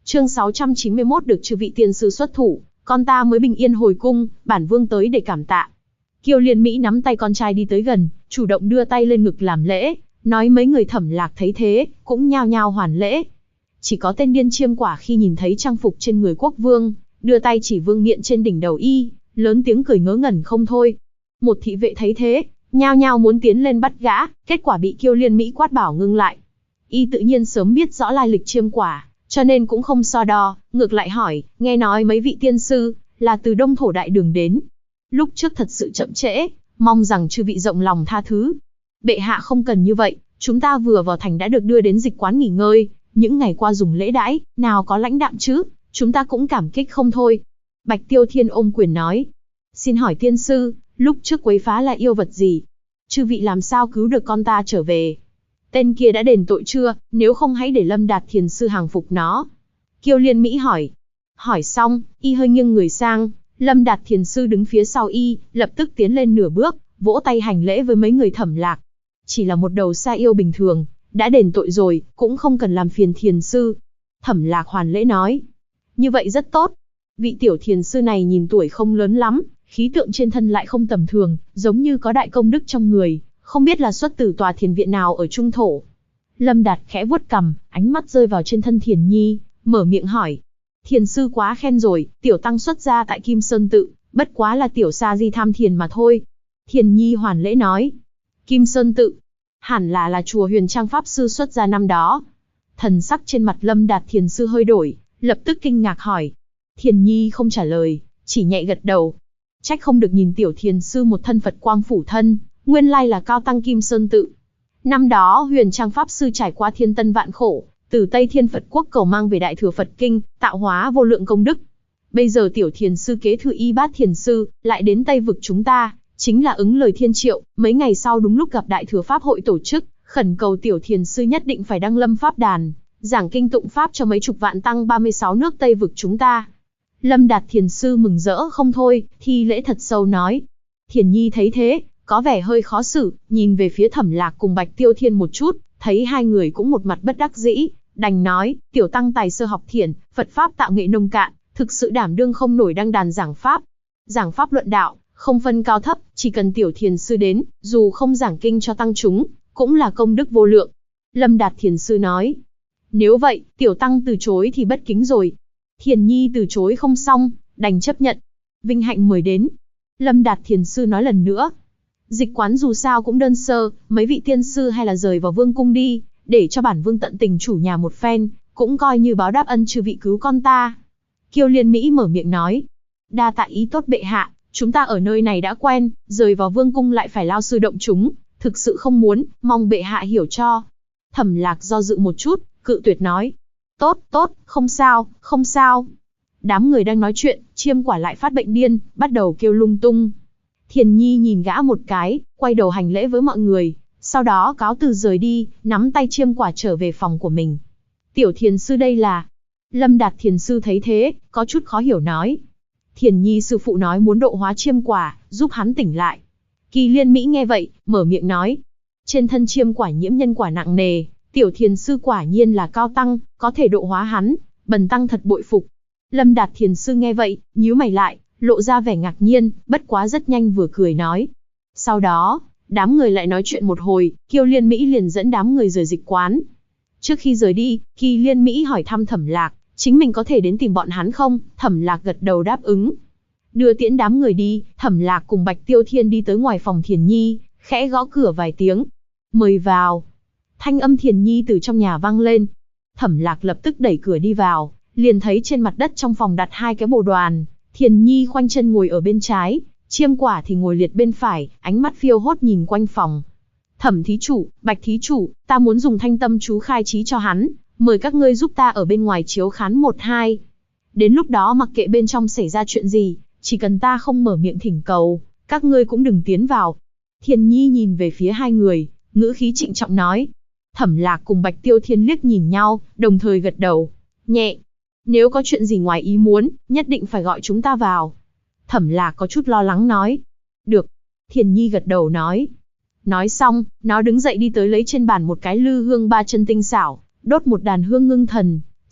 Chương 691 được chư vị tiên sư xuất thủ, con ta mới bình yên hồi cung, bản vương tới để cảm tạ. Kiều Liên Mỹ nắm tay con trai đi tới gần, chủ động đưa tay lên ngực làm lễ, nói mấy người Thẩm Lạc thấy thế, cũng nhao nhao hoàn lễ. Chỉ có tên điên Chiêm Quả khi nhìn thấy trang phục trên người quốc vương, đưa tay chỉ vương miện trên đỉnh đầu y, lớn tiếng cười ngớ ngẩn không thôi. Một thị vệ thấy thế, nhao nhao muốn tiến lên bắt gã, kết quả bị Kiều Liên Mỹ quát bảo ngưng lại. Y tự nhiên sớm biết rõ lai lịch Chiêm Quả, cho nên cũng không so đo, ngược lại hỏi, nghe nói mấy vị tiên sư là từ Đông Thổ Đại Đường đến. Lúc trước thật sự chậm trễ, mong rằng chư vị rộng lòng tha thứ. Bệ hạ không cần như vậy, chúng ta vừa vào thành đã được đưa đến dịch quán nghỉ ngơi, những ngày qua dùng lễ đãi, nào có lãnh đạm chứ, chúng ta cũng cảm kích không thôi. Bạch Tiêu Thiên ôm quyền nói, xin hỏi tiên sư, lúc trước quấy phá là yêu vật gì? Chư vị làm sao cứu được con ta trở về? Tên kia đã đền tội chưa, nếu không hãy để Lâm Đạt Thiền sư hàng phục nó. Kiều Liên Mỹ hỏi. Hỏi xong, y hơi nghiêng người sang, Lâm Đạt Thiền sư đứng phía sau y, lập tức tiến lên nửa bước, vỗ tay hành lễ với mấy người Thẩm Lạc. Chỉ là một đầu sa yêu bình thường, đã đền tội rồi, cũng không cần làm phiền thiền sư. Thẩm Lạc hoàn lễ nói. Như vậy rất tốt. Vị tiểu thiền sư này nhìn tuổi không lớn lắm, khí tượng trên thân lại không tầm thường, giống như có đại công đức trong người, không biết là xuất từ tòa thiền viện nào ở Trung Thổ. Lâm Đạt khẽ vuốt cằm, ánh mắt rơi vào trên thân Thiền Nhi, mở miệng hỏi. Thiền sư quá khen rồi, tiểu tăng xuất gia tại Kim Sơn Tự, bất quá là tiểu sa di tham thiền mà thôi. Thiền Nhi hoàn lễ nói. Kim Sơn Tự, hẳn là chùa Huyền Trang Pháp Sư xuất gia năm đó. Thần sắc trên mặt Lâm Đạt Thiền sư hơi đổi, lập tức kinh ngạc hỏi. Thiền Nhi không trả lời, chỉ nhẹ gật đầu. Trách không được nhìn tiểu thiền sư một thân Phật quang phủ thân, nguyên lai là cao tăng Kim Sơn Tự. Năm đó Huyền Trang Pháp Sư trải qua thiên tân vạn khổ, từ Tây Thiên Phật Quốc cầu mang về Đại Thừa Phật Kinh, tạo hóa vô lượng công đức. Bây giờ tiểu thiền sư kế thừa Y Bát Thiền sư, lại đến Tây vực chúng ta, chính là ứng lời thiên triệu, mấy ngày sau đúng lúc gặp Đại Thừa Pháp hội tổ chức, khẩn cầu tiểu thiền sư nhất định phải đăng lâm Pháp đàn, giảng kinh tụng Pháp cho mấy chục vạn tăng 36 nước Tây vực chúng ta. Lâm Đạt Thiền sư mừng rỡ không thôi, thi lễ thật sâu nói. Thiền Nhi thấy thế, có vẻ hơi khó xử, nhìn về phía Thẩm Lạc cùng Bạch Tiêu Thiên một chút, thấy hai người cũng một mặt bất đắc dĩ, đành nói, tiểu tăng tài sơ học thiền, Phật Pháp tạo nghệ nông cạn, thực sự đảm đương không nổi đăng đàn giảng Pháp. Giảng Pháp luận đạo, không phân cao thấp, chỉ cần tiểu thiền sư đến, dù không giảng kinh cho tăng chúng, cũng là công đức vô lượng. Lâm Đạt Thiền sư nói, nếu vậy, tiểu tăng từ chối thì bất kính rồi. Thiền Nhi từ chối không xong, đành chấp nhận. Vinh hạnh mời đến. Lâm Đạt Thiền sư nói lần nữa. Dịch quán dù sao cũng đơn sơ, mấy vị tiên sư hay là rời vào vương cung đi, để cho bản vương tận tình chủ nhà một phen, cũng coi như báo đáp ân chư vị cứu con ta. Kiều Liên Mỹ mở miệng nói. Đa tạ ý tốt bệ hạ, chúng ta ở nơi này đã quen, rời vào vương cung lại phải lao sư động chúng, thực sự không muốn, mong bệ hạ hiểu cho. Thẩm Lạc do dự một chút, cự tuyệt nói. Tốt, không sao, không sao. Đám người đang nói chuyện, Chiêm Quả lại phát bệnh điên, bắt đầu kêu lung tung. Thiền Nhi nhìn gã một cái, quay đầu hành lễ với mọi người, sau đó cáo từ rời đi, nắm tay Chiêm Quả trở về phòng của mình. Tiểu thiền sư đây là... Lâm Đạt Thiền sư thấy thế, có chút khó hiểu nói. Thiền Nhi sư phụ nói muốn độ hóa Chiêm Quả, giúp hắn tỉnh lại. Kỳ Liên Mỹ nghe vậy, mở miệng nói. Trên thân Chiêm Quả nhiễm nhân quả nặng nề, tiểu thiền sư quả nhiên là cao tăng, có thể độ hóa hắn, bần tăng thật bội phục. Lâm Đạt Thiền sư nghe vậy, nhíu mày lại, lộ ra vẻ ngạc nhiên, bất quá rất nhanh vừa cười nói. Sau đó, đám người lại nói chuyện một hồi, Kiều Liên Mỹ liền dẫn đám người rời dịch quán. Trước khi rời đi, Kỳ Liên Mỹ hỏi thăm Thẩm Lạc, chính mình có thể đến tìm bọn hắn không? Thẩm Lạc gật đầu đáp ứng. Đưa tiễn đám người đi, Thẩm Lạc cùng Bạch Tiêu Thiên đi tới ngoài phòng Thiền Nhi, khẽ gõ cửa vài tiếng. Mời vào. Thanh âm Thiền Nhi từ trong nhà vang lên. Thẩm Lạc lập tức đẩy cửa đi vào, liền thấy trên mặt đất trong phòng đặt hai cái bồ đoàn. Thiền Nhi khoanh chân ngồi ở bên trái, Chiêm Quả thì ngồi liệt bên phải, ánh mắt phiêu hốt nhìn quanh phòng. Thẩm thí chủ, Bạch thí chủ, ta muốn dùng thanh tâm chú khai trí cho hắn, mời các ngươi giúp ta ở bên ngoài chiếu khán 1-2. Đến lúc đó mặc kệ bên trong xảy ra chuyện gì, chỉ cần ta không mở miệng thỉnh cầu, các ngươi cũng đừng tiến vào. Thiền Nhi nhìn về phía hai người, ngữ khí trịnh trọng nói. Thẩm Lạc cùng Bạch Tiêu Thiên liếc nhìn nhau, đồng thời gật đầu. Nhẹ. Nếu có chuyện gì ngoài ý muốn, nhất định phải gọi chúng ta vào. Thẩm Lạc có chút lo lắng nói. Được. Thiền Nhi gật đầu nói. Nói xong, nó đứng dậy đi tới lấy trên bàn một cái lư hương 3 chân tinh xảo, đốt một đàn hương ngưng thần.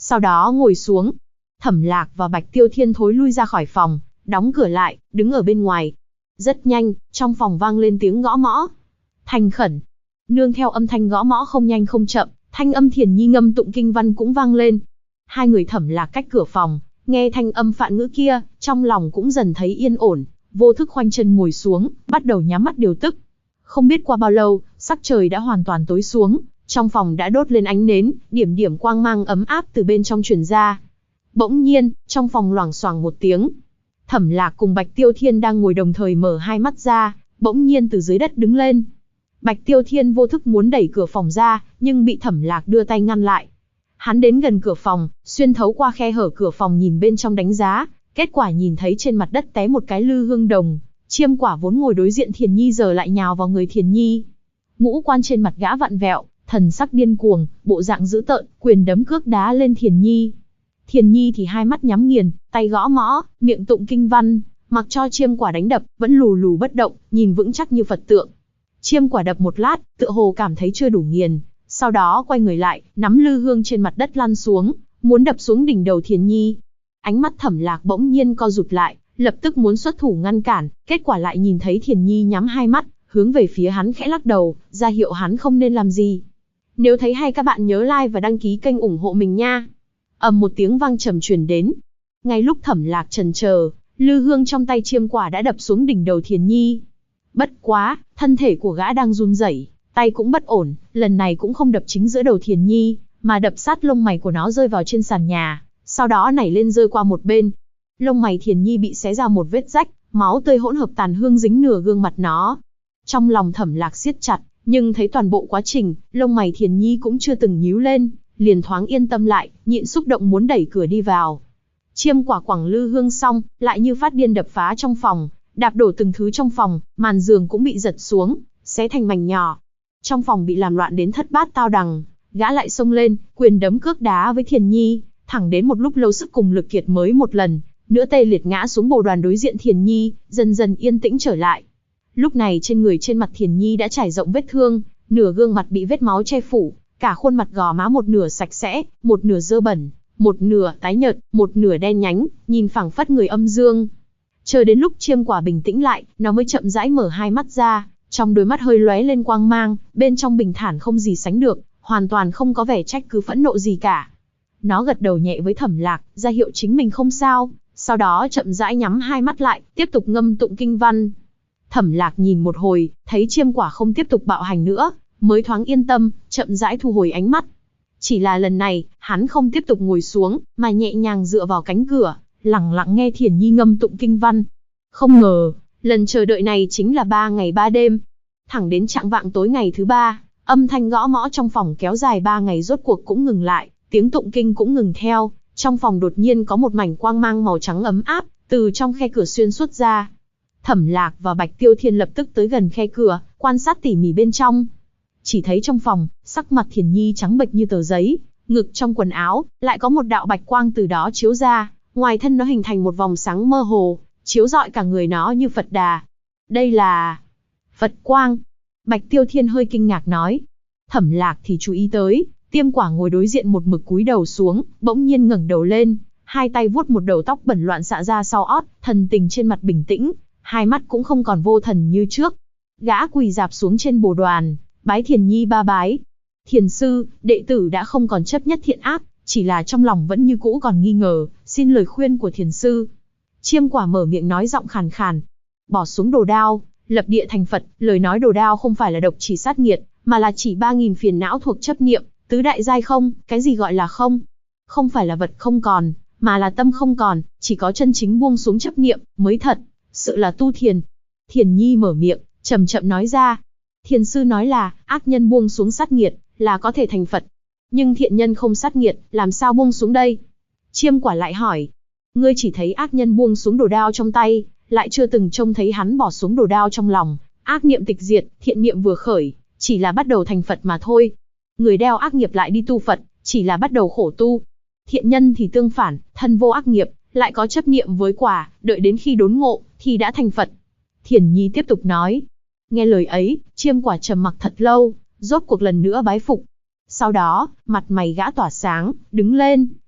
sau đó ngồi xuống. Thẩm Lạc và Bạch Tiêu Thiên thối lui ra khỏi phòng, đóng cửa lại, đứng ở bên ngoài. Rất nhanh, trong phòng vang lên tiếng gõ mõ. Thành khẩn. Nương theo âm thanh gõ mõ không nhanh không chậm, thanh âm Thiền Nhi ngâm tụng kinh văn cũng vang lên. Hai người Thẩm Lạc cách cửa phòng, nghe thanh âm phạn ngữ kia, trong lòng cũng dần thấy yên ổn, vô thức khoanh chân ngồi xuống, bắt đầu nhắm mắt điều tức. Không biết qua bao lâu, sắc trời đã hoàn toàn tối xuống, trong phòng đã đốt lên ánh nến, điểm điểm quang mang ấm áp từ bên trong truyền ra. Bỗng nhiên, trong phòng loảng xoảng một tiếng. Thẩm Lạc cùng Bạch Tiêu Thiên đang ngồi đồng thời mở hai mắt ra, bỗng nhiên từ dưới đất đứng lên. Bạch Tiêu Thiên vô thức muốn đẩy cửa phòng ra, nhưng bị Thẩm Lạc đưa tay ngăn lại. Hắn đến gần cửa phòng, xuyên thấu qua khe hở cửa phòng nhìn bên trong đánh giá, kết quả nhìn thấy trên mặt đất té một cái lư hương đồng. Chiêm Quả vốn ngồi đối diện Thiền Nhi giờ lại nhào vào người Thiền Nhi. Ngũ quan trên mặt gã vặn vẹo, thần sắc điên cuồng, bộ dạng dữ tợn, quyền đấm cước đá lên Thiền Nhi. Thiền Nhi thì hai mắt nhắm nghiền, tay gõ mõ, miệng tụng kinh văn, mặc cho Chiêm Quả đánh đập, vẫn lù lù bất động, nhìn vững chắc như Phật tượng. Chiêm Quả đập một lát, tựa hồ cảm thấy chưa đủ nghiền, sau đó quay người lại, nắm lư hương trên mặt đất lăn xuống, muốn đập xuống đỉnh đầu Thiền Nhi. Ánh mắt Thẩm Lạc bỗng nhiên co rụt lại, lập tức muốn xuất thủ ngăn cản, kết quả lại nhìn thấy Thiền Nhi nhắm hai mắt, hướng về phía hắn khẽ lắc đầu, ra hiệu hắn không nên làm gì. Nếu thấy hay các bạn nhớ like và đăng ký kênh ủng hộ mình nha. Ầm một tiếng vang trầm truyền đến. Ngay lúc Thẩm Lạc chần chờ, lư hương trong tay Chiêm Quả đã đập xuống đỉnh đầu Thiền Nhi. Bất quá, thân thể của gã đang run rẩy, tay cũng bất ổn, lần này cũng không đập chính giữa đầu Thiền Nhi, mà đập sát lông mày của nó rơi vào trên sàn nhà, sau đó nảy lên rơi qua một bên. Lông mày Thiền Nhi bị xé ra một vết rách, máu tươi hỗn hợp tàn hương dính nửa gương mặt nó. Trong lòng Thẩm Lạc siết chặt, nhưng thấy toàn bộ quá trình, lông mày Thiền Nhi cũng chưa từng nhíu lên, liền thoáng yên tâm lại, nhịn xúc động muốn đẩy cửa đi vào. Chiêm Quả quẳng lư hương xong, lại như phát điên đập phá trong phòng, đạp đổ từng thứ trong phòng, màn giường cũng bị giật xuống, xé thành mảnh nhỏ. Trong phòng bị làm loạn đến thất bát tao đằng, gã lại xông lên, quyền đấm cước đá với Thiền Nhi, thẳng đến một lúc lâu sức cùng lực kiệt mới một lần nữa tê liệt ngã xuống bồ đoàn đối diện Thiền Nhi, dần dần yên tĩnh trở lại. Lúc này trên mặt Thiền Nhi đã trải rộng vết thương, nửa gương mặt bị vết máu che phủ, cả khuôn mặt gò má một nửa sạch sẽ, một nửa dơ bẩn, một nửa tái nhợt, một nửa đen nhánh, nhìn phảng phất người âm dương. Chờ đến lúc Chiêm Quả bình tĩnh lại, nó mới chậm rãi mở hai mắt ra, trong đôi mắt hơi lóe lên quang mang, bên trong bình thản không gì sánh được, hoàn toàn không có vẻ trách cứ phẫn nộ gì cả. Nó gật đầu nhẹ với Thẩm Lạc, ra hiệu chính mình không sao, sau đó chậm rãi nhắm hai mắt lại, tiếp tục ngâm tụng kinh văn. Thẩm Lạc nhìn một hồi, thấy Chiêm Quả không tiếp tục bạo hành nữa, mới thoáng yên tâm, chậm rãi thu hồi ánh mắt. Chỉ là lần này, hắn không tiếp tục ngồi xuống, mà nhẹ nhàng dựa vào cánh cửa, lặng lặng nghe Thiền Nhi ngâm tụng kinh văn. Không ngờ, lần chờ đợi này chính là 3 ngày 3 đêm. Thẳng đến chạng vạng tối ngày thứ 3, âm thanh gõ mõ trong phòng kéo dài 3 ngày rốt cuộc cũng ngừng lại, tiếng tụng kinh cũng ngừng theo. Trong phòng đột nhiên có một mảnh quang mang màu trắng ấm áp, từ trong khe cửa xuyên suốt ra. Thẩm Lạc và Bạch Tiêu Thiên lập tức tới gần khe cửa, quan sát tỉ mỉ bên trong. Chỉ thấy trong phòng, sắc mặt Thiền Nhi trắng bệch như tờ giấy, ngực trong quần áo, lại có một đạo bạch quang từ đó chiếu ra, ngoài thân nó hình thành một vòng sáng mơ hồ, chiếu rọi cả người nó như Phật Đà. Đây là Phật quang. Bạch Tiêu Thiên hơi kinh ngạc nói. Thẩm Lạc thì chú ý tới, Chiêm Quả ngồi đối diện một mực cúi đầu xuống, bỗng nhiên ngẩng đầu lên, hai tay vuốt một đầu tóc bẩn loạn xạ ra sau ót, thần tình trên mặt bình tĩnh, hai mắt cũng không còn vô thần như trước. Gã quỳ rạp xuống trên bồ đoàn, bái Thiền Nhi 3 bái. Thiền sư, đệ tử đã không còn chấp nhất thiện ác, chỉ là trong lòng vẫn như cũ còn nghi ngờ, xin lời khuyên của thiền sư. Chiêm Quả mở miệng nói giọng khàn khàn. Bỏ xuống đồ đao, lập địa thành Phật. Lời nói đồ đao không phải là độc chỉ sát nghiệt, mà là chỉ 3000 phiền não thuộc chấp niệm, tứ đại giai không. Cái gì gọi là không? Không phải là vật không còn, mà là tâm không còn, chỉ có chân chính buông xuống chấp niệm mới thật sự là tu thiền. Thiền Nhi mở miệng, chậm chậm nói ra. Thiền sư nói là, ác nhân buông xuống sát nghiệt, là có thể thành Phật. Nhưng thiện nhân không sát nghiệt, làm sao buông xuống đây? Chiêm Quả lại hỏi. Ngươi chỉ thấy ác nhân buông xuống đồ đao trong tay, lại chưa từng trông thấy hắn bỏ xuống đồ đao trong lòng. Ác niệm tịch diệt, thiện niệm vừa khởi, chỉ là bắt đầu thành Phật mà thôi. Người đeo ác nghiệp lại đi tu Phật, chỉ là bắt đầu khổ tu. Thiện nhân thì tương phản, thân vô ác nghiệp, lại có chấp niệm với quả, đợi đến khi đốn ngộ, thì đã thành Phật. Thiền Nhi tiếp tục nói. Nghe lời ấy, Chiêm Quả trầm mặc thật lâu, rốt cuộc lần nữa bái phục. Sau đó, mặt mày gã tỏa sáng, đứng lên,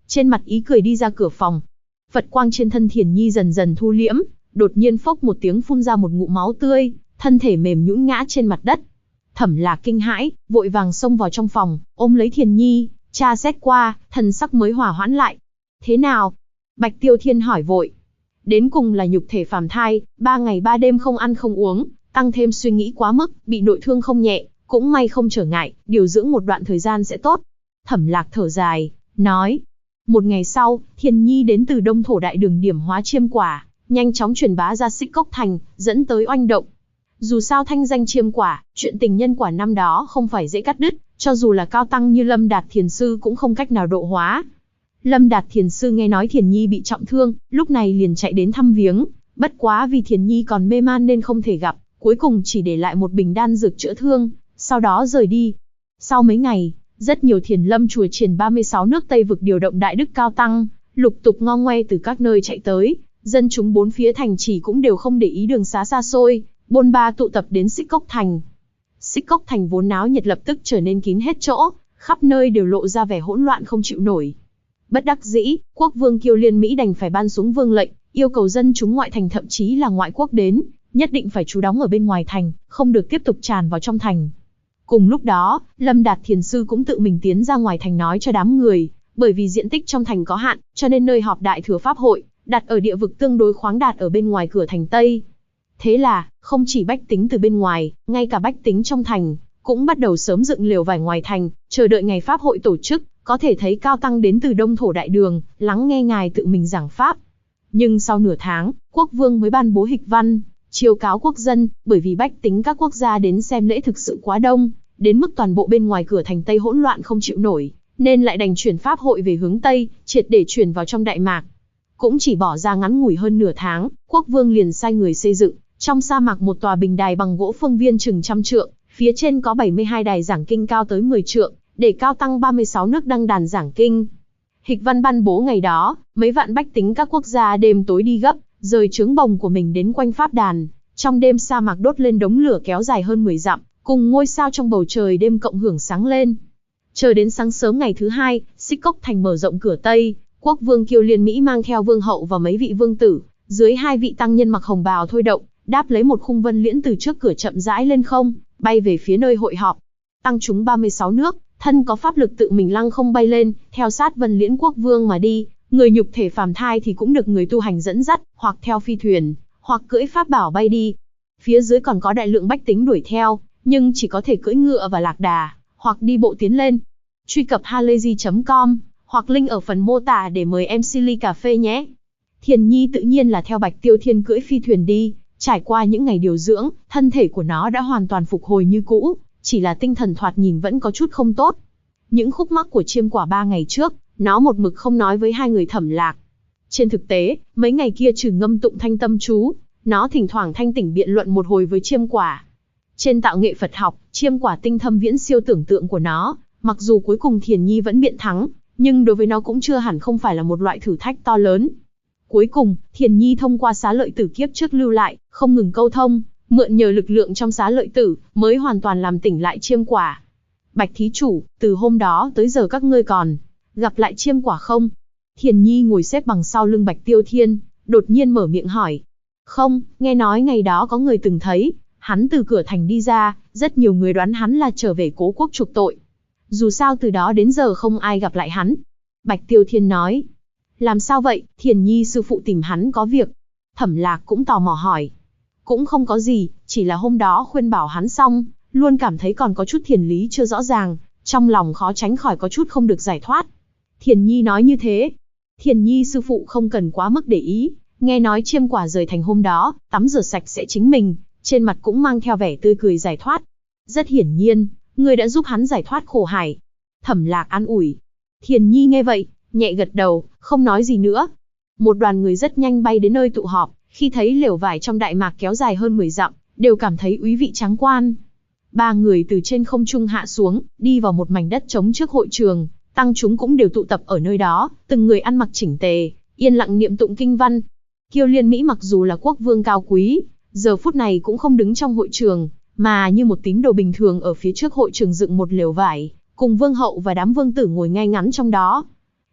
trên mặt ý cười đi ra cửa phòng. Phật quang trên thân Thiền Nhi dần dần thu liễm, đột nhiên phốc một tiếng phun ra một ngụm máu tươi, thân thể mềm nhũn ngã trên mặt đất. Thẩm Lạc kinh hãi, vội vàng xông vào trong phòng, ôm lấy Thiền Nhi, tra xét qua, thần sắc mới hòa hoãn lại. Thế nào? Bạch Tiêu Thiên hỏi vội. Đến cùng là nhục thể phàm thai, 3 ngày 3 đêm không ăn không uống, tăng thêm suy nghĩ quá mức, bị nội thương không nhẹ, cũng may không trở ngại, điều dưỡng một đoạn thời gian sẽ tốt. Thẩm Lạc thở dài, nói. Một ngày sau, Thiền Nhi đến từ Đông Thổ Đại Đường điểm hóa chiêm quả, nhanh chóng truyền bá ra Xích Cốc Thành, dẫn tới oanh động. Dù sao thanh danh chiêm quả, chuyện tình nhân quả năm đó không phải dễ cắt đứt, cho dù là cao tăng như Lâm Đạt Thiền Sư cũng không cách nào độ hóa. Lâm Đạt Thiền Sư nghe nói Thiền Nhi bị trọng thương, lúc này liền chạy đến thăm viếng, bất quá vì Thiền Nhi còn mê man nên không thể gặp, cuối cùng chỉ để lại một bình đan dược chữa thương, sau đó rời đi. Sau mấy ngày, rất nhiều Thiền Lâm chùa triển 36 nước Tây vực điều động đại đức cao tăng, lục tục ngo ngoe từ các nơi chạy tới, dân chúng bốn phía thành trì cũng đều không để ý đường xá xa xôi, bôn ba tụ tập đến Xích Cốc Thành. Xích Cốc Thành vốn náo nhiệt lập tức trở nên kín hết chỗ, khắp nơi đều lộ ra vẻ hỗn loạn không chịu nổi. Bất đắc dĩ, quốc vương Kiêu Liên Mỹ đành phải ban xuống vương lệnh, yêu cầu dân chúng ngoại thành thậm chí là ngoại quốc đến, nhất định phải trú đóng ở bên ngoài thành, không được tiếp tục tràn vào trong thành. Cùng lúc đó, Lâm Đạt Thiền Sư cũng tự mình tiến ra ngoài thành nói cho đám người, bởi vì diện tích trong thành có hạn, cho nên nơi họp Đại Thừa Pháp hội, đặt ở địa vực tương đối khoáng đạt ở bên ngoài cửa thành Tây. Thế là, không chỉ bách tính từ bên ngoài, ngay cả bách tính trong thành, cũng bắt đầu sớm dựng lều vải ngoài thành, chờ đợi ngày Pháp hội tổ chức, có thể thấy cao tăng đến từ Đông Thổ Đại Đường, lắng nghe ngài tự mình giảng Pháp. Nhưng sau nửa tháng, quốc vương mới ban bố hịch văn, chiêu cáo quốc dân, bởi vì bách tính các quốc gia đến xem lễ thực sự quá đông, đến mức toàn bộ bên ngoài cửa thành Tây hỗn loạn không chịu nổi, nên lại đành chuyển Pháp hội về hướng Tây, triệt để chuyển vào trong Đại Mạc. Cũng chỉ bỏ ra ngắn ngủi hơn nửa tháng, quốc vương liền sai người xây dựng, trong sa mạc một tòa bình đài bằng gỗ phương viên chừng 100 trượng, phía trên có 72 đài giảng kinh cao tới 10 trượng, để cao tăng 36 nước đăng đàn giảng kinh. Hịch văn ban bố ngày đó, mấy vạn bách tính các quốc gia đêm tối đi gấp, rời trướng bồng của mình đến quanh pháp đàn. Trong đêm sa mạc đốt lên đống lửa kéo dài hơn 10 dặm, cùng ngôi sao trong bầu trời đêm cộng hưởng sáng lên. Chờ đến sáng sớm ngày thứ hai, Xích Cốc Thành mở rộng cửa Tây, quốc vương Kiêu Liên Mỹ mang theo vương hậu và mấy vị vương tử, dưới 2 vị tăng nhân mặc hồng bào thôi động, đáp lấy một khung vân liễn từ trước cửa chậm rãi lên không, bay về phía nơi hội họp. Tăng chúng 36 nước, thân có pháp lực tự mình lăng không bay lên, theo sát vân liễn quốc vương mà đi, người nhục thể phàm thai thì cũng được người tu hành dẫn dắt, hoặc theo phi thuyền, hoặc cưỡi pháp bảo bay đi. Phía dưới còn có đại lượng bách tính đuổi theo, nhưng chỉ có thể cưỡi ngựa và lạc đà, hoặc đi bộ tiến lên. Truy cập halayzi.com, hoặc link ở phần mô tả để mời MC ly cà phê nhé. Thiền Nhi tự nhiên là theo Bạch Tiêu Thiên cưỡi phi thuyền đi, trải qua những ngày điều dưỡng, thân thể của nó đã hoàn toàn phục hồi như cũ, chỉ là tinh thần thoạt nhìn vẫn có chút không tốt. Những khúc mắc của chiêm quả 3 ngày trước, nó một mực không nói với hai người Thẩm Lạc. Trên thực tế, mấy ngày kia trừ ngâm tụng thanh tâm chú, nó thỉnh thoảng thanh tỉnh biện luận một hồi với chiêm quả. Trên tạo nghệ Phật học, chiêm quả tinh thâm viễn siêu tưởng tượng của nó, mặc dù cuối cùng Thiền Nhi vẫn biện thắng, nhưng đối với nó cũng chưa hẳn không phải là một loại thử thách to lớn. Cuối cùng, Thiền Nhi thông qua xá lợi tử kiếp trước lưu lại, không ngừng câu thông, mượn nhờ lực lượng trong xá lợi tử, mới hoàn toàn làm tỉnh lại chiêm quả. Bạch thí chủ, từ hôm đó tới giờ các ngươi còn gặp lại chiêm quả không? Thiền Nhi ngồi xếp bằng sau lưng Bạch Tiêu Thiên, đột nhiên mở miệng hỏi. Không, nghe nói ngày đó có người từng thấy, hắn từ cửa thành đi ra, rất nhiều người đoán hắn là trở về cố quốc chuộc tội. Dù sao từ đó đến giờ không ai gặp lại hắn. Bạch Tiêu Thiên nói. Làm sao vậy, Thiền Nhi sư phụ tìm hắn có việc. Thẩm Lạc cũng tò mò hỏi. Cũng không có gì, chỉ là hôm đó khuyên bảo hắn xong, luôn cảm thấy còn có chút thiền lý chưa rõ ràng, trong lòng khó tránh khỏi có chút không được giải thoát. Thiền Nhi nói như thế. Thiền Nhi sư phụ không cần quá mức để ý, nghe nói chiêm quả rời thành hôm đó, tắm rửa sạch sẽ chính mình, trên mặt cũng mang theo vẻ tươi cười giải thoát. Rất hiển nhiên, người đã giúp hắn giải thoát khổ hải. Thẩm Lạc an ủi. Thiền Nhi nghe vậy, nhẹ gật đầu, không nói gì nữa. Một đoàn người rất nhanh bay đến nơi tụ họp, khi thấy lều vải trong Đại Mạc kéo dài hơn 10 dặm, đều cảm thấy úy vị tráng quan. 3 người từ trên không trung hạ xuống, đi vào một mảnh đất trống trước hội trường, tăng chúng cũng đều tụ tập ở nơi đó, từng người ăn mặc chỉnh tề, yên lặng niệm tụng kinh văn. Kiêu Liên Mỹ mặc dù là quốc vương cao quý, giờ phút này cũng không đứng trong hội trường, mà như một tín đồ bình thường ở phía trước hội trường dựng một lều vải, cùng vương hậu và đám vương tử ngồi ngay ngắn trong đó.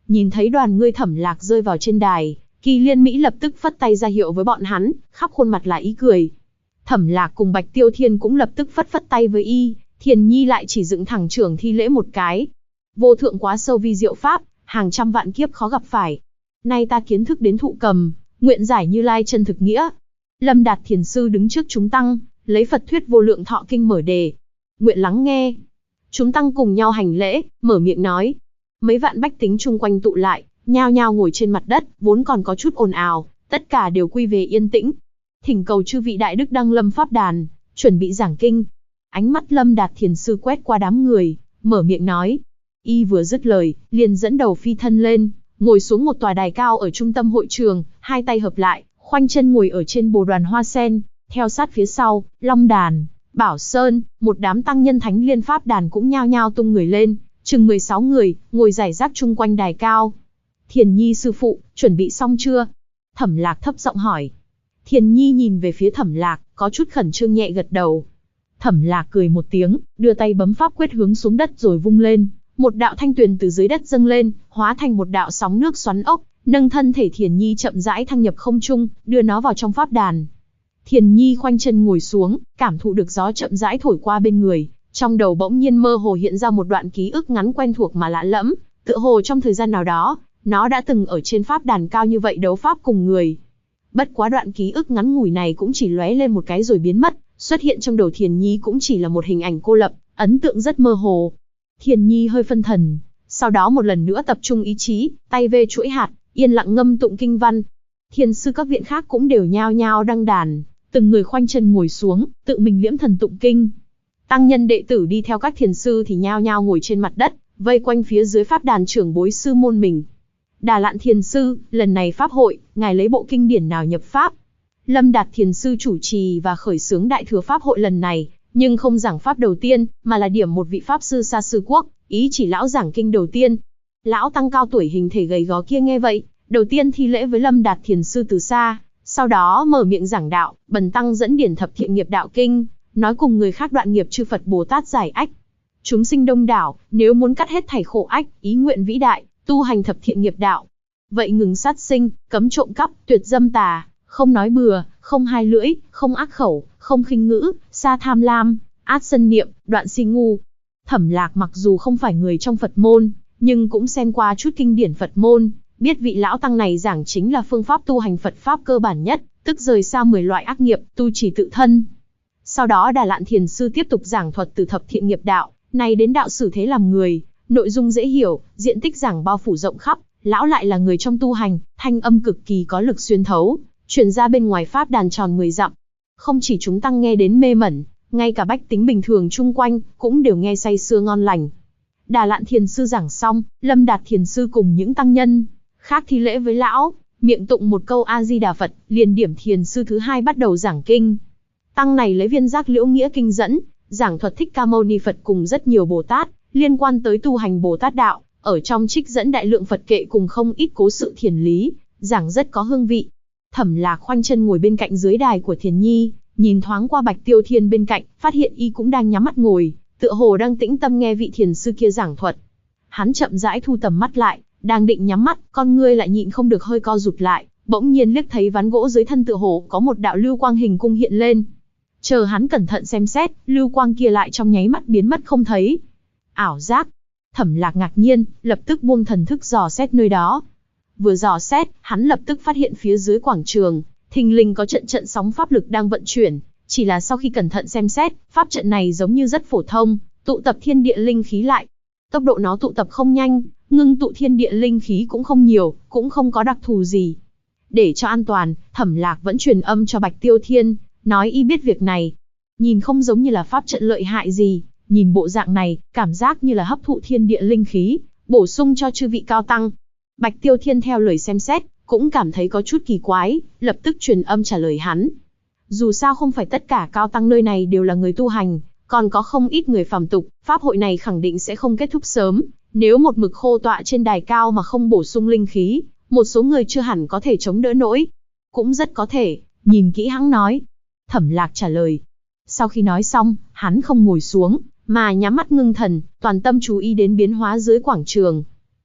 Nhìn thấy đoàn người Thẩm Lạc rơi vào trên đài, Kỳ Liên Mỹ lập tức phất tay ra hiệu với bọn hắn, khắp khuôn mặt là ý cười. Thẩm Lạc cùng Bạch Tiêu Thiên cũng lập tức phất phất tay với y, Thiền Nhi lại chỉ dựng thẳng trưởng thi lễ một cái. Vô thượng quá sâu vi diệu pháp, hàng trăm vạn kiếp khó gặp phải. Nay ta kiến thức đến thụ cầm, nguyện giải Như Lai chân thực nghĩa. Lâm Đạt Thiền sư đứng trước chúng tăng, lấy Phật thuyết vô lượng thọ kinh mở đề. Nguyện lắng nghe. Chúng tăng cùng nhau hành lễ, mở miệng nói. Mấy vạn bách tính chung quanh tụ lại, nhao nhao ngồi trên mặt đất, vốn còn có chút ồn ào, tất cả đều quy về yên tĩnh. Thỉnh cầu chư vị đại đức đăng lâm pháp đàn, chuẩn bị giảng kinh. Ánh mắt Lâm Đạt Thiền sư quét qua đám người, mở miệng nói. Y vừa dứt lời, liền dẫn đầu phi thân lên, ngồi xuống một tòa đài cao ở trung tâm hội trường, hai tay hợp lại, khoanh chân ngồi ở trên bồ đoàn hoa sen. Theo sát phía sau, Long Đàn, Bảo Sơn, một đám tăng nhân thánh liên pháp đàn cũng nhao nhao tung người lên, chừng 16 người, ngồi rải rác chung quanh đài cao. Thiền Nhi sư phụ, chuẩn bị xong chưa? Thẩm Lạc thấp giọng hỏi. Thiền Nhi nhìn về phía Thẩm Lạc, có chút khẩn trương nhẹ gật đầu. Thẩm Lạc cười một tiếng, đưa tay bấm pháp quyết hướng xuống đất rồi vung lên. Một đạo thanh tuyền từ dưới đất dâng lên, hóa thành một đạo sóng nước xoắn ốc, nâng thân thể Thiền Nhi chậm rãi thăng nhập không trung, đưa nó vào trong pháp đàn. Thiền Nhi khoanh chân ngồi xuống, cảm thụ được gió chậm rãi thổi qua bên người, trong đầu bỗng nhiên mơ hồ hiện ra một đoạn ký ức ngắn quen thuộc mà lạ lẫm, tựa hồ trong thời gian nào đó, nó đã từng ở trên pháp đàn cao như vậy đấu pháp cùng người. Bất quá đoạn ký ức ngắn ngủi này cũng chỉ lóe lên một cái rồi biến mất, xuất hiện trong đầu Thiền Nhi cũng chỉ là một hình ảnh cô lập, ấn tượng rất mơ hồ. Thiền Nhi hơi phân thần, sau đó một lần nữa tập trung ý chí, tay vê chuỗi hạt, yên lặng ngâm tụng kinh văn. Thiền sư các viện khác cũng đều nhao nhao đăng đàn, từng người khoanh chân ngồi xuống, tự mình liễm thần tụng kinh. Tăng nhân đệ tử đi theo các thiền sư thì nhao nhao ngồi trên mặt đất, vây quanh phía dưới pháp đàn trưởng bối sư môn mình. Đà Lạn Thiền sư, lần này pháp hội, ngài lấy bộ kinh điển nào nhập pháp? Lâm Đạt Thiền sư chủ trì và khởi xướng đại thừa pháp hội lần này, nhưng không giảng pháp đầu tiên, mà là điểm một vị pháp sư xa xứ quốc, ý chỉ lão giảng kinh đầu tiên. Lão tăng cao tuổi hình thể gầy gò kia nghe vậy, đầu tiên thi lễ với Lâm Đạt Thiền sư từ xa, sau đó mở miệng giảng đạo. Bần tăng dẫn điển thập thiện nghiệp đạo kinh, nói cùng người khác đoạn nghiệp chư Phật Bồ Tát giải ách. Chúng sinh đông đảo, nếu muốn cắt hết thảy khổ ách, ý nguyện vĩ đại, tu hành thập thiện nghiệp đạo. Vậy ngừng sát sinh, cấm trộm cắp, tuyệt dâm tà, không nói bừa, không hai lưỡi, không ác khẩu, không khinh ngữ, xa tham lam, át sân niệm, đoạn si ngu. Thẩm Lạc mặc dù không phải người trong Phật môn, nhưng cũng xem qua chút kinh điển Phật môn, biết vị lão tăng này giảng chính là phương pháp tu hành Phật pháp cơ bản nhất, tức rời xa 10 loại ác nghiệp, tu trì tự thân. Sau đó Đà Lạn Thiền sư tiếp tục giảng thuật từ thập thiện nghiệp đạo, này đến đạo xử thế làm người, nội dung dễ hiểu, diện tích giảng bao phủ rộng khắp, lão lại là người trong tu hành, thanh âm cực kỳ có lực xuyên thấu, truyền ra bên ngoài pháp đàn tròn 10 dặm. Không chỉ chúng tăng nghe đến mê mẩn, ngay cả bách tính bình thường chung quanh cũng đều nghe say sưa ngon lành. Đà Lạn Thiền sư giảng xong, Lâm Đạt Thiền sư cùng những tăng nhân khác thi lễ với lão, miệng tụng một câu A Di Đà Phật, liền điểm thiền sư thứ hai bắt đầu giảng kinh. Tăng này lấy Viên Giác Liễu Nghĩa kinh dẫn, giảng thuật Thích Ca Mâu Ni Phật cùng rất nhiều Bồ Tát liên quan tới tu hành Bồ Tát đạo, ở trong trích dẫn đại lượng Phật kệ cùng không ít cố sự thiền lý, giảng rất có hương vị. Thẩm Lạc khoanh chân ngồi bên cạnh dưới đài của Thiền Nhi, nhìn thoáng qua Bạch Tiêu Thiên bên cạnh, phát hiện y cũng đang nhắm mắt ngồi, tựa hồ đang tĩnh tâm nghe vị thiền sư kia giảng thuật. Hắn chậm rãi thu tầm mắt lại, đang định nhắm mắt, con ngươi lại nhịn không được hơi co rụt lại, bỗng nhiên liếc thấy ván gỗ dưới thân tựa hồ có một đạo lưu quang hình cung hiện lên. Chờ hắn cẩn thận xem xét, lưu quang kia lại trong nháy mắt biến mất không thấy. Ảo giác. Thẩm Lạc ngạc nhiên, lập tức buông thần thức dò xét nơi đó. Vừa dò xét, hắn lập tức phát hiện phía dưới quảng trường, thình lình có trận trận sóng pháp lực đang vận chuyển. Chỉ là sau khi cẩn thận xem xét, pháp trận này giống như rất phổ thông, tụ tập thiên địa linh khí lại. Tốc độ nó tụ tập không nhanh, ngưng tụ thiên địa linh khí cũng không nhiều, cũng không có đặc thù gì. Để cho an toàn, Thẩm Lạc vẫn truyền âm cho Bạch Tiêu Thiên, nói y biết việc này. Nhìn không giống như là pháp trận lợi hại gì, nhìn bộ dạng này, cảm giác như là hấp thụ thiên địa linh khí, bổ sung cho chư vị cao tăng. Bạch Tiêu Thiên theo lời xem xét, cũng cảm thấy có chút kỳ quái, lập tức truyền âm trả lời hắn. Dù sao không phải tất cả cao tăng nơi này đều là người tu hành, còn có không ít người phàm tục, pháp hội này khẳng định sẽ không kết thúc sớm. Nếu một mực khô tọa trên đài cao mà không bổ sung linh khí, một số người chưa hẳn có thể chống đỡ nổi. Cũng rất có thể, nhìn kỹ hắn nói. Thẩm Lạc trả lời. Sau khi nói xong, hắn không ngồi xuống, mà nhắm mắt ngưng thần, toàn tâm chú ý đến biến hóa dưới quảng trường.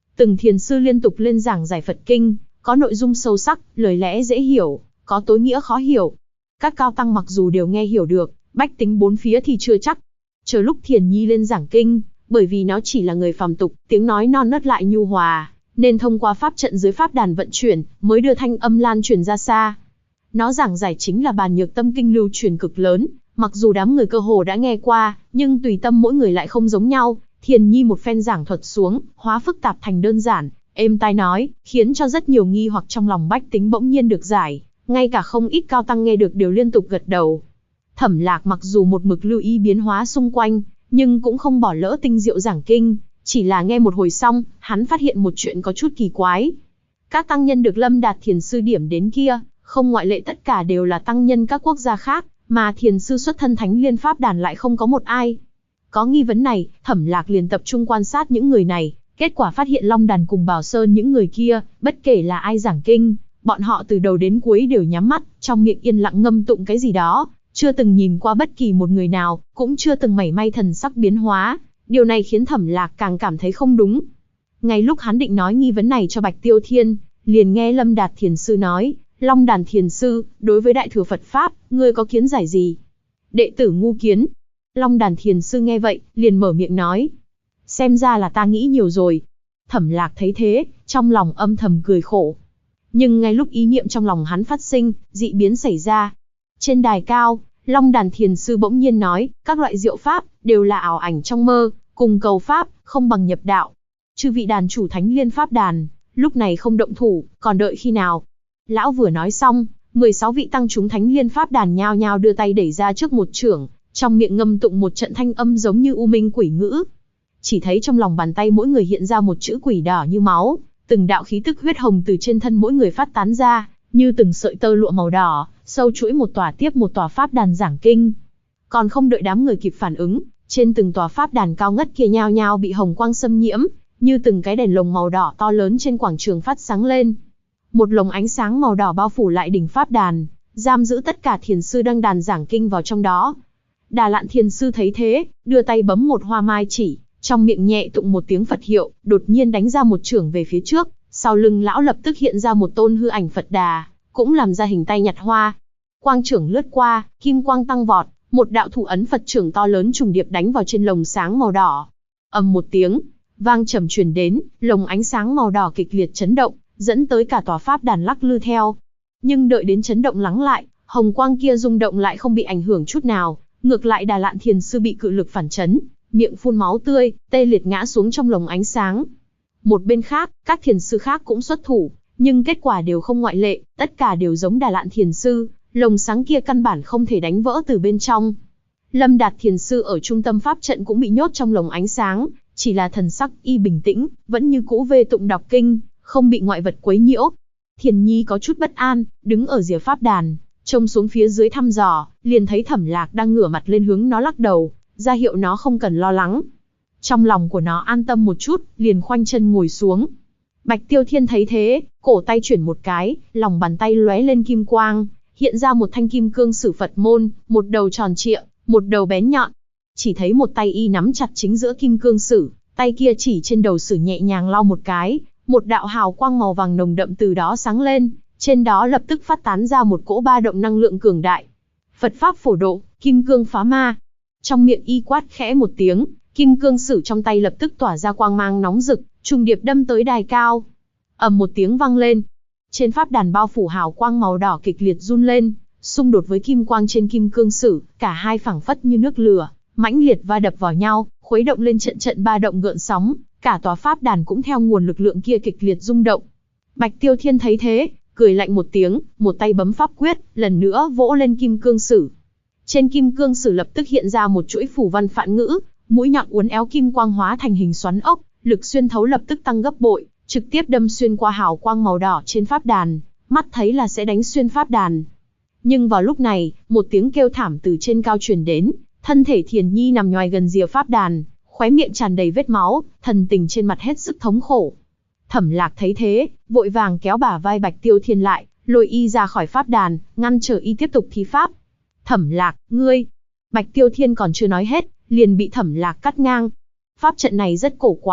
Từng thiền sư liên tục lên giảng giải Phật kinh, có nội dung sâu sắc, lời lẽ dễ hiểu, có tối nghĩa khó hiểu. Các cao tăng mặc dù đều nghe hiểu được, bách tính bốn phía thì chưa chắc. Chờ lúc Thiền Nhi lên giảng kinh, bởi vì nó chỉ là người phàm tục, tiếng nói non nớt lại nhu hòa, nên thông qua pháp trận dưới pháp đàn vận chuyển, mới đưa thanh âm lan truyền ra xa. Nó giảng giải chính là Bàn Nhược Tâm kinh lưu truyền cực lớn, mặc dù đám người cơ hồ đã nghe qua, nhưng tùy tâm mỗi người lại không giống nhau. Thiền Nhi một phen giảng thuật xuống, hóa phức tạp thành đơn giản, êm tai nói, khiến cho rất nhiều nghi hoặc trong lòng bách tính bỗng nhiên được giải, ngay cả không ít cao tăng nghe được đều liên tục gật đầu. Thẩm Lạc mặc dù một mực lưu ý biến hóa xung quanh, nhưng cũng không bỏ lỡ tinh diệu giảng kinh, chỉ là nghe một hồi xong, hắn phát hiện một chuyện có chút kỳ quái. Các tăng nhân được Lâm Đạt thiền sư điểm đến kia, không ngoại lệ tất cả đều là tăng nhân các quốc gia khác, mà thiền sư xuất thân Thánh Liên Pháp Đàn lại không có một ai. Có nghi vấn này, Thẩm Lạc liền tập trung quan sát những người này, kết quả phát hiện Long Đàn cùng Bảo Sơn những người kia, bất kể là ai giảng kinh, bọn họ từ đầu đến cuối đều nhắm mắt, trong miệng yên lặng ngâm tụng cái gì đó, chưa từng nhìn qua bất kỳ một người nào, cũng chưa từng mảy may thần sắc biến hóa. Điều này khiến Thẩm Lạc càng cảm thấy không đúng. Ngay lúc hắn định nói nghi vấn này cho Bạch Tiêu Thiên, liền nghe Lâm Đạt thiền sư nói, Long Đàn thiền sư, đối với Đại Thừa Phật Pháp, ngươi có kiến giải gì? Đệ tử ngu kiến. Long Đàn thiền sư nghe vậy, liền mở miệng nói. Xem ra là ta nghĩ nhiều rồi. Thẩm Lạc thấy thế, trong lòng âm thầm cười khổ. Nhưng ngay lúc ý niệm trong lòng hắn phát sinh, dị biến xảy ra. Trên đài cao, Long Đàn thiền sư bỗng nhiên nói, các loại diệu pháp, đều là ảo ảnh trong mơ, cùng cầu pháp, không bằng nhập đạo. Chư vị đàn chủ Thánh Liên Pháp Đàn, lúc này không động thủ, còn đợi khi nào? Lão vừa nói xong, 16 vị tăng chúng Thánh Liên Pháp Đàn nhao nhao đưa tay đẩy ra trước một chưởng, trong miệng ngâm tụng một trận thanh âm giống như u minh quỷ ngữ. Chỉ thấy trong lòng bàn tay mỗi người hiện ra một chữ quỷ đỏ như máu, từng đạo khí tức huyết hồng từ trên thân mỗi người phát tán ra, như từng sợi tơ lụa màu đỏ, sâu chuỗi một tòa tiếp một tòa pháp đàn giảng kinh. Còn không đợi đám người kịp phản ứng, trên từng tòa pháp đàn cao ngất kia nhao nhao bị hồng quang xâm nhiễm, như từng cái đèn lồng màu đỏ to lớn trên quảng trường phát sáng lên. Một lồng ánh sáng màu đỏ bao phủ lại đỉnh pháp đàn, giam giữ tất cả thiền sư đang đàn giảng kinh vào trong đó. Đà Lạn thiền sư thấy thế, đưa tay bấm một hoa mai chỉ, trong miệng nhẹ tụng một tiếng Phật hiệu, đột nhiên đánh ra một chưởng về phía trước, sau lưng lão lập tức hiện ra một tôn hư ảnh Phật Đà, cũng làm ra hình tay nhặt hoa. Quang chưởng lướt qua, kim quang tăng vọt, một đạo thủ ấn Phật chưởng to lớn trùng điệp đánh vào trên lồng sáng màu đỏ. Ầm một tiếng, vang trầm truyền đến, lồng ánh sáng màu đỏ kịch liệt chấn động, dẫn tới cả tòa pháp đàn lắc lư theo. Nhưng đợi đến chấn động lắng lại, hồng quang kia rung động lại không bị ảnh hưởng chút nào, ngược lại Đà Lạn thiền sư bị cự lực phản chấn, miệng phun máu tươi, tê liệt ngã xuống trong lồng ánh sáng. Một bên khác, các thiền sư khác cũng xuất thủ, nhưng kết quả đều không ngoại lệ, tất cả đều giống Đà Lạn thiền sư, lồng sáng kia căn bản không thể đánh vỡ từ bên trong. Lâm Đạt thiền sư ở trung tâm pháp trận cũng bị nhốt trong lồng ánh sáng, chỉ là thần sắc y bình tĩnh, vẫn như cũ vê tụng đọc kinh, không bị ngoại vật quấy nhiễu. Thiền Nhi có chút bất an, đứng ở rìa pháp đàn, trông xuống phía dưới thăm dò, liền thấy Thẩm Lạc đang ngửa mặt lên hướng nó lắc đầu, ra hiệu nó không cần lo lắng. Trong lòng của nó an tâm một chút, liền khoanh chân ngồi xuống. Bạch Tiêu Thiên thấy thế, cổ tay chuyển một cái, lòng bàn tay lóe lên kim quang, hiện ra một thanh kim cương sử Phật môn, một đầu tròn trịa, một đầu bén nhọn. Chỉ thấy một tay y nắm chặt chính giữa kim cương sử, tay kia chỉ trên đầu sử nhẹ nhàng lau một cái, một đạo hào quang màu vàng nồng đậm từ đó sáng lên, trên đó lập tức phát tán ra một cỗ ba động năng lượng cường đại. Phật pháp phổ độ, kim cương phá ma. Trong miệng y quát khẽ một tiếng, kim cương sử trong tay lập tức tỏa ra quang mang nóng rực, trùng điệp đâm tới đài cao. Ầm một tiếng vang lên. Trên pháp đàn bao phủ hào quang màu đỏ kịch liệt run lên, xung đột với kim quang trên kim cương sử, cả hai phảng phất như nước lửa, mãnh liệt va đập vào nhau, khuấy động lên trận trận ba động gợn sóng, cả tòa pháp đàn cũng theo nguồn lực lượng kia kịch liệt rung động. Bạch Tiêu Thiên thấy thế, cười lạnh một tiếng, một tay bấm pháp quyết, lần nữa vỗ lên kim cương sử. Trên kim cương sử lập tức hiện ra một chuỗi phù văn phạn ngữ, mũi nhọn uốn éo kim quang hóa thành hình xoắn ốc, lực xuyên thấu lập tức tăng gấp bội, trực tiếp đâm xuyên qua hào quang màu đỏ trên pháp đàn, mắt thấy là sẽ đánh xuyên pháp đàn. Nhưng vào lúc này, một tiếng kêu thảm từ trên cao truyền đến, thân thể Thiền Nhi nằm nhoài gần rìa pháp đàn, khóe miệng tràn đầy vết máu, thần tình trên mặt hết sức thống khổ. Thẩm Lạc thấy thế, vội vàng kéo bả vai Bạch Tiêu Thiên lại, lôi y ra khỏi pháp đàn, ngăn trở y tiếp tục thi pháp. Thẩm Lạc, ngươi! Bạch Tiêu Thiên còn chưa nói hết, liền bị Thẩm Lạc cắt ngang. Pháp trận này rất cổ quái,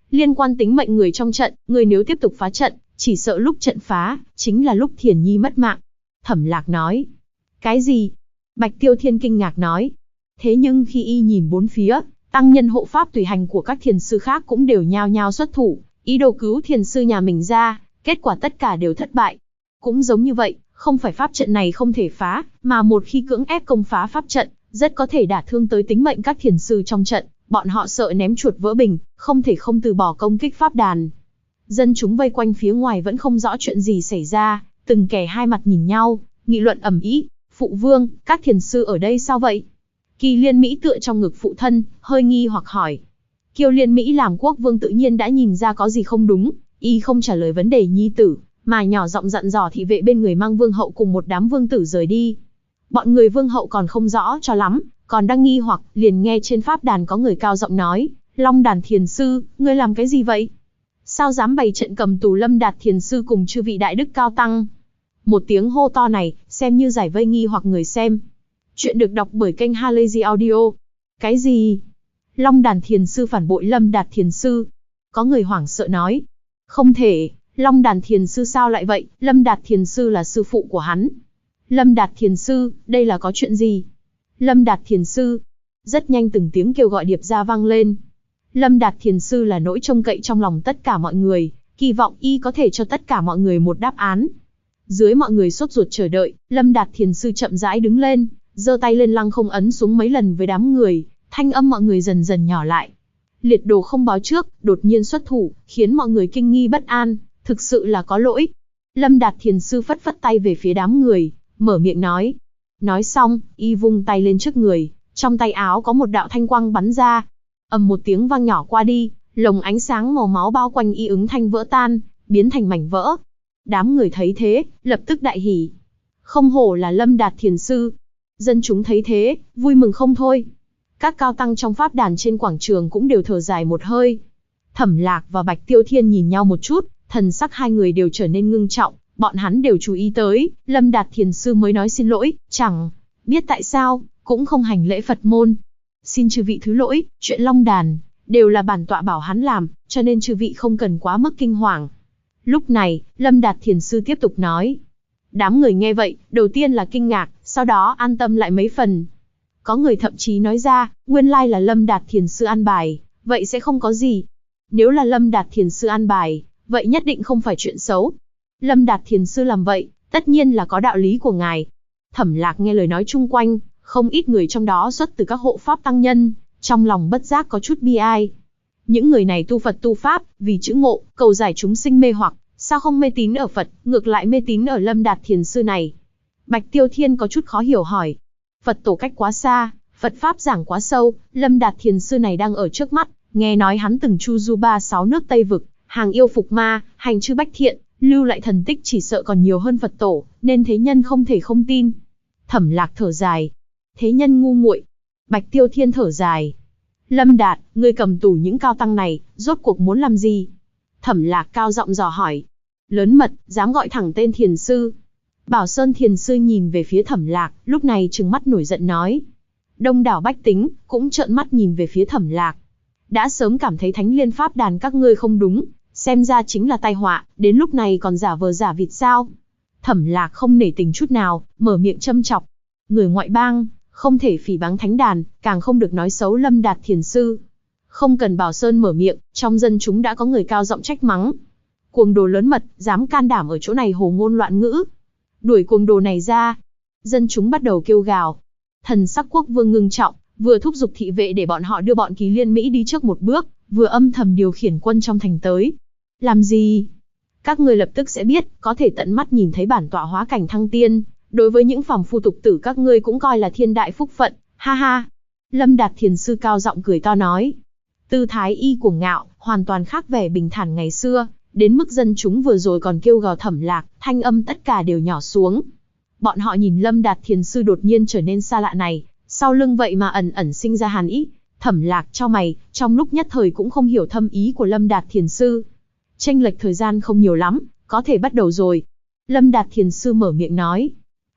liên quan tính mệnh người trong trận, người nếu tiếp tục phá trận, chỉ sợ lúc trận phá, chính là lúc Thiền Nhi mất mạng. Thẩm Lạc nói. Cái gì? Bạch Tiêu Thiên kinh ngạc nói. Thế nhưng khi y nhìn bốn phía, tăng nhân hộ pháp tùy hành của các thiền sư khác cũng đều nhao nhao xuất thủ, ý đồ cứu thiền sư nhà mình ra, kết quả tất cả đều thất bại. Cũng giống như vậy, không phải pháp trận này không thể phá, mà một khi cưỡng ép công phá pháp trận, rất có thể đả thương tới tính mệnh các thiền sư trong trận, bọn họ sợ ném chuột vỡ bình, không thể không từ bỏ công kích pháp đàn. Dân chúng vây quanh phía ngoài vẫn không rõ chuyện gì xảy ra, từng kẻ hai mặt nhìn nhau, nghị luận ầm ĩ. Phụ vương, các thiền sư ở đây sao vậy? Kỳ Liên Mỹ tựa trong ngực phụ thân, hơi nghi hoặc hỏi. Kiều Liên Mỹ làm quốc vương tự nhiên đã nhìn ra có gì không đúng, y không trả lời vấn đề nhi tử, mà nhỏ giọng dặn dò thị vệ bên người mang vương hậu cùng một đám vương tử rời đi. Bọn người vương hậu còn không rõ cho lắm, còn đang nghi hoặc, liền nghe trên pháp đàn có người cao giọng nói, Long Đàn thiền sư, ngươi làm cái gì vậy? Sao dám bày trận cầm tù Lâm Đạt thiền sư cùng chư vị đại đức cao tăng? Một tiếng hô to này, xem như giải vây nghi hoặc người xem. Chuyện được đọc bởi kênh Halazy Audio. Cái gì? Long Đàn thiền sư phản bội Lâm Đạt thiền sư? Có người hoảng sợ nói. Không thể, Long Đàn thiền sư sao lại vậy, Lâm Đạt thiền sư là sư phụ của hắn. Lâm Đạt thiền sư, đây là có chuyện gì? Lâm Đạt thiền sư. Rất nhanh từng tiếng kêu gọi điệp ra vang lên. Lâm Đạt thiền sư là nỗi trông cậy trong lòng tất cả mọi người, kỳ vọng y có thể cho tất cả mọi người một đáp án. Dưới mọi người sốt ruột chờ đợi, Lâm Đạt thiền sư chậm rãi đứng lên, giơ tay lên lăng không ấn xuống mấy lần với đám người, thanh âm mọi người dần dần nhỏ lại. Liệt đồ không báo trước, đột nhiên xuất thủ, khiến mọi người kinh nghi bất an, thực sự là có lỗi. Lâm Đạt thiền sư phất phất tay về phía đám người, mở miệng nói. Nói xong, y vung tay lên trước người, trong tay áo có một đạo thanh quang bắn ra. Ầm một tiếng vang nhỏ qua đi, lồng ánh sáng màu máu bao quanh y ứng thanh vỡ tan, biến thành mảnh vỡ. Đám người thấy thế, lập tức đại hỉ. Không hổ là Lâm Đạt thiền sư. Dân chúng thấy thế, vui mừng không thôi. Các cao tăng trong pháp đàn trên quảng trường cũng đều thở dài một hơi. Thẩm Lạc và Bạch Tiêu Thiên nhìn nhau một chút, thần sắc hai người đều trở nên ngưng trọng, bọn hắn đều chú ý tới, Lâm Đạt thiền sư mới nói xin lỗi, chẳng biết tại sao, cũng không hành lễ Phật môn. Xin chư vị thứ lỗi, chuyện Long Đàn, đều là bản tọa bảo hắn làm, cho nên chư vị không cần quá mức kinh hoàng. Lúc này, Lâm Đạt thiền sư tiếp tục nói. Đám người nghe vậy, đầu tiên là kinh ngạc, sau đó an tâm lại mấy phần. Có người thậm chí nói ra, nguyên lai là Lâm Đạt thiền sư an bài, vậy sẽ không có gì. Nếu là Lâm Đạt thiền sư an bài, vậy nhất định không phải chuyện xấu. Lâm Đạt thiền sư làm vậy, tất nhiên là có đạo lý của ngài. Thẩm Lạc nghe lời nói chung quanh, không ít người trong đó xuất từ các hộ pháp tăng nhân, trong lòng bất giác có chút bi ai. Những người này tu Phật tu Pháp, vì chữ ngộ, cầu giải chúng sinh mê hoặc, sao không mê tín ở Phật, ngược lại mê tín ở Lâm Đạt thiền sư này? Bạch Tiêu Thiên có chút khó hiểu hỏi. Phật tổ cách quá xa, Phật Pháp giảng quá sâu, Lâm Đạt thiền sư này đang ở trước mắt, nghe nói hắn từng chu du 36 nước Tây Vực, hàng yêu phục ma, hành chư bách thiện, lưu lại thần tích chỉ sợ còn nhiều hơn Phật tổ, nên thế nhân không thể không tin. Thẩm Lạc thở dài. Thế nhân ngu muội. Bạch Tiêu Thiên thở dài. Lâm Đạt, ngươi cầm tù những cao tăng này, rốt cuộc muốn làm gì? Thẩm Lạc cao giọng dò hỏi. Lớn mật, dám gọi thẳng tên thiền sư. Bảo Sơn thiền sư nhìn về phía Thẩm Lạc, lúc này trừng mắt nổi giận nói. Đông đảo bách tính, cũng trợn mắt nhìn về phía Thẩm Lạc. Đã sớm cảm thấy Thánh Liên Pháp đàn các ngươi không đúng, xem ra chính là tai họa, đến lúc này còn giả vờ giả vịt sao? Thẩm Lạc không nể tình chút nào, mở miệng châm chọc. Người ngoại bang, không thể phỉ báng thánh đàn, càng không được nói xấu Lâm Đạt thiền sư. Không cần Bảo Sơn mở miệng, trong dân chúng đã có người cao giọng trách mắng. Cuồng đồ lớn mật, dám can đảm ở chỗ này hồ ngôn loạn ngữ. Đuổi cuồng đồ này ra. Dân chúng bắt đầu kêu gào. Thần sắc quốc vương ngưng trọng, vừa thúc giục thị vệ để bọn họ đưa bọn Kỳ Liên Mỹ đi trước một bước, vừa âm thầm điều khiển quân trong thành tới. Làm gì? Các ngươi lập tức sẽ biết, có thể tận mắt nhìn thấy bản tọa hóa cảnh thăng tiên. Đối với những phàm phu tục tử các ngươi cũng coi là thiên đại phúc phận, ha ha. Lâm Đạt thiền sư cao giọng cười to nói. Tư thái y cuồng ngạo, hoàn toàn khác vẻ bình thản ngày xưa, đến mức dân chúng vừa rồi còn kêu gào Thẩm Lạc, thanh âm tất cả đều nhỏ xuống. Bọn họ nhìn Lâm Đạt thiền sư đột nhiên trở nên xa lạ này, sau lưng vậy mà ẩn ẩn sinh ra hàn ý. Thẩm Lạc chau mày, trong lúc nhất thời cũng không hiểu thâm ý của Lâm Đạt thiền sư. Chênh lệch thời gian không nhiều lắm, có thể bắt đầu rồi. Lâm Đạt thiền sư mở miệng nói.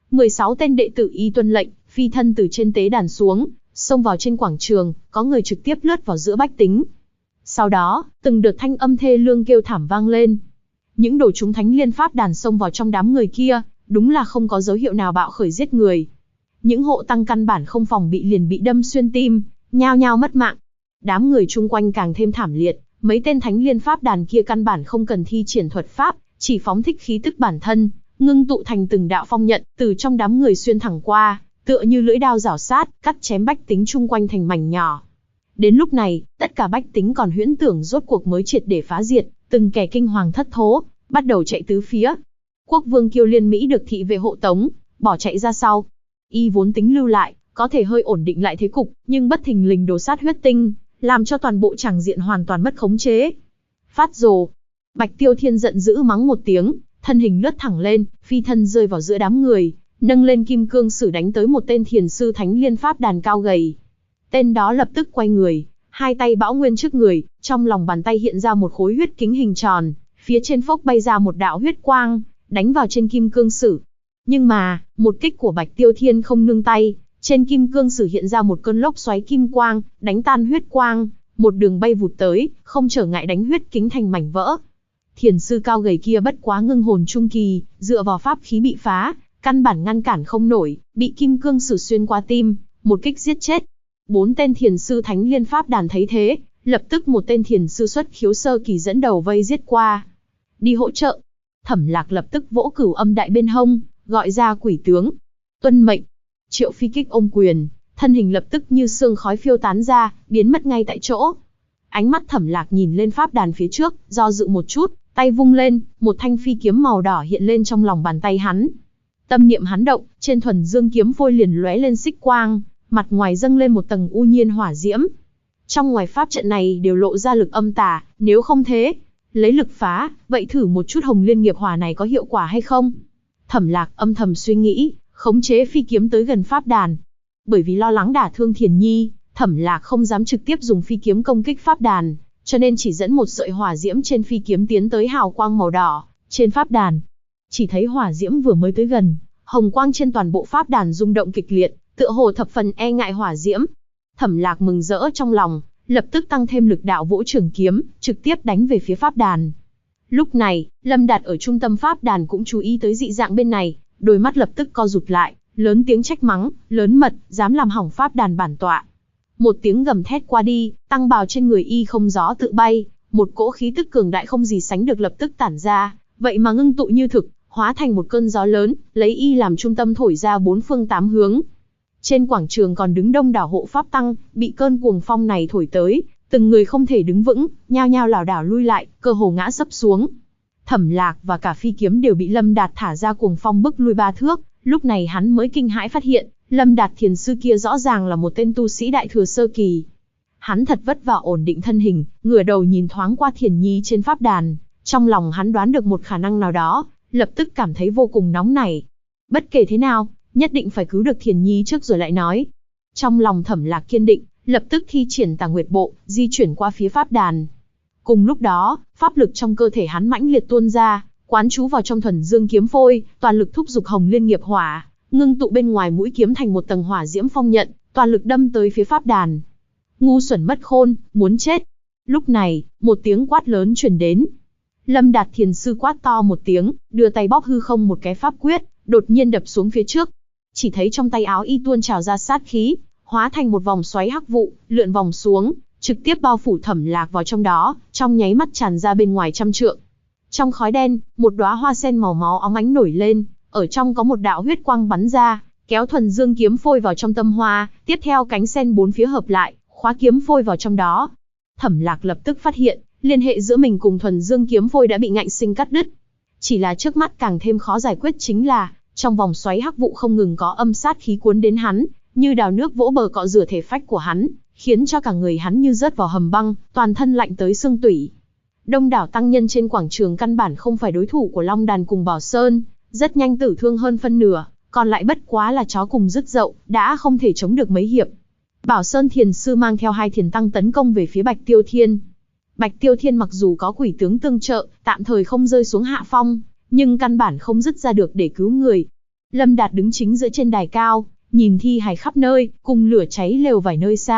16 tên đệ tử y tuân lệnh, phi thân từ trên tế đàn xuống, xông vào trên quảng trường, có người trực tiếp lướt vào giữa bách tính. Sau đó, từng đợt thanh âm thê lương kêu thảm vang lên. Những đồ chúng thánh liên pháp đàn xông vào trong đám người kia, đúng là không có dấu hiệu nào bạo khởi giết người. Những hộ tăng căn bản không phòng bị liền bị đâm xuyên tim, nhao nhao mất mạng. Đám người chung quanh càng thêm thảm liệt, mấy tên thánh liên pháp đàn kia căn bản không cần thi triển thuật pháp, chỉ phóng thích khí tức bản thân, ngưng tụ thành từng đạo phong nhận, từ trong đám người xuyên thẳng qua, tựa như lưỡi dao rảo sát, cắt chém bách tính chung quanh thành mảnh nhỏ. Đến lúc này, tất cả bách tính còn huyễn tưởng rốt cuộc mới triệt để phá diệt, từng kẻ kinh hoàng thất thố, bắt đầu chạy tứ phía. Quốc vương Kiêu Liên Mỹ được thị vệ hộ tống, bỏ chạy ra sau. Y vốn tính lưu lại, có thể hơi ổn định lại thế cục, nhưng bất thình lình đổ sát huyết tinh, làm cho toàn bộ tràng diện hoàn toàn mất khống chế. Phát rồ! Bạch Tiêu Thiên giận dữ mắng một tiếng, thân hình lướt thẳng lên, phi thân rơi vào giữa đám người, nâng lên kim cương sử đánh tới một tên thiền sư thánh liên pháp đàn cao gầy. Tên đó lập tức quay người, hai tay bão nguyên trước người, trong lòng bàn tay hiện ra một khối huyết kính hình tròn, phía trên phốc bay ra một đạo huyết quang, đánh vào trên kim cương sử. Nhưng mà, một kích của Bạch Tiêu Thiên không nương tay, trên kim cương sử hiện ra một cơn lốc xoáy kim quang, đánh tan huyết quang, một đường bay vụt tới, không trở ngại đánh huyết kính thành mảnh vỡ. Thiền sư cao gầy kia bất quá ngưng hồn trung kỳ, dựa vào pháp khí bị phá, căn bản ngăn cản không nổi, bị kim cương sử xuyên qua tim, một kích giết chết. 4 tên thiền sư thánh liên pháp đàn thấy thế, lập tức một tên thiền sư xuất khiếu sơ kỳ dẫn đầu vây giết qua. Đi hỗ trợ. Thẩm Lạc lập tức vỗ cửu âm đại bên hông, gọi ra quỷ tướng. Tuân mệnh. Triệu Phi kích ôm quyền, thân hình lập tức như sương khói phiêu tán ra, biến mất ngay tại chỗ. Ánh mắt Thẩm Lạc nhìn lên pháp đàn phía trước, do dự một chút, tay vung lên, một thanh phi kiếm màu đỏ hiện lên trong lòng bàn tay hắn. Tâm niệm hắn động, trên thuần dương kiếm phôi liền lóe lên xích quang, mặt ngoài dâng lên một tầng u nhiên hỏa diễm. Trong ngoài pháp trận này đều lộ ra lực âm tà, nếu không thế, lấy lực phá, vậy thử một chút hồng liên nghiệp hỏa này có hiệu quả hay không? Thẩm Lạc âm thầm suy nghĩ, khống chế phi kiếm tới gần pháp đàn. Bởi vì lo lắng đả thương Thiền Nhi, Thẩm Lạc không dám trực tiếp dùng phi kiếm công kích pháp đàn, cho nên chỉ dẫn một sợi hỏa diễm trên phi kiếm tiến tới hào quang màu đỏ trên pháp đàn. Chỉ thấy hỏa diễm vừa mới tới gần, hồng quang trên toàn bộ pháp đàn rung động kịch liệt, tựa hồ thập phần e ngại hỏa diễm. Thẩm Lạc mừng rỡ trong lòng, lập tức tăng thêm lực đạo vỗ trường kiếm, trực tiếp đánh về phía pháp đàn. Lúc này, Lâm Đạt ở trung tâm pháp đàn cũng chú ý tới dị dạng bên này, đôi mắt lập tức co rụt lại, lớn tiếng trách mắng, lớn mật, dám làm hỏng pháp đàn bản tọa. Một tiếng gầm thét qua đi, tăng bào trên người y không gió tự bay, một cỗ khí tức cường đại không gì sánh được lập tức tản ra, vậy mà ngưng tụ như thực, hóa thành một cơn gió lớn, lấy y làm trung tâm thổi ra bốn phương tám hướng. Trên quảng trường còn đứng đông đảo hộ pháp tăng, bị cơn cuồng phong này thổi tới, từng người không thể đứng vững, nhao nhao lảo đảo lui lại, cơ hồ ngã sấp xuống. Thẩm Lạc và cả phi kiếm đều bị Lâm Đạt thả ra cuồng phong bức lui 3 thước, lúc này hắn mới kinh hãi phát hiện, Lâm Đạt thiền sư kia rõ ràng là một tên tu sĩ đại thừa sơ kỳ. Hắn thật vất vả ổn định thân hình, ngửa đầu nhìn thoáng qua Thiền Nhi trên pháp đàn, trong lòng hắn đoán được một khả năng nào đó, lập tức cảm thấy vô cùng nóng nảy. Bất kể thế nào, nhất định phải cứu được Thiền Nhi trước rồi lại nói. Trong lòng Thẩm Lạc kiên định, lập tức thi triển Tà Nguyệt Bộ, di chuyển qua phía pháp đàn. Cùng lúc đó, pháp lực trong cơ thể hắn mãnh liệt tuôn ra, quán chú vào trong thuần dương kiếm phôi, toàn lực thúc giục hồng liên nghiệp hỏa, ngưng tụ bên ngoài mũi kiếm thành một tầng hỏa diễm phong nhận, toàn lực đâm tới phía pháp đàn. Ngu xuẩn mất khôn, muốn chết. Lúc này, một tiếng quát lớn truyền đến. Lâm Đạt thiền sư quát to một tiếng, đưa tay bóp hư không một cái pháp quyết, đột nhiên đập xuống phía trước. Chỉ thấy trong tay áo y tuôn trào ra sát khí, hóa thành một vòng xoáy hắc vụ, lượn vòng xuống, trực tiếp bao phủ Thẩm Lạc vào trong đó, trong nháy mắt tràn ra bên ngoài 100 trượng. Trong khói đen, một đóa hoa sen màu máu óng ánh nổi lên, ở trong có một đạo huyết quang bắn ra, kéo thuần dương kiếm phôi vào trong tâm hoa, tiếp theo cánh sen bốn phía hợp lại, khóa kiếm phôi vào trong đó. Thẩm Lạc lập tức phát hiện, liên hệ giữa mình cùng thuần dương kiếm phôi đã bị ngạnh sinh cắt đứt. Chỉ là trước mắt càng thêm khó giải quyết chính là, trong vòng xoáy hắc vụ không ngừng có âm sát khí cuốn đến hắn, như đào nước vỗ bờ cọ rửa thể phách của hắn, khiến cho cả người hắn như rớt vào hầm băng, toàn thân lạnh tới xương tủy. Đông đảo tăng nhân trên quảng trường căn bản không phải đối thủ của Long Đàn cùng Bảo Sơn, rất nhanh tử thương hơn phân nửa, còn lại bất quá là chó cùng rứt dậu, đã không thể chống được mấy hiệp. Bảo Sơn thiền sư mang theo 2 thiền tăng tấn công về phía Bạch Tiêu Thiên. Bạch Tiêu Thiên mặc dù có quỷ tướng tương trợ, tạm thời không rơi xuống hạ phong, nhưng căn bản không dứt ra được để cứu người. Lâm Đạt đứng chính giữa trên đài cao, nhìn thi hài khắp nơi, cùng lửa cháy lều vài nơi xa,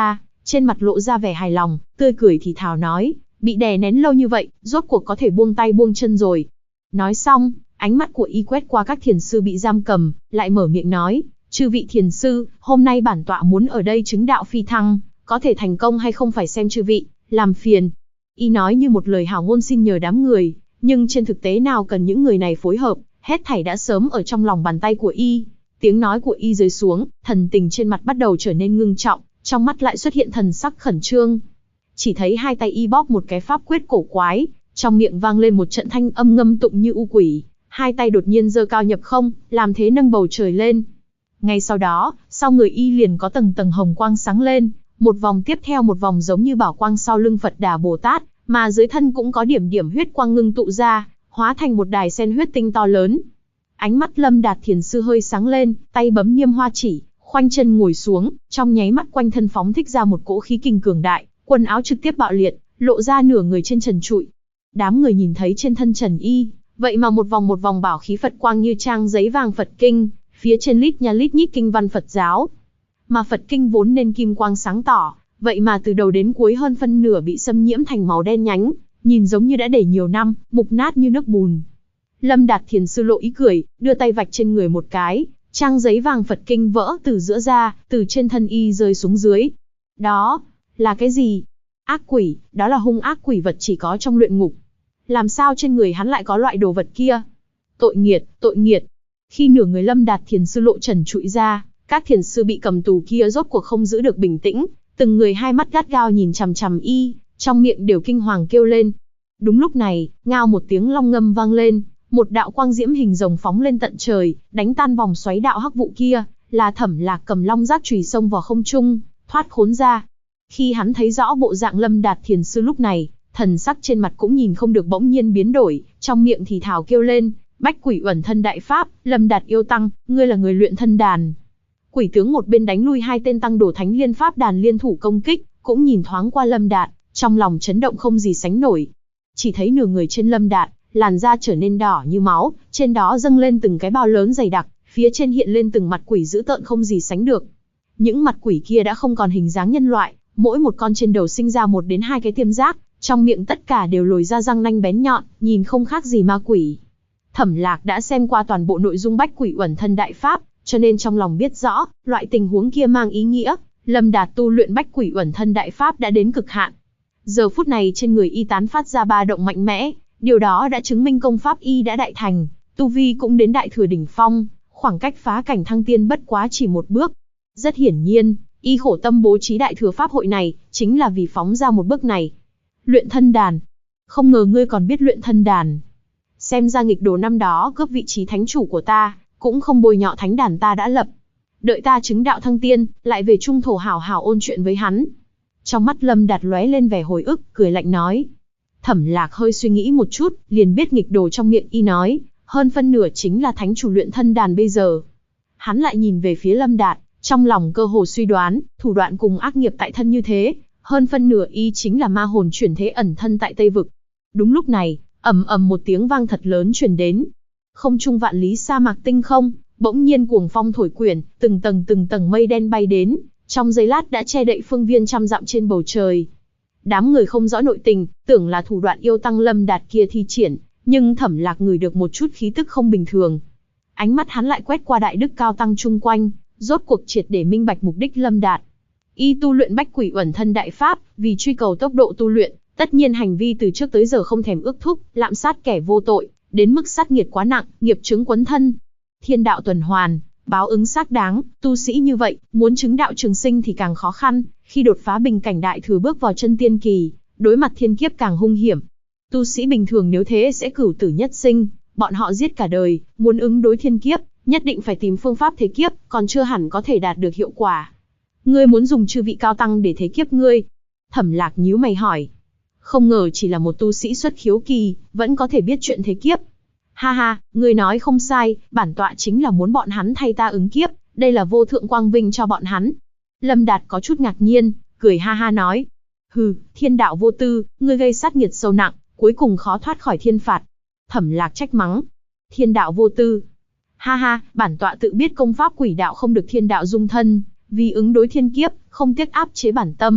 trên mặt lộ ra vẻ hài lòng, tươi cười thì thào nói, bị đè nén lâu như vậy, rốt cuộc có thể buông tay buông chân rồi. Nói xong, ánh mắt của y quét qua các thiền sư bị giam cầm, lại mở miệng nói, chư vị thiền sư, hôm nay bản tọa muốn ở đây chứng đạo phi thăng, có thể thành công hay không phải xem chư vị, làm phiền. Y nói như một lời hảo ngôn xin nhờ đám người, nhưng trên thực tế nào cần những người này phối hợp, hết thảy đã sớm ở trong lòng bàn tay của y. Tiếng nói của y rơi xuống, thần tình trên mặt bắt đầu trở nên ngưng trọng, trong mắt lại xuất hiện thần sắc khẩn trương. Chỉ thấy hai tay y bóp một cái pháp quyết cổ quái, trong miệng vang lên một trận thanh âm ngâm tụng như u quỷ, hai tay đột nhiên giơ cao nhập không, làm thế nâng bầu trời lên. Ngay sau đó, sau người y liền có tầng tầng hồng quang sáng lên, một vòng tiếp theo một vòng giống như bảo quang sau lưng Phật Đà Bồ Tát, mà dưới thân cũng có điểm điểm huyết quang ngưng tụ ra, hóa thành một đài sen huyết tinh to lớn. Ánh mắt Lâm Đạt thiền sư hơi sáng lên, tay bấm niêm hoa chỉ, khoanh chân ngồi xuống, trong nháy mắt quanh thân phóng thích ra một cỗ khí kình cường đại, quần áo trực tiếp bạo liệt, lộ ra nửa người trên trần trụi. Đám người nhìn thấy trên thân Trần Y, vậy mà một vòng bảo khí Phật quang như trang giấy vàng Phật kinh, phía trên lít nha lít nhít kinh văn Phật giáo. Mà Phật kinh vốn nên kim quang sáng tỏ, vậy mà từ đầu đến cuối hơn phân nửa bị xâm nhiễm thành màu đen nhánh, nhìn giống như đã để nhiều năm, mục nát như nước bùn. Lâm Đạt thiền sư lộ ý cười, đưa tay vạch trên người một cái, trang giấy vàng Phật kinh vỡ từ giữa ra, từ trên thân y rơi xuống dưới. Đó là cái gì? Ác quỷ, đó là hung ác quỷ vật chỉ có trong luyện ngục. Làm sao trên người hắn lại có loại đồ vật kia? Tội nghiệt, tội nghiệt. Khi nửa người Lâm Đạt thiền sư lộ trần trụi ra, các thiền sư bị cầm tù kia rốt cuộc không giữ được bình tĩnh, từng người hai mắt gắt gao nhìn chằm chằm y, trong miệng đều kinh hoàng kêu lên. Đúng lúc này, ngao một tiếng long ngâm vang lên, một đạo quang diễm hình rồng phóng lên tận trời, đánh tan vòng xoáy đạo hắc vụ kia, là Thẩm Lạc cầm long giác chùy xông vào không trung, thoát khốn ra. Khi hắn thấy rõ bộ dạng Lâm Đạt thiền sư lúc này, thần sắc trên mặt cũng nhìn không được bỗng nhiên biến đổi, trong miệng thì thào kêu lên, Bách Quỷ Uẩn Thân Đại Pháp, Lâm Đạt yêu tăng, ngươi là người luyện thân đàn. Quỷ tướng một bên đánh lui hai tên tăng đổ thánh liên pháp đàn liên thủ công kích, cũng nhìn thoáng qua Lâm Đạt, trong lòng chấn động không gì sánh nổi. Chỉ thấy nửa người trên Lâm Đạt, làn da trở nên đỏ như máu, trên đó dâng lên từng cái bao lớn dày đặc, phía trên hiện lên từng mặt quỷ dữ tợn không gì sánh được. Những mặt quỷ kia đã không còn hình dáng nhân loại, mỗi một con trên đầu sinh ra 1 đến 2 cái tiêm giác, trong miệng tất cả đều lồi ra răng nanh bén nhọn, nhìn không khác gì ma quỷ. Thẩm Lạc đã xem qua toàn bộ nội dung Bách Quỷ Uẩn Thân Đại Pháp, cho nên trong lòng biết rõ, loại tình huống kia mang ý nghĩa, Lâm Đạt tu luyện Bách Quỷ Uẩn Thân Đại Pháp đã đến cực hạn. Giờ phút này trên người y tán phát ra ba động mạnh mẽ, điều đó đã chứng minh công pháp y đã đại thành, tu vi cũng đến đại thừa đỉnh phong, khoảng cách phá cảnh thăng tiên bất quá chỉ một bước. Rất hiển nhiên, y khổ tâm bố trí đại thừa pháp hội này, chính là vì phóng ra một bước này. Luyện thân đàn. Không ngờ ngươi còn biết luyện thân đàn. Xem ra nghịch đồ năm đó cướp vị trí thánh chủ của ta, cũng không bôi nhọ thánh đàn ta đã lập. Đợi ta chứng đạo thăng tiên, lại về trung thổ hảo hảo ôn chuyện với hắn. Trong mắt Lâm Đạt lóe lên vẻ hồi ức, cười lạnh nói. Thẩm Lạc hơi suy nghĩ một chút, liền biết nghịch đồ trong miệng y nói, hơn phân nửa chính là thánh chủ luyện thân đàn bây giờ. Hắn lại nhìn về phía Lâm Đạt, trong lòng cơ hồ suy đoán, thủ đoạn cùng ác nghiệp tại thân như thế, hơn phân nửa y chính là ma hồn chuyển thế ẩn thân tại Tây Vực. Đúng lúc này, ầm ầm một tiếng vang thật lớn truyền đến. Không trung vạn lý sa mạc tinh không, bỗng nhiên cuồng phong thổi quyển, từng tầng mây đen bay đến, trong giây lát đã che đậy phương viên trăm dặm trên bầu trời. Đám người không rõ nội tình, tưởng là thủ đoạn yêu tăng Lâm Đạt kia thi triển, nhưng Thẩm Lạc ngửi được một chút khí tức không bình thường. Ánh mắt hắn lại quét qua đại đức cao tăng chung quanh, rốt cuộc triệt để minh bạch mục đích Lâm Đạt. Y tu luyện Bách Quỷ Uẩn Thân Đại Pháp, vì truy cầu tốc độ tu luyện, tất nhiên hành vi từ trước tới giờ không thèm ước thúc, lạm sát kẻ vô tội, đến mức sát nghiệt quá nặng, nghiệp chướng quấn thân. Thiên đạo tuần hoàn, báo ứng xác đáng, tu sĩ như vậy, muốn chứng đạo trường sinh thì càng khó khăn, khi đột phá bình cảnh đại thừa bước vào chân tiên kỳ, đối mặt thiên kiếp càng hung hiểm. Tu sĩ bình thường nếu thế sẽ cửu tử nhất sinh, bọn họ giết cả đời, muốn ứng đối thiên kiếp, nhất định phải tìm phương pháp thế kiếp, còn chưa hẳn có thể đạt được hiệu quả. Ngươi muốn dùng chư vị cao tăng để thế kiếp ngươi? Thẩm Lạc nhíu mày hỏi. Không ngờ chỉ là một tu sĩ xuất khiếu kỳ, vẫn có thể biết chuyện thế kiếp. Ha ha, ngươi nói không sai, bản tọa chính là muốn bọn hắn thay ta ứng kiếp, đây là vô thượng quang vinh cho bọn hắn. Lâm Đạt có chút ngạc nhiên, cười ha ha nói. Hừ, thiên đạo vô tư, ngươi gây sát nghiệt sâu nặng, cuối cùng khó thoát khỏi thiên phạt. Thẩm Lạc trách mắng. Thiên đạo vô tư. Ha ha, bản tọa tự biết công pháp quỷ đạo không được thiên đạo dung thân, vì ứng đối thiên kiếp, không tiếc áp chế bản tâm,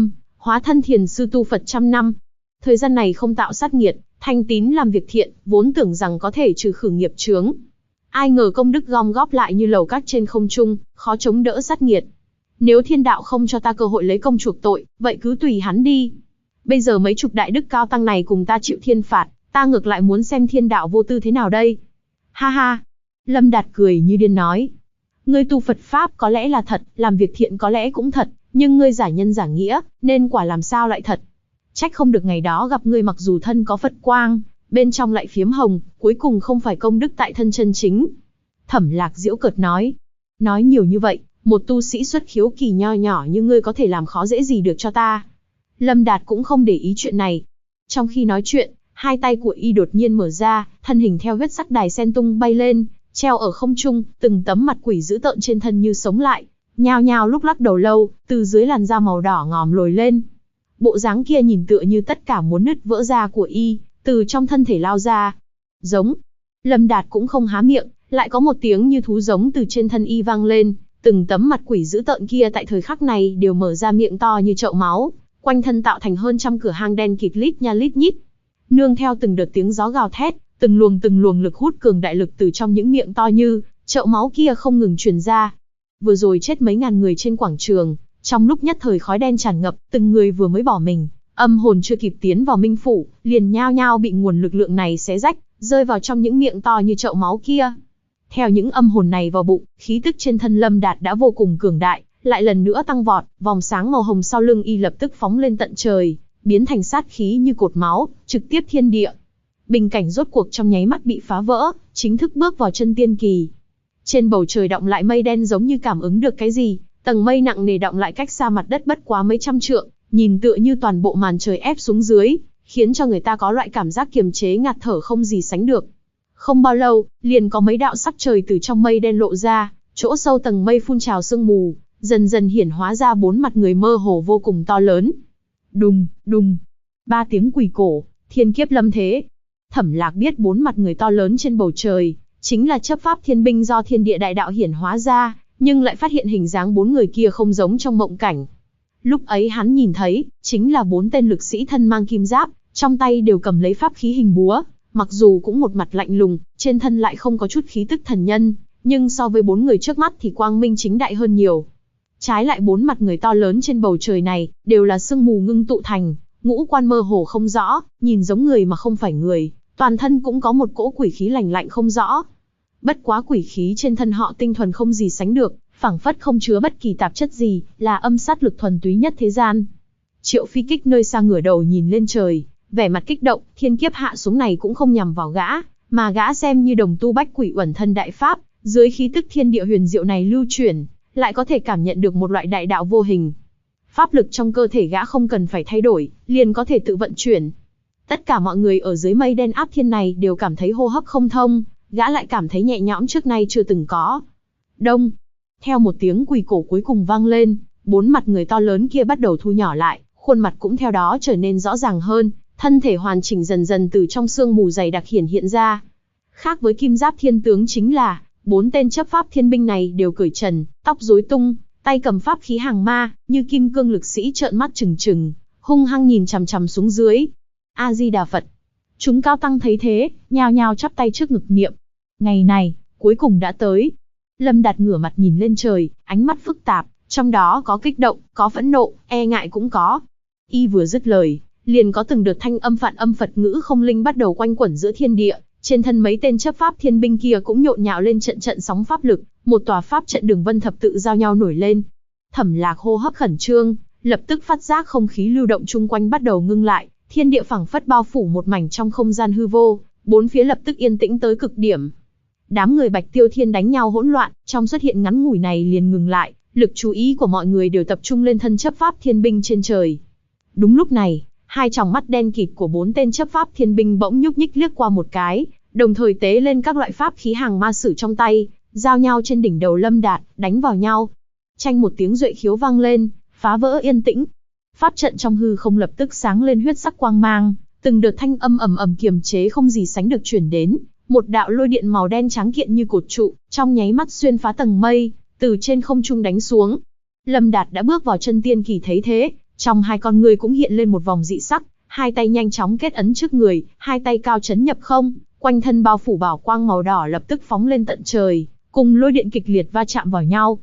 hóa thân thiền sư tu Phật trăm năm. Thời gian này không tạo sát nghiệt, thanh tín làm việc thiện, vốn tưởng rằng có thể trừ khử nghiệp chướng. Ai ngờ công đức gom góp lại như lầu cát trên không trung, khó chống đỡ sát nghiệt. Nếu thiên đạo không cho ta cơ hội lấy công chuộc tội, vậy cứ tùy hắn đi. Bây giờ mấy chục đại đức cao tăng này cùng ta chịu thiên phạt, ta ngược lại muốn xem thiên đạo vô tư thế nào đây. Ha ha. Lâm Đạt cười như điên nói. Ngươi tu Phật Pháp có lẽ là thật, làm việc thiện có lẽ cũng thật, nhưng ngươi giả nhân giả nghĩa, nên quả làm sao lại thật. Trách không được ngày đó gặp ngươi mặc dù thân có Phật quang, bên trong lại phiếm hồng, cuối cùng không phải công đức tại thân chân chính. Thẩm Lạc giễu cợt nói. Nói nhiều như vậy, một tu sĩ xuất khiếu kỳ nho nhỏ như ngươi có thể làm khó dễ gì được cho ta. Lâm Đạt cũng không để ý chuyện này. Trong khi nói chuyện, hai tay của y đột nhiên mở ra, thân hình theo huyết sắc đài sen tung bay lên, treo ở không trung, từng tấm mặt quỷ dữ tợn trên thân như sống lại, nhao nhao lúc lắc đầu lâu, từ dưới làn da màu đỏ ngòm lồi lên. Bộ dáng kia nhìn tựa như tất cả muốn nứt vỡ ra của y, từ trong thân thể lao ra. Giống. Lâm Đạt cũng không há miệng, lại có một tiếng như thú giống từ trên thân y vang lên, từng tấm mặt quỷ dữ tợn kia tại thời khắc này đều mở ra miệng to như chậu máu, quanh thân tạo thành hơn trăm cửa hang đen kịt lít nha lít nhít. Nương theo từng đợt tiếng gió gào thét, từng luồng lực hút cường đại lực từ trong những miệng to như chậu máu kia không ngừng truyền ra. Vừa rồi chết mấy ngàn người trên quảng trường, trong lúc nhất thời khói đen tràn ngập, từng người vừa mới bỏ mình, âm hồn chưa kịp tiến vào minh phủ, liền nhao nhao bị nguồn lực lượng này xé rách, rơi vào trong những miệng to như chậu máu kia. Theo những âm hồn này vào bụng, khí tức trên thân Lâm Đạt đã vô cùng cường đại, lại lần nữa tăng vọt, vòng sáng màu hồng sau lưng y lập tức phóng lên tận trời, biến thành sát khí như cột máu, trực tiếp thiên địa. Bình cảnh rốt cuộc trong nháy mắt bị phá vỡ, chính thức bước vào chân tiên kỳ. Trên bầu trời đọng lại mây đen giống như cảm ứng được cái gì, tầng mây nặng nề đọng lại cách xa mặt đất bất quá mấy trăm trượng, nhìn tựa như toàn bộ màn trời ép xuống dưới, khiến cho người ta có loại cảm giác kiềm chế ngạt thở không gì sánh được. Không bao lâu, liền có mấy đạo sắc trời từ trong mây đen lộ ra, chỗ sâu tầng mây phun trào sương mù, dần dần hiển hóa ra bốn mặt người mơ hồ vô cùng to lớn. Đùng, đùng, ba tiếng quỷ cổ, thiên kiếp lâm thế. Thẩm Lạc biết bốn mặt người to lớn trên bầu trời, chính là chấp pháp thiên binh do thiên địa đại đạo hiển hóa ra, nhưng lại phát hiện hình dáng bốn người kia không giống trong mộng cảnh. Lúc ấy hắn nhìn thấy, chính là bốn tên lực sĩ thân mang kim giáp, trong tay đều cầm lấy pháp khí hình búa, mặc dù cũng một mặt lạnh lùng, trên thân lại không có chút khí tức thần nhân, nhưng so với bốn người trước mắt thì quang minh chính đại hơn nhiều. Trái lại bốn mặt người to lớn trên bầu trời này, đều là sương mù ngưng tụ thành, ngũ quan mơ hồ không rõ, nhìn giống người mà không phải người, toàn thân cũng có một cỗ quỷ khí lạnh lạnh không rõ. Bất quá quỷ khí trên thân họ tinh thuần không gì sánh được, phảng phất không chứa bất kỳ tạp chất gì, là âm sát lực thuần túy nhất thế gian. Triệu Phi Kích nơi xa ngửa đầu nhìn lên trời, vẻ mặt kích động, thiên kiếp hạ xuống này cũng không nhằm vào gã, mà gã xem như đồng tu bách quỷ uẩn thân đại pháp, dưới khí tức thiên địa huyền diệu này lưu chuyển, lại có thể cảm nhận được một loại đại đạo vô hình. Pháp lực trong cơ thể gã không cần phải thay đổi, liền có thể tự vận chuyển. Tất cả mọi người ở dưới mây đen áp thiên này đều cảm thấy hô hấp không thông, gã lại cảm thấy nhẹ nhõm trước nay chưa từng có. Đông. Theo một tiếng quỳ cổ cuối cùng vang lên, bốn mặt người to lớn kia bắt đầu thu nhỏ lại, khuôn mặt cũng theo đó trở nên rõ ràng hơn, thân thể hoàn chỉnh dần dần từ trong sương mù dày đặc hiện ra. Khác với kim giáp thiên tướng chính là, bốn tên chấp pháp thiên binh này đều cởi trần, tóc rối tung, tay cầm pháp khí hàng ma, như kim cương lực sĩ trợn mắt trừng trừng, hung hăng nhìn chằm chằm xuống dưới. A Di Đà Phật. Chúng cao tăng thấy thế, nhao nhao chắp tay trước ngực niệm. Ngày này, cuối cùng đã tới. Lâm Đạt ngửa mặt nhìn lên trời, ánh mắt phức tạp, trong đó có kích động, có phẫn nộ, e ngại cũng có. Y vừa dứt lời, liền có từng đợt thanh âm phạn âm Phật ngữ không linh bắt đầu quanh quẩn giữa thiên địa, trên thân mấy tên chấp pháp thiên binh kia cũng nhộn nhạo lên trận trận sóng pháp lực, một tòa pháp trận đường vân thập tự giao nhau nổi lên. Thẩm Lạc hô hấp khẩn trương, lập tức phát giác không khí lưu động chung quanh bắt đầu ngưng lại, thiên địa phảng phất bao phủ một mảnh trong không gian hư vô, bốn phía lập tức yên tĩnh tới cực điểm. Đám người Bạch Tiêu Thiên đánh nhau hỗn loạn, trong xuất hiện ngắn ngủi này liền ngừng lại, lực chú ý của mọi người đều tập trung lên thân chấp pháp thiên binh trên trời. Đúng lúc này, hai tròng mắt đen kịt của bốn tên chấp pháp thiên binh bỗng nhúc nhích liếc qua một cái, đồng thời tế lên các loại pháp khí hàng ma sử trong tay, giao nhau trên đỉnh đầu Lâm Đạt, đánh vào nhau. Chanh một tiếng duệ khiếu vang lên, phá vỡ yên tĩnh. Pháp trận trong hư không lập tức sáng lên huyết sắc quang mang, từng đợt thanh âm ầm ầm kiềm chế không gì sánh được truyền đến, một đạo lôi điện màu đen trắng kiện như cột trụ, trong nháy mắt xuyên phá tầng mây, từ trên không trung đánh xuống. Lâm Đạt đã bước vào chân tiên kỳ thấy thế, Trong hai con ngươi cũng hiện lên một vòng dị sắc, hai tay nhanh chóng kết ấn trước người, hai tay cao chấn nhập không, quanh thân bao phủ bảo quang màu đỏ lập tức phóng lên tận trời, cùng lôi điện kịch liệt va chạm vào nhau.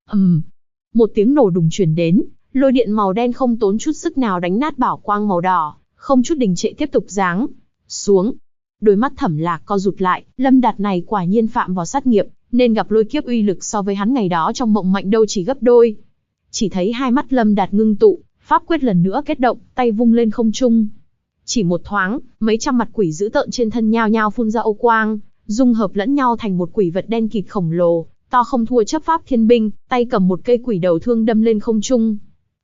Một tiếng nổ đùng truyền đến, lôi điện màu đen không tốn chút sức nào đánh nát bảo quang màu đỏ, không chút đình trệ tiếp tục giáng xuống. Đôi mắt Thẩm Lạc co rụt lại, Lâm Đạt này quả nhiên phạm vào sát nghiệp, nên gặp lôi kiếp uy lực so với hắn ngày đó trong mộng mạnh đâu chỉ gấp đôi. Chỉ thấy hai mắt Lâm Đạt ngưng tụ, pháp quyết lần nữa kết động, tay vung lên không trung. Chỉ một thoáng, mấy trăm mặt quỷ dữ tợn trên thân nhao nhao phun ra ô quang, dung hợp lẫn nhau thành một quỷ vật đen kịt khổng lồ, to không thua chấp pháp thiên binh, tay cầm một cây quỷ đầu thương đâm lên không trung.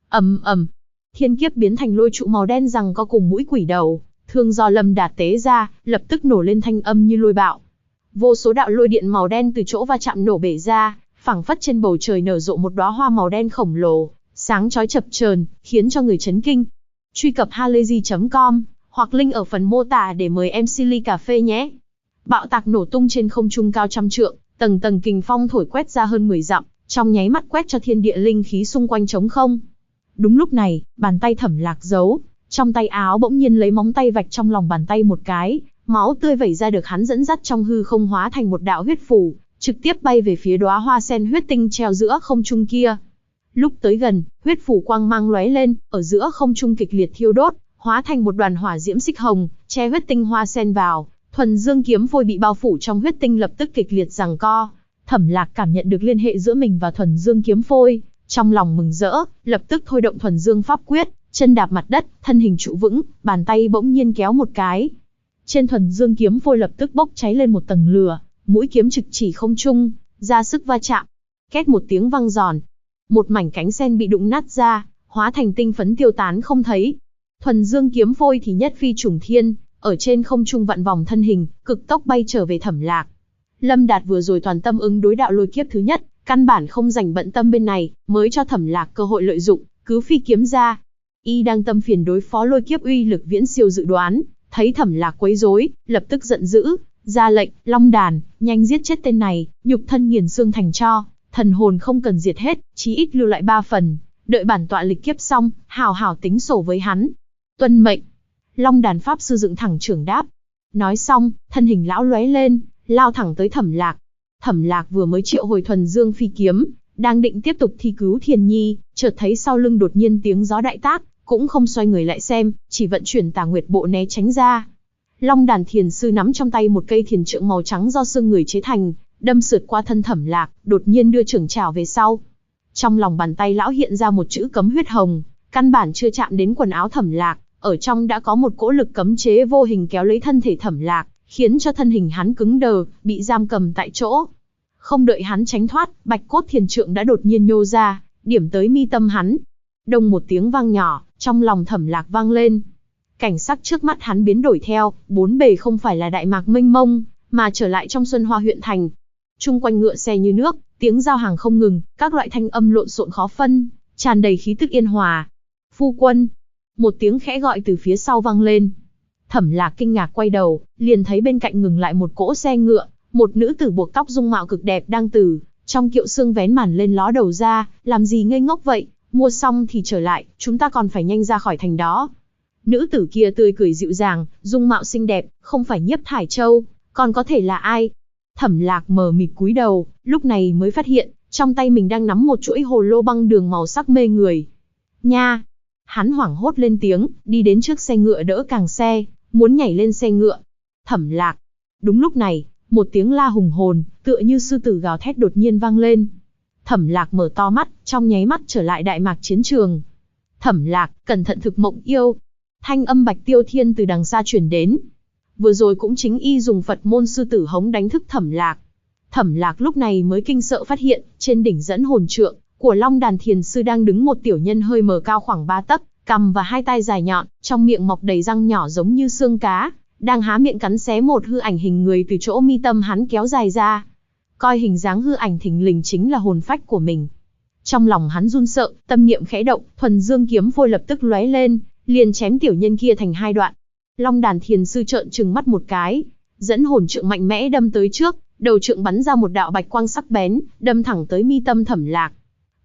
Ầm, thiên kiếp biến thành lôi trụ màu đen giằng co cùng mũi quỷ đầu, thương do Lâm Đạt tế ra, lập tức nổ lên thanh âm như lôi bạo. Vô số đạo lôi điện màu đen từ chỗ va chạm nổ bể ra, phảng phất trên bầu trời nở rộ một đóa hoa màu đen khổng lồ, sáng chói chập chờn, khiến cho người chấn kinh. Truy cập halayzi.com hoặc link ở phần mô tả để mời em Silly Cà Phê nhé. Bạo tạc nổ tung trên không trung cao trăm trượng, tầng tầng kình phong thổi quét ra hơn 10 dặm, trong nháy mắt quét cho thiên địa linh khí xung quanh trống không. Đúng lúc này, bàn tay Thẩm Lạc giấu trong tay áo bỗng nhiên lấy móng tay vạch trong lòng bàn tay một cái, máu tươi vẩy ra được hắn dẫn dắt trong hư không hóa thành một đạo huyết phù, trực tiếp bay về phía đóa hoa sen huyết tinh treo giữa không trung kia. Lúc tới gần, huyết phù quang mang lóe lên, ở giữa không trung kịch liệt thiêu đốt, hóa thành một đoàn hỏa diễm xích hồng, che huyết tinh hoa sen vào. Thuần dương kiếm phôi bị bao phủ trong huyết tinh lập tức kịch liệt giằng co. Thẩm Lạc cảm nhận được liên hệ giữa mình và thuần dương kiếm phôi, trong lòng mừng rỡ, lập tức thôi động thuần dương pháp quyết, chân đạp mặt đất, thân hình trụ vững, bàn tay bỗng nhiên kéo một cái. Trên thuần dương kiếm phôi lập tức bốc cháy lên một tầng lửa, mũi kiếm trực chỉ không trung, ra sức va chạm. Két một tiếng vang giòn, một mảnh cánh sen bị đụng nát ra, hóa thành tinh phấn tiêu tán không thấy. Thuần dương kiếm phôi thì nhất phi trùng thiên, ở trên không trung vặn vòng thân hình, cực tốc bay trở về Thẩm Lạc. Lâm Đạt vừa rồi toàn tâm ứng đối đạo lôi kiếp thứ nhất, căn bản không dành bận tâm bên này, mới cho Thẩm Lạc cơ hội lợi dụng, cứ phi kiếm ra. Y đang tâm phiền đối phó lôi kiếp uy lực viễn siêu dự đoán, thấy Thẩm Lạc quấy rối, lập tức giận dữ, ra lệnh, Long Đàn, nhanh giết chết tên này, nhục thân nghiền xương thành tro, thần hồn không cần diệt hết, chí ít lưu lại 3 phần, đợi bản tọa lịch kiếp xong, hảo hảo tính sổ với hắn. Tuân mệnh. Long Đàn pháp sư dựng thẳng trưởng đáp. Nói xong, thân hình lão lóe lên, lao thẳng tới Thẩm Lạc. Thẩm Lạc vừa mới triệu hồi thuần dương phi kiếm, đang định tiếp tục thi cứu Thiền Nhi, chợt thấy sau lưng đột nhiên tiếng gió đại tác, cũng không xoay người lại xem, chỉ vận chuyển Tà Nguyệt bộ né tránh ra. Long Đàn thiền sư nắm trong tay một cây thiền trượng màu trắng do xương người chế thành, đâm sượt qua thân Thẩm Lạc, đột nhiên đưa trưởng trảo về sau. Trong lòng bàn tay lão hiện ra một chữ cấm huyết hồng, căn bản chưa chạm đến quần áo Thẩm Lạc, ở trong đã có một cỗ lực cấm chế vô hình kéo lấy thân thể Thẩm Lạc, khiến cho thân hình hắn cứng đờ, bị giam cầm tại chỗ. Không đợi hắn tránh thoát, bạch cốt thiền trượng đã đột nhiên nhô ra, điểm tới mi tâm hắn. Đông một tiếng vang nhỏ, trong lòng Thẩm Lạc vang lên. Cảnh sắc trước mắt hắn biến đổi theo, bốn bề không phải là đại mạc mênh mông, mà trở lại trong Xuân Hoa huyện thành. Chung quanh ngựa xe như nước, tiếng giao hàng không ngừng, các loại thanh âm lộn xộn khó phân, tràn đầy khí tức yên hòa. Phu quân. Một tiếng khẽ gọi từ phía sau vang lên. Thẩm Lạc kinh ngạc quay đầu, liền thấy bên cạnh ngừng lại một cỗ xe ngựa, một nữ tử buộc tóc dung mạo cực đẹp đang từ trong kiệu xương vén màn lên ló đầu ra, làm gì ngây ngốc vậy, mua xong thì trở lại, chúng ta còn phải nhanh ra khỏi thành đó. Nữ tử kia tươi cười dịu dàng, dung mạo xinh đẹp, không phải Nhiếp Thải Châu, còn có thể là ai? Thẩm Lạc mờ mịt cúi đầu, lúc này mới phát hiện, trong tay mình đang nắm một chuỗi hồ lô băng đường màu sắc mê người. Nha! Hắn hoảng hốt lên tiếng, đi đến trước xe ngựa đỡ càng xe, muốn nhảy lên xe ngựa. Thẩm Lạc! Đúng lúc này, một tiếng la hùng hồn, tựa như sư tử gào thét đột nhiên vang lên. Thẩm Lạc mở to mắt, trong nháy mắt trở lại đại mạc chiến trường. Thẩm Lạc, cẩn thận thực mộng yêu! Thanh âm Bạch Tiêu Thiên từ đằng xa truyền đến. Vừa rồi cũng chính y dùng Phật môn sư tử hống đánh thức Thẩm Lạc. Thẩm Lạc lúc này mới kinh sợ phát hiện, trên đỉnh dẫn hồn trượng của Long Đàn thiền sư đang đứng một tiểu nhân hơi mờ cao khoảng 3 tấc, cằm và hai tai dài nhọn, trong miệng mọc đầy răng nhỏ giống như xương cá, đang há miệng cắn xé một hư ảnh hình người từ chỗ mi tâm hắn kéo dài ra. Coi hình dáng hư ảnh thình lình chính là hồn phách của mình. Trong lòng hắn run sợ, tâm niệm khẽ động, thuần dương kiếm phôi lập tức lóe lên, liền chém tiểu nhân kia thành 2 đoạn. Long Đàn thiền sư trợn trừng mắt một cái, dẫn hồn trượng mạnh mẽ đâm tới trước, đầu trượng bắn ra một đạo bạch quang sắc bén, đâm thẳng tới mi tâm Thẩm Lạc.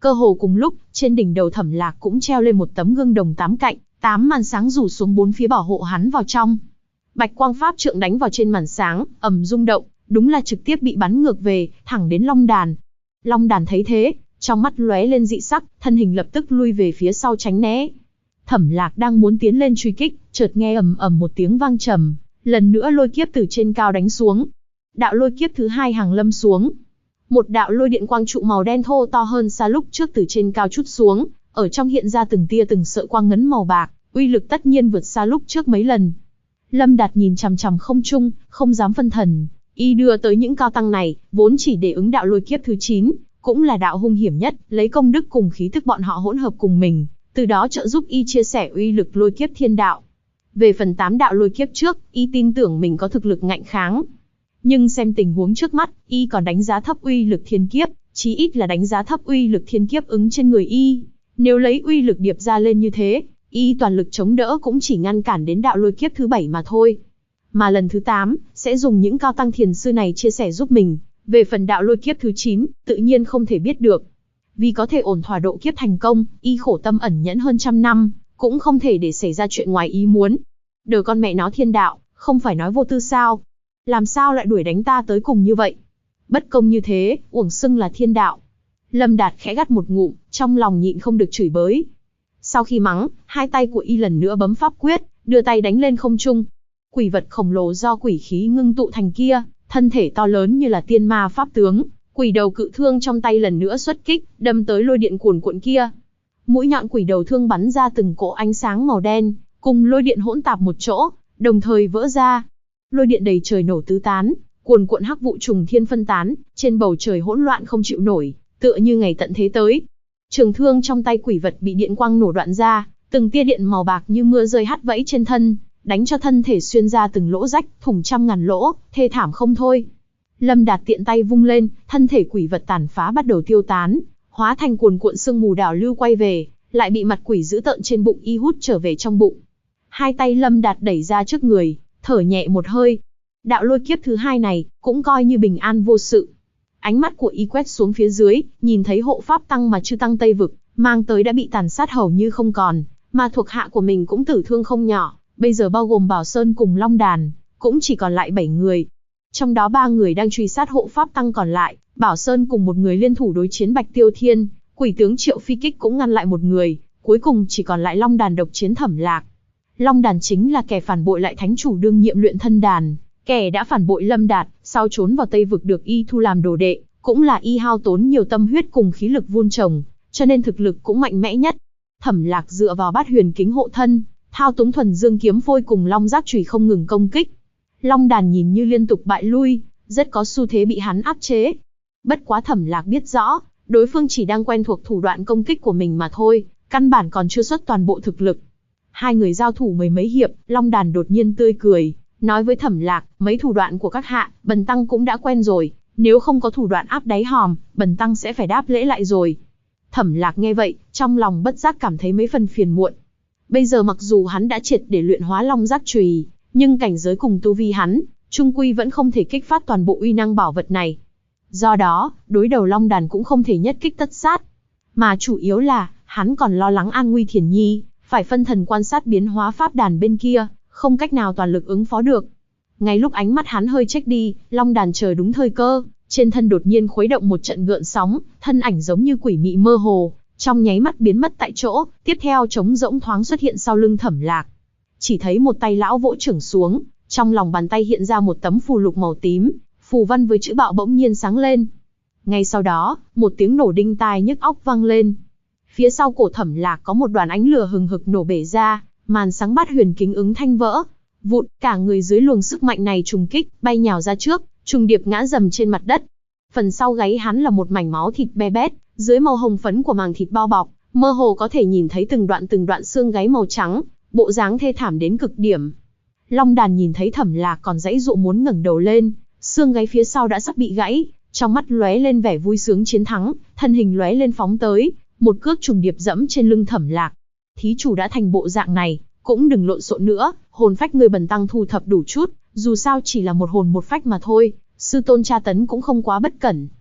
Cơ hồ cùng lúc, trên đỉnh đầu Thẩm Lạc cũng treo lên một tấm gương đồng 8 cạnh, 8 màn sáng rủ xuống 4 phía bảo hộ hắn vào trong. Bạch quang pháp trượng đánh vào trên màn sáng, ầm rung động, đúng là trực tiếp bị bắn ngược về, thẳng đến Long Đàn. Long Đàn thấy thế, trong mắt lóe lên dị sắc, thân hình lập tức lui về phía sau tránh né. Thẩm Lạc đang muốn tiến lên truy kích, chợt nghe ầm ầm một tiếng vang trầm, lần nữa lôi kiếp từ trên cao đánh xuống. Đạo lôi kiếp thứ hai hàng lâm xuống. Một đạo lôi điện quang trụ màu đen thô to hơn xa lúc trước từ trên cao trút xuống, ở trong hiện ra từng tia từng sợi quang ngấn màu bạc, uy lực tất nhiên vượt xa lúc trước mấy lần. Lâm Đạt nhìn chằm chằm không trung, không dám phân thần, y đưa tới những cao tăng này, vốn chỉ để ứng đạo lôi kiếp thứ 9, cũng là đạo hung hiểm nhất, lấy công đức cùng khí thức bọn họ hỗn hợp cùng mình, từ đó trợ giúp y chia sẻ uy lực lôi kiếp thiên đạo. Về phần 8 đạo lôi kiếp trước, y tin tưởng mình có thực lực ngạnh kháng. Nhưng xem tình huống trước mắt, y còn đánh giá thấp uy lực thiên kiếp, chí ít là đánh giá thấp uy lực thiên kiếp ứng trên người y. Nếu lấy uy lực điệp ra lên như thế, y toàn lực chống đỡ cũng chỉ ngăn cản đến đạo lôi kiếp thứ 7 mà thôi. Mà lần thứ 8, sẽ dùng những cao tăng thiền sư này chia sẻ giúp mình. Về phần đạo lôi kiếp thứ 9, tự nhiên không thể biết được. Vì có thể ổn thỏa độ kiếp thành công, y khổ tâm ẩn nhẫn hơn trăm năm, cũng không thể để xảy ra chuyện ngoài ý muốn. Đời con mẹ nó thiên đạo, không phải nói vô tư sao? Làm sao lại đuổi đánh ta tới cùng như vậy? Bất công như thế, uổng xưng là thiên đạo. Lâm Đạt khẽ gắt một ngụm, trong lòng nhịn không được chửi bới. Sau khi mắng, hai tay của y lần nữa bấm pháp quyết, đưa tay đánh lên không trung. Quỷ vật khổng lồ do quỷ khí ngưng tụ thành kia, thân thể to lớn như là tiên ma pháp tướng, quỷ đầu cự thương trong tay lần nữa xuất kích, đâm tới lôi điện cuồn cuộn kia. Mũi nhọn quỷ đầu thương bắn ra từng cỗ ánh sáng màu đen, cùng lôi điện hỗn tạp một chỗ, đồng thời vỡ ra. Lôi điện đầy trời nổ tứ tán, cuồn cuộn hắc vụ trùng thiên phân tán, trên bầu trời hỗn loạn không chịu nổi, tựa như ngày tận thế tới. Trường thương trong tay quỷ vật bị điện quang nổ đoạn ra, từng tia điện màu bạc như mưa rơi hắt vẫy trên thân, đánh cho thân thể xuyên ra từng lỗ rách, thủng trăm ngàn lỗ, thê thảm không thôi. Lâm Đạt tiện tay vung lên, thân thể quỷ vật tàn phá bắt đầu tiêu tán, hóa thành cuồn cuộn sương mù đảo lưu quay về, lại bị mặt quỷ dữ tợn trên bụng y hút trở về trong bụng. Hai tay Lâm Đạt đẩy ra trước người, thở nhẹ một hơi. Đạo lôi kiếp thứ 2 này, cũng coi như bình an vô sự. Ánh mắt của y quét xuống phía dưới, nhìn thấy hộ pháp tăng mà chư tăng Tây Vực, mang tới đã bị tàn sát hầu như không còn, mà thuộc hạ của mình cũng tử thương không nhỏ, bây giờ bao gồm Bảo Sơn cùng Long Đàn, cũng chỉ còn lại 7 người. Trong đó 3 người đang truy sát hộ pháp tăng còn lại, Bảo Sơn cùng một người liên thủ đối chiến Bạch Tiêu Thiên, quỷ tướng Triệu Phi Kích cũng ngăn lại một người, cuối cùng chỉ còn lại Long Đàn độc chiến Thẩm Lạc. Long Đàn chính là kẻ phản bội lại thánh chủ đương nhiệm luyện thân đàn, kẻ đã phản bội Lâm Đạt, sau trốn vào Tây Vực được y thu làm đồ đệ, cũng là y hao tốn nhiều tâm huyết cùng khí lực vun trồng, cho nên thực lực cũng mạnh mẽ nhất. Thẩm Lạc dựa vào Bát Huyền Kính hộ thân, thao túng thuần dương kiếm phôi cùng Long Giác chùy không ngừng công kích. Long Đàn nhìn như liên tục bại lui, rất có xu thế bị hắn áp chế. Bất quá Thẩm Lạc biết rõ, đối phương chỉ đang quen thuộc thủ đoạn công kích của mình mà thôi, căn bản còn chưa xuất toàn bộ thực lực. Hai người giao thủ mười mấy hiệp, Long Đàn đột nhiên tươi cười, nói với Thẩm Lạc, mấy thủ đoạn của các hạ, bần tăng cũng đã quen rồi, nếu không có thủ đoạn áp đáy hòm, bần tăng sẽ phải đáp lễ lại rồi. Thẩm Lạc nghe vậy, trong lòng bất giác cảm thấy mấy phần phiền muộn. Bây giờ mặc dù hắn đã triệt để luyện hóa Long Giác chùy, nhưng cảnh giới cùng tu vi hắn, chung quy vẫn không thể kích phát toàn bộ uy năng bảo vật này. Do đó, đối đầu Long Đàn cũng không thể nhất kích tất sát. Mà chủ yếu là, hắn còn lo lắng an nguy Thiền Nhi, phải phân thần quan sát biến hóa pháp đàn bên kia, không cách nào toàn lực ứng phó được. Ngay lúc ánh mắt hắn hơi chếch đi, Long Đàn chờ đúng thời cơ, trên thân đột nhiên khuấy động một trận gợn sóng, thân ảnh giống như quỷ mị mơ hồ, trong nháy mắt biến mất tại chỗ, tiếp theo trống rỗng thoáng xuất hiện sau lưng Thẩm Lạc. Chỉ thấy một tay lão vỗ chưởng xuống, trong lòng bàn tay hiện ra một tấm phù lục màu tím, phù văn với chữ bạo bỗng nhiên sáng lên. Ngay sau đó, một tiếng nổ đinh tai nhức óc vang lên. Phía sau cổ Thẩm Lạc có một đoàn ánh lửa hừng hực nổ bể ra, màn sáng Bát Huyền Kính ứng thanh vỡ vụn, cả người dưới luồng sức mạnh này trùng kích, bay nhào ra trước, trùng điệp ngã dầm trên mặt đất. Phần sau gáy hắn là một mảnh máu thịt be bét, dưới màu hồng phấn của màng thịt bao bọc, mơ hồ có thể nhìn thấy từng đoạn xương gáy màu trắng, bộ dáng thê thảm đến cực điểm. Long Đàn nhìn thấy Thẩm Lạc còn giãy giụa muốn ngẩng đầu lên, xương gáy phía sau đã sắp bị gãy, trong mắt lóe lên vẻ vui sướng chiến thắng, thân hình lóe lên phóng tới, một cước trùng điệp dẫm trên lưng Thẩm Lạc. Thí chủ đã thành bộ dạng này, cũng đừng lộn xộn nữa, hồn phách người bần tăng thu thập đủ chút, dù sao chỉ là một hồn một phách mà thôi, sư tôn tra tấn cũng không quá bất cẩn.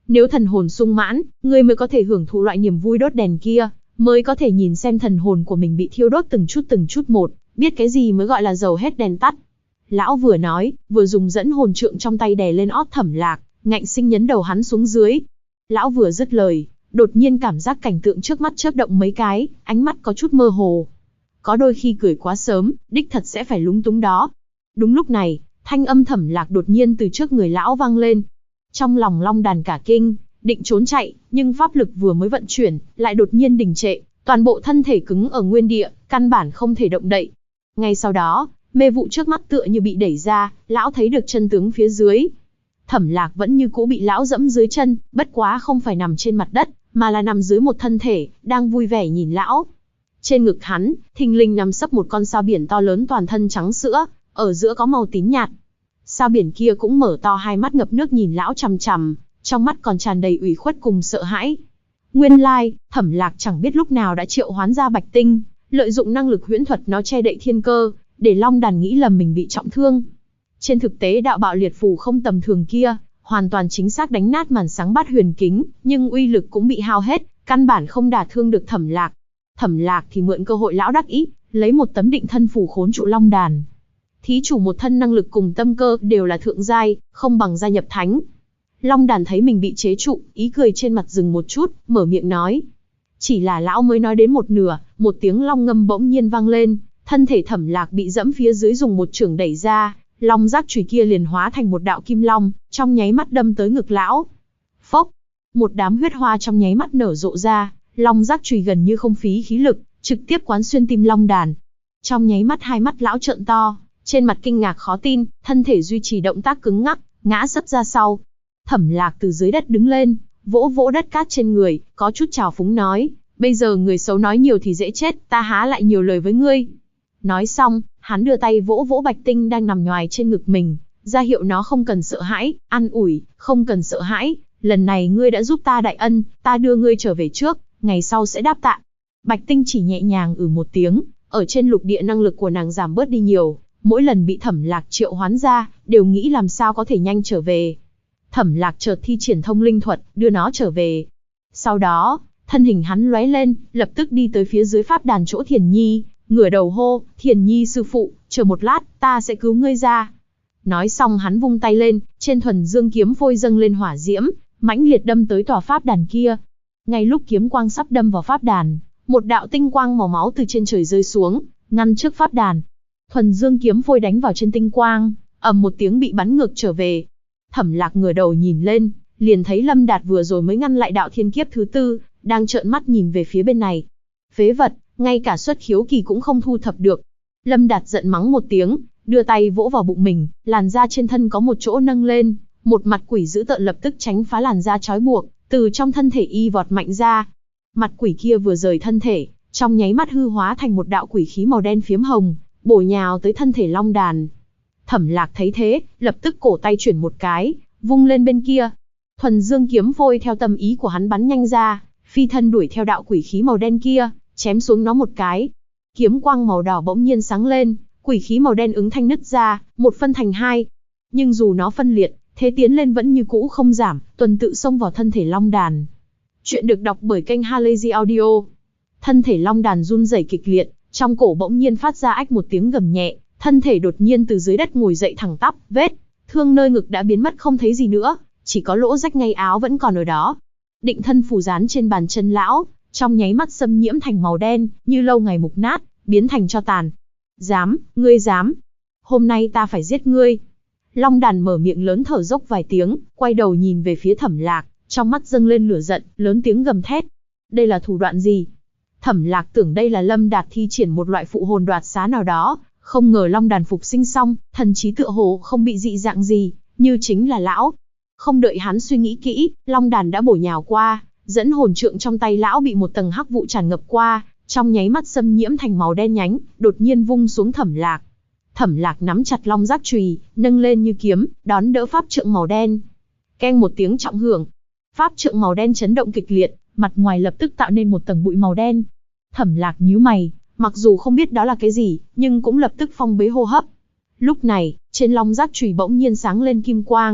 Nếu thần hồn sung mãn, ngươi mới có thể hưởng thụ loại niềm vui đốt đèn kia, mới có thể nhìn xem thần hồn của mình bị thiêu đốt từng chút một, biết cái gì mới gọi là dầu hết đèn tắt. Lão vừa nói, vừa dùng dẫn hồn trượng trong tay đè lên ót Thẩm Lạc, ngạnh sinh nhấn đầu hắn xuống dưới. Lão vừa dứt lời, đột nhiên cảm giác cảnh tượng trước mắt chớp động mấy cái, ánh mắt có chút mơ hồ. Có đôi khi cười quá sớm, đích thật sẽ phải lúng túng đó. Đúng lúc này, thanh âm Thẩm Lạc đột nhiên từ trước người lão vang lên. Trong lòng Long Đàn cả kinh, định trốn chạy, nhưng pháp lực vừa mới vận chuyển, lại đột nhiên đình trệ, toàn bộ thân thể cứng ở nguyên địa, căn bản không thể động đậy. Ngay sau đó, mê vụ trước mắt tựa như bị đẩy ra, lão thấy được chân tướng phía dưới. Thẩm Lạc vẫn như cũ bị lão dẫm dưới chân, bất quá không phải nằm trên mặt đất, mà là nằm dưới một thân thể, đang vui vẻ nhìn lão. Trên ngực hắn, thình lình nằm sấp một con sao biển to lớn toàn thân trắng sữa, ở giữa có màu tím nhạt. Sao biển kia cũng mở to hai mắt ngập nước nhìn lão chằm chằm, trong mắt còn tràn đầy ủy khuất cùng sợ hãi. Nguyên lai, Thẩm Lạc chẳng biết lúc nào đã triệu hoán ra Bạch Tinh, lợi dụng năng lực huyễn thuật nó che đậy thiên cơ, để Long Đàn nghĩ lầm mình bị trọng thương. Trên thực tế đạo bạo liệt phù không tầm thường kia, hoàn toàn chính xác đánh nát màn sáng bát huyền kính, nhưng uy lực cũng bị hao hết, căn bản không đả thương được Thẩm Lạc. Thẩm Lạc thì mượn cơ hội lão đắc ý, lấy một tấm định thân phù khốn trụ Long Đàn. Thí chủ một thân năng lực cùng tâm cơ đều là thượng giai, không bằng gia nhập thánh. Long Đàn thấy mình bị chế trụ, ý cười trên mặt dừng một chút, mở miệng nói. Chỉ là lão mới nói đến một nửa, một tiếng long ngâm bỗng nhiên vang lên, thân thể Thẩm Lạc bị dẫm phía dưới dùng một chưởng đẩy ra, long giác chùy kia liền hóa thành một đạo kim long, trong nháy mắt đâm tới ngực lão. Phốc, một đám huyết hoa trong nháy mắt nở rộ ra, long giác chùy gần như không phí khí lực, trực tiếp quán xuyên tim Long Đàn. Trong nháy mắt hai mắt lão trợn to, trên mặt kinh ngạc khó tin, thân thể duy trì động tác cứng ngắc, ngã sấp ra sau. Thẩm Lạc từ dưới đất đứng lên, vỗ vỗ đất cát trên người, có chút trào phúng nói, bây giờ người xấu nói nhiều thì dễ chết, ta há lại nhiều lời với ngươi. Nói xong, hắn đưa tay vỗ vỗ Bạch Tinh đang nằm nhoài trên ngực mình, ra hiệu nó không cần sợ hãi, an ủi, không cần sợ hãi, lần này ngươi đã giúp ta đại ân, ta đưa ngươi trở về trước, ngày sau sẽ đáp tạ. Bạch Tinh chỉ nhẹ nhàng một tiếng, ở trên lục địa năng lực của nàng giảm bớt đi nhiều, mỗi lần bị Thẩm Lạc triệu hoán ra, đều nghĩ làm sao có thể nhanh trở về. Thẩm Lạc chợt thi triển thông linh thuật, đưa nó trở về. Sau đó, thân hình hắn lóe lên, lập tức đi tới phía dưới pháp đàn chỗ Thiền Nhi, ngửa đầu hô, Thiền Nhi sư phụ, chờ một lát, ta sẽ cứu ngươi ra. Nói xong hắn vung tay lên, trên thuần dương kiếm phôi dâng lên hỏa diễm, mãnh liệt đâm tới tòa pháp đàn kia. Ngay lúc kiếm quang sắp đâm vào pháp đàn, một đạo tinh quang màu máu từ trên trời rơi xuống, ngăn trước pháp đàn. Thuần dương kiếm phôi đánh vào trên tinh quang, ầm một tiếng bị bắn ngược trở về. Thẩm Lạc ngửa đầu nhìn lên, liền thấy Lâm Đạt vừa rồi mới ngăn lại đạo thiên kiếp thứ tư, đang trợn mắt nhìn về phía bên này. Phế vật, ngay cả xuất khiếu kỳ cũng không thu thập được. Lâm Đạt giận mắng một tiếng, đưa tay vỗ vào bụng mình, làn da trên thân có một chỗ nâng lên, một mặt quỷ dữ tợn lập tức tránh phá làn da trói buộc, từ trong thân thể y vọt mạnh ra. Mặt quỷ kia vừa rời thân thể, trong nháy mắt hư hóa thành một đạo quỷ khí màu đen phiếm hồng, bổ nhào tới thân thể Long Đàn. Thẩm Lạc thấy thế, lập tức cổ tay chuyển một cái, vung lên bên kia. Thuần dương kiếm phôi theo tâm ý của hắn bắn nhanh ra, phi thân đuổi theo đạo quỷ khí màu đen kia, chém xuống nó một cái. Kiếm quang màu đỏ bỗng nhiên sáng lên, quỷ khí màu đen ứng thanh nứt ra, một phân thành hai. Nhưng dù nó phân liệt, thế tiến lên vẫn như cũ không giảm, tuần tự xông vào thân thể Long Đàn. Chuyện được đọc bởi kênh Halazy Audio. Thân thể Long Đàn run rẩy kịch liệt, trong cổ bỗng nhiên phát ra ách một tiếng gầm nhẹ, thân thể đột nhiên từ dưới đất ngồi dậy thẳng tắp, vết thương nơi ngực đã biến mất không thấy gì nữa, chỉ có lỗ rách ngay áo vẫn còn ở đó. Định thân phù dán trên bàn chân lão, trong nháy mắt xâm nhiễm thành màu đen, như lâu ngày mục nát, biến thành tro tàn. Dám, ngươi dám? Hôm nay ta phải giết ngươi. Long Đàn mở miệng lớn thở dốc vài tiếng, quay đầu nhìn về phía Thẩm Lạc, trong mắt dâng lên lửa giận, lớn tiếng gầm thét. Đây là thủ đoạn gì? Thẩm Lạc tưởng đây là Lâm Đạt thi triển một loại phụ hồn đoạt xá nào đó, không ngờ Long Đàn phục sinh xong, thần trí tựa hồ không bị dị dạng gì, như chính là lão. Không đợi hắn suy nghĩ kỹ, Long Đàn đã bổ nhào qua, dẫn hồn trượng trong tay lão bị một tầng hắc vụ tràn ngập qua, trong nháy mắt xâm nhiễm thành màu đen nhánh, đột nhiên vung xuống Thẩm Lạc. Thẩm Lạc nắm chặt long giác chùy, nâng lên như kiếm, đón đỡ pháp trượng màu đen. Keng một tiếng trọng hưởng, pháp trượng màu đen chấn động kịch liệt, mặt ngoài lập tức tạo nên một tầng bụi màu đen. Thẩm Lạc nhíu mày, mặc dù không biết đó là cái gì, nhưng cũng lập tức phong bế hô hấp. Lúc này, trên long giác chùy bỗng nhiên sáng lên kim quang,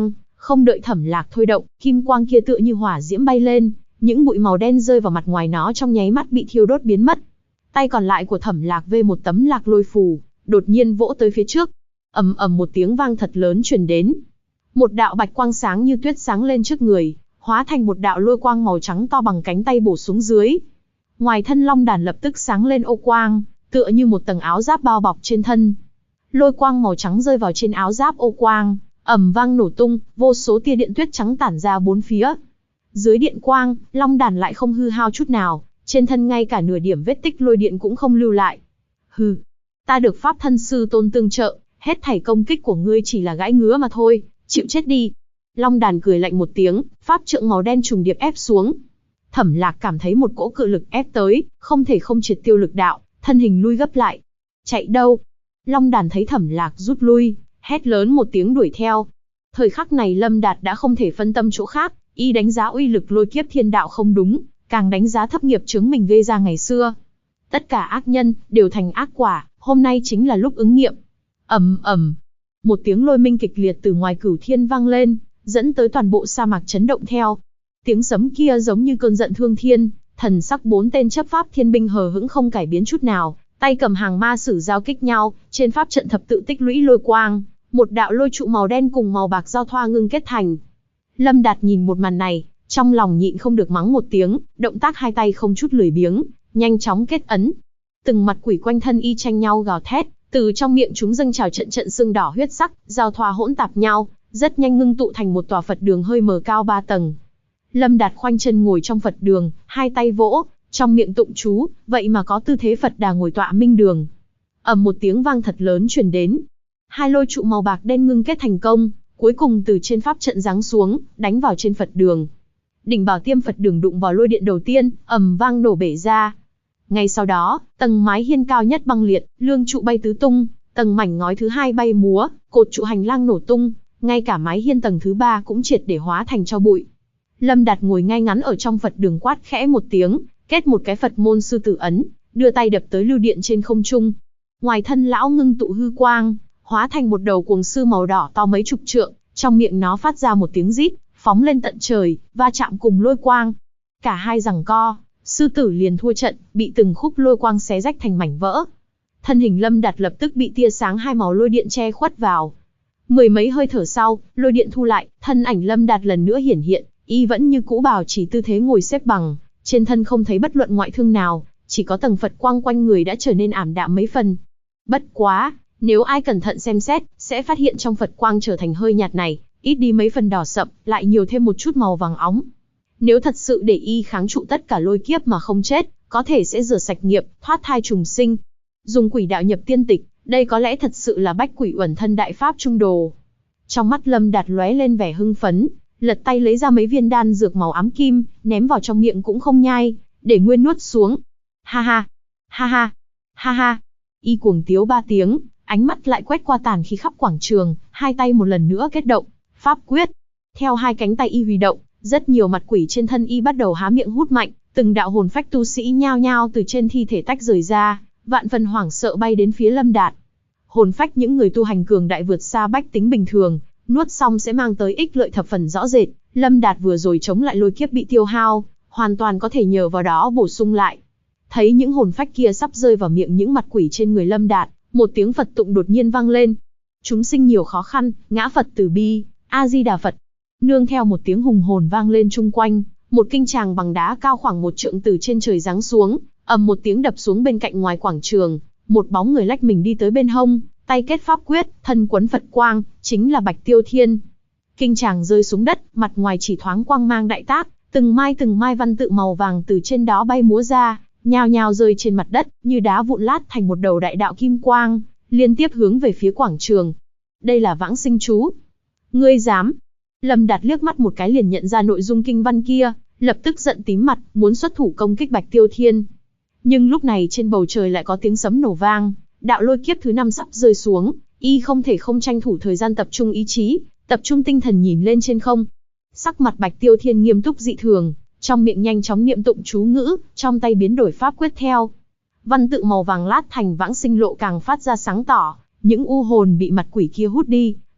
Không đợi Thẩm Lạc thôi động, kim quang kia tựa như hỏa diễm bay lên, những bụi màu đen rơi vào mặt ngoài nó trong nháy mắt bị thiêu đốt biến mất. Tay còn lại của Thẩm Lạc vê một tấm lạc lôi phù, đột nhiên vỗ tới phía trước. Ầm ầm một tiếng vang thật lớn truyền đến. Một đạo bạch quang sáng như tuyết sáng lên trước người, hóa thành một đạo lôi quang màu trắng to bằng cánh tay bổ xuống dưới. Ngoài thân long đàn lập tức sáng lên ô quang, tựa như một tầng áo giáp bao bọc trên thân. Lôi quang màu trắng rơi vào trên áo giáp ô quang, ầm vang nổ tung, vô số tia điện tuyết trắng tản ra bốn phía. Dưới điện quang, long đàn lại không hư hao chút nào, trên thân ngay cả nửa điểm vết tích lôi điện cũng không lưu lại. Hừ, ta được pháp thân sư tôn tương trợ, hết thảy công kích của ngươi chỉ là gãi ngứa mà thôi, chịu chết đi. Long đàn cười lạnh một tiếng, pháp trượng màu đen trùng điệp ép xuống. Thẩm Lạc cảm thấy một cỗ cự lực ép tới, không thể không triệt tiêu lực đạo, thân hình lui gấp lại. Chạy đâu? Long đàn thấy Thẩm Lạc rút lui, hét lớn một tiếng đuổi theo. Thời khắc này Lâm Đạt đã không thể phân tâm chỗ khác, y đánh giá uy lực lôi kiếp thiên đạo không đúng, càng đánh giá thấp nghiệp chướng mình gây ra ngày xưa. Tất cả ác nhân đều thành ác quả, hôm nay chính là lúc ứng nghiệm. Ầm ầm, một tiếng lôi minh kịch liệt từ ngoài cửu thiên vang lên, dẫn tới toàn bộ sa mạc chấn động theo. Tiếng sấm kia giống như cơn giận thương thiên, thần sắc bốn tên chấp pháp thiên binh hờ hững không cải biến chút nào, tay cầm hàng ma sử giao kích nhau, trên pháp trận thập tự tích lũy lôi quang, một đạo lôi trụ màu đen cùng màu bạc giao thoa ngưng kết thành. Lâm Đạt nhìn một màn này, trong lòng nhịn không được mắng một tiếng, động tác hai tay không chút lười biếng, nhanh chóng kết ấn. Từng mặt quỷ quanh thân y tranh nhau gào thét, từ trong miệng chúng dâng trào trận trận sương đỏ huyết sắc, giao thoa hỗn tạp nhau, rất nhanh ngưng tụ thành một tòa Phật đường hơi mờ cao 3 tầng. Lâm Đạt khoanh chân ngồi trong Phật đường, hai tay vỗ, trong miệng tụng chú, vậy mà có tư thế Phật Đà ngồi tọa minh đường. Ầm một tiếng vang thật lớn truyền đến. Hai lôi trụ màu bạc đen ngưng kết thành công, cuối cùng từ trên pháp trận giáng xuống, đánh vào trên Phật đường. Đỉnh Bảo Tiêm Phật đường đụng vào lôi điện đầu tiên, ầm vang nổ bể ra. Ngay sau đó, tầng mái hiên cao nhất băng liệt, lương trụ bay tứ tung, tầng mảnh ngói thứ hai bay múa, cột trụ hành lang nổ tung, ngay cả mái hiên tầng thứ ba cũng triệt để hóa thành tro bụi. Lâm Đạt ngồi ngay ngắn ở trong Phật đường quát khẽ một tiếng, kết một cái Phật môn sư tử ấn, đưa tay đập tới lưu điện trên không trung. Ngoài thân lão ngưng tụ hư quang, hóa thành một đầu cuồng sư màu đỏ to mấy chục trượng, trong miệng nó phát ra một tiếng rít, phóng lên tận trời, va chạm cùng lôi quang. Cả hai giằng co, sư tử liền thua trận, bị từng khúc lôi quang xé rách thành mảnh vỡ. Thân hình Lâm Đạt lập tức bị tia sáng hai màu lôi điện che khuất vào. Mười mấy hơi thở sau, lôi điện thu lại, thân ảnh Lâm Đạt lần nữa hiển hiện, y vẫn như cũ bảo trì tư thế ngồi xếp bằng, trên thân không thấy bất luận ngoại thương nào, chỉ có tầng Phật quang quanh người đã trở nên ảm đạm mấy phần. Bất quá, nếu ai cẩn thận xem xét, sẽ phát hiện trong Phật quang trở thành hơi nhạt này, ít đi mấy phần đỏ sậm, lại nhiều thêm một chút màu vàng óng. Nếu thật sự để y kháng trụ tất cả lôi kiếp mà không chết, có thể sẽ rửa sạch nghiệp, thoát thai trùng sinh. Dùng quỷ đạo nhập tiên tịch, đây có lẽ thật sự là bách quỷ uẩn thân đại pháp trung đồ. Trong mắt Lâm Đạt lóe lên vẻ hưng phấn, lật tay lấy ra mấy viên đan dược màu ám kim, ném vào trong miệng cũng không nhai, để nguyên nuốt xuống. Ha ha, ha ha, ha ha. Y cuồng tiếu 3 tiếng, ánh mắt lại quét qua tàn khí khắp quảng trường, hai tay một lần nữa kết động, pháp quyết. Theo hai cánh tay y huy động, rất nhiều mặt quỷ trên thân y bắt đầu há miệng hút mạnh, từng đạo hồn phách tu sĩ nhao nhao từ trên thi thể tách rời ra, vạn phần hoảng sợ bay đến phía Lâm Đạt. Hồn phách những người tu hành cường đại vượt xa bách tính bình thường, nuốt xong sẽ mang tới ích lợi thập phần rõ rệt. Lâm Đạt vừa rồi chống lại lôi kiếp bị tiêu hao, hoàn toàn có thể nhờ vào đó bổ sung lại. Thấy những hồn phách kia sắp rơi vào miệng những mặt quỷ trên người Lâm Đạt, một tiếng Phật tụng đột nhiên vang lên. Chúng sinh nhiều khó khăn, ngã Phật từ bi, A Di Đà Phật. Nương theo một tiếng hùng hồn vang lên chung quanh, một kinh tràng bằng đá cao khoảng 1 trượng từ trên trời giáng xuống, ầm một tiếng đập xuống bên cạnh ngoài quảng trường, một bóng người lách mình đi tới bên hông, tay kết pháp quyết, thân quấn Phật quang, chính là Bạch Tiêu Thiên. Kinh tràng rơi xuống đất, mặt ngoài chỉ thoáng quang mang đại tác, từng mai văn tự màu vàng từ trên đó bay múa ra, nhao nhao rơi trên mặt đất, như đá vụn lát thành một đầu đại đạo kim quang, liên tiếp hướng về phía quảng trường. Đây là vãng sinh chú. Ngươi dám? Lâm Đạt liếc mắt một cái liền nhận ra nội dung kinh văn kia, lập tức giận tím mặt, muốn xuất thủ công kích Bạch Tiêu Thiên. Nhưng lúc này trên bầu trời lại có tiếng sấm nổ vang, đạo lôi kiếp thứ 5 sắp rơi xuống, y không thể không tranh thủ thời gian tập trung ý chí, tập trung tinh thần nhìn lên trên không. Sắc mặt Bạch Tiêu Thiên nghiêm túc dị thường, trong miệng nhanh chóng niệm tụng chú ngữ, trong tay biến đổi pháp quyết theo. Văn tự màu vàng lát thành vãng sinh lộ càng phát ra sáng tỏ, những u hồn bị mặt quỷ kia hút đi,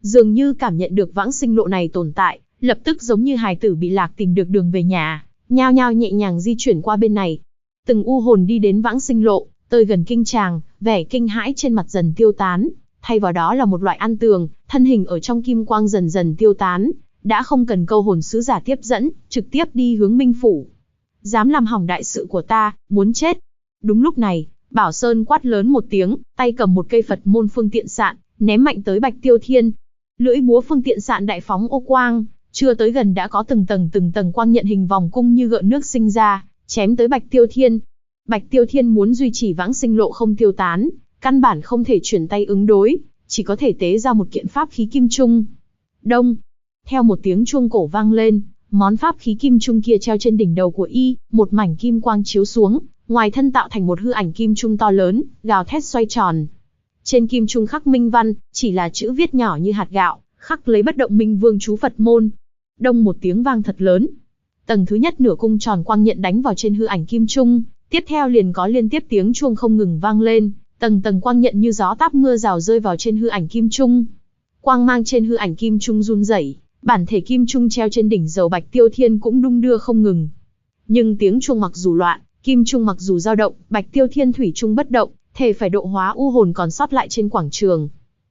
dường như cảm nhận được vãng sinh lộ này tồn tại, lập tức giống như hài tử bị lạc tìm được đường về nhà, nhao nhao nhẹ nhàng di chuyển qua bên này. Từng u hồn đi đến vãng sinh lộ, tới gần kinh tràng, vẻ kinh hãi trên mặt dần tiêu tán, thay vào đó là một loại an tường, thân hình ở trong kim quang dần dần tiêu tán, đã không cần câu hồn sứ giả tiếp dẫn, trực tiếp đi hướng Minh phủ. Dám làm hỏng đại sự của ta, muốn chết. Đúng lúc này, Bảo Sơn quát lớn một tiếng, tay cầm một cây Phật môn phương tiện sạn, ném mạnh tới Bạch Tiêu Thiên. Lưỡi búa phương tiện sạn đại phóng ô quang, chưa tới gần đã có từng tầng quang nhận hình vòng cung như gợn nước sinh ra, chém tới Bạch Tiêu Thiên. Bạch Tiêu Thiên muốn duy trì vãng sinh lộ không tiêu tán, căn bản không thể chuyển tay ứng đối, chỉ có thể tế ra một kiện pháp khí kim trung. Đông, theo một tiếng chuông cổ vang lên, món pháp khí kim trung kia treo trên đỉnh đầu của y, một mảnh kim quang chiếu xuống, ngoài thân tạo thành một hư ảnh kim trung to lớn, gào thét xoay tròn. Trên kim trung khắc minh văn, chỉ là chữ viết nhỏ như hạt gạo, khắc lấy bất động minh vương chú Phật môn. Đông một tiếng vang thật lớn. Tầng thứ nhất nửa cung tròn quang nhận đánh vào trên hư ảnh kim trung, tiếp theo liền có liên tiếp tiếng chuông không ngừng vang lên, tầng quang nhận như gió táp mưa rào rơi vào trên hư ảnh kim trung. Quang mang trên hư ảnh kim trung run rẩy, bản thể kim trung treo trên đỉnh đầu Bạch Tiêu Thiên cũng đung đưa không ngừng. Nhưng tiếng chuông mặc dù loạn, kim trung mặc dù dao động, Bạch Tiêu Thiên thủy chung bất động, thể phải độ hóa u hồn còn sót lại trên quảng trường.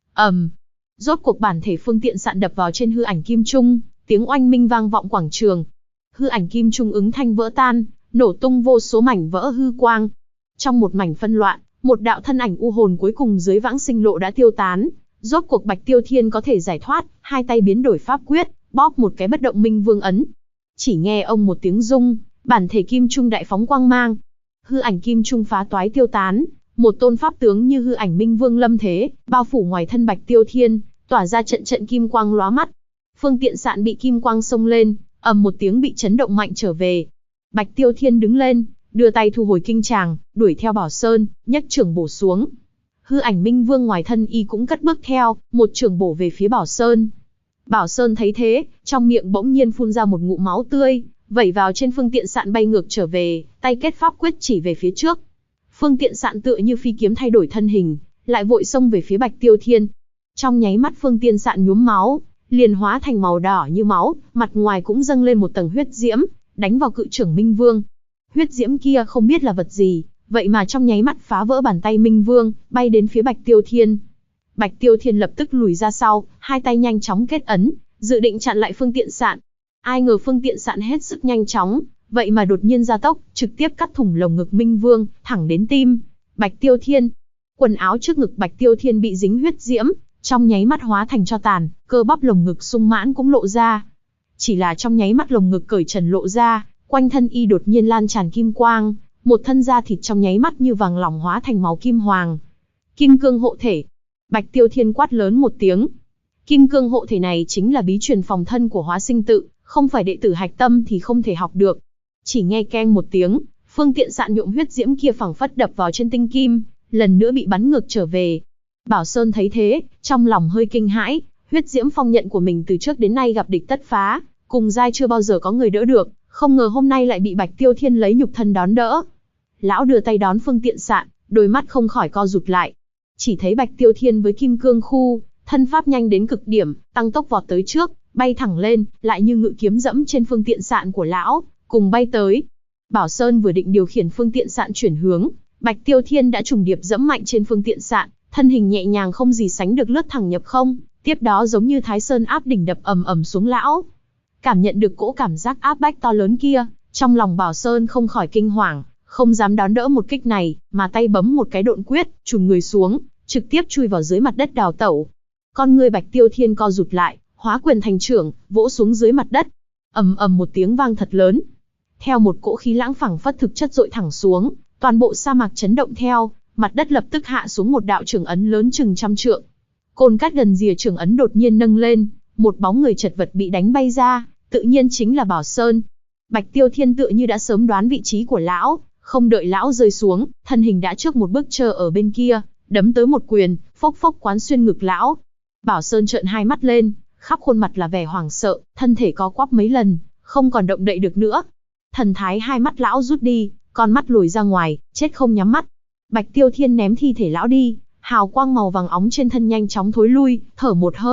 Rốt cuộc bản thể phương tiện sạn đập vào trên hư ảnh kim trung, tiếng oanh minh vang vọng quảng trường. Hư ảnh kim trung ứng thanh vỡ tan, nổ tung vô số mảnh vỡ hư quang. Trong một mảnh phân loạn, một đạo thân ảnh u hồn cuối cùng dưới vãng sinh lộ đã tiêu tán. Rốt cuộc Bạch Tiêu Thiên có thể giải thoát, hai tay biến đổi pháp quyết, bóp một cái bất động minh vương ấn. Chỉ nghe ông một tiếng rung, bản thể kim trung đại phóng quang mang. Hư ảnh kim trung phá toái tiêu tán, một tôn pháp tướng như hư ảnh minh vương lâm thế, bao phủ ngoài thân Bạch Tiêu Thiên, tỏa ra trận kim quang lóa mắt. Phương tiện sạn bị kim quang xông lên, ầm một tiếng bị chấn động mạnh trở về. Bạch Tiêu Thiên đứng lên, đưa tay thu hồi kinh tràng, đuổi theo Bảo Sơn, nhấc chưởng bổ xuống. Hư ảnh minh vương ngoài thân y cũng cất bước theo, một chưởng bổ về phía Bảo Sơn. Bảo Sơn thấy thế, trong miệng bỗng nhiên phun ra một ngụm máu tươi, vẩy vào trên phương tiện sạn bay ngược trở về, tay kết pháp quyết chỉ về phía trước. Phương tiện sạn tựa như phi kiếm thay đổi thân hình, lại vội xông về phía Bạch Tiêu Thiên. Trong nháy mắt phương tiện sạn nhuốm máu, liền hóa thành màu đỏ như máu, mặt ngoài cũng dâng lên một tầng huyết diễm, đánh vào cự trưởng Minh Vương. Huyết diễm kia không biết là vật gì, vậy mà trong nháy mắt phá vỡ bàn tay Minh Vương, bay đến phía Bạch Tiêu Thiên. Bạch Tiêu Thiên lập tức lùi ra sau, hai tay nhanh chóng kết ấn, dự định chặn lại phương tiện sạn. Ai ngờ phương tiện sạn hết sức nhanh chóng, vậy mà đột nhiên gia tốc, trực tiếp cắt thủng lồng ngực Minh Vương, thẳng đến tim. Bạch Tiêu Thiên, quần áo trước ngực Bạch Tiêu Thiên bị dính huyết diễm, trong nháy mắt hóa thành tro tàn, cơ bắp lồng ngực sung mãn cũng lộ ra. Chỉ là trong nháy mắt lồng ngực cởi trần lộ ra, quanh thân y đột nhiên lan tràn kim quang, một thân da thịt trong nháy mắt như vàng lỏng hóa thành màu kim hoàng. Kim cương hộ thể. Bạch Tiêu Thiên quát lớn một tiếng. Kim cương hộ thể này chính là bí truyền phòng thân của Hóa Sinh Tự, không phải đệ tử hạch tâm thì không thể học được. Chỉ nghe keng một tiếng, phương tiện sạn nhuộm huyết diễm kia phẳng phất đập vào trên tinh kim, lần nữa bị bắn ngược trở về. Bảo Sơn thấy thế, trong lòng hơi kinh hãi, huyết diễm phong nhận của mình từ trước đến nay gặp địch tất phá, cùng giai chưa bao giờ có người đỡ được, không ngờ hôm nay lại bị Bạch Tiêu Thiên lấy nhục thân đón đỡ. Lão đưa tay đón phương tiện sạn, đôi mắt không khỏi co rụt lại. Chỉ thấy Bạch Tiêu Thiên với kim cương khu, thân pháp nhanh đến cực điểm, tăng tốc vọt tới trước, bay thẳng lên, lại như ngự kiếm dẫm trên phương tiện sạn của lão, cùng bay tới. Bảo Sơn vừa định điều khiển phương tiện sạn chuyển hướng, Bạch Tiêu Thiên đã trùng điệp dẫm mạnh trên phương tiện sạn, thân hình nhẹ nhàng không gì sánh được lướt thẳng nhập không, tiếp đó giống như Thái Sơn áp đỉnh đập ầm ầm xuống lão. Cảm nhận được cỗ cảm giác áp bách to lớn kia, trong lòng Bảo Sơn không khỏi kinh hoàng, không dám đón đỡ một kích này, mà tay bấm một cái độn quyết, trùm người xuống, trực tiếp chui vào dưới mặt đất đào tẩu. Con người Bạch Tiêu Thiên co rụt lại, hóa quyền thành trưởng, vỗ xuống dưới mặt đất. Ầm ầm một tiếng vang thật lớn. Theo một cỗ khí lãng phảng phất thực chất dội thẳng xuống, toàn bộ sa mạc chấn động theo, mặt đất lập tức hạ xuống một đạo trưởng ấn lớn chừng 100 trượng. Cồn cát gần rìa trưởng ấn đột nhiên nâng lên, một bóng người chật vật bị đánh bay ra, tự nhiên chính là Bảo Sơn. Bạch Tiêu Thiên tựa như đã sớm đoán vị trí của lão, không đợi lão rơi xuống, thân hình đã trước một bước chờ ở bên kia, đấm tới một quyền, phốc phốc quán xuyên ngực lão. Bảo Sơn trợn hai mắt lên, khắp khuôn mặt là vẻ hoảng sợ, thân thể co quắp mấy lần, không còn động đậy được nữa. Thần thái hai mắt lão rút đi, con mắt lồi ra ngoài, chết không nhắm mắt. Bạch Tiêu Thiên ném thi thể lão đi, hào quang màu vàng óng trên thân nhanh chóng thối lui, thở một hơi,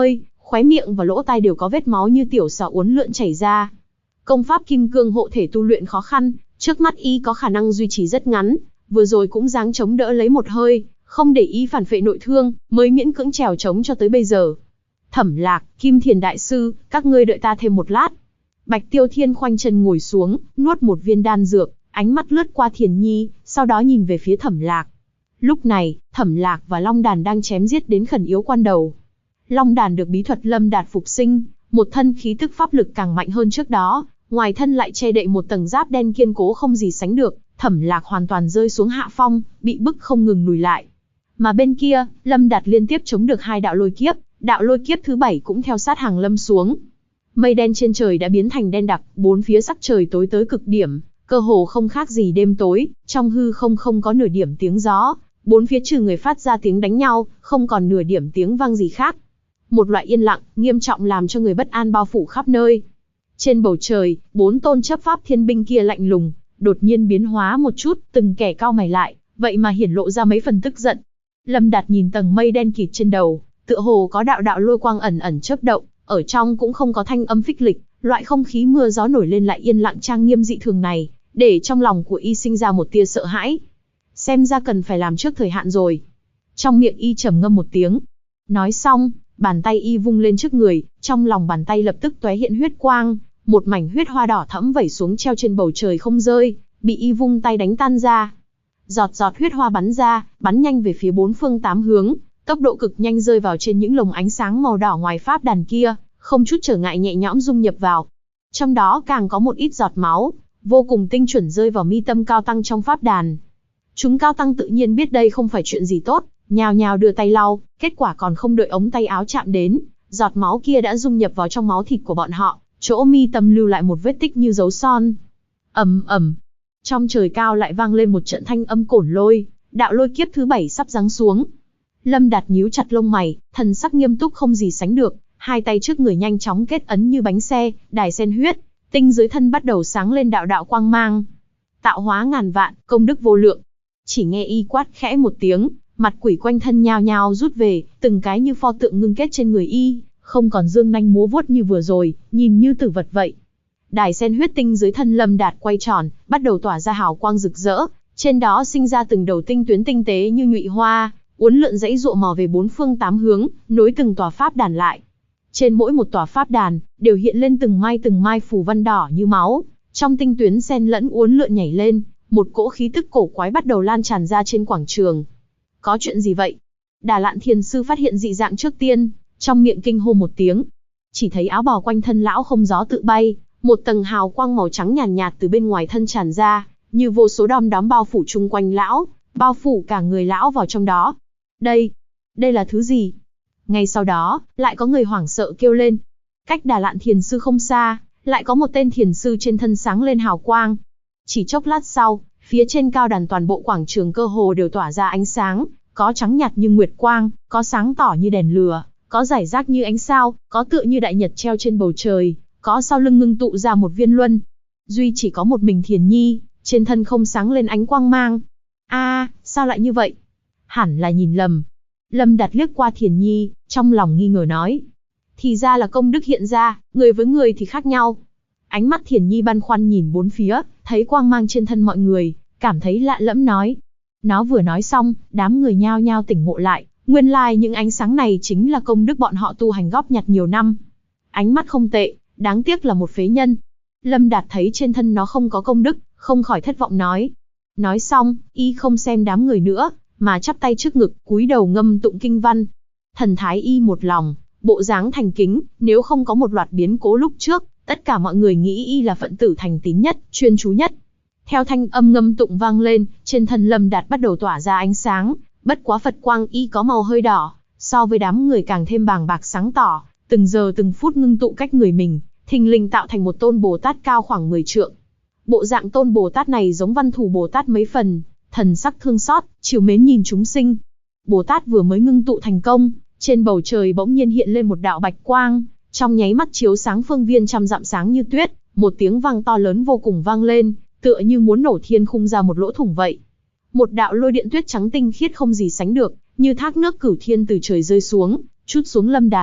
khóe miệng và lỗ tai đều có vết máu như tiểu xà uốn lượn chảy ra. Công pháp kim cương hộ thể tu luyện khó khăn, trước mắt y có khả năng duy trì rất ngắn, vừa rồi cũng dáng chống đỡ lấy một hơi, không để y phản phệ nội thương, mới miễn cưỡng trèo chống cho tới bây giờ. Thẩm Lạc, Kim Thiền đại sư, các ngươi đợi ta thêm một lát. Bạch Tiêu Thiên khoanh chân ngồi xuống, nuốt một viên đan dược, ánh mắt lướt qua Thiền Nhi, sau đó nhìn về phía Thẩm Lạc. Lúc này, Thẩm Lạc và Long Đàn đang chém giết đến khẩn yếu quan đầu. Long Đàn được bí thuật Lâm Đạt phục sinh, một thân khí tức pháp lực càng mạnh hơn trước đó, ngoài thân lại che đậy một tầng giáp đen kiên cố không gì sánh được. Thẩm Lạc hoàn toàn rơi xuống hạ phong, bị bức không ngừng lùi lại. Mà bên kia, Lâm Đạt liên tiếp chống được 2 đạo lôi kiếp thứ 7 cũng theo sát hàng lâm xuống. Mây đen trên trời đã biến thành đen đặc, bốn phía sắc trời tối tới cực điểm, cơ hồ không khác gì đêm tối, trong hư không có nửa điểm tiếng gió, bốn phía trừ người phát ra tiếng đánh nhau, không còn nửa điểm tiếng vang gì khác. Một loại yên lặng, nghiêm trọng làm cho người bất an bao phủ khắp nơi. Trên bầu trời, 4 tôn chấp pháp thiên binh kia lạnh lùng, đột nhiên biến hóa một chút, từng kẻ cau mày lại, vậy mà hiển lộ ra mấy phần tức giận. Lâm Đạt nhìn tầng mây đen kịt trên đầu, tựa hồ có đạo lôi quang ẩn ẩn chớp động, ở trong cũng không có thanh âm phích lịch, loại không khí mưa gió nổi lên lại yên lặng trang nghiêm dị thường này, để trong lòng của y sinh ra một tia sợ hãi. Xem ra cần phải làm trước thời hạn rồi. Trong miệng y trầm ngâm một tiếng. Nói xong, bàn tay y vung lên trước người, trong lòng bàn tay lập tức tóe hiện huyết quang, một mảnh huyết hoa đỏ thẫm vẩy xuống treo trên bầu trời không rơi, bị y vung tay đánh tan ra. Giọt giọt huyết hoa bắn ra, bắn nhanh về phía 4 phương 8 hướng, tốc độ cực nhanh rơi vào trên những lồng ánh sáng màu đỏ ngoài pháp đàn kia, không chút trở ngại nhẹ nhõm dung nhập vào. Trong đó càng có một ít giọt máu, vô cùng tinh chuẩn rơi vào mi tâm cao tăng trong pháp đàn. Chúng cao tăng tự nhiên biết đây không phải chuyện gì tốt, nhào nhào đưa tay lau, kết quả còn không đợi ống tay áo chạm đến, giọt máu kia đã dung nhập vào trong máu thịt của bọn họ, chỗ mi tâm lưu lại một vết tích như dấu son. Ầm ầm. Trong trời cao lại vang lên một trận thanh âm cổn lôi, đạo lôi kiếp thứ 7 sắp giáng xuống. Lâm Đạt nhíu chặt lông mày, thần sắc nghiêm túc không gì sánh được, hai tay trước người nhanh chóng kết ấn như bánh xe, đài sen huyết, tinh dưới thân bắt đầu sáng lên đạo quang mang. Tạo hóa ngàn vạn, công đức vô lượng. Chỉ nghe y quát khẽ một tiếng, mặt quỷ quanh thân nhao nhao rút về, từng cái như pho tượng ngưng kết trên người y, không còn dương nanh múa vuốt như vừa rồi, nhìn như tử vật vậy. Đài sen huyết tinh dưới thân Lâm Đạt quay tròn, bắt đầu tỏa ra hào quang rực rỡ, trên đó sinh ra từng đầu tinh tuyến tinh tế như nhụy hoa, uốn lượn dãy dụa mò về 4 phương 8 hướng, nối từng tòa pháp đàn lại. Trên mỗi một tòa pháp đàn, đều hiện lên từng mai phù văn đỏ như máu, trong tinh tuyến xen lẫn uốn lượn nhảy lên, một cỗ khí tức cổ quái bắt đầu lan tràn ra trên quảng trường. Có chuyện gì vậy? Đà Lạn Thiền sư phát hiện dị dạng trước tiên, trong miệng kinh hô một tiếng. Chỉ thấy áo bào quanh thân lão không gió tự bay, một tầng hào quang màu trắng nhàn nhạt từ bên ngoài thân tràn ra, như vô số đom đóm bao phủ chung quanh lão, bao phủ cả người lão vào trong đó. Đây là thứ gì? Ngay sau đó, lại có người hoảng sợ kêu lên. Cách Đà Lạn Thiền sư không xa, lại có một tên thiền sư trên thân sáng lên hào quang. Chỉ chốc lát sau, phía trên cao đàn toàn bộ quảng trường cơ hồ đều tỏa ra ánh sáng, có trắng nhạt như nguyệt quang, có sáng tỏ như đèn lửa, có rải rác như ánh sao, có tựa như đại nhật treo trên bầu trời, có sau lưng ngưng tụ ra một viên luân. Duy chỉ có một mình Thiền Nhi, trên thân không sáng lên ánh quang mang. Sao lại như vậy? Hẳn là nhìn lầm. Lâm Đạt liếc qua Thiền Nhi, trong lòng nghi ngờ nói. Thì ra là công đức hiện ra, người với người thì khác nhau. Ánh mắt Thiền Nhi băn khoăn nhìn bốn phía, thấy quang mang trên thân mọi người, cảm thấy lạ lẫm nói. Nó vừa nói xong, đám người nhao nhao tỉnh ngộ lại, nguyên lai những ánh sáng này chính là công đức bọn họ tu hành góp nhặt nhiều năm. Ánh mắt không tệ, đáng tiếc là một phế nhân. Lâm Đạt thấy trên thân nó không có công đức, không khỏi thất vọng nói. Nói xong, y không xem đám người nữa, mà chắp tay trước ngực, cúi đầu ngâm tụng kinh văn. Thần thái y một lòng, bộ dáng thành kính, nếu không có một loạt biến cố lúc trước, tất cả mọi người nghĩ y là phận tử thành tín nhất, chuyên chú nhất. Theo thanh âm ngâm tụng vang lên, trên thân Lâm Đạt bắt đầu tỏa ra ánh sáng, bất quá Phật quang y có màu hơi đỏ, so với đám người càng thêm bàng bạc sáng tỏ, từng giờ từng phút ngưng tụ cách người mình, thình lình tạo thành một tôn Bồ Tát cao khoảng 10 trượng. Bộ dạng tôn Bồ Tát này giống Văn Thù Bồ Tát mấy phần, thần sắc thương xót, trìu mến nhìn chúng sinh. Bồ Tát vừa mới ngưng tụ thành công, trên bầu trời bỗng nhiên hiện lên một đạo bạch quang, trong nháy mắt chiếu sáng phương viên trăm dặm sáng như tuyết, một tiếng vang to lớn vô cùng vang lên, tựa như muốn nổ thiên khung ra một lỗ thủng vậy. Một đạo lôi điện tuyết trắng tinh khiết không gì sánh được, như thác nước cửu thiên từ trời rơi xuống, trút xuống Lâm Đạt.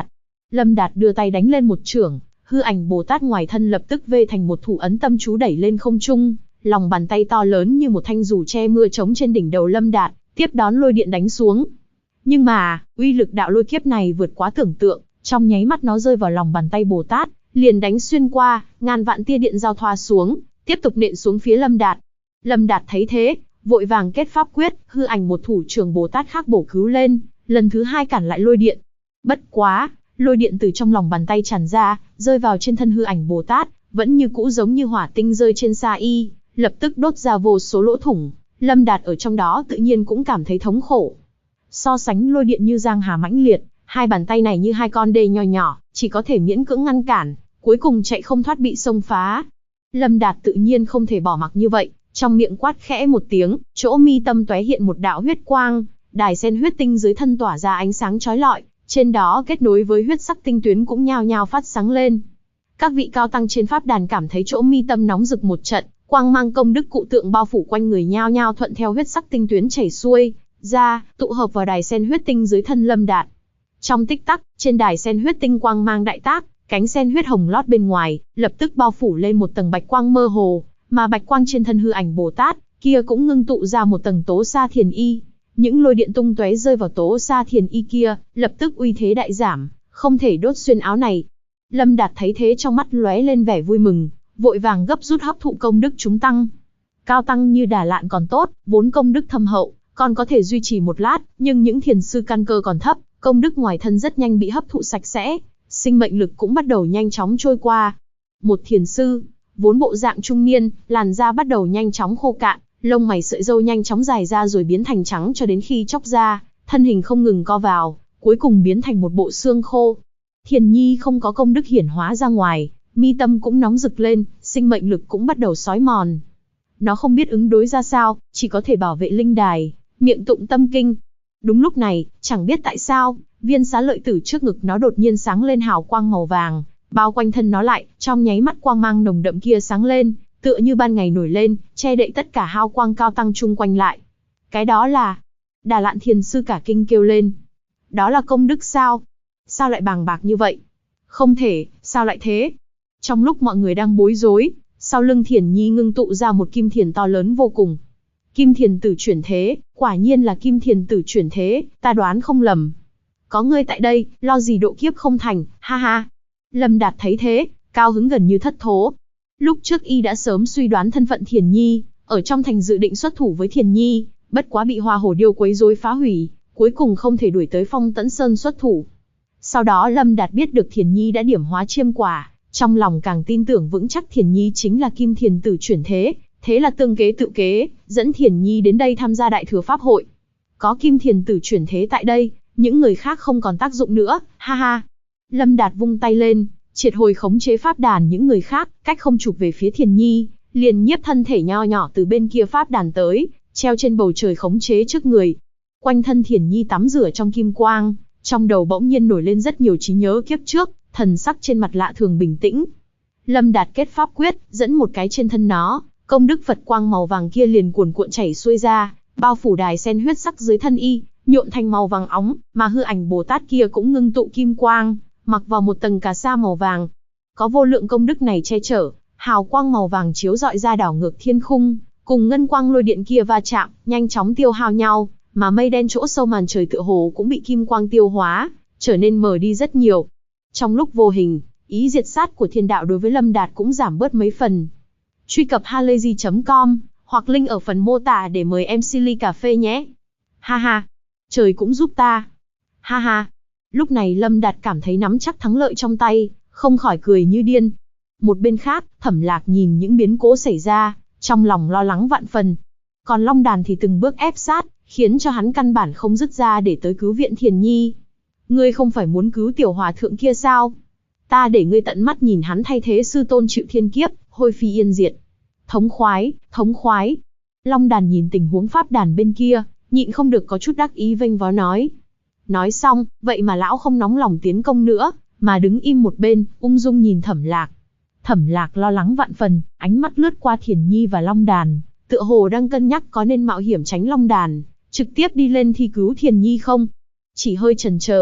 Lâm Đạt đưa tay đánh lên một chưởng, hư ảnh Bồ Tát ngoài thân lập tức vê thành một thủ ấn tâm chú đẩy lên không trung, lòng bàn tay to lớn như một thanh dù che mưa trống trên đỉnh đầu Lâm Đạt, tiếp đón lôi điện đánh xuống. Nhưng mà, uy lực đạo lôi kiếp này vượt quá tưởng tượng, trong nháy mắt nó rơi vào lòng bàn tay Bồ Tát, liền đánh xuyên qua, ngàn vạn tia điện giao thoa xuống, tiếp tục nện xuống phía Lâm Đạt. Lâm Đạt thấy thế, vội vàng kết pháp quyết, hư ảnh một thủ trưởng Bồ Tát khác bổ cứu lên, lần thứ hai cản lại lôi điện. Bất quá, lôi điện từ trong lòng bàn tay tràn ra, rơi vào trên thân hư ảnh Bồ Tát, vẫn như cũ giống như hỏa tinh rơi trên sa y, lập tức đốt ra vô số lỗ thủng. Lâm Đạt ở trong đó tự nhiên cũng cảm thấy thống khổ. So sánh lôi điện như giang hà mãnh liệt, hai bàn tay này như hai con đê nho nhỏ, chỉ có thể miễn cưỡng ngăn cản, cuối cùng chạy không thoát bị xông phá. Lâm Đạt tự nhiên không thể bỏ mặc như vậy, trong miệng quát khẽ một tiếng, chỗ mi tâm tóe hiện một đạo huyết quang, đài sen huyết tinh dưới thân tỏa ra ánh sáng chói lọi, trên đó kết nối với huyết sắc tinh tuyến cũng nhao nhao phát sáng lên. Các vị cao tăng trên pháp đàn cảm thấy chỗ mi tâm nóng rực một trận, quang mang công đức cụ tượng bao phủ quanh người nhao nhao thuận theo huyết sắc tinh tuyến chảy xuôi ra, tụ hợp vào đài sen huyết tinh dưới thân Lâm Đạt. Trong tích tắc, trên đài sen huyết tinh quang mang đại tác, cánh sen huyết hồng lót bên ngoài, lập tức bao phủ lên một tầng bạch quang mơ hồ, mà bạch quang trên thân hư ảnh Bồ Tát kia cũng ngưng tụ ra một tầng tố sa thiền y. Những lôi điện tung tóe rơi vào tố sa thiền y kia, lập tức uy thế đại giảm, không thể đốt xuyên áo này. Lâm Đạt thấy thế trong mắt lóe lên vẻ vui mừng, vội vàng gấp rút hấp thụ công đức chúng tăng. Cao tăng như Đà Lạn còn tốt, vốn công đức thâm hậu, còn có thể duy trì một lát, nhưng những thiền sư căn cơ còn thấp, công đức ngoài thân rất nhanh bị hấp thụ sạch sẽ, sinh mệnh lực cũng bắt đầu nhanh chóng trôi qua. Một thiền sư, vốn bộ dạng trung niên, làn da bắt đầu nhanh chóng khô cạn, lông mày sợi râu nhanh chóng dài ra rồi biến thành trắng cho đến khi chóc ra, thân hình không ngừng co vào, cuối cùng biến thành một bộ xương khô. Thiền nhi không có công đức hiển hóa ra ngoài, mi tâm cũng nóng rực lên, sinh mệnh lực cũng bắt đầu xói mòn. Nó không biết ứng đối ra sao, chỉ có thể bảo vệ linh đài, miệng tụng tâm kinh. Đúng lúc này, chẳng biết tại sao, viên xá lợi tử trước ngực nó đột nhiên sáng lên hào quang màu vàng, bao quanh thân nó lại, trong nháy mắt quang mang nồng đậm kia sáng lên, tựa như ban ngày nổi lên, che đậy tất cả hào quang cao tăng chung quanh lại. Cái đó là... Đà Lạn thiền sư cả kinh kêu lên. Đó là công đức sao? Sao lại bàng bạc như vậy? Không thể, sao lại thế? Trong lúc mọi người đang bối rối, sau lưng thiền nhi ngưng tụ ra một kim thiền to lớn vô cùng. Kim thiền tử chuyển thế, quả nhiên là kim thiền tử chuyển thế, ta đoán không lầm. Có ngươi tại đây, lo gì độ kiếp không thành, ha ha. Lâm Đạt thấy thế, cao hứng gần như thất thố. Lúc trước y đã sớm suy đoán thân phận thiền nhi, ở trong thành dự định xuất thủ với thiền nhi, bất quá bị Hoa Hổ Điêu quấy rối phá hủy, cuối cùng không thể đuổi tới Phong Tẫn Sơn xuất thủ. Sau đó Lâm Đạt biết được thiền nhi đã điểm hóa chiêm quả, trong lòng càng tin tưởng vững chắc thiền nhi chính là kim thiền tử chuyển thế, thế là tương kế tự kế, dẫn thiền nhi đến đây tham gia đại thừa pháp hội. Có kim thiền tử chuyển thế tại đây, những người khác không còn tác dụng nữa, ha ha. Lâm Đạt vung tay lên, triệt hồi khống chế pháp đàn những người khác, cách không chụp về phía thiền nhi, liền nhiếp thân thể nho nhỏ từ bên kia pháp đàn tới, treo trên bầu trời khống chế trước người. Quanh thân thiền nhi tắm rửa trong kim quang, trong đầu bỗng nhiên nổi lên rất nhiều trí nhớ kiếp trước, thần sắc trên mặt lạ thường bình tĩnh. Lâm Đạt kết pháp quyết, dẫn một cái trên thân nó, công đức Phật quang màu vàng kia liền cuồn cuộn chảy xuôi ra, bao phủ đài sen huyết sắc dưới thân y, nhuộm thành màu vàng óng, mà hư ảnh Bồ Tát kia cũng ngưng tụ kim quang, mặc vào một tầng cà sa màu vàng. Có vô lượng công đức này che chở, hào quang màu vàng chiếu rọi ra đảo ngược thiên khung, cùng ngân quang lôi điện kia va chạm, nhanh chóng tiêu hao nhau, mà mây đen chỗ sâu màn trời tựa hồ cũng bị kim quang tiêu hóa, trở nên mờ đi rất nhiều. Trong lúc vô hình, ý diệt sát của thiên đạo đối với Lâm Đạt cũng giảm bớt mấy phần. Truy cập halayzi.com hoặc link ở phần mô tả để mời em Silly cà phê nhé. Ha ha, trời cũng giúp ta. Ha ha. Lúc này Lâm Đạt cảm thấy nắm chắc thắng lợi trong tay, không khỏi cười như điên. Một bên khác, Thẩm Lạc nhìn những biến cố xảy ra, trong lòng lo lắng vạn phần. Còn Long Đàn thì từng bước ép sát, khiến cho hắn căn bản không dứt ra để tới cứu viện thiền nhi. Ngươi không phải muốn cứu tiểu hòa thượng kia sao? Ta để ngươi tận mắt nhìn hắn thay thế sư tôn chịu thiên kiếp, hôi phi yên diệt. Thống khoái, thống khoái. Long Đàn nhìn tình huống pháp đàn bên kia, nhịn không được có chút đắc ý vênh váo nói. Nói xong, vậy mà lão không nóng lòng tiến công nữa, mà đứng im một bên, ung dung nhìn Thẩm Lạc. Thẩm Lạc lo lắng vạn phần, ánh mắt lướt qua thiền nhi và Long Đàn, tựa hồ đang cân nhắc có nên mạo hiểm tránh Long Đàn, trực tiếp đi lên thi cứu thiền nhi không. Chỉ hơi chần chờ,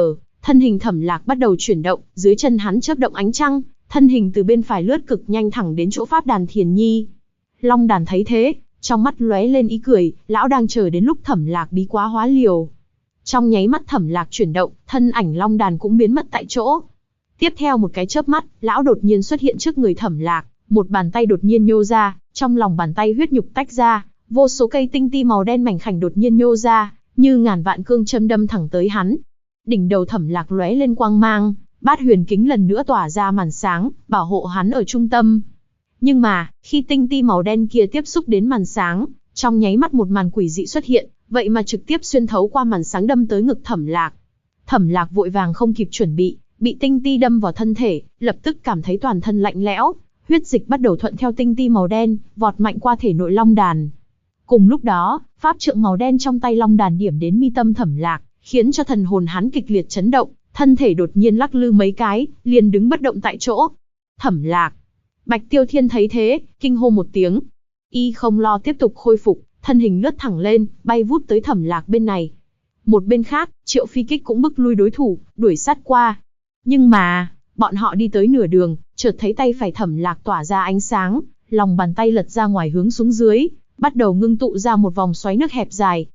Thân hình Thẩm Lạc bắt đầu chuyển động, dưới chân hắn chớp động ánh trăng, thân hình từ bên phải lướt cực nhanh thẳng đến chỗ pháp đàn Thiền Nhi. Long đàn thấy thế, trong mắt lóe lên ý cười, lão đang chờ đến lúc Thẩm Lạc bí quá hóa liều. Trong nháy mắt Thẩm Lạc chuyển động, thân ảnh long đàn cũng biến mất tại chỗ. Tiếp theo một cái chớp mắt, lão đột nhiên xuất hiện trước người Thẩm Lạc, một bàn tay đột nhiên nhô ra, trong lòng bàn tay huyết nhục tách ra, vô số cây tinh ti màu đen mảnh khảnh đột nhiên nhô ra, như ngàn vạn cương châm đâm thẳng tới hắn. Đỉnh đầu Thẩm Lạc lóe lên quang mang, Bát Huyền Kính lần nữa tỏa ra màn sáng, bảo hộ hắn ở trung tâm. Nhưng mà, khi tinh ti màu đen kia tiếp xúc đến màn sáng, trong nháy mắt một màn quỷ dị xuất hiện, vậy mà trực tiếp xuyên thấu qua màn sáng đâm tới ngực Thẩm Lạc. Thẩm Lạc vội vàng không kịp chuẩn bị, bị tinh ti đâm vào thân thể, lập tức cảm thấy toàn thân lạnh lẽo, huyết dịch bắt đầu thuận theo tinh ti màu đen, vọt mạnh qua thể nội long đàn. Cùng lúc đó, pháp trượng màu đen trong tay long đàn điểm đến mi tâm Thẩm Lạc, khiến cho thần hồn hắn kịch liệt chấn động, thân thể đột nhiên lắc lư mấy cái, liền đứng bất động tại chỗ. Thẩm Lạc. Bạch Tiêu Thiên thấy thế, kinh hô một tiếng. Y không lo tiếp tục khôi phục, thân hình lướt thẳng lên, bay vút tới Thẩm Lạc bên này. Một bên khác, Triệu Phi Kích cũng bức lui đối thủ, đuổi sát qua. Nhưng mà, bọn họ đi tới nửa đường, chợt thấy tay phải Thẩm Lạc tỏa ra ánh sáng, lòng bàn tay lật ra ngoài hướng xuống dưới, bắt đầu ngưng tụ ra một vòng xoáy nước hẹp dài.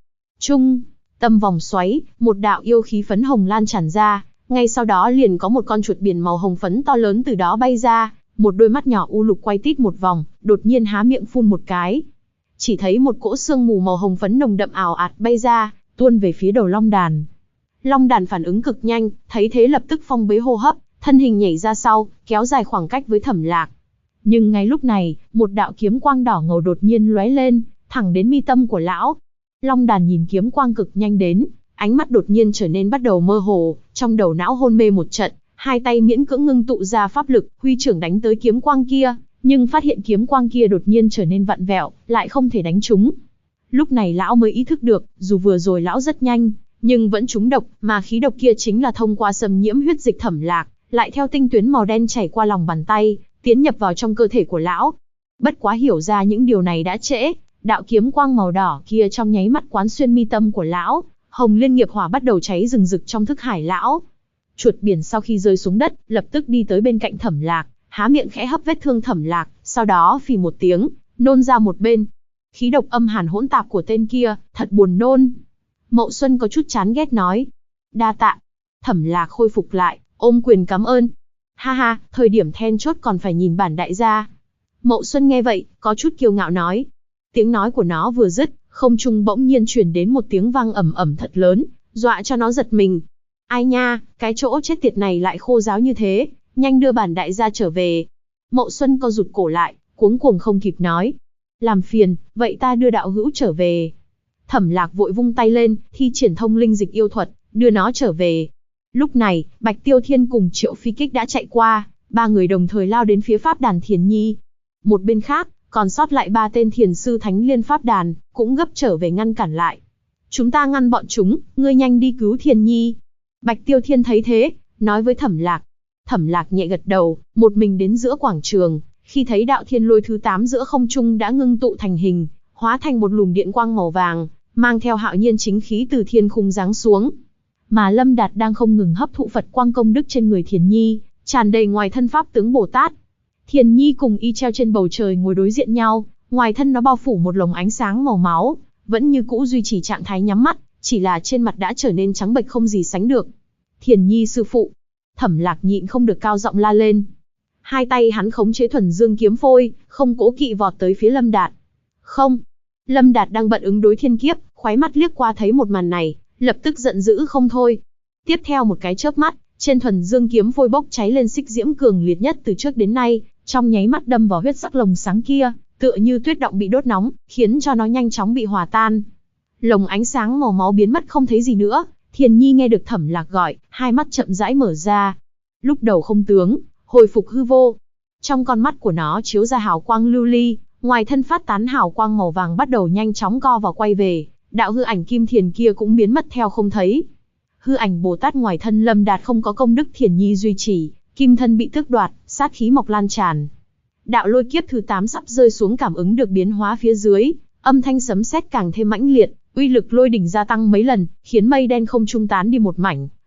Tâm vòng xoáy, một đạo yêu khí phấn hồng lan tràn ra, ngay sau đó liền có một con chuột biển màu hồng phấn to lớn từ đó bay ra, một đôi mắt nhỏ u lục quay tít một vòng, đột nhiên há miệng phun một cái. Chỉ thấy một cỗ sương mù màu hồng phấn nồng đậm ảo ạt bay ra, tuôn về phía đầu long đàn. Long đàn phản ứng cực nhanh, thấy thế lập tức phong bế hô hấp, thân hình nhảy ra sau, kéo dài khoảng cách với Thẩm Lạc. Nhưng ngay lúc này, một đạo kiếm quang đỏ ngầu đột nhiên lóe lên, thẳng đến mi tâm của lão. Long đàn nhìn kiếm quang cực nhanh đến, ánh mắt đột nhiên trở nên bắt đầu mơ hồ, trong đầu não hôn mê một trận, hai tay miễn cưỡng ngưng tụ ra pháp lực, huy trưởng đánh tới kiếm quang kia, nhưng phát hiện kiếm quang kia đột nhiên trở nên vặn vẹo, lại không thể đánh trúng. Lúc này lão mới ý thức được, dù vừa rồi lão rất nhanh, nhưng vẫn trúng độc, mà khí độc kia chính là thông qua xâm nhiễm huyết dịch Thẩm Lạc, lại theo tinh tuyến màu đen chảy qua lòng bàn tay, tiến nhập vào trong cơ thể của lão. Bất quá hiểu ra những điều này đã trễ, đạo kiếm quang màu đỏ kia trong nháy mắt quán xuyên mi tâm của lão, Hồng Liên nghiệp hỏa bắt đầu cháy rừng rực trong thức hải lão. Chuột biển sau khi rơi xuống đất, lập tức đi tới bên cạnh Thẩm Lạc, há miệng khẽ hấp vết thương Thẩm Lạc, sau đó phì một tiếng, nôn ra một bên. Khí độc âm hàn hỗn tạp của tên kia, thật buồn nôn. Mậu Xuân có chút chán ghét nói. Đa tạ. Thẩm Lạc khôi phục lại, ôm quyền cảm ơn. Ha ha, thời điểm then chốt còn phải nhìn bản đại gia. Mậu Xuân nghe vậy, có chút kiêu ngạo nói. Tiếng nói của nó vừa dứt, không trung bỗng nhiên truyền đến một tiếng vang ầm ầm thật lớn, dọa cho nó giật mình. Ai nha, cái chỗ chết tiệt này lại khô ráo như thế, nhanh đưa bản đại gia trở về. Mậu Xuân co rụt cổ lại, cuống cuồng không kịp nói. Làm phiền, vậy ta đưa đạo hữu trở về. Thẩm Lạc vội vung tay lên, thi triển thông linh dịch yêu thuật, đưa nó trở về. Lúc này, Bạch Tiêu Thiên cùng Triệu Phi Kích đã chạy qua, ba người đồng thời lao đến phía pháp đàn Thiền Nhi. Một bên khác, còn sót lại ba tên thiền sư Thánh Liên pháp đàn, cũng gấp trở về ngăn cản lại. Chúng ta ngăn bọn chúng, ngươi nhanh đi cứu Thiền Nhi. Bạch Tiêu Thiên thấy thế, nói với Thẩm Lạc. Thẩm Lạc nhẹ gật đầu, một mình đến giữa quảng trường, khi thấy đạo thiên lôi thứ 8 giữa không trung đã ngưng tụ thành hình, hóa thành một luồng điện quang màu vàng, mang theo hạo nhiên chính khí từ thiên khung giáng xuống. Mà Lâm Đạt đang không ngừng hấp thụ Phật quang công đức trên người Thiền Nhi, tràn đầy ngoài thân pháp tướng Bồ Tát. Thiền Nhi cùng y treo trên bầu trời ngồi đối diện nhau, ngoài thân nó bao phủ một lồng ánh sáng màu máu, vẫn như cũ duy trì trạng thái nhắm mắt, chỉ là trên mặt đã trở nên trắng bệch không gì sánh được. Thiền Nhi sư phụ. Thẩm Lạc nhịn không được cao giọng la lên. Hai tay hắn khống chế thuần dương kiếm phôi, không cố kỵ vọt tới phía Lâm Đạt. Không. Lâm Đạt đang bận ứng đối thiên kiếp, khoái mắt liếc qua thấy một màn này, lập tức giận dữ không thôi. Tiếp theo một cái chớp mắt, trên thuần dương kiếm phôi bốc cháy lên xích diễm cường liệt nhất từ trước đến nay, trong nháy mắt đâm vào huyết sắc lồng sáng kia, tựa như tuyết động bị đốt nóng, khiến cho nó nhanh chóng bị hòa tan. Lồng ánh sáng màu máu biến mất không thấy gì nữa. Thiền Nhi nghe được Thẩm Lạc gọi, hai mắt chậm rãi mở ra. Lúc đầu không tướng, hồi phục hư vô. Trong con mắt của nó chiếu ra hào quang lưu ly, ngoài thân phát tán hào quang màu vàng bắt đầu nhanh chóng co vào quay về, đạo hư ảnh kim thiền kia cũng biến mất theo không thấy. Hư ảnh Bồ Tát ngoài thân Lâm Đạt không có công đức Thiền Nhi duy trì, kim thân bị tước đoạt, sát khí mọc lan tràn. Đạo lôi kiếp thứ 8 sắp rơi xuống cảm ứng được biến hóa phía dưới, âm thanh sấm sét càng thêm mãnh liệt, uy lực lôi đỉnh gia tăng mấy lần, khiến mây đen không trung tán đi một mảnh,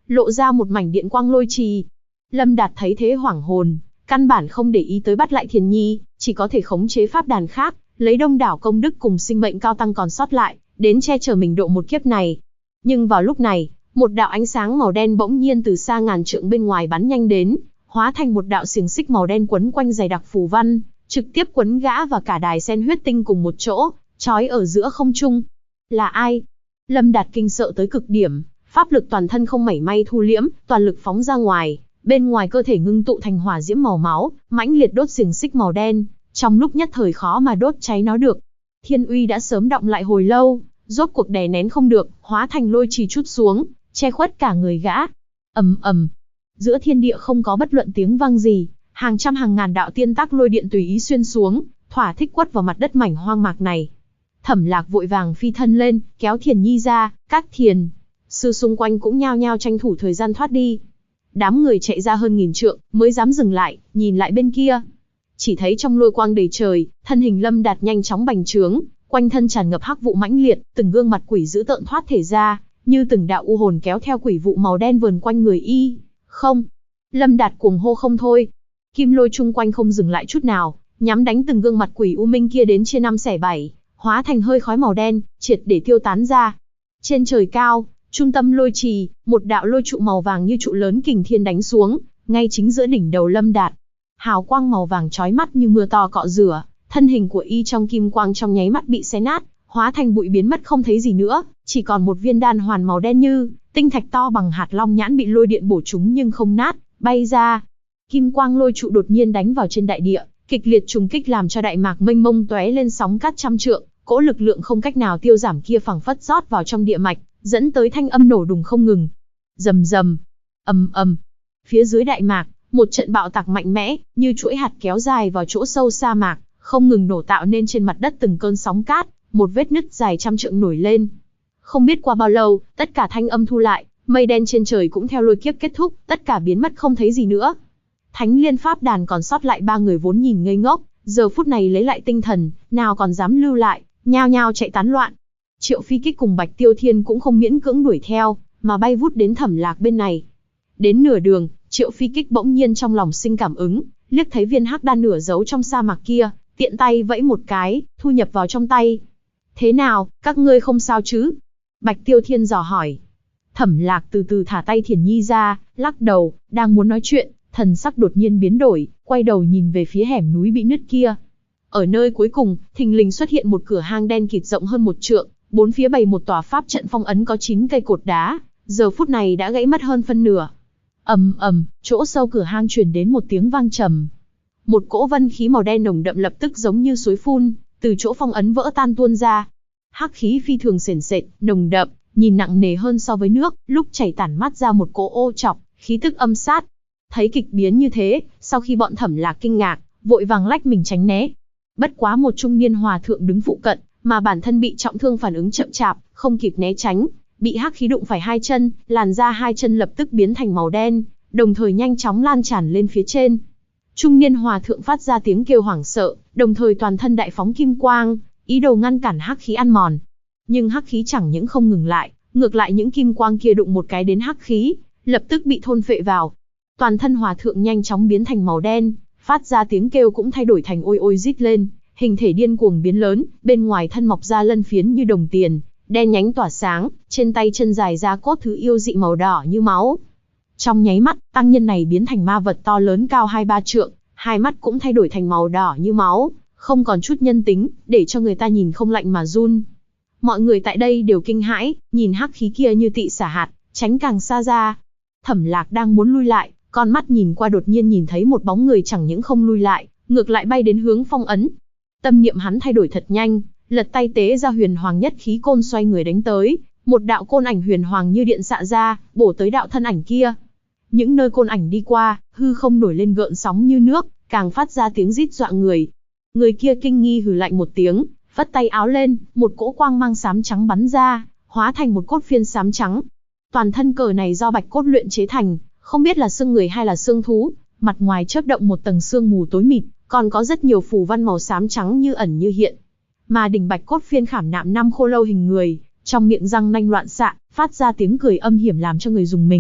lộ ra một mảnh điện quang lôi trì. Lâm Đạt thấy thế hoảng hồn, căn bản không để ý tới bắt lại Thiền Nhi, chỉ có thể khống chế pháp đàn khác, lấy đông đảo công đức cùng sinh mệnh cao tăng còn sót lại, đến che chở mình độ một kiếp này. Nhưng vào lúc này, một đạo ánh sáng màu đen bỗng nhiên từ xa ngàn trượng bên ngoài bắn nhanh đến, hóa thành một đạo xiềng xích màu đen quấn quanh dày đặc phù văn, trực tiếp quấn gã và cả đài sen huyết tinh cùng một chỗ, trói ở giữa không trung. Là ai? Lâm Đạt kinh sợ tới cực điểm, pháp lực toàn thân không mảy may thu liễm, toàn lực phóng ra ngoài, bên ngoài cơ thể ngưng tụ thành hỏa diễm màu máu, mãnh liệt đốt xiềng xích màu đen, trong lúc nhất thời khó mà đốt cháy nó được. Thiên uy đã sớm đọng lại hồi lâu, rốt cuộc đè nén không được, hóa thành lôi trì trút xuống, che khuất cả người gã. Ầm ầm, giữa thiên địa không có bất luận tiếng vang gì, hàng trăm hàng ngàn đạo tiên tác lôi điện tùy ý xuyên xuống, thỏa thích quất vào mặt đất mảnh hoang mạc này. Thẩm Lạc vội vàng phi thân lên, kéo Thiền Nhi ra, các thiền sư xung quanh cũng nhao nhao tranh thủ thời gian thoát đi. Đám người chạy ra hơn 1000 trượng, mới dám dừng lại, nhìn lại bên kia. Chỉ thấy trong lôi quang đầy trời, thân hình Lâm Đạt nhanh chóng bành trướng, quanh thân tràn ngập hắc vụ mãnh liệt, từng gương mặt quỷ dữ tợn thoát thể ra, như từng đạo u hồn kéo theo quỷ vụ màu đen vờn quanh người y. Không! Lâm Đạt cuồng hô không thôi. Kim lôi chung quanh không dừng lại chút nào, nhắm đánh từng gương mặt quỷ u minh kia đến chia năm xẻ bảy, hóa thành hơi khói màu đen, triệt để tiêu tán ra. Trên trời cao, trung tâm lôi trì, một đạo lôi trụ màu vàng như trụ lớn kình thiên đánh xuống, ngay chính giữa đỉnh đầu Lâm Đạt. Hào quang màu vàng chói mắt như mưa to cọ rửa, thân hình của y trong kim quang trong nháy mắt bị xé nát, hóa thành bụi biến mất không thấy gì nữa, chỉ còn một viên đan hoàn màu đen như tinh thạch to bằng hạt long nhãn bị lôi điện bổ trúng nhưng không nát, bay ra. Kim quang lôi trụ đột nhiên đánh vào trên đại địa, kịch liệt trùng kích làm cho đại mạc mênh mông tóe lên sóng cát trăm trượng, cỗ lực lượng không cách nào tiêu giảm kia phảng phất rót vào trong địa mạch, dẫn tới thanh âm nổ đùng không ngừng. Rầm rầm, ầm ầm. Phía dưới đại mạc, một trận bạo tạc mạnh mẽ, như chuỗi hạt kéo dài vào chỗ sâu sa mạc, không ngừng nổ tạo nên trên mặt đất từng cơn sóng cát, một vết nứt dài trăm trượng nổi lên. Không biết qua bao lâu, tất cả thanh âm thu lại, mây đen trên trời cũng theo lôi kiếp kết thúc, tất cả biến mất không thấy gì nữa. Thánh Liên Pháp Đàn còn sót lại 3 người vốn nhìn ngây ngốc, giờ phút này lấy lại tinh thần, nào còn dám lưu lại, nhao nhao chạy tán loạn. Triệu Phi Kích cùng Bạch Tiêu Thiên cũng không miễn cưỡng đuổi theo, mà bay vút đến Thẩm Lạc bên này. Đến nửa đường, Triệu Phi Kích bỗng nhiên trong lòng sinh cảm ứng, liếc thấy viên hắc đan nửa giấu trong sa mạc kia, tiện tay vẫy một cái, thu nhập vào trong tay. Thế nào, các ngươi không sao chứ? Bạch Tiêu Thiên dò hỏi. Thẩm Lạc từ từ thả tay Thiền Nhi ra, lắc đầu, đang muốn nói chuyện, thần sắc đột nhiên biến đổi, quay đầu nhìn về phía hẻm núi bị nứt kia. Ở nơi cuối cùng, thình lình xuất hiện một cửa hang đen kịt rộng hơn 1 trượng, bốn phía bày một tòa pháp trận phong ấn có 9 cây cột đá, giờ phút này đã gãy mất hơn phân nửa. Ầm ầm, chỗ sâu cửa hang truyền đến một tiếng vang trầm. Một cỗ vân khí màu đen nồng đậm lập tức giống như suối phun, từ chỗ phong ấn vỡ tan tuôn ra. Hắc khí phi thường sền sệt, nồng đậm, nhìn nặng nề hơn so với nước, lúc chảy tản mát ra một cỗ ô trọc, khí tức âm sát. Thấy kịch biến như thế, sau khi bọn Thẩm Lạc kinh ngạc, vội vàng lách mình tránh né. Bất quá một trung niên hòa thượng đứng phụ cận, mà bản thân bị trọng thương phản ứng chậm chạp, không kịp né tránh, bị hắc khí đụng phải hai chân, làn da hai chân lập tức biến thành màu đen, đồng thời nhanh chóng lan tràn lên phía trên. Trung niên hòa thượng phát ra tiếng kêu hoảng sợ, đồng thời toàn thân đại phóng kim quang, ý đồ ngăn cản hắc khí ăn mòn. Nhưng hắc khí chẳng những không ngừng lại, ngược lại những kim quang kia đụng một cái đến hắc khí, lập tức bị thôn phệ vào. Toàn thân hòa thượng nhanh chóng biến thành màu đen, phát ra tiếng kêu cũng thay đổi thành ôi ôi rít lên, hình thể điên cuồng biến lớn, bên ngoài thân mọc ra lân phiến như đồng tiền, đen nhánh tỏa sáng, trên tay chân dài ra cốt thứ yêu dị màu đỏ như máu. Trong nháy mắt, tăng nhân này biến thành ma vật to lớn cao 2-3 trượng, hai mắt cũng thay đổi thành màu đỏ như máu, không còn chút nhân tính, để cho người ta nhìn không lạnh mà run. Mọi người tại đây đều kinh hãi, nhìn hắc khí kia như tị xả hạt, tránh càng xa ra. Thẩm Lạc đang muốn lui lại, con mắt nhìn qua đột nhiên nhìn thấy một bóng người chẳng những không lui lại, ngược lại bay đến hướng phong ấn. Tâm niệm hắn thay đổi thật nhanh, lật tay tế ra huyền hoàng nhất khí côn xoay người đánh tới, một đạo côn ảnh huyền hoàng như điện xạ ra, bổ tới đạo thân ảnh kia. Những nơi côn ảnh đi qua, hư không nổi lên gợn sóng như nước, càng phát ra tiếng rít dọa người. Người kia kinh nghi hừ lạnh một tiếng, vất tay áo lên, một cỗ quang mang xám trắng bắn ra, hóa thành một cốt phiên xám trắng. Toàn thân cờ này do bạch cốt luyện chế thành, không biết là xương người hay là xương thú, mặt ngoài chớp động một tầng sương mù tối mịt, còn có rất nhiều phù văn màu xám trắng như ẩn như hiện. Mà đỉnh bạch cốt phiên khảm nạm 5 khô lâu hình người, trong miệng răng nanh loạn xạ, phát ra tiếng cười âm hiểm làm cho người rùng mình,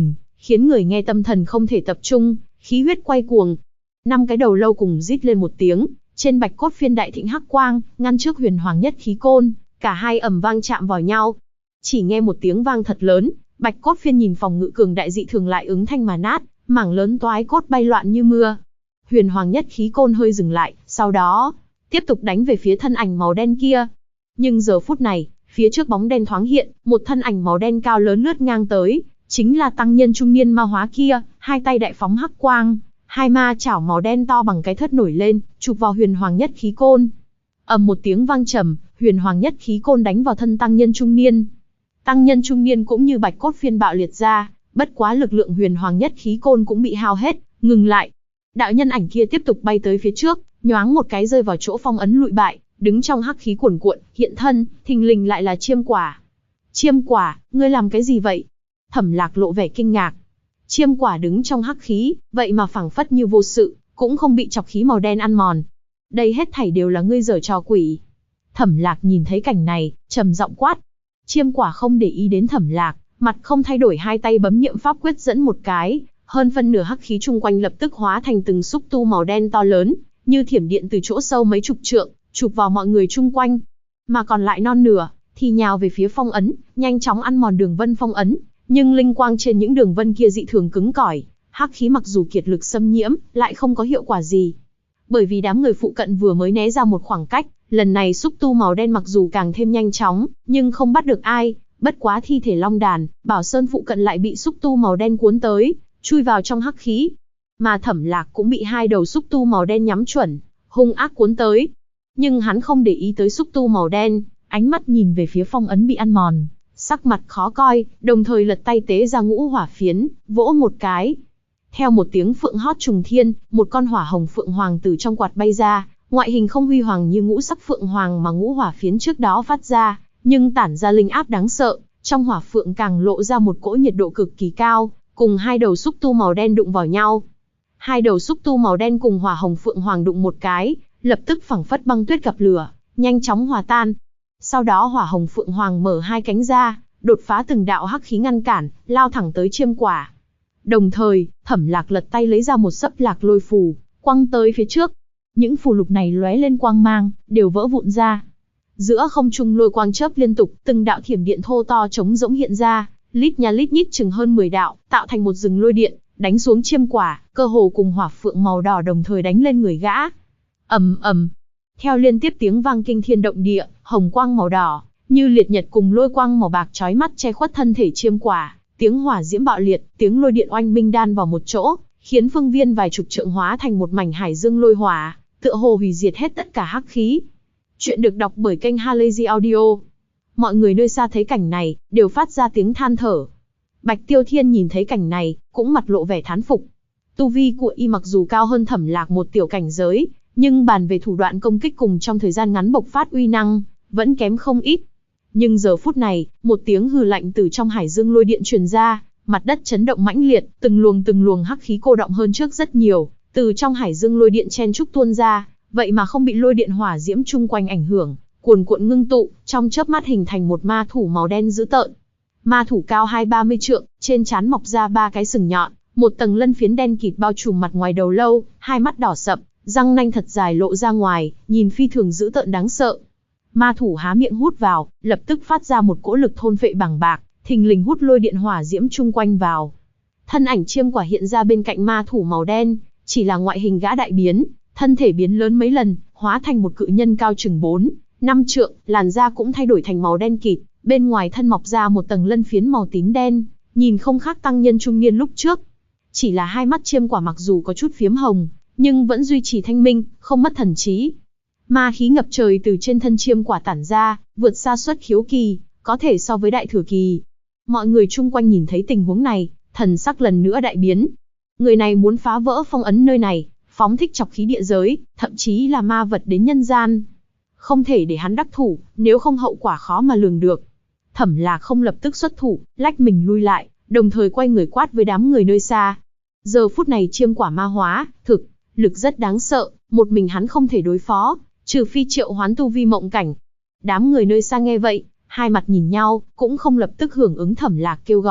khiến người nghe tâm thần không thể tập trung, khí huyết quay cuồng. 5 cái đầu lâu cùng rít lên một tiếng, trên bạch cốt phiên đại thịnh hắc quang, ngăn trước huyền hoàng nhất khí côn, cả hai ầm vang chạm vào nhau. Chỉ nghe một tiếng vang thật lớn, bạch cốt phiên nhìn phòng ngự cường đại dị thường lại ứng thanh mà nát, mảng lớn toái cốt bay loạn như mưa. Huyền hoàng nhất khí côn hơi dừng lại, sau đó tiếp tục đánh về phía thân ảnh màu đen kia. Nhưng giờ phút này, phía trước bóng đen thoáng hiện, một thân ảnh màu đen cao lớn lướt ngang tới, chính là tăng nhân trung niên ma hóa kia, hai tay đại phóng hắc quang, hai ma chảo màu đen to bằng cái thớt nổi lên, chụp vào huyền hoàng nhất khí côn. Ầm một tiếng vang trầm, huyền hoàng nhất khí côn đánh vào thân tăng nhân trung niên. Tăng nhân trung niên cũng như bạch cốt phiên bạo liệt ra, bất quá lực lượng huyền hoàng nhất khí côn cũng bị hao hết, ngừng lại. Đạo nhân ảnh kia tiếp tục bay tới phía trước, nhoáng một cái rơi vào chỗ phong ấn lụi bại, đứng trong hắc khí cuồn cuộn, hiện thân, thình lình lại là Chiêm Quả. Chiêm Quả, ngươi làm cái gì vậy? Thẩm Lạc lộ vẻ kinh ngạc. Chiêm Quả đứng trong hắc khí, vậy mà phảng phất như vô sự, cũng không bị chọc khí màu đen ăn mòn. Đây hết thảy đều là ngươi giở trò quỷ. Thẩm Lạc nhìn thấy cảnh này, trầm giọng quát. Chiêm Quả không để ý đến Thẩm Lạc, mặt không thay đổi, hai tay bấm niệm pháp quyết dẫn một cái, hơn phân nửa hắc khí chung quanh lập tức hóa thành từng xúc tu màu đen to lớn, như thiểm điện từ chỗ sâu mấy chục trượng, chụp vào mọi người chung quanh. Mà còn lại non nửa, thì nhào về phía phong ấn, nhanh chóng ăn mòn đường vân phong ấn, nhưng linh quang trên những đường vân kia dị thường cứng cỏi, hắc khí mặc dù kiệt lực xâm nhiễm, lại không có hiệu quả gì. Bởi vì đám người phụ cận vừa mới né ra một khoảng cách, lần này xúc tu màu đen mặc dù càng thêm nhanh chóng, nhưng không bắt được ai, bất quá thi thể Long Đàn, Bảo Sơn phụ cận lại bị xúc tu màu đen cuốn tới, chui vào trong hắc khí. Mà Thẩm Lạc cũng bị hai đầu xúc tu màu đen nhắm chuẩn, hung ác cuốn tới. Nhưng hắn không để ý tới xúc tu màu đen, ánh mắt nhìn về phía phong ấn bị ăn mòn, sắc mặt khó coi, đồng thời lật tay tế ra ngũ hỏa phiến, vỗ một cái. Theo một tiếng phượng hót trùng thiên, một con hỏa hồng phượng hoàng từ trong quạt bay ra, ngoại hình không huy hoàng như ngũ sắc phượng hoàng mà ngũ hỏa phiến trước đó phát ra, nhưng tản ra linh áp đáng sợ, trong hỏa phượng càng lộ ra một cỗ nhiệt độ cực kỳ cao, cùng hai đầu xúc tu màu đen đụng vào nhau. Hai đầu xúc tu màu đen cùng hỏa hồng phượng hoàng đụng một cái, lập tức phảng phất băng tuyết gặp lửa, nhanh chóng hòa tan. Sau đó hỏa hồng phượng hoàng mở hai cánh ra, đột phá từng đạo hắc khí ngăn cản, lao thẳng tới Chiêm Quả. Đồng thời, Thẩm Lạc lật tay lấy ra một sấp lạc lôi phù, quăng tới phía trước. Những phù lục này lóe lên quang mang, đều vỡ vụn ra. Giữa không trung lôi quang chớp liên tục, từng đạo thiểm điện thô to trống rỗng hiện ra, lít nha lít nhít chừng hơn 10 đạo, tạo thành một rừng lôi điện, đánh xuống Chiêm Quả, cơ hồ cùng hỏa phượng màu đỏ đồng thời đánh lên người gã. Ầm ầm. Theo liên tiếp tiếng vang kinh thiên động địa, hồng quang màu đỏ, như liệt nhật cùng lôi quang màu bạc chói mắt che khuất thân thể Chiêm Quả, tiếng hỏa diễm bạo liệt, tiếng lôi điện oanh minh đan vào một chỗ, khiến phương viên vài chục trượng hóa thành một mảnh hải dương lôi hỏa, tựa hồ hủy diệt hết tất cả hắc khí. Chuyện được đọc bởi kênh Halazy Audio. Mọi người nơi xa thấy cảnh này, đều phát ra tiếng than thở. Bạch Tiêu Thiên nhìn thấy cảnh này, cũng mặt lộ vẻ thán phục. Tu vi của y mặc dù cao hơn Thẩm Lạc một tiểu cảnh giới, nhưng bàn về thủ đoạn công kích cùng trong thời gian ngắn bộc phát uy năng, vẫn kém không ít. Nhưng giờ phút này, một tiếng hừ lạnh từ trong hải dương lôi điện truyền ra, mặt đất chấn động mãnh liệt, từng luồng hắc khí cô động hơn trước rất nhiều, từ trong hải dương lôi điện chen trúc tuôn ra, vậy mà không bị lôi điện hỏa diễm chung quanh ảnh hưởng, cuồn cuộn ngưng tụ, trong chớp mắt hình thành một ma thủ màu đen dữ tợn. Ma thủ cao 20-30 trượng, trên trán mọc ra 3 cái sừng nhọn, một tầng lân phiến đen kịt bao trùm mặt ngoài đầu lâu, hai mắt đỏ sậm, răng nanh thật dài lộ ra ngoài, nhìn phi thường dữ tợn đáng sợ. Ma thủ há miệng hút vào, lập tức phát ra một cỗ lực thôn phệ bàng bạc, thình lình hút lôi điện hỏa diễm chung quanh vào. Thân ảnh Chiêm Quả hiện ra bên cạnh ma thủ màu đen, chỉ là ngoại hình gã đại biến, thân thể biến lớn mấy lần, hóa thành một cự nhân cao chừng 4-5 trượng, làn da cũng thay đổi thành màu đen kịt, bên ngoài thân mọc ra một tầng lân phiến màu tím đen, nhìn không khác tăng nhân trung niên lúc trước. Chỉ là hai mắt Chiêm Quả mặc dù có chút phiếm hồng, nhưng vẫn duy trì thanh minh, không mất thần trí. Ma khí ngập trời từ trên thân Chiêm Quả tản ra, vượt xa xuất khiếu kỳ, có thể so với đại thừa kỳ. Mọi người chung quanh nhìn thấy tình huống này, thần sắc lần nữa đại biến. Người này muốn phá vỡ phong ấn nơi này, phóng thích chọc khí địa giới, thậm chí là ma vật đến nhân gian. Không thể để hắn đắc thủ, nếu không hậu quả khó mà lường được. Thẩm Lạc không lập tức xuất thủ, lách mình lui lại, đồng thời quay người quát với đám người nơi xa. Giờ phút này Chiêm Quả ma hóa, thực lực rất đáng sợ, một mình hắn không thể đối phó, trừ phi triệu hoán tu vi mộng cảnh. Đám người nơi xa nghe vậy, hai mặt nhìn nhau, cũng không lập tức hưởng ứng Thẩm Lạc kêu gọi,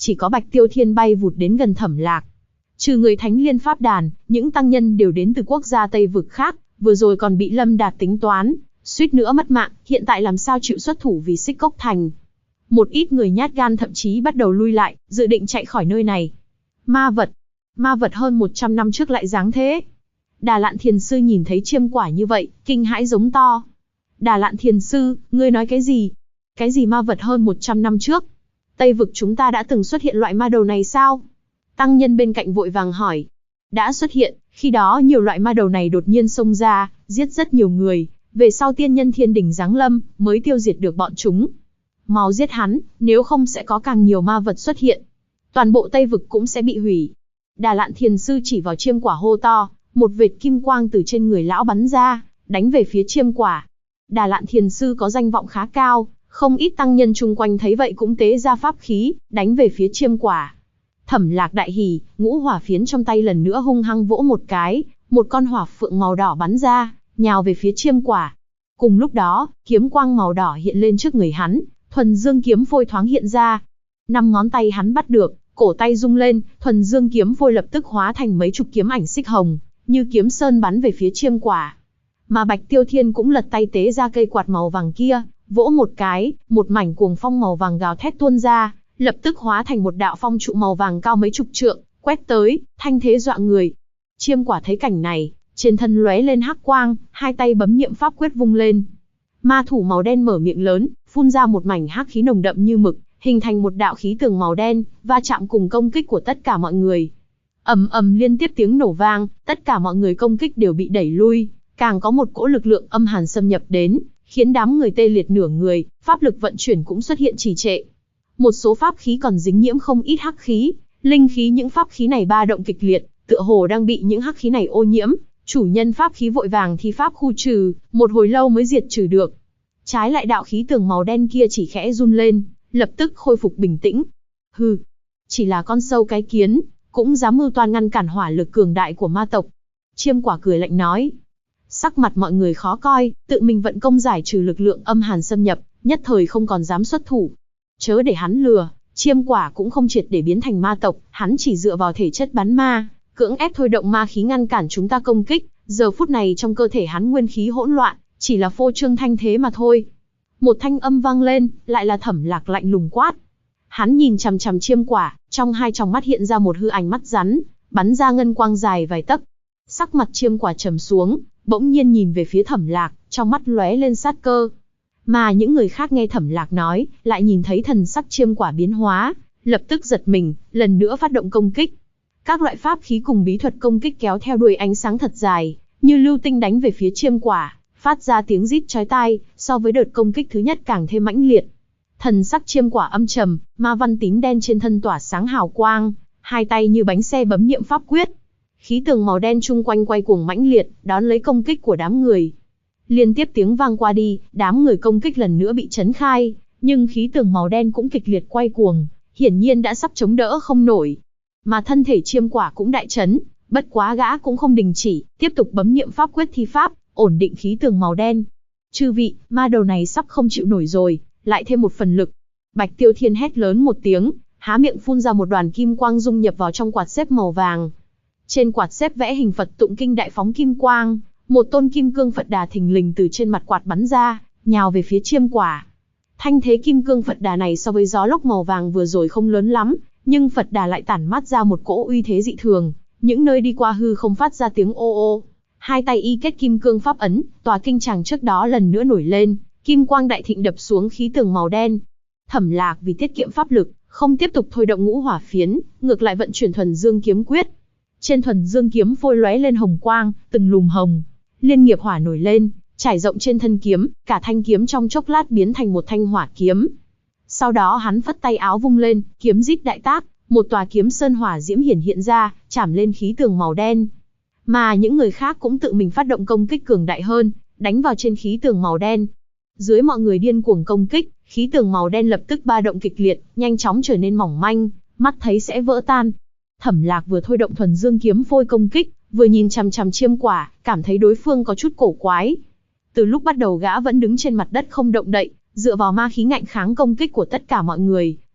chỉ có Bạch Tiêu Thiên bay vụt đến gần Thẩm Lạc. Trừ người Thánh Liên Pháp Đàn, những tăng nhân đều đến từ quốc gia Tây vực khác, vừa rồi còn bị Lâm Đạt tính toán, suýt nữa mất mạng, hiện tại làm sao chịu xuất thủ vì Xích Cốc Thành. Một ít người nhát gan thậm chí bắt đầu lui lại, dự định chạy khỏi nơi này. Ma vật hơn 100 năm trước lại dáng thế. Đà Lạn Thiền Sư nhìn thấy chiêm quả như vậy, kinh hãi giống to. Đà Lạn Thiền Sư, ngươi nói cái gì? Cái gì ma vật hơn 100 năm trước? Tây vực chúng ta đã từng xuất hiện loại ma đầu này sao? Tăng nhân bên cạnh vội vàng hỏi. Đã xuất hiện, khi đó nhiều loại ma đầu này đột nhiên xông ra, giết rất nhiều người. Về sau tiên nhân thiên đỉnh giáng lâm, mới tiêu diệt được bọn chúng. Mau giết hắn, nếu không sẽ có càng nhiều ma vật xuất hiện. Toàn bộ Tây vực cũng sẽ bị hủy. Đà Lạn Thiền Sư chỉ vào chiêm quả hô to, một vệt kim quang từ trên người lão bắn ra, đánh về phía chiêm quả. Đà Lạn Thiền Sư có danh vọng khá cao, không ít tăng nhân chung quanh thấy vậy cũng tế ra pháp khí, đánh về phía chiêm quả. Thẩm Lạc đại hỉ, ngũ hỏa phiến trong tay lần nữa hung hăng vỗ một cái, một con hỏa phượng màu đỏ bắn ra, nhào về phía chiêm quả. Cùng lúc đó, kiếm quang màu đỏ hiện lên trước người hắn, thuần dương kiếm phôi thoáng hiện ra. 5 ngón tay hắn bắt được, cổ tay rung lên, thuần dương kiếm phôi lập tức hóa thành mấy chục kiếm ảnh xích hồng, như kiếm sơn bắn về phía chiêm quả. Mà Bạch Tiêu Thiên cũng lật tay tế ra cây quạt màu vàng kia, vỗ một cái, một mảnh cuồng phong màu vàng gào thét tuôn ra, lập tức hóa thành một đạo phong trụ màu vàng cao mấy chục trượng, quét tới, thanh thế dọa người. Chiêm quả thấy cảnh này, trên thân lóe lên hắc quang, hai tay bấm niệm pháp quyết vung lên. Ma thủ màu đen mở miệng lớn, phun ra một mảnh hắc khí nồng đậm như mực, hình thành một đạo khí tường màu đen, va chạm cùng công kích của tất cả mọi người. Ầm ầm liên tiếp tiếng nổ vang, tất cả mọi người công kích đều bị đẩy lui, càng có một cỗ lực lượng âm hàn xâm nhập đến, khiến đám người tê liệt nửa người, pháp lực vận chuyển cũng xuất hiện trì trệ. Một số pháp khí còn dính nhiễm không ít hắc khí, linh khí những pháp khí này ba động kịch liệt, tựa hồ đang bị những hắc khí này ô nhiễm. Chủ nhân pháp khí vội vàng thi pháp khu trừ, một hồi lâu mới diệt trừ được. Trái lại đạo khí tường màu đen kia chỉ khẽ run lên, lập tức khôi phục bình tĩnh. Hừ, chỉ là con sâu cái kiến, cũng dám mưu toan ngăn cản hỏa lực cường đại của ma tộc. Chiêm quả cười lạnh nói. Sắc mặt mọi người khó coi, tự mình vận công giải trừ lực lượng âm hàn xâm nhập, nhất thời không còn dám xuất thủ. Chớ để hắn lừa, chiêm quả cũng không triệt để biến thành ma tộc, hắn chỉ dựa vào thể chất bán ma, cưỡng ép thôi động ma khí ngăn cản chúng ta công kích. Giờ phút này trong cơ thể hắn nguyên khí hỗn loạn, chỉ là phô trương thanh thế mà thôi. Một thanh âm vang lên, lại là Thẩm Lạc lạnh lùng quát. Hắn nhìn chằm chằm chiêm quả, trong hai tròng mắt hiện ra một hư ảnh mắt rắn, bắn ra ngân quang dài vài tấc. Sắc mặt chiêm quả trầm xuống, bỗng nhiên nhìn về phía Thẩm Lạc, trong mắt lóe lên sát cơ. Mà những người khác nghe Thẩm Lạc nói, lại nhìn thấy thần sắc chiêm quả biến hóa, lập tức giật mình, lần nữa phát động công kích. Các loại pháp khí cùng bí thuật công kích kéo theo đuôi ánh sáng thật dài, như lưu tinh đánh về phía chiêm quả, phát ra tiếng rít chói tai, so với đợt công kích thứ nhất càng thêm mãnh liệt. Thần sắc chiêm quả âm trầm, ma văn tím đen trên thân tỏa sáng hào quang, hai tay như bánh xe bấm niệm pháp quyết. Khí tường màu đen chung quanh quay cuồng mãnh liệt, đón lấy công kích của đám người. Liên tiếp tiếng vang qua đi, đám người công kích lần nữa bị chấn khai, nhưng khí tường màu đen cũng kịch liệt quay cuồng, hiển nhiên đã sắp chống đỡ không nổi. Mà thân thể chiêm quả cũng đại chấn, bất quá gã cũng không đình chỉ, tiếp tục bấm niệm pháp quyết thi pháp, ổn định khí tường màu đen. Chư vị, ma đầu này sắp không chịu nổi rồi, lại thêm một phần lực. Bạch Tiêu Thiên hét lớn một tiếng, há miệng phun ra một đoàn kim quang dung nhập vào trong quạt xếp màu vàng. Trên quạt xếp vẽ hình Phật tụng kinh đại phóng kim quang, một tôn kim cương Phật Đà thình lình từ trên mặt quạt bắn ra, nhào về phía chiêm quả. Thanh thế kim cương Phật Đà này so với gió lốc màu vàng vừa rồi không lớn lắm, nhưng Phật Đà lại tản mát ra một cỗ uy thế dị thường, những nơi đi qua hư không phát ra tiếng ô ô. Hai tay y kết kim cương pháp ấn, tòa kinh tràng trước đó lần nữa nổi lên, kim quang đại thịnh đập xuống khí tường màu đen. Thẩm Lạc vì tiết kiệm pháp lực, không tiếp tục thôi động ngũ hỏa phiến, ngược lại vận chuyển thuần dương kiếm quyết. Trên thuần dương kiếm phôi lóe lên hồng quang, từng lùm hồng, liên nghiệp hỏa nổi lên, trải rộng trên thân kiếm, cả thanh kiếm trong chốc lát biến thành một thanh hỏa kiếm. Sau đó hắn phất tay áo vung lên, kiếm rít đại tác, một tòa kiếm sơn hỏa diễm hiện ra, chảm lên khí tường màu đen. Mà những người khác cũng tự mình phát động công kích cường đại hơn, đánh vào trên khí tường màu đen. Dưới mọi người điên cuồng công kích, khí tường màu đen lập tức ba động kịch liệt, nhanh chóng trở nên mỏng manh, mắt thấy sẽ vỡ tan. Thẩm Lạc vừa thôi động thuần dương kiếm phôi công kích, vừa nhìn chằm chằm chiêm quả, cảm thấy đối phương có chút cổ quái. Từ lúc bắt đầu gã vẫn đứng trên mặt đất không động đậy, dựa vào ma khí ngạnh kháng công kích của tất cả mọi người,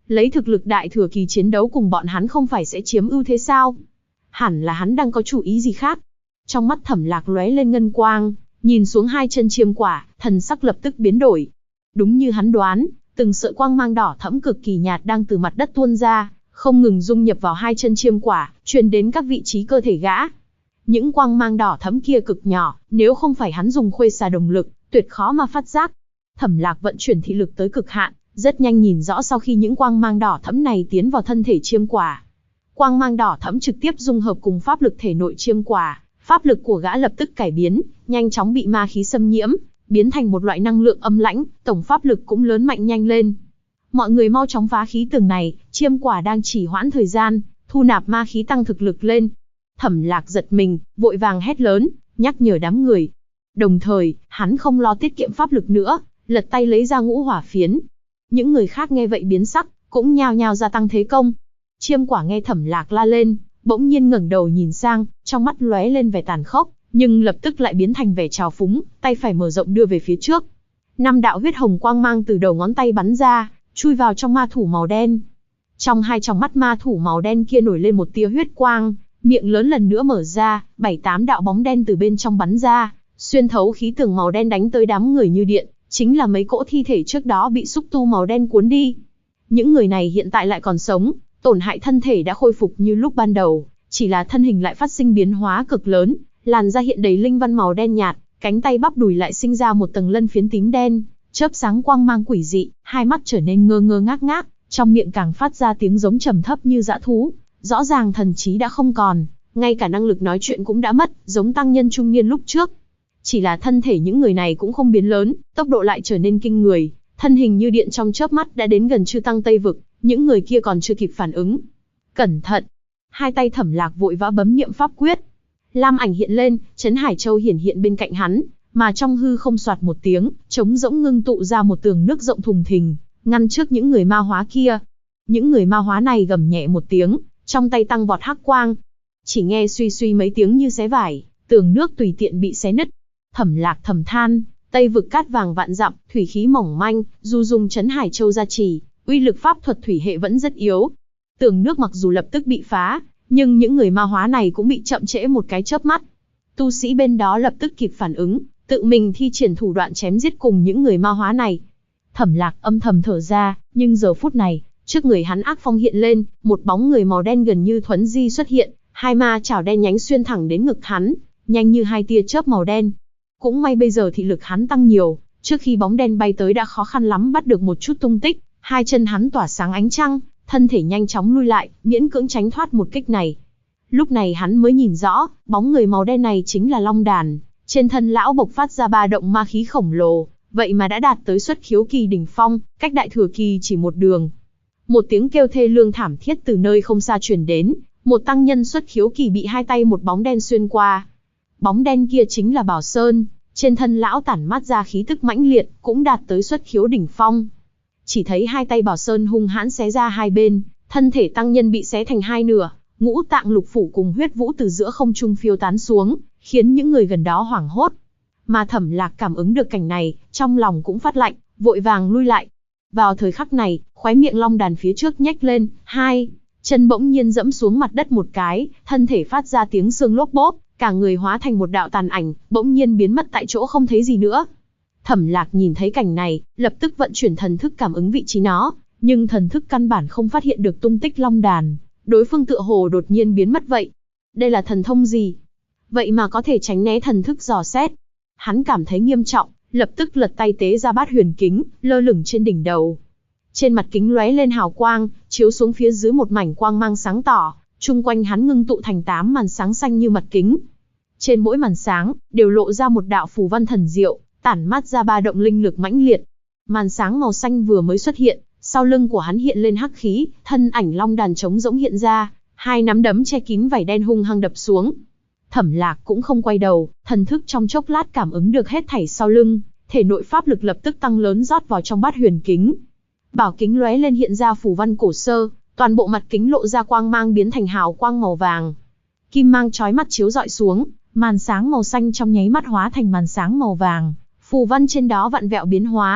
Lấy thực lực đại thừa kỳ chiến đấu cùng bọn hắn không phải sẽ chiếm ưu thế sao? Hẳn là hắn đang có chủ ý gì khác. Trong mắt Thẩm Lạc lóe lên ngân quang, nhìn xuống hai chân chiêm quả, thần sắc lập tức biến đổi. Đúng như hắn đoán, từng sợi quang mang đỏ thẫm cực kỳ nhạt đang từ mặt đất tuôn ra, không ngừng dung nhập vào hai chân chiêm quả, truyền đến các vị trí cơ thể gã. Những quang mang đỏ thẫm kia cực nhỏ, nếu không phải hắn dùng khuê xà đồng lực, tuyệt khó mà phát giác. Thẩm Lạc vận chuyển thị lực tới cực hạn, rất nhanh nhìn rõ sau khi những quang mang đỏ thẫm này tiến vào thân thể chiêm quả. Quang mang đỏ thẫm trực tiếp dung hợp cùng pháp lực thể nội chiêm quả, pháp lực của gã lập tức cải biến, nhanh chóng bị ma khí xâm nhiễm, biến thành một loại năng lượng âm lãnh, tổng pháp lực cũng lớn mạnh nhanh lên. Mọi người mau chóng phá khí tường này, chiêm quả đang chỉ hoãn thời gian, thu nạp ma khí tăng thực lực lên. Thẩm Lạc giật mình, vội vàng hét lớn, nhắc nhở đám người. Đồng thời, hắn không lo tiết kiệm pháp lực nữa, lật tay lấy ra ngũ hỏa phiến. Những người khác nghe vậy biến sắc, cũng nhao nhao gia tăng thế công. Chiêm quả nghe Thẩm Lạc la lên, bỗng nhiên ngẩng đầu nhìn sang, trong mắt lóe lên vẻ tàn khốc, nhưng lập tức lại biến thành vẻ trào phúng, tay phải mở rộng đưa về phía trước. 5 đạo huyết hồng quang mang từ đầu ngón tay bắn ra, chui vào trong ma thủ màu đen. Trong hai tròng mắt ma thủ màu đen kia nổi lên một tia huyết quang, miệng lớn lần nữa mở ra, 7-8 đạo bóng đen từ bên trong bắn ra, xuyên thấu khí tường màu đen đánh tới đám người như điện, chính là mấy cỗ thi thể trước đó bị xúc tu màu đen cuốn đi. Những người này hiện tại lại còn sống, tổn hại thân thể đã khôi phục như lúc ban đầu, chỉ là thân hình lại phát sinh biến hóa cực lớn, làn da hiện đầy linh văn màu đen nhạt, cánh tay bắp đùi lại sinh ra một tầng lân phiến tím đen, chớp sáng quang mang quỷ dị, hai mắt trở nên ngơ ngơ ngác ngác, trong miệng càng phát ra tiếng giống trầm thấp như dã thú, rõ ràng thần trí đã không còn, ngay cả năng lực nói chuyện cũng đã mất, giống tăng nhân trung niên lúc trước. Chỉ là thân thể những người này cũng không biến lớn, tốc độ lại trở nên kinh người, thân hình như điện trong chớp mắt đã đến gần Chư Tăng Tây Vực, những người kia còn chưa kịp phản ứng. Cẩn thận! Hai tay Thẩm Lạc vội vã bấm niệm pháp quyết. Lam ảnh hiện lên, Trấn Hải Châu hiển hiện bên cạnh hắn, mà trong hư không soạt một tiếng, trống rỗng ngưng tụ ra một tường nước rộng thùng thình, ngăn trước những người ma hóa kia. Những người ma hóa này gầm nhẹ một tiếng, trong tay tăng vọt hắc quang. Chỉ nghe suy suy mấy tiếng như xé vải, tường nước tùy tiện bị xé nứt. Thẩm Lạc thầm than, Tây Vực cát vàng vạn dặm, thủy khí mỏng manh, dù dùng Trấn Hải Châu gia trì, uy lực pháp thuật thủy hệ vẫn rất yếu. Tường nước mặc dù lập tức bị phá, nhưng những người ma hóa này cũng bị chậm trễ một cái chớp mắt. Tu sĩ bên đó lập tức kịp phản ứng, tự mình thi triển thủ đoạn chém giết cùng những người ma hóa này. Thẩm Lạc âm thầm thở ra, nhưng giờ phút này, trước người hắn ác phong hiện lên, một bóng người màu đen gần như thuấn di xuất hiện, hai ma chảo đen nhánh xuyên thẳng đến ngực hắn, nhanh như hai tia chớp màu đen. Cũng may bây giờ thị lực hắn tăng nhiều, trước khi bóng đen bay tới đã khó khăn lắm bắt được một chút tung tích, hai chân hắn tỏa sáng ánh trăng, thân thể nhanh chóng lui lại, miễn cưỡng tránh thoát một kích này. Lúc này hắn mới nhìn rõ, bóng người màu đen này chính là Long Đàn, trên thân lão bộc phát ra ba động ma khí khổng lồ, vậy mà đã đạt tới xuất khiếu kỳ đỉnh phong, cách đại thừa kỳ chỉ một đường. Một tiếng kêu thê lương thảm thiết từ nơi không xa truyền đến, một tăng nhân xuất khiếu kỳ bị hai tay một bóng đen xuyên qua. Bóng đen kia chính là Bảo Sơn, trên thân lão tản mát ra khí tức mãnh liệt, cũng đạt tới xuất khiếu đỉnh phong. Chỉ thấy hai tay Bảo Sơn hung hãn xé ra hai bên, thân thể tăng nhân bị xé thành hai nửa, ngũ tạng lục phủ cùng huyết vũ từ giữa không trung phiêu tán xuống, khiến những người gần đó hoảng hốt. Mà Thẩm Lạc cảm ứng được cảnh này, trong lòng cũng phát lạnh, vội vàng lui lại. Vào thời khắc này, khóe miệng Long Đàn phía trước nhếch lên, hai chân bỗng nhiên dẫm xuống mặt đất một cái, thân thể phát ra tiếng xương lốp bốp, cả người hóa thành một đạo tàn ảnh, bỗng nhiên biến mất tại chỗ không thấy gì nữa. Thẩm Lạc nhìn thấy cảnh này, lập tức vận chuyển thần thức cảm ứng vị trí nó, nhưng thần thức căn bản không phát hiện được tung tích Long Đàn, đối phương tựa hồ đột nhiên biến mất vậy. Đây là thần thông gì? Vậy mà có thể tránh né thần thức dò xét. Hắn cảm thấy nghiêm trọng, lập tức lật tay tế ra bát huyền kính, lơ lửng trên đỉnh đầu. Trên mặt kính lóe lên hào quang, chiếu xuống phía dưới một mảnh quang mang sáng tỏ, chung quanh hắn ngưng tụ thành 8 màn sáng xanh như mặt kính. Trên mỗi màn sáng, đều lộ ra một đạo phù văn thần diệu, tản mát ra ba động linh lực mãnh liệt. Màn sáng màu xanh vừa mới xuất hiện, sau lưng của hắn hiện lên hắc khí, thân ảnh Long Đàn trống rỗng hiện ra, hai nắm đấm che kín vảy đen hung hăng đập xuống. Thẩm Lạc cũng không quay đầu, thần thức trong chốc lát cảm ứng được hết thảy sau lưng, thể nội pháp lực lập tức tăng lớn rót vào trong bát huyền kính. Bảo kính lóe lên hiện ra phù văn cổ sơ, toàn bộ mặt kính lộ ra quang mang biến thành hào quang màu vàng. Kim mang chói mắt chiếu rọi xuống, màn sáng màu xanh trong nháy mắt hóa thành màn sáng màu vàng, phù văn trên đó vặn vẹo biến hóa,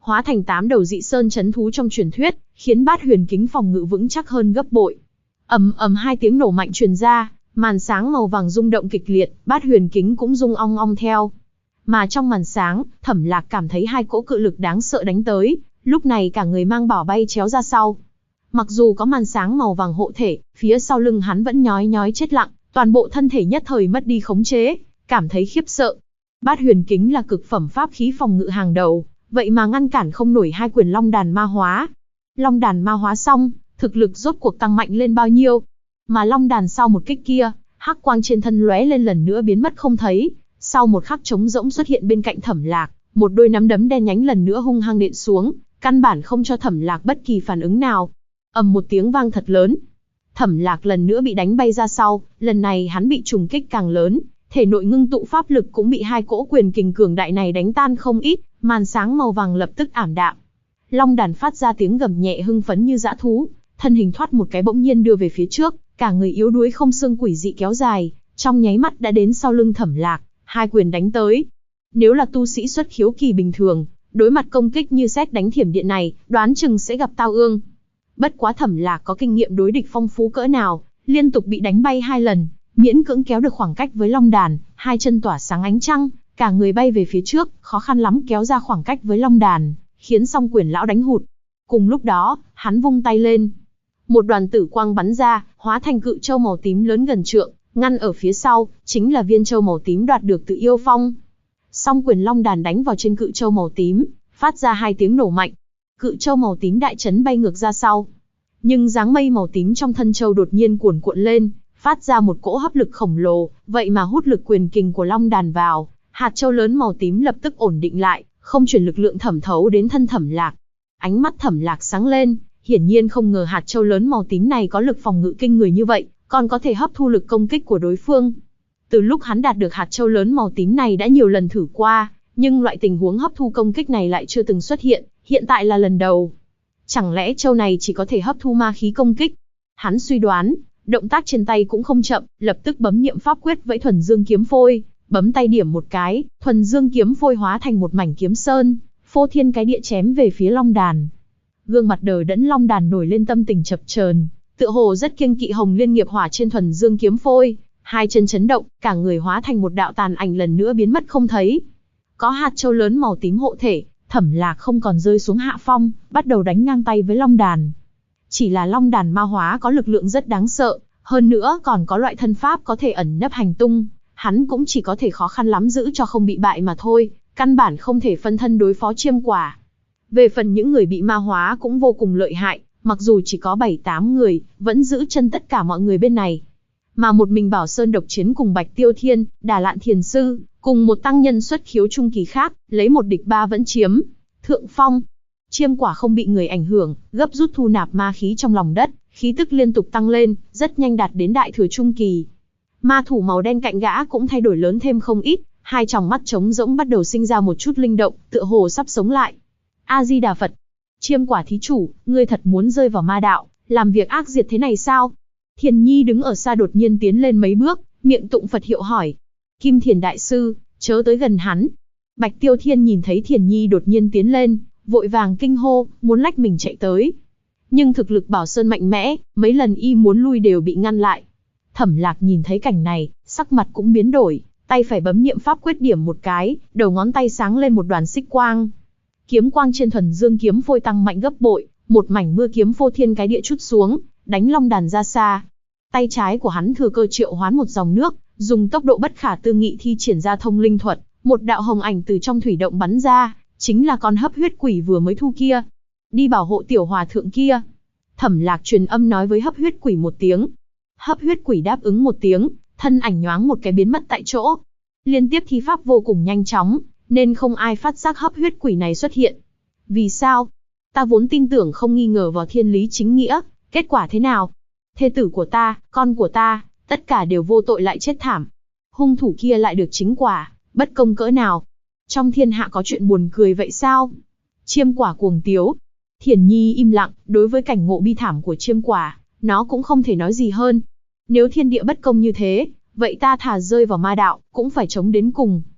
hóa thành 8 đầu dị sơn chấn thú trong truyền thuyết, khiến Bát Huyền Kính phòng ngự vững chắc hơn gấp bội. Ầm ầm hai tiếng nổ mạnh truyền ra, màn sáng màu vàng rung động kịch liệt, Bát Huyền Kính cũng rung ong ong theo. Mà trong màn sáng, Thẩm Lạc cảm thấy hai cỗ cự lực đáng sợ đánh tới, lúc này cả người mang bảo bay chéo ra sau. Mặc dù có màn sáng màu vàng hộ thể, phía sau lưng hắn vẫn nhói nhói chết lặng, toàn bộ thân thể nhất thời mất đi khống chế, cảm thấy khiếp sợ. Bát Huyền Kính là cực phẩm pháp khí phòng ngự hàng đầu, vậy mà ngăn cản không nổi hai quyền Long Đàn ma hóa. Long Đàn ma hóa xong, thực lực rốt cuộc tăng mạnh lên bao nhiêu? Mà Long Đàn sau một kích kia, hắc quang trên thân lóe lên lần nữa biến mất không thấy, sau một khắc trống rỗng xuất hiện bên cạnh Thẩm Lạc, một đôi nắm đấm đen nhánh lần nữa hung hăng nện xuống, căn bản không cho Thẩm Lạc bất kỳ phản ứng nào. Ầm một tiếng vang thật lớn. Thẩm Lạc lần nữa bị đánh bay ra sau, lần này hắn bị trùng kích càng lớn, thể nội ngưng tụ pháp lực cũng bị hai cỗ quyền kình cường đại này đánh tan không ít, màn sáng màu vàng lập tức ảm đạm. Long Đàn phát ra tiếng gầm nhẹ hưng phấn như dã thú, thân hình thoát một cái bỗng nhiên đưa về phía trước, cả người yếu đuối không xương quỷ dị kéo dài, trong nháy mắt đã đến sau lưng Thẩm Lạc, hai quyền đánh tới. Nếu là tu sĩ xuất khiếu kỳ bình thường, đối mặt công kích như sét đánh thiểm điện này, đoán chừng sẽ gặp tao ương. Bất quá Thẩm Lạc có kinh nghiệm đối địch phong phú cỡ nào, liên tục bị đánh bay 2 lần, miễn cưỡng kéo được khoảng cách với Long Đàn, hai chân tỏa sáng ánh trăng, cả người bay về phía trước, khó khăn lắm kéo ra khoảng cách với Long Đàn, khiến Song Quyền lão đánh hụt. Cùng lúc đó, hắn vung tay lên, một đoàn tử quang bắn ra, hóa thành cự châu màu tím lớn gần trượng, ngăn ở phía sau, chính là viên châu màu tím đoạt được từ Yêu Phong. Song Quyền Long Đàn đánh vào trên cự châu màu tím, phát ra 2 tiếng nổ mạnh. Cự châu màu tím đại chấn bay ngược ra sau. Nhưng dáng mây màu tím trong thân châu đột nhiên cuồn cuộn lên, phát ra một cỗ hấp lực khổng lồ, vậy mà hút lực quyền kình của Long Đàn vào, hạt châu lớn màu tím lập tức ổn định lại, không chuyển lực lượng thẩm thấu đến thân Thẩm Lạc. Ánh mắt Thẩm Lạc sáng lên, hiển nhiên không ngờ hạt châu lớn màu tím này có lực phòng ngự kinh người như vậy, còn có thể hấp thu lực công kích của đối phương. Từ lúc hắn đạt được hạt châu lớn màu tím này đã nhiều lần thử qua, nhưng loại tình huống hấp thu công kích này lại chưa từng xuất hiện, hiện tại là lần đầu. Chẳng lẽ châu này chỉ có thể hấp thu ma khí công kích? Hắn suy đoán, động tác trên tay cũng không chậm, lập tức bấm niệm pháp quyết vẫy thuần dương kiếm phôi, bấm tay điểm một cái, thuần dương kiếm phôi hóa thành một mảnh kiếm sơn, phô thiên cái địa chém về phía Long Đàn. Gương mặt đờ đẫn Long Đàn nổi lên tâm tình chập chờn, tựa hồ rất kiêng kỵ Hồng Liên nghiệp hỏa trên thuần dương kiếm phôi, hai chân chấn động, cả người hóa thành một đạo tàn ảnh lần nữa biến mất không thấy. Có hạt châu lớn màu tím hộ thể, Thẩm Lạc không còn rơi xuống hạ phong, bắt đầu đánh ngang tay với Long Đàn. Chỉ là Long Đàn ma hóa có lực lượng rất đáng sợ, hơn nữa còn có loại thân pháp có thể ẩn nấp hành tung, hắn cũng chỉ có thể khó khăn lắm giữ cho không bị bại mà thôi, căn bản không thể phân thân đối phó Chiêm Quả. Về phần những người bị ma hóa cũng vô cùng lợi hại, mặc dù chỉ có 7-8 người, vẫn giữ chân tất cả mọi người bên này. Mà một mình Bảo Sơn độc chiến cùng Bạch Tiêu Thiên, Đà Lạn Thiền Sư, cùng một tăng nhân xuất khiếu trung kỳ khác, lấy 1 địch 3 vẫn chiếm thượng phong. Chiêm Quả không bị người ảnh hưởng, gấp rút thu nạp ma khí trong lòng đất, khí tức liên tục tăng lên, rất nhanh đạt đến đại thừa trung kỳ. Ma thủ màu đen cạnh gã cũng thay đổi lớn thêm không ít, hai tròng mắt trống rỗng bắt đầu sinh ra một chút linh động, tựa hồ sắp sống lại. A Di Đà Phật. Chiêm Quả thí chủ, ngươi thật muốn rơi vào ma đạo, làm việc ác diệt thế này sao? Thiền Nhi đứng ở xa đột nhiên tiến lên mấy bước, miệng tụng Phật hiệu hỏi. Kim Thiền đại sư, chớ tới gần hắn. Bạch Tiêu Thiên nhìn thấy Thiền Nhi đột nhiên tiến lên, vội vàng kinh hô, muốn lách mình chạy tới. Nhưng thực lực Bảo Sơn mạnh mẽ, mấy lần y muốn lui đều bị ngăn lại. Thẩm Lạc nhìn thấy cảnh này, sắc mặt cũng biến đổi, tay phải bấm niệm pháp quyết điểm một cái, đầu ngón tay sáng lên một đoàn xích quang. Kiếm quang trên thuần dương kiếm phôi tăng mạnh gấp bội, một mảnh mưa kiếm phô thiên cái địa trút xuống, đánh Long Đàn ra xa. Tay trái của hắn thừa cơ triệu hoán một dòng nước, dùng tốc độ bất khả tư nghị thi triển ra thông linh thuật, một đạo hồng ảnh từ trong thủy động bắn ra, chính là con hấp huyết quỷ vừa mới thu kia. Đi bảo hộ tiểu hòa thượng kia. Thẩm Lạc truyền âm nói với hấp huyết quỷ một tiếng. Hấp huyết quỷ đáp ứng một tiếng, thân ảnh nhoáng một cái biến mất tại chỗ. Liên tiếp thi pháp vô cùng nhanh chóng, nên không ai phát giác hấp huyết quỷ này xuất hiện. Vì sao? Ta vốn tin tưởng không nghi ngờ vào thiên lý chính nghĩa, kết quả thế nào? Thê tử của ta, con của ta, tất cả đều vô tội lại chết thảm. Hung thủ kia lại được chính quả, bất công cỡ nào? Trong thiên hạ có chuyện buồn cười vậy sao? Chiêm Quả cuồng tiếu. Thiền Nhi im lặng, đối với cảnh ngộ bi thảm của Chiêm Quả, nó cũng không thể nói gì hơn. Nếu thiên địa bất công như thế, vậy ta thà rơi vào ma đạo, cũng phải chống đến cùng.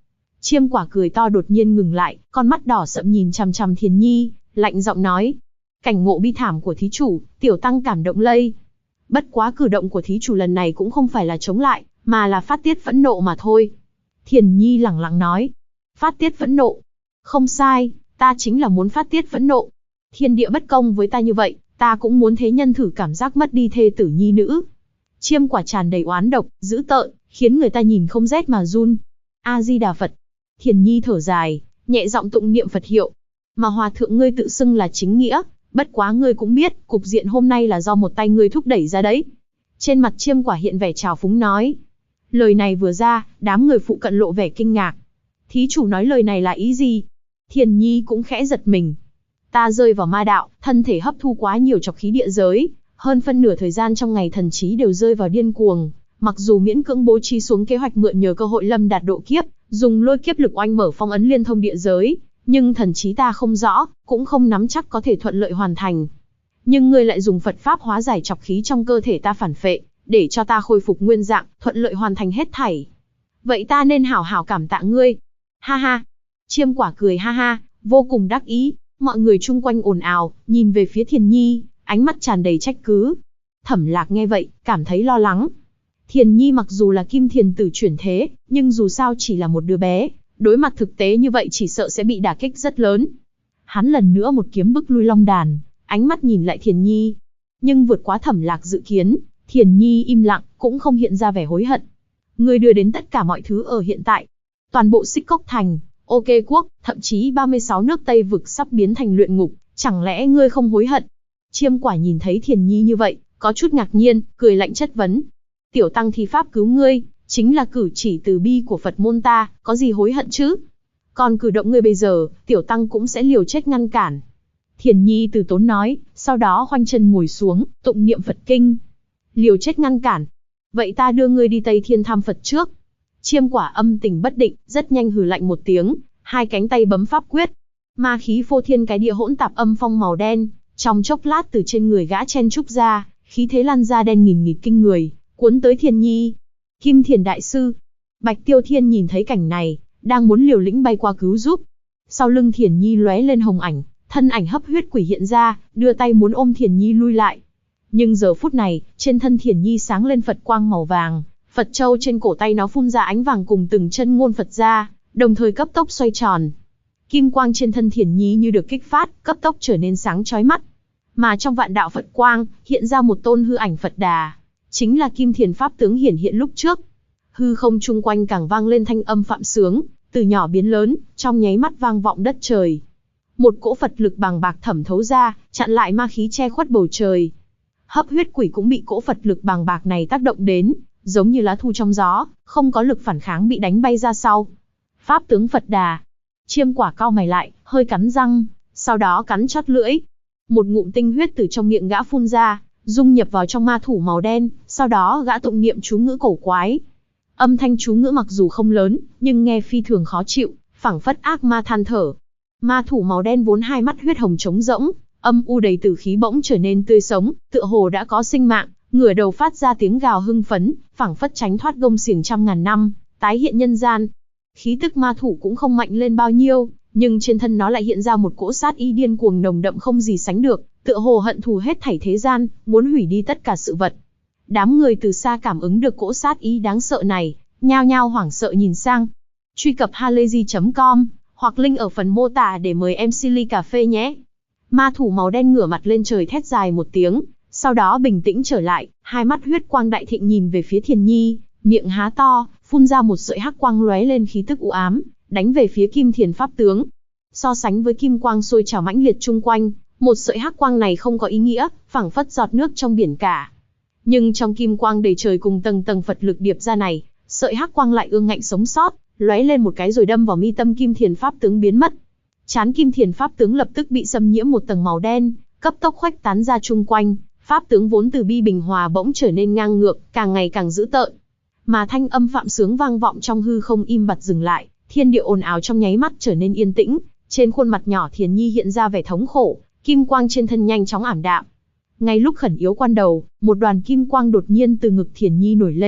Chiêm Quả cười to đột nhiên ngừng lại, con mắt đỏ sậm nhìn chằm chằm Thiền Nhi, lạnh giọng nói: cảnh ngộ bi thảm của thí chủ, tiểu tăng cảm động lây. Bất quá cử động của thí chủ lần này cũng không phải là chống lại, mà là phát tiết phẫn nộ mà thôi. Thiền Nhi lẳng lặng nói: phát tiết phẫn nộ? Không sai, ta chính là muốn phát tiết phẫn nộ. Thiên địa bất công với ta như vậy, ta cũng muốn thế nhân thử cảm giác mất đi thê tử nhi nữ. Chiêm Quả tràn đầy oán độc, dữ tợn, khiến người ta nhìn không rét mà run. A Di Đà Phật. Thiền Nhi thở dài, nhẹ giọng tụng niệm Phật hiệu. Mà hòa thượng ngươi tự xưng là chính nghĩa, bất quá ngươi cũng biết, cục diện hôm nay là do một tay ngươi thúc đẩy ra đấy. Trên mặt Chiêm Quả hiện vẻ trào phúng nói. Lời này vừa ra, đám người phụ cận lộ vẻ kinh ngạc. Thí chủ nói lời này là ý gì? Thiền Nhi cũng khẽ giật mình. Ta rơi vào ma đạo, thân thể hấp thu quá nhiều trọc khí địa giới, hơn phân nửa thời gian trong ngày thần trí đều rơi vào điên cuồng. Mặc dù miễn cưỡng bố trí xuống kế hoạch mượn nhờ cơ hội lâm đạt độ kiếp, dùng lôi kiếp lực oanh mở phong ấn liên thông địa giới, nhưng thần trí ta không rõ, cũng không nắm chắc có thể thuận lợi hoàn thành. Nhưng ngươi lại dùng Phật pháp hóa giải trọc khí trong cơ thể ta phản phệ, để cho ta khôi phục nguyên dạng, thuận lợi hoàn thành hết thảy. Vậy ta nên hảo hảo cảm tạ ngươi. Ha ha. Chiêm Quả cười ha ha, vô cùng đắc ý. Mọi người chung quanh ồn ào, nhìn về phía Thiền Nhi, ánh mắt tràn đầy trách cứ. Thẩm Lạc nghe vậy, cảm thấy lo lắng. Thiền Nhi mặc dù là kim thiền tử chuyển thế, nhưng dù sao chỉ là một đứa bé, đối mặt thực tế như vậy chỉ sợ sẽ bị đả kích rất lớn. Hắn lần nữa một kiếm bức lui Long Đàn, ánh mắt nhìn lại Thiền Nhi. Nhưng vượt quá Thẩm Lạc dự kiến, Thiền Nhi im lặng, cũng không hiện ra vẻ hối hận. Ngươi đưa đến tất cả mọi thứ ở hiện tại. Toàn bộ Xích Cốc Thành, OK Quốc, thậm chí 36 nước Tây Vực sắp biến thành luyện ngục, chẳng lẽ ngươi không hối hận? Chiêm Quả nhìn thấy Thiền Nhi như vậy, có chút ngạc nhiên, cười lạnh chất vấn. Tiểu tăng thi pháp cứu ngươi, chính là cử chỉ từ bi của Phật môn ta, có gì hối hận chứ? Còn cử động ngươi bây giờ, tiểu tăng cũng sẽ liều chết ngăn cản. Thiền Nhi từ tốn nói, sau đó khoanh chân ngồi xuống, tụng niệm Phật kinh. Liều chết ngăn cản. Vậy ta đưa ngươi đi Tây Thiên thăm Phật trước. Chiêm Quả âm tình bất định, rất nhanh hừ lạnh một tiếng, hai cánh tay bấm pháp quyết. Ma khí phô thiên cái địa hỗn tạp âm phong màu đen, trong chốc lát từ trên người gã chen trúc ra, khí thế lan ra đen nghìn nghịt kinh người, cuốn tới Thiền Nhi. Kim Thiền đại sư. Bạch Tiêu Thiên nhìn thấy cảnh này, đang muốn liều lĩnh bay qua cứu giúp. Sau lưng Thiền Nhi lóe lên hồng ảnh, thân ảnh hấp huyết quỷ hiện ra, đưa tay muốn ôm Thiền Nhi lui lại. Nhưng giờ phút này, trên thân Thiền Nhi sáng lên Phật quang màu vàng, Phật châu trên cổ tay nó phun ra ánh vàng cùng từng chân ngôn Phật ra, đồng thời cấp tốc xoay tròn. Kim quang trên thân Thiền Nhi như được kích phát, cấp tốc trở nên sáng chói mắt. Mà trong vạn đạo Phật quang, hiện ra một tôn hư ảnh Phật Đà, chính là Kim Thiền pháp tướng hiển hiện lúc trước. Hư không chung quanh càng vang lên thanh âm phạm sướng, từ nhỏ biến lớn, trong nháy mắt vang vọng đất trời. Một cỗ Phật lực bàng bạc thẩm thấu ra, chặn lại ma khí che khuất bầu trời. Hấp huyết quỷ cũng bị cỗ Phật lực bàng bạc này tác động đến, giống như lá thu trong gió, không có lực phản kháng bị đánh bay ra sau. Pháp tướng Phật Đà. Chiêm Quả cau mày lại, hơi cắn răng, sau đó cắn chót lưỡi. Một ngụm tinh huyết từ trong miệng gã phun ra, dung nhập vào trong ma thủ màu đen, sau đó gã tụng niệm chú ngữ cổ quái. Âm thanh chú ngữ mặc dù không lớn, nhưng nghe phi thường khó chịu, phảng phất ác ma than thở. Ma thủ màu đen vốn hai mắt huyết hồng trống rỗng, âm u đầy tử khí bỗng trở nên tươi sống, tựa hồ đã có sinh mạng, ngửa đầu phát ra tiếng gào hưng phấn, phảng phất tránh thoát gông xiềng trăm ngàn năm, tái hiện nhân gian. Khí tức ma thủ cũng không mạnh lên bao nhiêu, nhưng trên thân nó lại hiện ra một cỗ sát ý điên cuồng nồng đậm không gì sánh được, tựa hồ hận thù hết thảy thế gian, muốn hủy đi tất cả sự vật. Đám người từ xa cảm ứng được cỗ sát ý đáng sợ này, nhao nhao hoảng sợ nhìn sang. Truy cập halayzi.com hoặc link ở phần mô tả để mời em Silly cà phê nhé. Ma thủ màu đen ngửa mặt lên trời thét dài một tiếng, sau đó bình tĩnh trở lại, hai mắt huyết quang đại thịnh nhìn về phía Thiền Nhi, miệng há to, phun ra một sợi hắc quang lóe lên khí tức u ám, đánh về phía Kim Thiền pháp tướng. So sánh với kim quang sôi trào mãnh liệt chung quanh, một sợi hắc quang này không có ý nghĩa, phảng phất giọt nước trong biển cả. Nhưng trong kim quang đầy trời cùng tầng tầng Phật lực điệp ra này, sợi hắc quang lại ương ngạnh sống sót, lóe lên một cái rồi đâm vào mi tâm Kim Thiền pháp tướng biến mất. Trán Kim Thiền pháp tướng lập tức bị xâm nhiễm một tầng màu đen, cấp tốc khuếch tán ra chung quanh, pháp tướng vốn từ bi bình hòa bỗng trở nên ngang ngược, càng ngày càng dữ tợn. Mà thanh âm phạm sướng vang vọng trong hư không im bặt dừng lại, thiên địa ồn ào trong nháy mắt trở nên yên tĩnh, trên khuôn mặt nhỏ Thiền Nhi hiện ra vẻ thống khổ, kim quang trên thân nhanh chóng ảm đạm. Ngay lúc khẩn yếu quan đầu, một đoàn kim quang đột nhiên từ ngực Thiền Nhi nổi lên,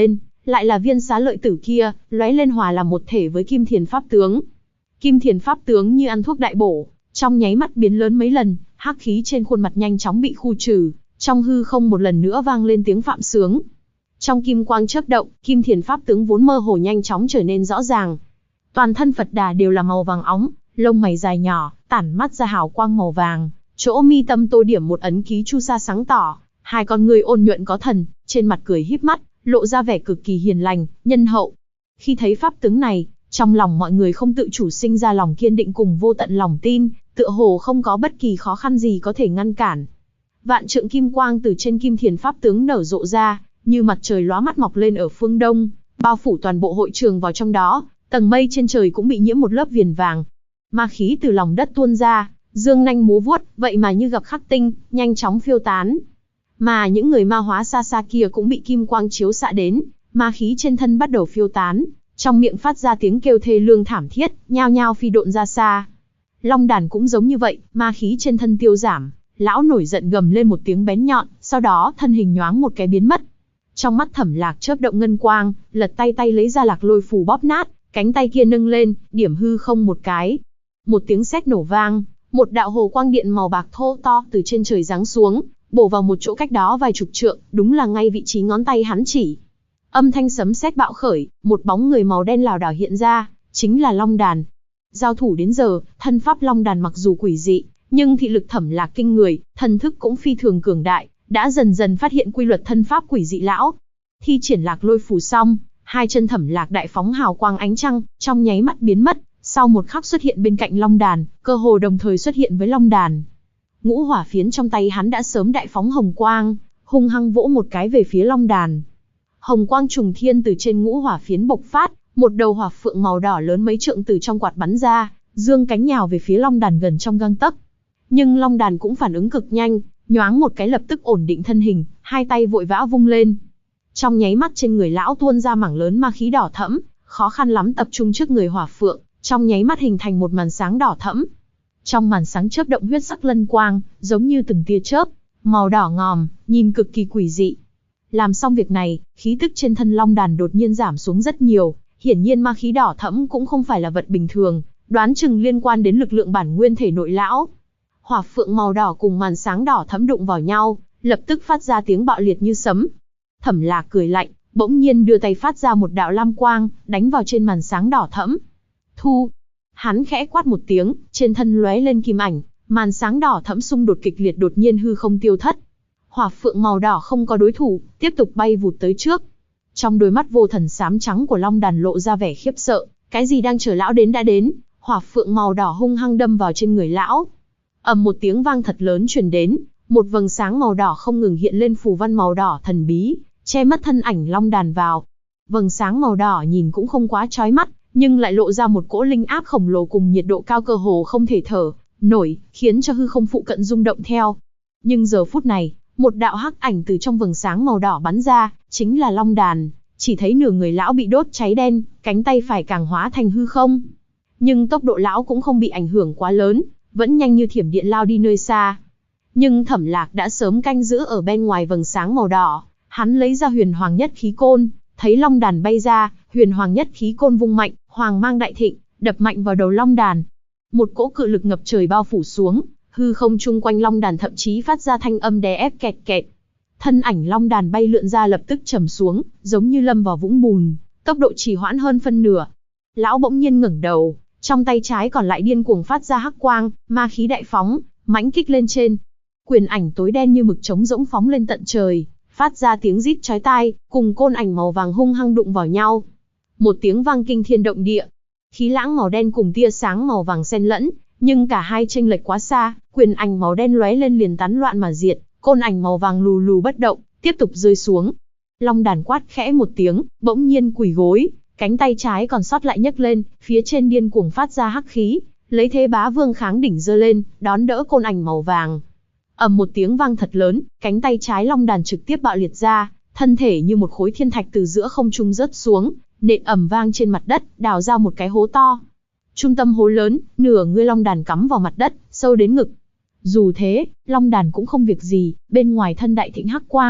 lại là viên xá lợi tử kia, lóe lên hòa làm một thể với Kim Thiền Pháp tướng. Kim Thiền Pháp tướng như ăn thuốc đại bổ, trong nháy mắt biến lớn mấy lần, hắc khí trên khuôn mặt nhanh chóng bị khu trừ, trong hư không một lần nữa vang lên tiếng phạm sướng. Trong kim quang chớp động, Kim Thiền Pháp tướng vốn mơ hồ nhanh chóng trở nên rõ ràng. Toàn thân Phật Đà đều là màu vàng óng, lông mày dài nhỏ, tản mắt ra hào quang màu vàng, chỗ mi tâm tô điểm một ấn ký chu sa sáng tỏ, hai con người ôn nhuận có thần, trên mặt cười híp mắt, lộ ra vẻ cực kỳ hiền lành, nhân hậu. Khi thấy pháp tướng này, trong lòng mọi người không tự chủ sinh ra lòng kiên định cùng vô tận lòng tin, tựa hồ không có bất kỳ khó khăn gì có thể ngăn cản. Vạn trượng kim quang từ trên Kim Thiền Pháp tướng nở rộ ra, như mặt trời lóa mắt mọc lên ở phương đông, bao phủ toàn bộ hội trường vào trong đó, tầng mây trên trời cũng bị nhiễm một lớp viền vàng. Ma khí từ lòng đất tuôn ra, dương nanh múa vuốt, vậy mà như gặp khắc tinh, nhanh chóng phiêu tán. Mà những người ma hóa xa xa kia cũng bị kim quang chiếu xạ đến, ma khí trên thân bắt đầu phiêu tán, trong miệng phát ra tiếng kêu thê lương thảm thiết, nhao nhao phi độn ra xa. Long đàn cũng giống như vậy, ma khí trên thân tiêu giảm, lão nổi giận gầm lên một tiếng bén nhọn, sau đó thân hình nhoáng một cái biến mất. Trong mắt Thẩm Lạc chớp động ngân quang, lật tay lấy ra Lạc Lôi phù bóp nát, cánh tay kia nâng lên, điểm hư không một cái. Một tiếng sét nổ vang, một đạo hồ quang điện màu bạc thô to từ trên trời giáng xuống, bổ vào một chỗ cách đó vài chục trượng, đúng là ngay vị trí ngón tay hắn chỉ. Âm thanh sấm sét bạo khởi, một bóng người màu đen lảo đảo hiện ra, chính là Long Đàn. Giao thủ đến giờ, thân pháp Long Đàn mặc dù quỷ dị, nhưng thị lực Thẩm Lạc kinh người, thần thức cũng phi thường cường đại, đã dần dần phát hiện quy luật thân pháp quỷ dị lão. Thi triển Lạc Lôi phù xong, hai chân Thẩm Lạc đại phóng hào quang ánh trăng, trong nháy mắt biến mất, sau một khắc xuất hiện bên cạnh Long Đàn, cơ hồ đồng thời xuất hiện với Long Đàn. Ngũ hỏa phiến trong tay hắn đã sớm đại phóng hồng quang, hung hăng vỗ một cái về phía Long Đàn. Hồng quang trùng thiên từ trên ngũ hỏa phiến bộc phát, một đầu hỏa phượng màu đỏ lớn mấy trượng từ trong quạt bắn ra, dương cánh nhào về phía Long Đàn gần trong gang tấc. Nhưng Long Đàn cũng phản ứng cực nhanh, nhoáng một cái lập tức ổn định thân hình, hai tay vội vã vung lên. Trong nháy mắt trên người lão tuôn ra mảng lớn ma khí đỏ thẫm, khó khăn lắm tập trung trước người hỏa phượng, trong nháy mắt hình thành một màn sáng đỏ thẫm. Trong màn sáng chớp động huyết sắc lân quang, giống như từng tia chớp, màu đỏ ngòm, nhìn cực kỳ quỷ dị. Làm xong việc này, khí tức trên thân Long Đàn đột nhiên giảm xuống rất nhiều, hiển nhiên ma khí đỏ thẫm cũng không phải là vật bình thường, đoán chừng liên quan đến lực lượng bản nguyên thể nội lão. Hỏa phượng màu đỏ cùng màn sáng đỏ thẫm đụng vào nhau, lập tức phát ra tiếng bạo liệt như sấm. Thẩm Lạc cười lạnh, bỗng nhiên đưa tay phát ra một đạo lam quang, đánh vào trên màn sáng đỏ thẫm. Thu! Hắn khẽ quát một tiếng, trên thân lóe lên kim ảnh, màn sáng đỏ thẫm xung đột kịch liệt đột nhiên hư không tiêu thất. Hỏa phượng màu đỏ không có đối thủ, tiếp tục bay vụt tới trước. Trong đôi mắt vô thần xám trắng của Long Đàn lộ ra vẻ khiếp sợ, cái gì đang chờ lão đến đã đến, hỏa phượng màu đỏ hung hăng đâm vào trên người lão. Ầm một tiếng vang thật lớn truyền đến, một vầng sáng màu đỏ không ngừng hiện lên phù văn màu đỏ thần bí, che mất thân ảnh Long Đàn vào. Vầng sáng màu đỏ nhìn cũng không quá chói mắt, nhưng lại lộ ra một cỗ linh áp khổng lồ cùng nhiệt độ cao cơ hồ không thể thở nổi, khiến cho hư không phụ cận rung động theo. Nhưng giờ phút này, một đạo hắc ảnh từ trong vầng sáng màu đỏ bắn ra, chính là Long Đàn, chỉ thấy nửa người lão bị đốt cháy đen, cánh tay phải càng hóa thành hư không. Nhưng tốc độ lão cũng không bị ảnh hưởng quá lớn, vẫn nhanh như thiểm điện lao đi nơi xa. Nhưng Thẩm Lạc đã sớm canh giữ ở bên ngoài vầng sáng màu đỏ, hắn lấy ra huyền hoàng nhất khí côn, thấy Long Đàn bay ra, huyền hoàng nhất khí côn vung mạnh, hoàng mang đại thịnh, đập mạnh vào đầu Long Đàn. Một cỗ cự lực ngập trời bao phủ xuống, hư không chung quanh Long Đàn thậm chí phát ra thanh âm đè ép kẹt kẹt. Thân ảnh Long Đàn bay lượn ra lập tức trầm xuống, giống như lâm vào vũng bùn, tốc độ trì hoãn hơn phân nửa. Lão bỗng nhiên ngẩng đầu, trong tay trái còn lại điên cuồng phát ra hắc quang, ma khí đại phóng, mãnh kích lên trên. Quyền ảnh tối đen như mực trống rỗng phóng lên tận trời, phát ra tiếng rít chói tai, cùng côn ảnh màu vàng hung hăng đụng vào nhau. Một tiếng vang kinh thiên động địa. Khí lãng màu đen cùng tia sáng màu vàng xen lẫn, nhưng cả hai chênh lệch quá xa, quyền ảnh màu đen lóe lên liền tán loạn mà diệt, côn ảnh màu vàng lù lù bất động, tiếp tục rơi xuống. Long Đàn quát khẽ một tiếng, bỗng nhiên quỳ gối, cánh tay trái còn sót lại nhấc lên, phía trên điên cuồng phát ra hắc khí, lấy thế bá vương kháng đỉnh giơ lên, đón đỡ côn ảnh màu vàng. Ầm một tiếng vang thật lớn, cánh tay trái Long Đàn trực tiếp bạo liệt ra, thân thể như một khối thiên thạch từ giữa không trung rớt xuống, nện ầm vang trên mặt đất, đào ra một cái hố to. Trung tâm hố lớn, nửa người Long Đàn cắm vào mặt đất, sâu đến ngực. Dù thế, Long Đàn cũng không việc gì, bên ngoài thân đại thịnh hắc quang,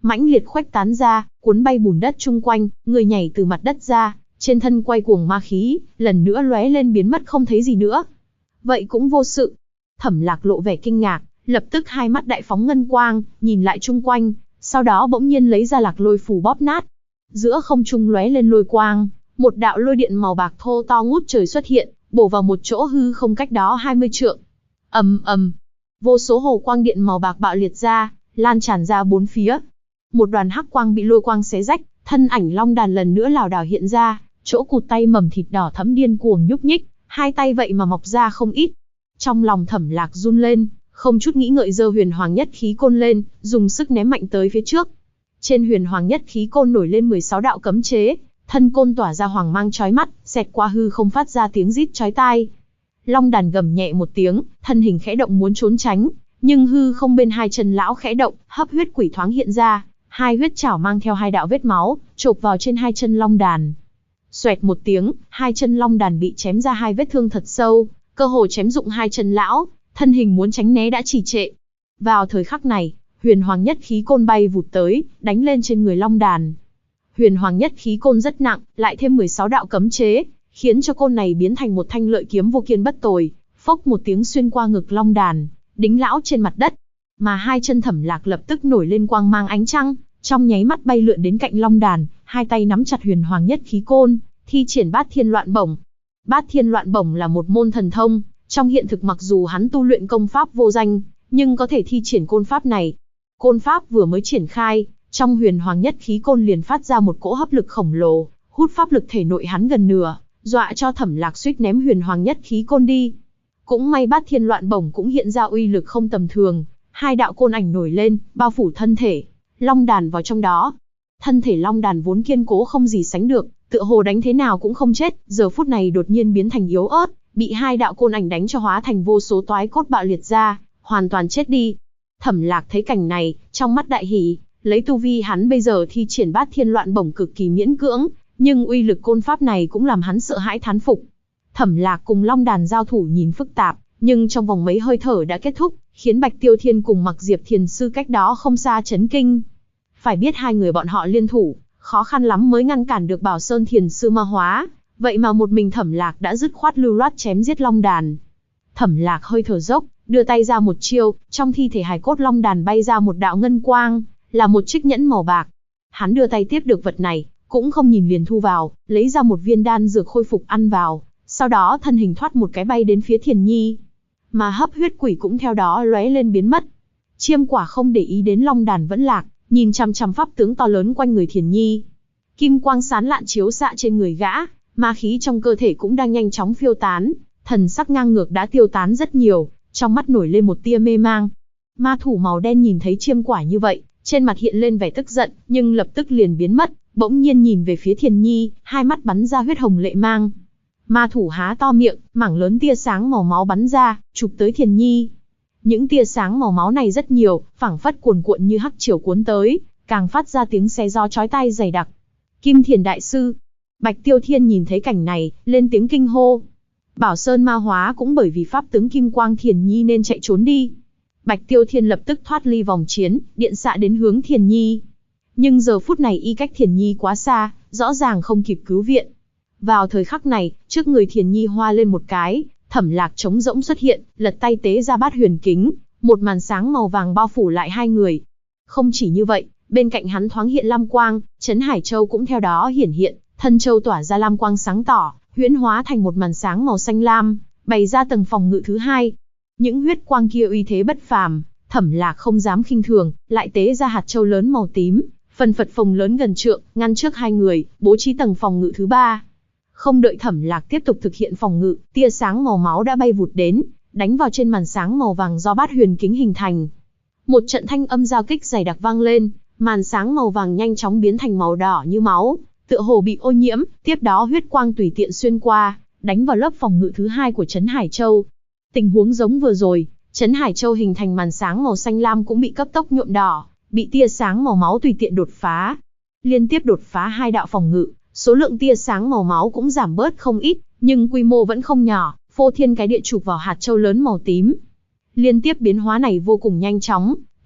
mãnh liệt khuếch tán ra, cuốn bay bùn đất chung quanh, người nhảy từ mặt đất ra, trên thân quay cuồng ma khí, lần nữa lóe lên biến mất không thấy gì nữa. Vậy cũng vô sự. Thẩm Lạc lộ vẻ kinh ngạc, lập tức hai mắt đại phóng ngân quang, nhìn lại chung quanh, sau đó bỗng nhiên lấy ra Lạc Lôi phù bóp nát. Giữa không trung lóe lên lôi quang, một đạo lôi điện màu bạc thô to ngút trời xuất hiện, bổ vào một chỗ hư không cách đó 20 trượng. Ầm ầm, vô số hồ quang điện màu bạc bạo liệt ra, lan tràn ra bốn phía. Một đoàn hắc quang bị lôi quang xé rách, thân ảnh Long Đàn lần nữa lảo đảo hiện ra, chỗ cụt tay mầm thịt đỏ thẫm điên cuồng nhúc nhích, hai tay vậy mà mọc ra không ít. Trong lòng Thẩm Lạc run lên, không chút nghĩ ngợi giơ Huyền Hoàng Nhất Khí Côn lên, dùng sức ném mạnh tới phía trước. Trên Huyền Hoàng Nhất Khí Côn nổi lên 16 đạo cấm chế, thân côn tỏa ra hoàng mang chói mắt, xẹt qua hư không phát ra tiếng rít chói tai. Long Đàn gầm nhẹ một tiếng, thân hình khẽ động muốn trốn tránh, nhưng hư không bên hai chân lão khẽ động, hấp huyết quỷ thoáng hiện ra, hai huyết chảo mang theo hai đạo vết máu, chộp vào trên hai chân Long Đàn. Xoẹt một tiếng, hai chân Long Đàn bị chém ra hai vết thương thật sâu, cơ hồ chém rụng hai chân lão, thân hình muốn tránh né đã trì trệ. Vào thời khắc này, Huyền Hoàng Nhất Khí Côn bay vụt tới, đánh lên trên người Long Đàn. Huyền Hoàng Nhất Khí Côn rất nặng, lại thêm 16 đạo cấm chế, khiến cho côn này biến thành một thanh lợi kiếm vô kiên bất tồi, phốc một tiếng xuyên qua ngực Long Đàn, đính lão trên mặt đất. Mà hai chân Thẩm Lạc lập tức nổi lên quang mang ánh trăng, trong nháy mắt bay lượn đến cạnh Long Đàn, hai tay nắm chặt Huyền Hoàng Nhất Khí Côn, thi triển Bát Thiên Loạn Bổng. Bát Thiên Loạn Bổng là một môn thần thông, trong hiện thực mặc dù hắn tu luyện công pháp vô danh, nhưng có thể thi triển côn pháp này. Côn pháp vừa mới triển khai, trong Huyền Hoàng Nhất Khí Côn liền phát ra một cỗ hấp lực khổng lồ, hút pháp lực thể nội hắn gần nửa, dọa cho Thẩm Lạc suýt ném Huyền Hoàng Nhất Khí Côn đi. Cũng may Bát Thiên Loạn Bổng cũng hiện ra uy lực không tầm thường, hai đạo côn ảnh nổi lên, bao phủ thân thể Long Đàn vào trong đó. Thân thể Long Đàn vốn kiên cố không gì sánh được, tựa hồ đánh thế nào cũng không chết, giờ phút này đột nhiên biến thành yếu ớt, bị hai đạo côn ảnh đánh cho hóa thành vô số toái cốt bạo liệt ra, hoàn toàn chết đi. Thẩm Lạc thấy cảnh này, trong mắt đại hỉ, lấy tu vi hắn bây giờ thi triển Bát Thiên Loạn Bổng cực kỳ miễn cưỡng, nhưng uy lực côn pháp này cũng làm hắn sợ hãi thán phục. Thẩm Lạc cùng Long Đàn giao thủ nhìn phức tạp, nhưng trong vòng mấy hơi thở đã kết thúc, khiến Bạch Tiêu Thiên cùng Mặc Diệp Thiền Sư cách đó không xa chấn kinh. Phải biết hai người bọn họ liên thủ, khó khăn lắm mới ngăn cản được Bảo Sơn Thiền Sư ma hóa, vậy mà một mình Thẩm Lạc đã dứt khoát lưu loát chém giết Long Đàn. Thẩm Lạc hơi thở dốc, đưa tay ra một chiêu, trong thi thể hài cốt Long Đàn bay ra một đạo ngân quang, là một chiếc nhẫn màu bạc. Hắn đưa tay tiếp được vật này, cũng không nhìn liền thu vào, lấy ra một viên đan dược khôi phục ăn vào, sau đó thân hình thoát một cái bay đến phía Thiền Nhi. Mà hấp huyết quỷ cũng theo đó lóe lên biến mất. Chiêm Quả không để ý đến Long Đàn vẫn lạc, nhìn chằm chằm pháp tướng to lớn quanh người Thiền Nhi. Kim quang sáng lạn chiếu xạ trên người gã, ma khí trong cơ thể cũng đang nhanh chóng phiêu tán, thần sắc ngang ngược đã tiêu tán rất nhiều, trong mắt nổi lên một tia mê mang. Ma thủ màu đen nhìn thấy Chiêm Quả như vậy, trên mặt hiện lên vẻ tức giận, nhưng lập tức liền biến mất, bỗng nhiên nhìn về phía Thiền Nhi, hai mắt bắn ra huyết hồng lệ mang. Ma thủ há to miệng, mảng lớn tia sáng màu máu bắn ra, chụp tới Thiền Nhi. Những tia sáng màu máu này rất nhiều, phảng phất cuồn cuộn như hắc triều cuốn tới, càng phát ra tiếng xé gió chói tai dày đặc. Kim Thiền đại sư. Bạch Tiêu Thiên nhìn thấy cảnh này, lên tiếng kinh hô. Bảo Sơn ma hóa cũng bởi vì pháp tướng Kim Quang Thiền Nhi nên chạy trốn đi. Bạch Tiêu Thiên lập tức thoát ly vòng chiến, điện xạ đến hướng Thiền Nhi. Nhưng giờ phút này y cách Thiền Nhi quá xa, rõ ràng không kịp cứu viện. Vào thời khắc này, trước người Thiền Nhi hoa lên một cái, Thẩm Lạc trống rỗng xuất hiện, lật tay tế ra bát huyền kính, một màn sáng màu vàng bao phủ lại hai người. Không chỉ như vậy, bên cạnh hắn thoáng hiện lam quang, Trấn Hải Châu cũng theo đó hiển hiện, thân châu tỏa ra lam quang sáng tỏ, huyễn hóa thành một màn sáng màu xanh lam, bày ra tầng phòng ngự thứ hai. Những huyết quang kia uy thế bất phàm, Thẩm Lạc không dám khinh thường, lại tế ra hạt châu lớn màu tím, phần phật phồng lớn gần trượng, ngăn trước hai người, bố trí tầng phòng ngự thứ ba. Không đợi Thẩm Lạc tiếp tục thực hiện phòng ngự, tia sáng màu máu đã bay vụt đến, đánh vào trên màn sáng màu vàng do bát huyền kính hình thành. Một trận thanh âm giao kích dày đặc vang lên, màn sáng màu vàng nhanh chóng biến thành màu đỏ như máu, tựa hồ bị ô nhiễm, tiếp đó huyết quang tùy tiện xuyên qua, đánh vào lớp phòng ngự thứ hai của Trấn Hải Châu. Tình huống giống vừa rồi, Trấn Hải Châu hình thành màn sáng màu xanh lam cũng bị cấp tốc nhuộm đỏ, bị tia sáng màu máu tùy tiện đột phá. Liên tiếp đột phá hai đạo phòng ngự, số lượng tia sáng màu máu cũng giảm bớt không ít, nhưng quy mô vẫn không nhỏ, phô thiên cái địa chụp vào hạt châu lớn màu tím. Liên tiếp biến hóa này vô cùng nhanh chóng,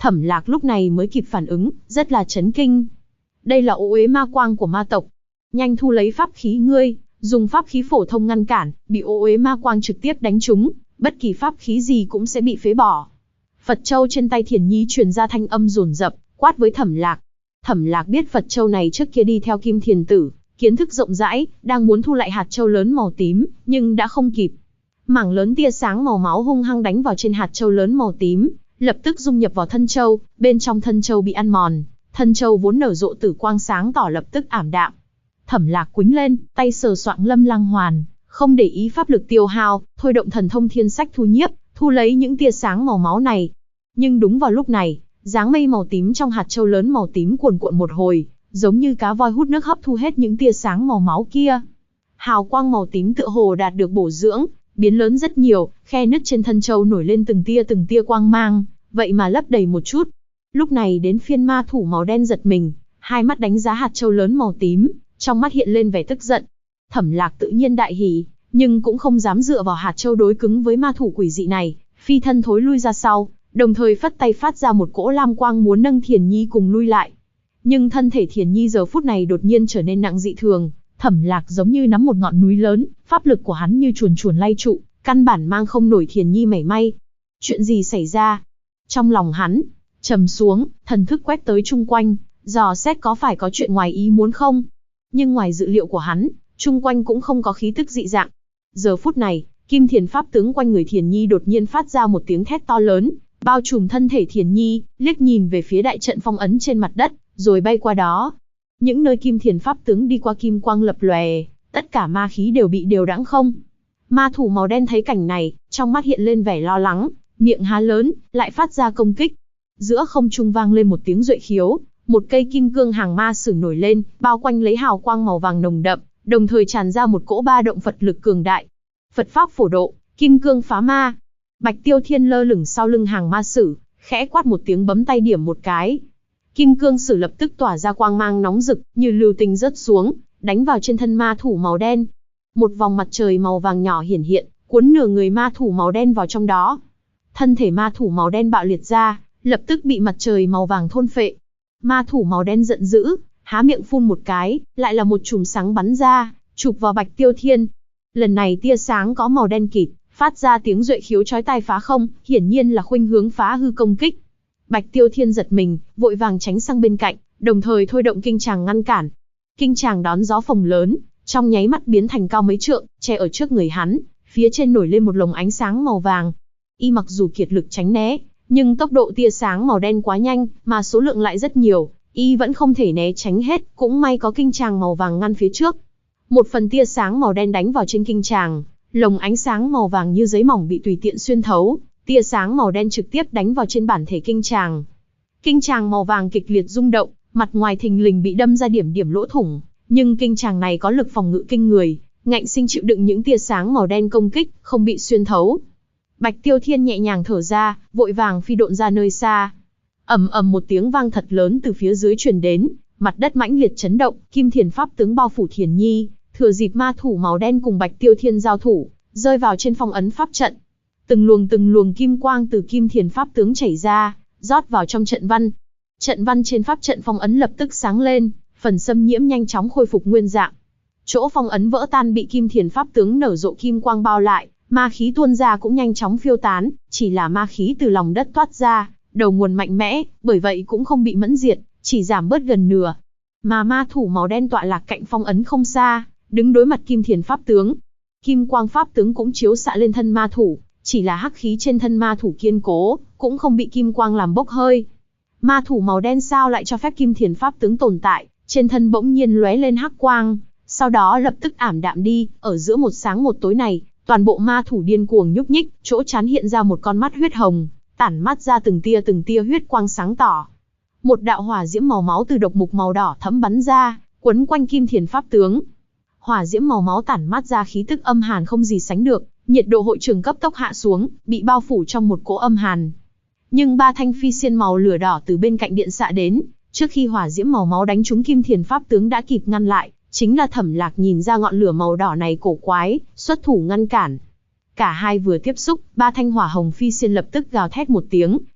Thẩm Lạc lúc này mới kịp phản ứng, rất là chấn kinh. Đây là ô uế ma quang của ma tộc. Nhanh thu lấy pháp khí ngươi, dùng pháp khí phổ thông ngăn cản, bị ô uế ma quang trực tiếp đánh trúng, bất kỳ pháp khí gì cũng sẽ bị phế bỏ. Phật châu trên tay Thiền Nhi truyền ra thanh âm dồn dập, quát với Thẩm Lạc. Thẩm Lạc biết Phật châu này trước kia đi theo Kim Thiền Tử, kiến thức rộng rãi, đang muốn thu lại hạt châu lớn màu tím, nhưng đã không kịp. Mảng lớn tia sáng màu máu hung hăng đánh vào trên hạt châu lớn màu tím, lập tức dung nhập vào thân châu, bên trong thân châu bị ăn mòn, thân châu vốn nở rộ tử quang sáng tỏ lập tức ảm đạm. Thẩm Lạc quĩnh lên, tay sờ soạng Lâm Lăng Hoàn, không để ý pháp lực tiêu hao, thôi động thần thông thiên sách thu nhiếp, thu lấy những tia sáng màu máu này. Nhưng đúng vào lúc này, dáng mây màu tím trong hạt châu lớn màu tím cuồn cuộn một hồi, giống như cá voi hút nước hấp thu hết những tia sáng màu máu kia. Hào quang màu tím tựa hồ đạt được bổ dưỡng, biến lớn rất nhiều, khe nứt trên thân châu nổi lên từng tia quang mang, vậy mà lấp đầy một chút. Lúc này đến phiên ma thủ màu đen giật mình, hai mắt đánh giá hạt châu lớn màu tím, trong mắt hiện lên vẻ tức giận. Thẩm Lạc tự nhiên đại hỉ, nhưng cũng không dám dựa vào hạt châu đối cứng với ma thủ quỷ dị này, phi thân thối lui ra sau, đồng thời phất tay phát ra một cỗ lam quang muốn nâng Thiền Nhi cùng lui lại. Nhưng thân thể Thiền Nhi giờ phút này đột nhiên trở nên nặng dị thường, Thẩm Lạc giống như nắm một ngọn núi lớn, pháp lực của hắn như chuồn chuồn lay trụ, căn bản mang không nổi Thiền Nhi mảy may. Chuyện gì xảy ra? Trong lòng hắn trầm xuống, thần thức quét tới chung quanh, dò xét có phải có chuyện ngoài ý muốn không. Nhưng ngoài dự liệu của hắn, chung quanh cũng không có khí tức dị dạng. Giờ phút này, Kim Thiền pháp tướng quanh người Thiền Nhi đột nhiên phát ra một tiếng thét to lớn, bao trùm thân thể Thiền Nhi, liếc nhìn về phía đại trận phong ấn trên mặt đất, rồi bay qua đó. Những nơi Kim Thiền pháp tướng đi qua kim quang lập lòe, tất cả ma khí đều bị điều đãng không. Ma thủ màu đen thấy cảnh này, trong mắt hiện lên vẻ lo lắng, miệng há lớn, lại phát ra công kích. Giữa không trung vang lên một tiếng duệ khiếu, một cây kim cương hàng ma sử nổi lên, bao quanh lấy hào quang màu vàng nồng đậm, đồng thời tràn ra một cỗ ba động Phật lực cường đại. Phật pháp phổ độ, kim cương phá ma. Bạch Tiêu Thiên lơ lửng sau lưng hàng ma sử, khẽ quát một tiếng bấm tay điểm một cái. Kim cương sử lập tức tỏa ra quang mang nóng rực, như lưu tinh rớt xuống, đánh vào trên thân ma thủ màu đen. Một vòng mặt trời màu vàng nhỏ hiển hiện, cuốn nửa người ma thủ màu đen vào trong đó. Thân thể ma thủ màu đen bạo liệt ra, lập tức bị mặt trời màu vàng thôn phệ. Ma thủ màu đen giận dữ, há miệng phun một cái, lại là một chùm sáng bắn ra, chụp vào Bạch Tiêu Thiên. Lần này tia sáng có màu đen kịt, phát ra tiếng duệ khiếu chói tai phá không, hiển nhiên là khuynh hướng phá hư công kích. Bạch Tiêu Thiên giật mình, vội vàng tránh sang bên cạnh, đồng thời thôi động kinh tràng ngăn cản. Kinh tràng đón gió phồng lớn, trong nháy mắt biến thành cao mấy trượng, che ở trước người hắn, phía trên nổi lên một lồng ánh sáng màu vàng. Y mặc dù kiệt lực tránh né, nhưng tốc độ tia sáng màu đen quá nhanh, mà số lượng lại rất nhiều, y vẫn không thể né tránh hết, cũng may có kinh tràng màu vàng ngăn phía trước. Một phần tia sáng màu đen đánh vào trên kinh tràng, lồng ánh sáng màu vàng như giấy mỏng bị tùy tiện xuyên thấu, tia sáng màu đen trực tiếp đánh vào trên bản thể kinh tràng. Kinh tràng màu vàng kịch liệt rung động, mặt ngoài thình lình bị đâm ra điểm điểm lỗ thủng, nhưng kinh tràng này có lực phòng ngự kinh người, ngạnh sinh chịu đựng những tia sáng màu đen công kích, không bị xuyên thấu. Bạch Tiêu Thiên nhẹ nhàng thở ra, vội vàng phi độn ra nơi xa. Ầm ầm một tiếng vang thật lớn từ phía dưới truyền đến, mặt đất mãnh liệt chấn động, Kim Thiền pháp tướng bao phủ Thiền Nhi, thừa dịp ma thủ màu đen cùng Bạch Tiêu Thiên giao thủ, rơi vào trên phong ấn pháp trận. Từng luồng kim quang từ Kim Thiền pháp tướng chảy ra, rót vào trong trận văn. Trận văn trên pháp trận phong ấn lập tức sáng lên, phần xâm nhiễm nhanh chóng khôi phục nguyên dạng. Chỗ phong ấn vỡ tan bị Kim Thiền pháp tướng nở rộ kim quang bao lại, ma khí tuôn ra cũng nhanh chóng phiêu tán, chỉ là ma khí từ lòng đất toát ra, đầu nguồn mạnh mẽ, bởi vậy cũng không bị mẫn diệt, chỉ giảm bớt gần nửa. Mà ma thủ màu đen tọa lạc cạnh phong ấn không xa, đứng đối mặt Kim Thiền pháp tướng. Kim quang pháp tướng cũng chiếu xạ lên thân ma thủ, chỉ là hắc khí trên thân ma thủ kiên cố, cũng không bị kim quang làm bốc hơi. Ma thủ màu đen sao lại cho phép Kim Thiền pháp tướng tồn tại, trên thân bỗng nhiên lóe lên hắc quang, sau đó lập tức ảm đạm đi, ở giữa một sáng một tối này, toàn bộ ma thủ điên cuồng nhúc nhích, chỗ trán hiện ra một con mắt huyết hồng, tản mắt ra từng tia huyết quang sáng tỏ. Một đạo hỏa diễm màu máu từ độc mục màu đỏ thẫm bắn ra, quấn quanh Kim Thiền pháp tướng. Hỏa diễm màu máu tản mát ra khí tức âm hàn không gì sánh được, nhiệt độ hội trường cấp tốc hạ xuống, bị bao phủ trong một cỗ âm hàn. Nhưng ba thanh phi xiên màu lửa đỏ từ bên cạnh điện xạ đến, trước khi hỏa diễm màu máu đánh trúng Kim Thiền pháp tướng đã kịp ngăn lại, chính là Thẩm Lạc nhìn ra ngọn lửa màu đỏ này cổ quái, xuất thủ ngăn cản. Cả hai vừa tiếp xúc, ba thanh hỏa hồng phi xiên lập tức gào thét một tiếng,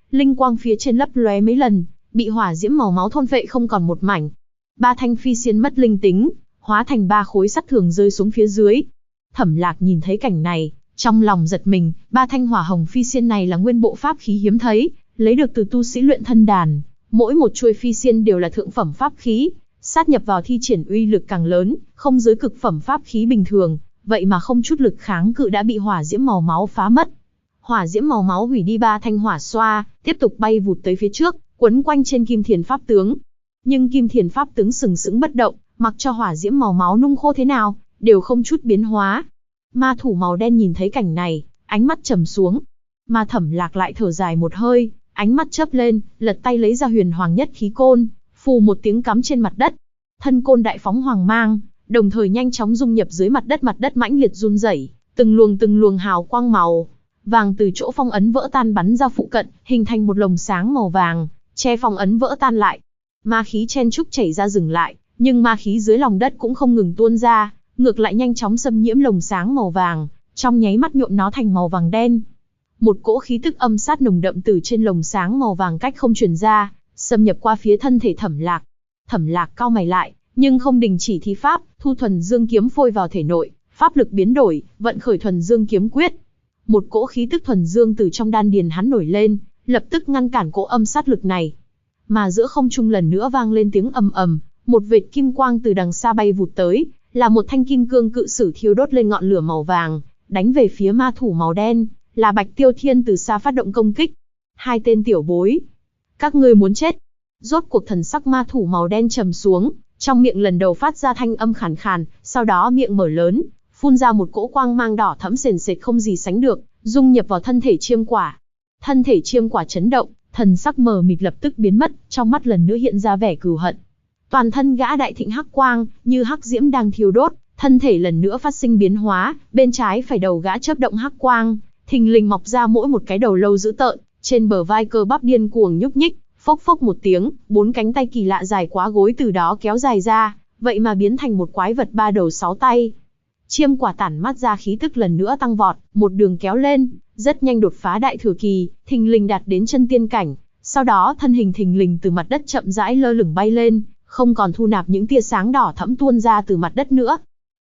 linh quang phía trên lấp lóe mấy lần, bị hỏa diễm màu máu thôn phệ không còn một mảnh. Ba thanh phi xiên mất linh tính, hóa thành ba khối sắt thường rơi xuống phía dưới. Thẩm Lạc nhìn thấy cảnh này, trong lòng giật mình, ba thanh hỏa hồng phi xiên này là nguyên bộ pháp khí hiếm thấy, lấy được từ tu sĩ luyện thân đàn, mỗi một chuôi phi xiên đều là thượng phẩm pháp khí, sát nhập vào thi triển uy lực càng lớn, không dưới cực phẩm pháp khí bình thường, vậy mà không chút lực kháng cự đã bị hỏa diễm màu máu phá mất. Hỏa diễm màu máu hủy đi ba thanh hỏa xoa, tiếp tục bay vụt tới phía trước, quấn quanh trên Kim Thiền pháp tướng. Nhưng Kim Thiền pháp tướng sừng sững bất động, mặc cho hỏa diễm màu máu nung khô thế nào, đều không chút biến hóa. Ma thủ màu đen nhìn thấy cảnh này, ánh mắt trầm xuống. Ma Thẩm Lạc lại thở dài một hơi, ánh mắt chớp lên, lật tay lấy ra Huyền Hoàng Nhất Khí Côn, phù một tiếng cắm trên mặt đất. Thân côn đại phóng hoàng mang, đồng thời nhanh chóng dung nhập dưới mặt đất mãnh liệt run rẩy, từng luồng hào quang màu vàng từ chỗ phong ấn vỡ tan bắn ra phụ cận, hình thành một lồng sáng màu vàng, che phong ấn vỡ tan lại. Ma khí chen chúc chảy ra dừng lại, nhưng ma khí dưới lòng đất cũng không ngừng tuôn ra, ngược lại nhanh chóng xâm nhiễm lồng sáng màu vàng, trong nháy mắt nhuộm nó thành màu vàng đen. Một cỗ khí tức âm sát nồng đậm từ trên lồng sáng màu vàng cách không truyền ra, xâm nhập qua phía thân thể Thẩm Lạc. Thẩm Lạc cau mày lại, nhưng không đình chỉ thi pháp, thu thuần dương kiếm phôi vào thể nội, pháp lực biến đổi, vận khởi thuần dương kiếm quyết. Một cỗ khí tức thuần dương từ trong đan điền hắn nổi lên, lập tức ngăn cản cỗ âm sát lực này. Mà giữa không trung lần nữa vang lên tiếng ầm ầm, một vệt kim quang từ đằng xa bay vụt tới, là một thanh kim cương cự sử thiêu đốt lên ngọn lửa màu vàng, đánh về phía ma thủ màu đen, là Bạch Tiêu Thiên từ xa phát động công kích. Hai tên tiểu bối, các ngươi muốn chết. Rốt cuộc thần sắc ma thủ màu đen trầm xuống, trong miệng lần đầu phát ra thanh âm khàn khàn, sau đó miệng mở lớn, phun ra một cỗ quang mang đỏ thẫm sền sệt không gì sánh được, dung nhập vào thân thể Chiêm Quả. Thân thể Chiêm Quả chấn động, thần sắc mờ mịt lập tức biến mất, trong mắt lần nữa hiện ra vẻ cừu hận. Toàn thân gã đại thịnh hắc quang, như hắc diễm đang thiêu đốt, thân thể lần nữa phát sinh biến hóa, bên trái phải đầu gã chớp động hắc quang, thình lình mọc ra mỗi một cái đầu lâu dữ tợn, trên bờ vai cơ bắp điên cuồng nhúc nhích, phốc phốc một tiếng, bốn cánh tay kỳ lạ dài quá gối từ đó kéo dài ra, vậy mà biến thành một quái vật ba đầu sáu tay. Chiêm Quả tản mắt ra khí tức lần nữa tăng vọt, một đường kéo lên, rất nhanh đột phá đại thừa kỳ, thình lình đạt đến chân tiên cảnh, sau đó thân hình thình lình từ mặt đất chậm rãi lơ lửng bay lên, không còn thu nạp những tia sáng đỏ thẫm tuôn ra từ mặt đất nữa.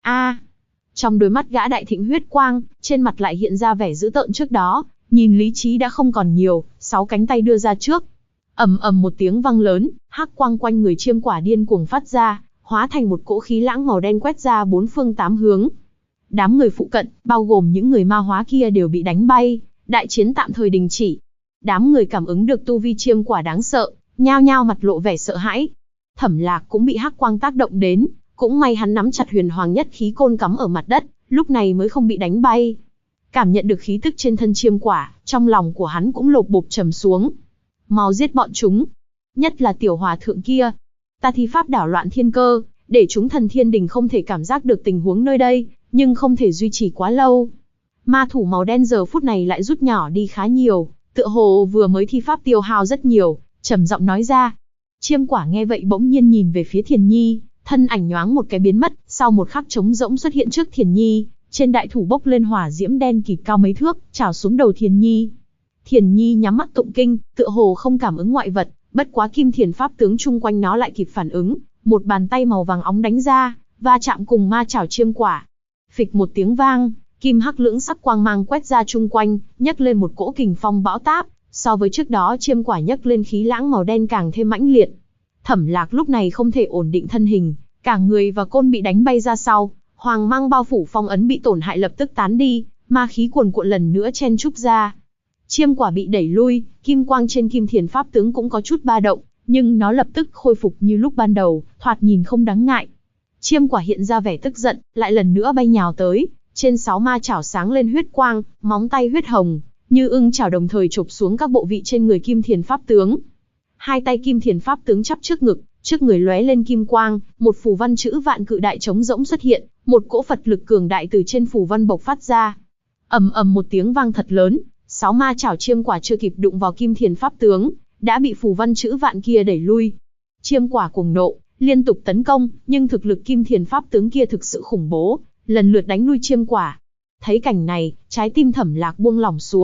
Trong đôi mắt gã đại thịnh huyết quang, trên mặt lại hiện ra vẻ dữ tợn trước đó, nhìn lý trí đã không còn nhiều, sáu cánh tay đưa ra trước. Ầm ầm một tiếng vang lớn, hắc quang quanh người Chiêm Quả điên cuồng phát ra, hóa thành một cỗ khí lãng màu đen quét ra bốn phương tám hướng. Đám người phụ cận, bao gồm những người ma hóa kia đều bị đánh bay, đại chiến tạm thời đình chỉ. Đám người cảm ứng được tu vi Chiêm Quả đáng sợ, nhao nhao mặt lộ vẻ sợ hãi. Thẩm Lạc cũng bị hắc quang tác động đến, cũng may hắn nắm chặt Huyền Hoàng Nhất Khí Côn cắm ở mặt đất, lúc này mới không bị đánh bay. Cảm nhận được khí tức trên thân Chiêm Quả, trong lòng của hắn cũng lột bột trầm xuống. Mau giết bọn chúng, nhất là tiểu hòa thượng kia. Ta thi pháp đảo loạn thiên cơ, để chúng thần thiên đình không thể cảm giác được tình huống nơi đây, nhưng không thể duy trì quá lâu. Ma thủ màu đen giờ phút này lại rút nhỏ đi khá nhiều, tựa hồ vừa mới thi pháp tiêu hao rất nhiều, trầm giọng nói ra. Chiêm Quả nghe vậy bỗng nhiên nhìn về phía Thiền Nhi, thân ảnh nhoáng một cái biến mất, sau một khắc trống rỗng xuất hiện trước Thiền Nhi, trên đại thủ bốc lên hỏa diễm đen kịt cao mấy thước, trào xuống đầu Thiền Nhi. Thiền Nhi nhắm mắt tụng kinh, tựa hồ không cảm ứng ngoại vật, bất quá Kim Thiền pháp tướng chung quanh nó lại kịp phản ứng, một bàn tay màu vàng óng đánh ra, va chạm cùng ma chảo Chiêm Quả. Phịch một tiếng vang, kim hắc lưỡng sắc quang mang quét ra chung quanh, nhấc lên một cỗ kình phong bão táp, so với trước đó Chiêm Quả nhấc lên khí lãng màu đen càng thêm mãnh liệt. Thẩm Lạc lúc này không thể ổn định thân hình, cả người và côn bị đánh bay ra sau, hoàng mang bao phủ phong ấn bị tổn hại lập tức tán đi, ma khí cuồn cuộn lần nữa chen chúc ra. Chiêm Quả bị đẩy lui, kim quang trên Kim Thiền pháp tướng cũng có chút ba động, nhưng nó lập tức khôi phục như lúc ban đầu, thoạt nhìn không đáng ngại. Chiêm Quả hiện ra vẻ tức giận, lại lần nữa bay nhào tới, trên 6 ma chảo sáng lên huyết quang, móng tay huyết hồng, như ưng chảo đồng thời chộp xuống các bộ vị trên người Kim Thiền pháp tướng. Hai tay Kim Thiền pháp tướng chắp trước ngực, trước người lóe lên kim quang, một phù văn chữ vạn cự đại trống rỗng xuất hiện, một cỗ Phật lực cường đại từ trên phù văn bộc phát ra. Ầm ầm một tiếng vang thật lớn, 6 ma chảo Chiêm Quả chưa kịp đụng vào Kim Thiền pháp tướng, đã bị phù văn chữ vạn kia đẩy lui. Chiêm Quả cuồng nộ, liên tục tấn công, nhưng thực lực Kim Thiền pháp tướng kia thực sự khủng bố, lần lượt đánh lui Chiêm Quả. Thấy cảnh này, trái tim Thẩm Lạc buông lỏng xuống,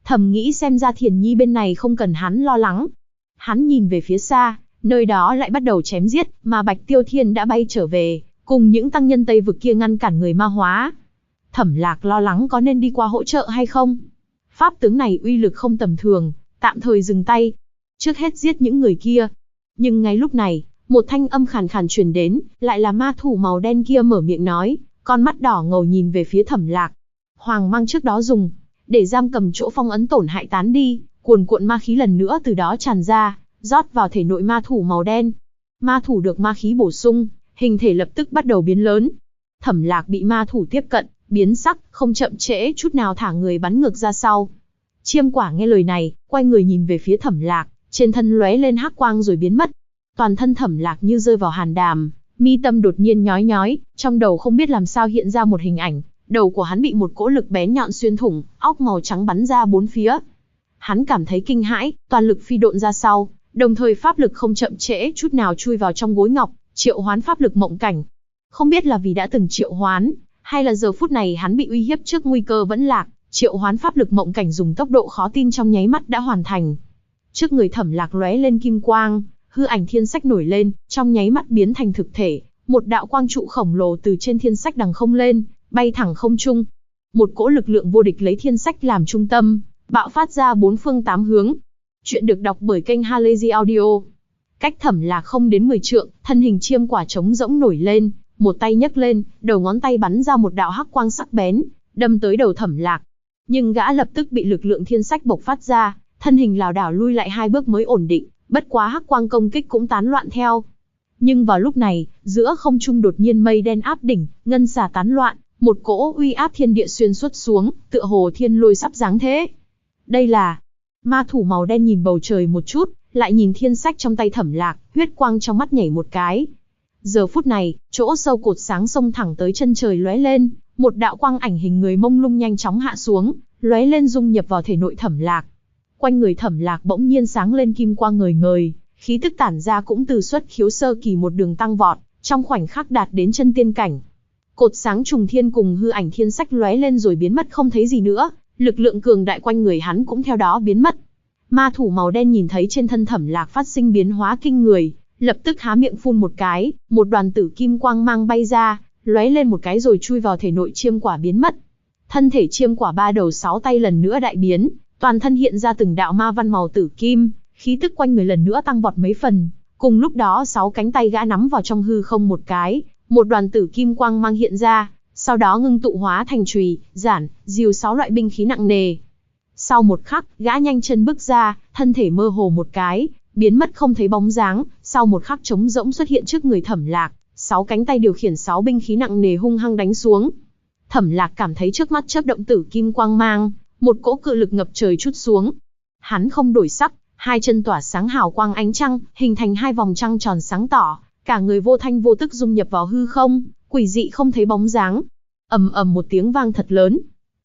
thầm nghĩ xem ra Thiền Nhi bên này không cần hắn lo lắng. Hắn nhìn về phía xa, nơi đó lại bắt đầu chém giết, mà Bạch Tiêu Thiên đã bay trở về, cùng những tăng nhân Tây vực kia ngăn cản người ma hóa. Thẩm Lạc lo lắng có nên đi qua hỗ trợ hay không. Pháp tướng này uy lực không tầm thường, tạm thời dừng tay. Trước hết giết những người kia. Nhưng ngay lúc này, một thanh âm khàn khàn truyền đến, lại là ma thủ màu đen kia mở miệng nói, con mắt đỏ ngầu nhìn về phía Thẩm Lạc. Hoàng mang trước đó dùng để giam cầm chỗ phong ấn tổn hại tán đi, cuồn cuộn ma khí lần nữa từ đó tràn ra, rót vào thể nội ma thủ màu đen. Ma thủ được ma khí bổ sung, hình thể lập tức bắt đầu biến lớn. Thẩm Lạc bị ma thủ tiếp cận, biến sắc, không chậm trễ chút nào thả người bắn ngược ra sau. Chiêm Quả nghe lời này, quay người nhìn về phía Thẩm Lạc, trên thân lóe lên hắc quang rồi biến mất. Toàn thân Thẩm Lạc như rơi vào hàn đàm, mi tâm đột nhiên nhói nhói, trong đầu không biết làm sao hiện ra một hình ảnh, đầu của hắn bị một cỗ lực bén nhọn xuyên thủng, óc màu trắng bắn ra bốn phía. Hắn cảm thấy kinh hãi, toàn lực phi độn ra sau, đồng thời pháp lực không chậm trễ chút nào chui vào trong gối ngọc, triệu hoán pháp lực mộng cảnh. Không biết là vì đã từng triệu hoán, hay là giờ phút này hắn bị uy hiếp trước nguy cơ vẫn lạc, triệu hoán pháp lực mộng cảnh dùng tốc độ khó tin trong nháy mắt đã hoàn thành. Trước người Thẩm Lạc lóe lên kim quang, hư ảnh thiên sách nổi lên, trong nháy mắt biến thành thực thể, một đạo quang trụ khổng lồ từ trên thiên sách đằng không lên, bay thẳng không trung. Một cỗ lực lượng vô địch lấy thiên sách làm trung tâm, bạo phát ra bốn phương tám hướng. Chuyện được đọc bởi kênh Halazy Audio. Cách Thẩm Lạc không đến 10 trượng, thân hình Chiêm Quả trống rỗng nổi lên, một tay nhấc lên, đầu ngón tay bắn ra một đạo hắc quang sắc bén, đâm tới đầu Thẩm Lạc. Nhưng gã lập tức bị lực lượng thiên sách bộc phát ra, thân hình lảo đảo lui lại 2 bước mới ổn định, bất quá hắc quang công kích cũng tán loạn theo. Nhưng vào lúc này, giữa không trung đột nhiên mây đen áp đỉnh, ngân xà tán loạn, một cỗ uy áp thiên địa xuyên suốt xuống, tựa hồ thiên lôi sắp giáng thế. Đây là ma thủ màu đen nhìn bầu trời một chút, lại nhìn thiên sách trong tay Thẩm Lạc, huyết quang trong mắt nhảy một cái. Giờ phút này, chỗ sâu cột sáng xông thẳng tới chân trời lóe lên, một đạo quang ảnh hình người mông lung nhanh chóng hạ xuống, lóe lên dung nhập vào thể nội Thẩm Lạc. Quanh người Thẩm Lạc bỗng nhiên sáng lên kim quang ngời ngời, khí tức tản ra cũng từ xuất khiếu sơ kỳ một đường tăng vọt, trong khoảnh khắc đạt đến chân tiên cảnh. Cột sáng trùng thiên cùng hư ảnh thiên sách lóe lên rồi biến mất không thấy gì nữa, lực lượng cường đại quanh người hắn cũng theo đó biến mất. Ma thủ màu đen nhìn thấy trên thân Thẩm Lạc phát sinh biến hóa kinh người, lập tức há miệng phun một cái, một đoàn tử kim quang mang bay ra, lóe lên một cái rồi chui vào thể nội Chiêm Quả biến mất. Thân thể Chiêm Quả 3 đầu 6 tay lần nữa đại biến, toàn thân hiện ra từng đạo ma văn màu tử kim, khí tức quanh người lần nữa tăng vọt mấy phần. Cùng lúc đó 6 cánh tay gã nắm vào trong hư không một cái, một đoàn tử kim quang mang hiện ra, sau đó ngưng tụ hóa thành chùy, giản, diều 6 loại binh khí nặng nề. Sau một khắc, gã nhanh chân bước ra, thân thể mơ hồ một cái, biến mất không thấy bóng dáng, sau một khắc trống rỗng xuất hiện trước người Thẩm Lạc, 6 cánh tay điều khiển 6 binh khí nặng nề hung hăng đánh xuống. Thẩm Lạc cảm thấy trước mắt chớp động tử kim quang mang, một cỗ cự lực ngập trời trút xuống. Hắn không đổi sắc, hai chân tỏa sáng hào quang ánh trăng, hình thành 2 vòng trăng tròn sáng tỏ, cả người vô thanh vô tức dung nhập vào hư không, quỷ dị không thấy bóng dáng. Ầm ầm một tiếng vang thật lớn.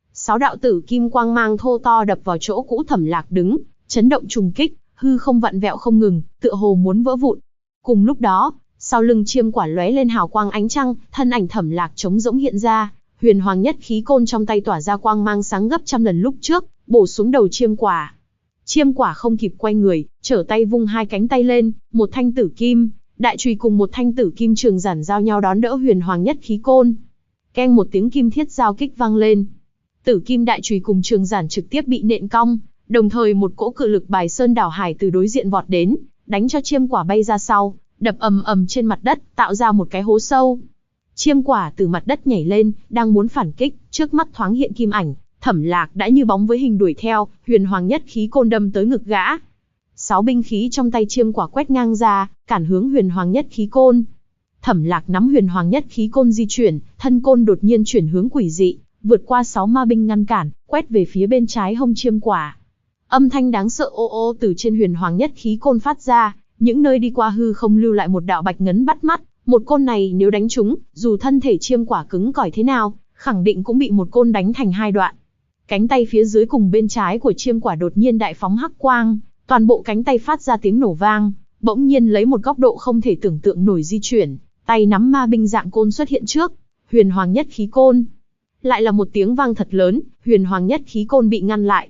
6 đạo tử kim quang mang thô to đập vào chỗ cũ Thẩm Lạc đứng, chấn động trùng kích, hư không vặn vẹo không ngừng, tựa hồ muốn vỡ vụn. Cùng lúc đó, sau lưng Chiêm Quả lóe lên hào quang ánh trăng, thân ảnh Thẩm Lạc trống rỗng hiện ra, huyền hoàng nhất khí côn trong tay tỏa ra quang mang sáng gấp trăm lần lúc trước, bổ xuống đầu Chiêm Quả. Chiêm Quả không kịp quay người, trở tay vung 2 cánh tay lên, một thanh tử kim đại chùy cùng một thanh tử kim trường giản giao nhau đón đỡ huyền hoàng nhất khí côn. Keng một tiếng kim thiết giao kích vang lên. Tử kim đại chùy cùng trường giản trực tiếp bị nện cong, đồng thời một cỗ cự lực bài sơn đảo hải từ đối diện vọt đến, đánh cho Chiêm Quả bay ra sau, đập ầm ầm trên mặt đất, tạo ra một cái hố sâu. Chiêm Quả từ mặt đất nhảy lên, đang muốn phản kích, trước mắt thoáng hiện kim ảnh, Thẩm Lạc đã như bóng với hình đuổi theo, huyền hoàng nhất khí côn đâm tới ngực gã. 6 binh khí trong tay Chiêm Quả quét ngang ra, cản hướng huyền hoàng nhất khí côn. Thẩm Lạc nắm huyền hoàng nhất khí côn di chuyển, thân côn đột nhiên chuyển hướng quỷ dị, vượt qua 6 ma binh ngăn cản, quét về phía bên trái hông Chiêm Quả. Âm thanh đáng sợ ô ô từ trên huyền hoàng nhất khí côn phát ra, những nơi đi qua hư không lưu lại một đạo bạch ngấn bắt mắt. Một côn này nếu đánh trúng, dù thân thể Chiêm Quả cứng cỏi thế nào, khẳng định cũng bị một côn đánh thành 2 đoạn. Cánh tay phía dưới cùng bên trái của Chiêm Quả đột nhiên đại phóng hắc quang, toàn bộ cánh tay phát ra tiếng nổ vang, bỗng nhiên lấy một góc độ không thể tưởng tượng nổi di chuyển, tay nắm ma binh dạng côn xuất hiện trước, huyền hoàng nhất khí côn. Lại là một tiếng vang thật lớn, huyền hoàng nhất khí côn bị ngăn lại.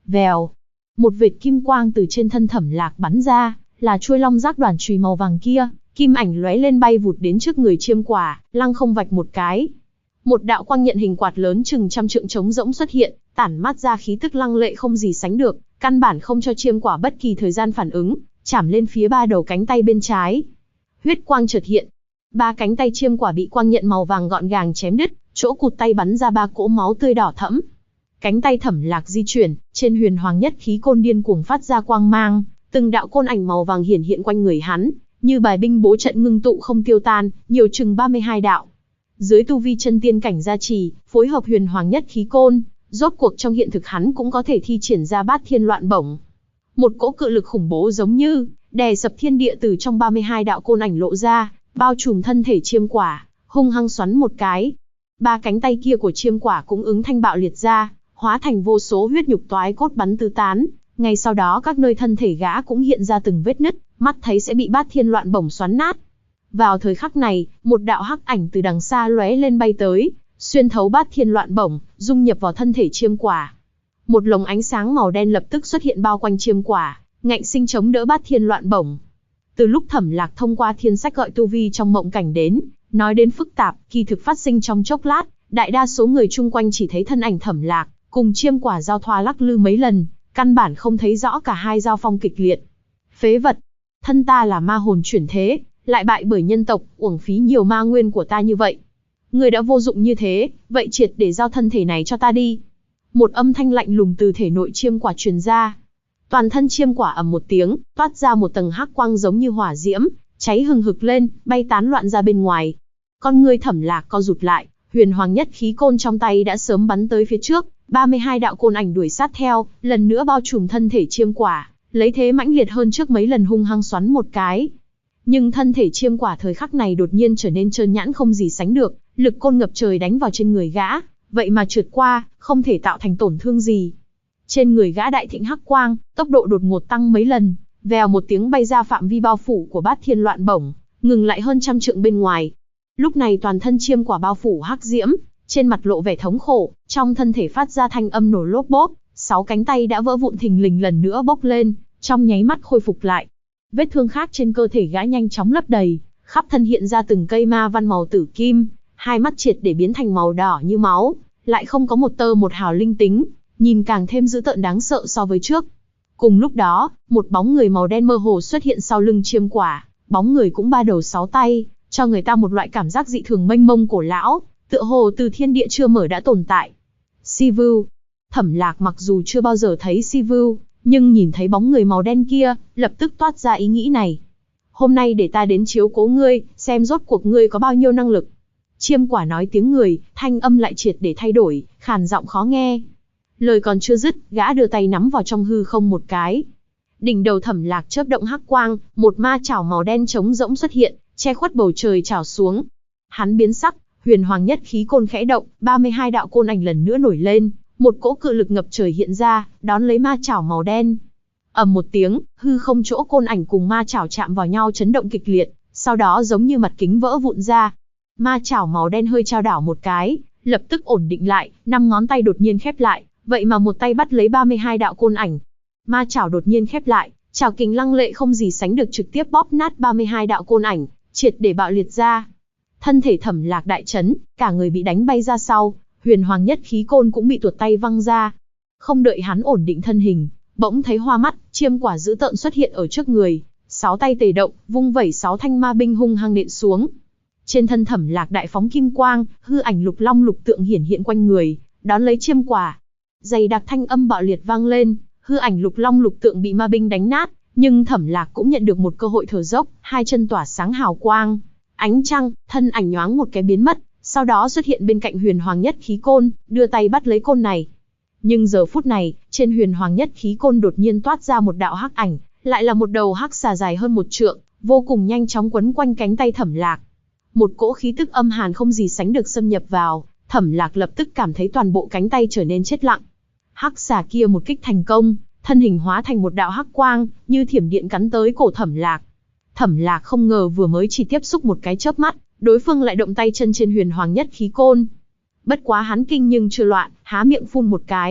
Vèo, một vệt kim quang từ trên thân Thẩm Lạc bắn ra, là chuôi long giác đoàn chùy màu vàng kia, kim ảnh lóe lên bay vụt đến trước người Chiêm Quả, lăng không vạch một cái. Một đạo quang nhận hình quạt lớn chừng trăm trượng trống rỗng xuất hiện, tản mát ra khí tức lăng lệ không gì sánh được, căn bản không cho Chiêm Quả bất kỳ thời gian phản ứng, chảm lên phía ba đầu cánh tay bên trái. Huyết quang chợt hiện, ba cánh tay Chiêm Quả bị quang nhận màu vàng gọn gàng chém đứt, chỗ cụt tay bắn ra ba cỗ máu tươi đỏ thẫm. Cánh tay Thẩm Lạc di chuyển, trên huyền hoàng nhất khí côn điên cuồng phát ra quang mang, từng đạo côn ảnh màu vàng hiển hiện quanh người hắn, như bài binh bố trận ngưng tụ không tiêu tan, nhiều chừng 32 đạo. Dưới tu vi chân tiên cảnh gia trì, phối hợp huyền hoàng nhất khí côn, rốt cuộc trong hiện thực hắn cũng có thể thi triển ra bát thiên loạn bổng. Một cỗ cự lực khủng bố giống như đè sập thiên địa từ trong 32 đạo côn ảnh lộ ra, bao trùm thân thể Chiêm Quả, hung hăng xoắn một cái. Ba cánh tay kia của Chiêm Quả cũng ứng thanh bạo liệt ra, hóa thành vô số huyết nhục toái cốt bắn tứ tán. Ngay sau đó các nơi thân thể gã cũng hiện ra từng vết nứt, mắt thấy sẽ bị bát thiên loạn bổng xoắn nát. Vào thời khắc này, một đạo hắc ảnh từ đằng xa lóe lên bay tới, xuyên thấu bát thiên loạn bổng, dung nhập vào thân thể Chiêm Quả. Một lồng ánh sáng màu đen lập tức xuất hiện bao quanh Chiêm Quả, ngạnh sinh chống đỡ bát thiên loạn bổng. Từ lúc Thẩm Lạc thông qua thiên sách gọi tu vi trong mộng cảnh đến, nói đến phức tạp, kỳ thực phát sinh trong chốc lát, đại đa số người chung quanh chỉ thấy thân ảnh Thẩm Lạc cùng Chiêm Quả giao thoa lắc lư mấy lần, căn bản không thấy rõ cả hai giao phong kịch liệt. Phế vật, thân ta là ma hồn chuyển thế, lại bại bởi nhân tộc, uổng phí nhiều ma nguyên của ta như vậy. Người đã vô dụng như thế, vậy triệt để giao thân thể này cho ta đi. Một âm thanh lạnh lùng từ thể nội Chiêm Quả truyền ra. Toàn thân Chiêm Quả ầm một tiếng, toát ra một tầng hắc quang giống như hỏa diễm, cháy hừng hực lên, bay tán loạn ra bên ngoài. Con ngươi Thẩm Lạc co rụt lại, huyền hoàng nhất khí côn trong tay đã sớm bắn tới phía trước, 32 đạo côn ảnh đuổi sát theo, lần nữa bao trùm thân thể Chiêm Quả, lấy thế mãnh liệt hơn trước mấy lần hung hăng xoắn một cái. Nhưng thân thể Chiêm Quả thời khắc này đột nhiên trở nên trơn nhẵn không gì sánh được, lực côn ngập trời đánh vào trên người gã, vậy mà trượt qua, không thể tạo thành tổn thương gì. Trên người gã đại thịnh hắc quang, tốc độ đột ngột tăng mấy lần, vèo một tiếng bay ra phạm vi bao phủ của bát thiên loạn bổng, ngừng lại hơn trăm trượng bên ngoài. Lúc này toàn thân Chiêm Quả bao phủ hắc diễm, trên mặt lộ vẻ thống khổ, trong thân thể phát ra thanh âm nổ lốp bốp, 6 cánh tay đã vỡ vụn thình lình lần nữa bốc lên, trong nháy mắt khôi phục lại. Vết thương khác trên cơ thể gã nhanh chóng lấp đầy, khắp thân hiện ra từng cây ma văn màu tử kim, hai mắt triệt để biến thành màu đỏ như máu, lại không có một tơ một hào linh tính, nhìn càng thêm dữ tợn đáng sợ so với trước. Cùng lúc đó, một bóng người màu đen mơ hồ xuất hiện sau lưng Chiêm Quả, bóng người cũng ba đầu sáu tay, cho người ta một loại cảm giác dị thường mênh mông cổ lão, tựa hồ từ thiên địa chưa mở đã tồn tại. Si-vu. Thẩm Lạc mặc dù chưa bao giờ thấy Si-vu, nhưng nhìn thấy bóng người màu đen kia, lập tức toát ra ý nghĩ này. Hôm nay để ta đến chiếu cố ngươi, xem rốt cuộc ngươi có bao nhiêu năng lực. Chiêm Quả nói tiếng người, thanh âm lại triệt để thay đổi, khàn giọng khó nghe. Lời còn chưa dứt, gã đưa tay nắm vào trong hư không một cái. Đỉnh đầu Thẩm Lạc chớp động hắc quang, một ma chảo màu đen trống rỗng xuất hiện, che khuất bầu trời chảo xuống. Hắn biến sắc, huyền hoàng nhất khí côn khẽ động, 32 đạo côn ảnh lần nữa nổi lên, một cỗ cự lực ngập trời hiện ra, đón lấy ma chảo màu đen. Ầm một tiếng, hư không chỗ côn ảnh cùng ma chảo chạm vào nhau chấn động kịch liệt, sau đó giống như mặt kính vỡ vụn ra. Ma chảo màu đen hơi chao đảo một cái, lập tức ổn định lại, 5 ngón tay đột nhiên khép lại, vậy mà một tay bắt lấy 32 đạo côn ảnh. Ma chảo đột nhiên khép lại, chảo kình lăng lệ không gì sánh được trực tiếp bóp nát 32 đạo côn ảnh, triệt để bạo liệt ra. Thân thể Thẩm Lạc đại chấn, cả người bị đánh bay ra sau, huyền hoàng nhất khí côn cũng bị tuột tay văng ra. Không đợi hắn ổn định thân hình, bỗng thấy hoa mắt, Chiêm Quả dữ tợn xuất hiện ở trước người, 6 tay tề động, vung vẩy 6 thanh ma binh hung hăng nện xuống. Trên thân Thẩm Lạc đại phóng kim quang, hư ảnh lục long lục tượng hiển hiện quanh người, đón lấy Chiêm Quả. Dày đặc thanh âm bạo liệt vang lên, hư ảnh lục long lục tượng bị ma binh đánh nát, nhưng Thẩm Lạc cũng nhận được một cơ hội thở dốc, hai chân tỏa sáng hào quang. Ánh trăng, thân ảnh nhoáng một cái biến mất, sau đó xuất hiện bên cạnh huyền hoàng nhất khí côn, đưa tay bắt lấy côn này. Nhưng giờ phút này, trên huyền hoàng nhất khí côn đột nhiên toát ra một đạo hắc ảnh, lại là một đầu hắc xà dài hơn 1 trượng, vô cùng nhanh chóng quấn quanh cánh tay Thẩm Lạc. Một cỗ khí tức âm hàn không gì sánh được xâm nhập vào, Thẩm Lạc lập tức cảm thấy toàn bộ cánh tay trở nên chết lặng. Hắc xà kia một kích thành công, thân hình hóa thành một đạo hắc quang, như thiểm điện cắn tới cổ Thẩm Lạc. Thẩm Lạc không ngờ vừa mới chỉ tiếp xúc một cái chớp mắt, đối phương lại động tay chân trên huyền hoàng nhất khí côn. Bất quá hắn kinh nhưng chưa loạn, há miệng phun một cái,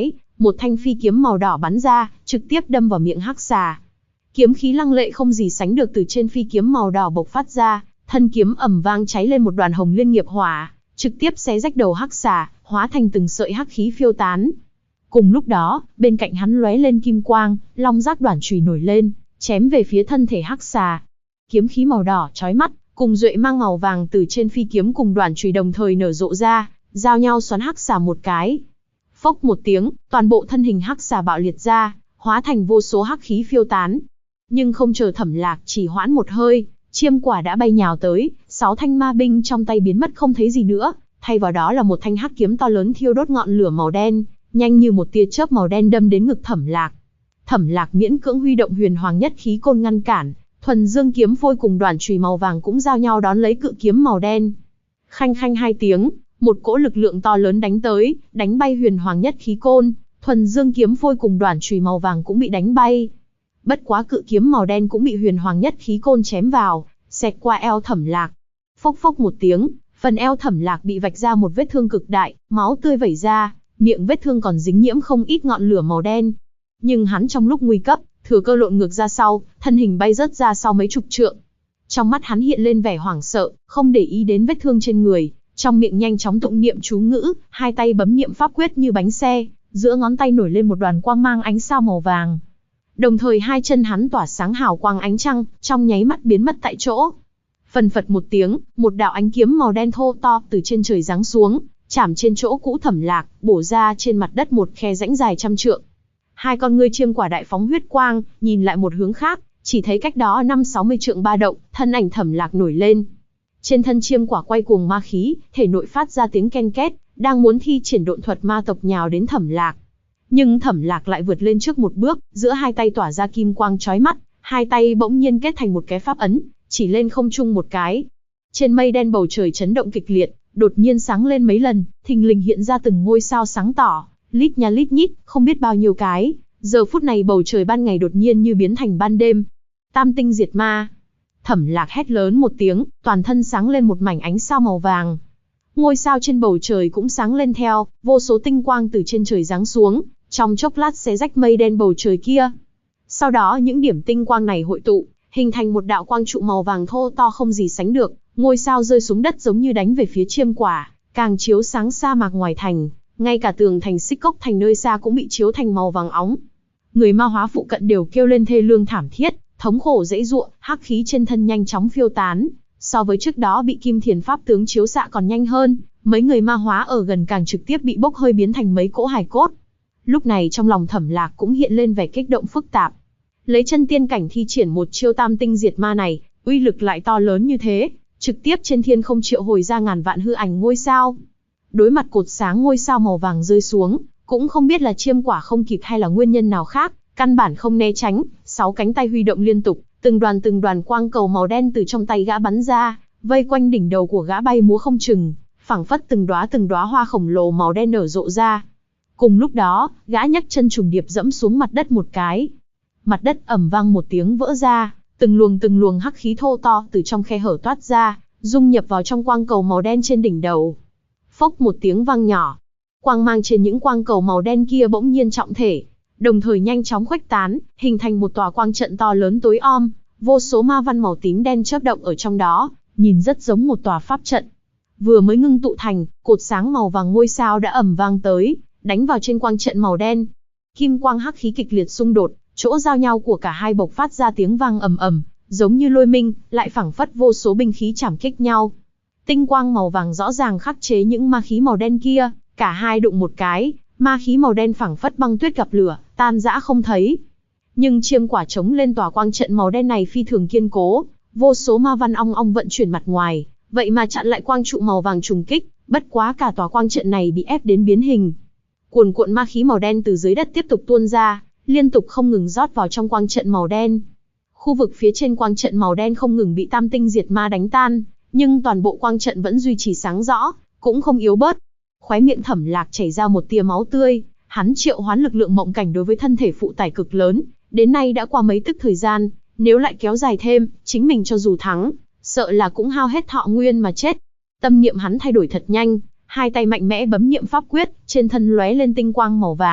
một thanh phi kiếm màu đỏ bắn ra, trực tiếp đâm vào miệng hắc xà. Kiếm khí lăng lệ không gì sánh được từ trên phi kiếm màu đỏ bộc phát ra, thân kiếm ầm vang cháy lên một đoàn hồng liên nghiệp hỏa, trực tiếp xé rách đầu hắc xà, hóa thành từng sợi hắc khí phiêu tán. Cùng lúc đó, bên cạnh hắn lóe lên kim quang, long giác đoản chùy nổi lên, chém về phía thân thể hắc xà. Kiếm khí màu đỏ chói mắt, cùng duệ mang màu vàng từ trên phi kiếm cùng đoản chùy đồng thời nở rộ ra, giao nhau xoắn hắc xà một cái. Phốc một tiếng, toàn bộ thân hình hắc xà bạo liệt ra, hóa thành vô số hắc khí phiêu tán. Nhưng không chờ Thẩm Lạc chỉ hoãn một hơi, chiêm quả đã bay nhào tới, 6 thanh ma binh trong tay biến mất không thấy gì nữa, thay vào đó là một thanh hắc kiếm to lớn thiêu đốt ngọn lửa màu đen, nhanh như một tia chớp màu đen đâm đến ngực Thẩm Lạc. Thẩm Lạc miễn cưỡng huy động huyền hoàng nhất khí côn ngăn cản, thuần dương kiếm phôi cùng đoản chùy màu vàng cũng giao nhau đón lấy cự kiếm màu đen. Khanh khanh hai tiếng, một cỗ lực lượng to lớn đánh tới, đánh bay huyền hoàng nhất khí côn, thuần dương kiếm phôi cùng đoản chùy màu vàng cũng bị đánh bay. Bất quá cự kiếm màu đen cũng bị huyền hoàng nhất khí côn chém vào, xẹt qua eo Thẩm Lạc. Phốc phốc một tiếng, phần eo Thẩm Lạc bị vạch ra một vết thương cực đại, máu tươi vẩy ra, miệng vết thương còn dính nhiễm không ít ngọn lửa màu đen. Nhưng hắn trong lúc nguy cấp, thừa cơ lộn ngược ra sau, thân hình bay rớt ra sau mấy chục trượng. Trong mắt hắn hiện lên vẻ hoảng sợ, không để ý đến vết thương trên người, trong miệng nhanh chóng tụng niệm chú ngữ, hai tay bấm niệm pháp quyết như bánh xe, giữa ngón tay nổi lên một đoàn quang mang ánh sao màu vàng. Đồng thời hai chân hắn tỏa sáng hào quang ánh trăng, trong nháy mắt biến mất tại chỗ. Phần phật một tiếng, một đạo ánh kiếm màu đen thô to từ trên trời giáng xuống, chạm trên chỗ cũ Thẩm Lạc, bổ ra trên mặt đất một khe rãnh dài trăm trượng. Hai con ngươi chiêm quả đại phóng huyết quang, nhìn lại một hướng khác, chỉ thấy cách đó 50-60 trượng ba động, thân ảnh Thẩm Lạc nổi lên. Trên thân chiêm quả quay cuồng ma khí, thể nội phát ra tiếng ken két, đang muốn thi triển độn thuật ma tộc nhào đến Thẩm Lạc. Nhưng Thẩm Lạc lại vượt lên trước một bước, giữa hai tay tỏa ra kim quang chói mắt, hai tay bỗng nhiên kết thành một cái pháp ấn, chỉ lên không trung một cái. Trên mây đen bầu trời chấn động kịch liệt, đột nhiên sáng lên mấy lần, thình lình hiện ra từng ngôi sao sáng tỏ, lít nha lít nhít, không biết bao nhiêu cái. Giờ phút này bầu trời ban ngày đột nhiên như biến thành ban đêm. Tam tinh diệt ma. Thẩm Lạc hét lớn một tiếng, toàn thân sáng lên một mảnh ánh sao màu vàng. Ngôi sao trên bầu trời cũng sáng lên theo, vô số tinh quang từ trên trời giáng xuống, trong chốc lát xé rách mây đen bầu trời kia. Sau đó những điểm tinh quang này hội tụ, hình thành một đạo quang trụ màu vàng thô to không gì sánh được, ngôi sao rơi xuống đất giống như đánh về phía chiêm quả, càng chiếu sáng sa mạc ngoài thành, ngay cả tường thành Xích Cốc thành nơi xa cũng bị chiếu thành màu vàng óng. Người ma hóa phụ cận đều kêu lên thê lương thảm thiết, thống khổ dãy giụa, hắc khí trên thân nhanh chóng phiêu tán. So với trước đó bị Kim Thiền pháp tướng chiếu xạ còn nhanh hơn, mấy người ma hóa ở gần càng trực tiếp bị bốc hơi biến thành mấy cỗ hài cốt. Lúc này trong lòng Thẩm Lạc cũng hiện lên vẻ kích động phức tạp. Lấy chân tiên cảnh thi triển một chiêu tam tinh diệt ma này, uy lực lại to lớn như thế, trực tiếp trên thiên không triệu hồi ra ngàn vạn hư ảnh ngôi sao. Đối mặt cột sáng ngôi sao màu vàng rơi xuống, cũng không biết là chiêm quả không kịp hay là nguyên nhân nào khác, căn bản không né tránh, 6 cánh tay huy động liên tục, từng đoàn quang cầu màu đen từ trong tay gã bắn ra, vây quanh đỉnh đầu của gã bay múa không chừng, phảng phất từng đóa hoa khổng lồ màu đen nở rộ ra. Cùng lúc đó, gã nhấc chân trùng điệp dẫm xuống mặt đất một cái. Mặt đất ầm vang một tiếng vỡ ra, từng luồng hắc khí thô to từ trong khe hở toát ra, dung nhập vào trong quang cầu màu đen trên đỉnh đầu. Phốc một tiếng vang nhỏ, quang mang trên những quang cầu màu đen kia bỗng nhiên trọng thể, đồng thời nhanh chóng khuếch tán, hình thành một tòa quang trận to lớn tối om, vô số ma văn màu tím đen chớp động ở trong đó, nhìn rất giống một tòa pháp trận. Vừa mới ngưng tụ thành, cột sáng màu vàng ngôi sao đã ầm vang tới, đánh vào trên quang trận màu đen. Kim quang hắc khí kịch liệt xung đột, chỗ giao nhau của cả hai bộc phát ra tiếng vang ầm ầm, giống như lôi minh, lại phảng phất vô số binh khí chạm kích nhau. Tinh quang màu vàng rõ ràng khắc chế những ma khí màu đen kia, cả hai đụng một cái, ma khí màu đen phảng phất băng tuyết gặp lửa, tan rã không thấy. Nhưng chiêm quả chống lên tòa quang trận màu đen này phi thường kiên cố, vô số ma văn ong ong vận chuyển mặt ngoài, vậy mà chặn lại quang trụ màu vàng trùng kích, bất quá cả tòa quang trận này bị ép đến biến hình. Cuồn cuộn ma khí màu đen từ dưới đất tiếp tục tuôn ra, liên tục không ngừng rót vào trong quang trận màu đen. Khu vực phía trên quang trận màu đen không ngừng bị tam tinh diệt ma đánh tan, nhưng toàn bộ quang trận vẫn duy trì sáng rõ, cũng không yếu bớt. Khóe miệng Thẩm Lạc chảy ra một tia máu tươi, hắn triệu hoán lực lượng mộng cảnh đối với thân thể phụ tải cực lớn, đến nay đã qua mấy tức thời gian, nếu lại kéo dài thêm, chính mình cho dù thắng, sợ là cũng hao hết thọ nguyên mà chết. Tâm niệm hắn thay đổi thật nhanh, hai tay mạnh mẽ bấm niệm pháp quyết, trên thân lóe lên tinh quang màu vàng,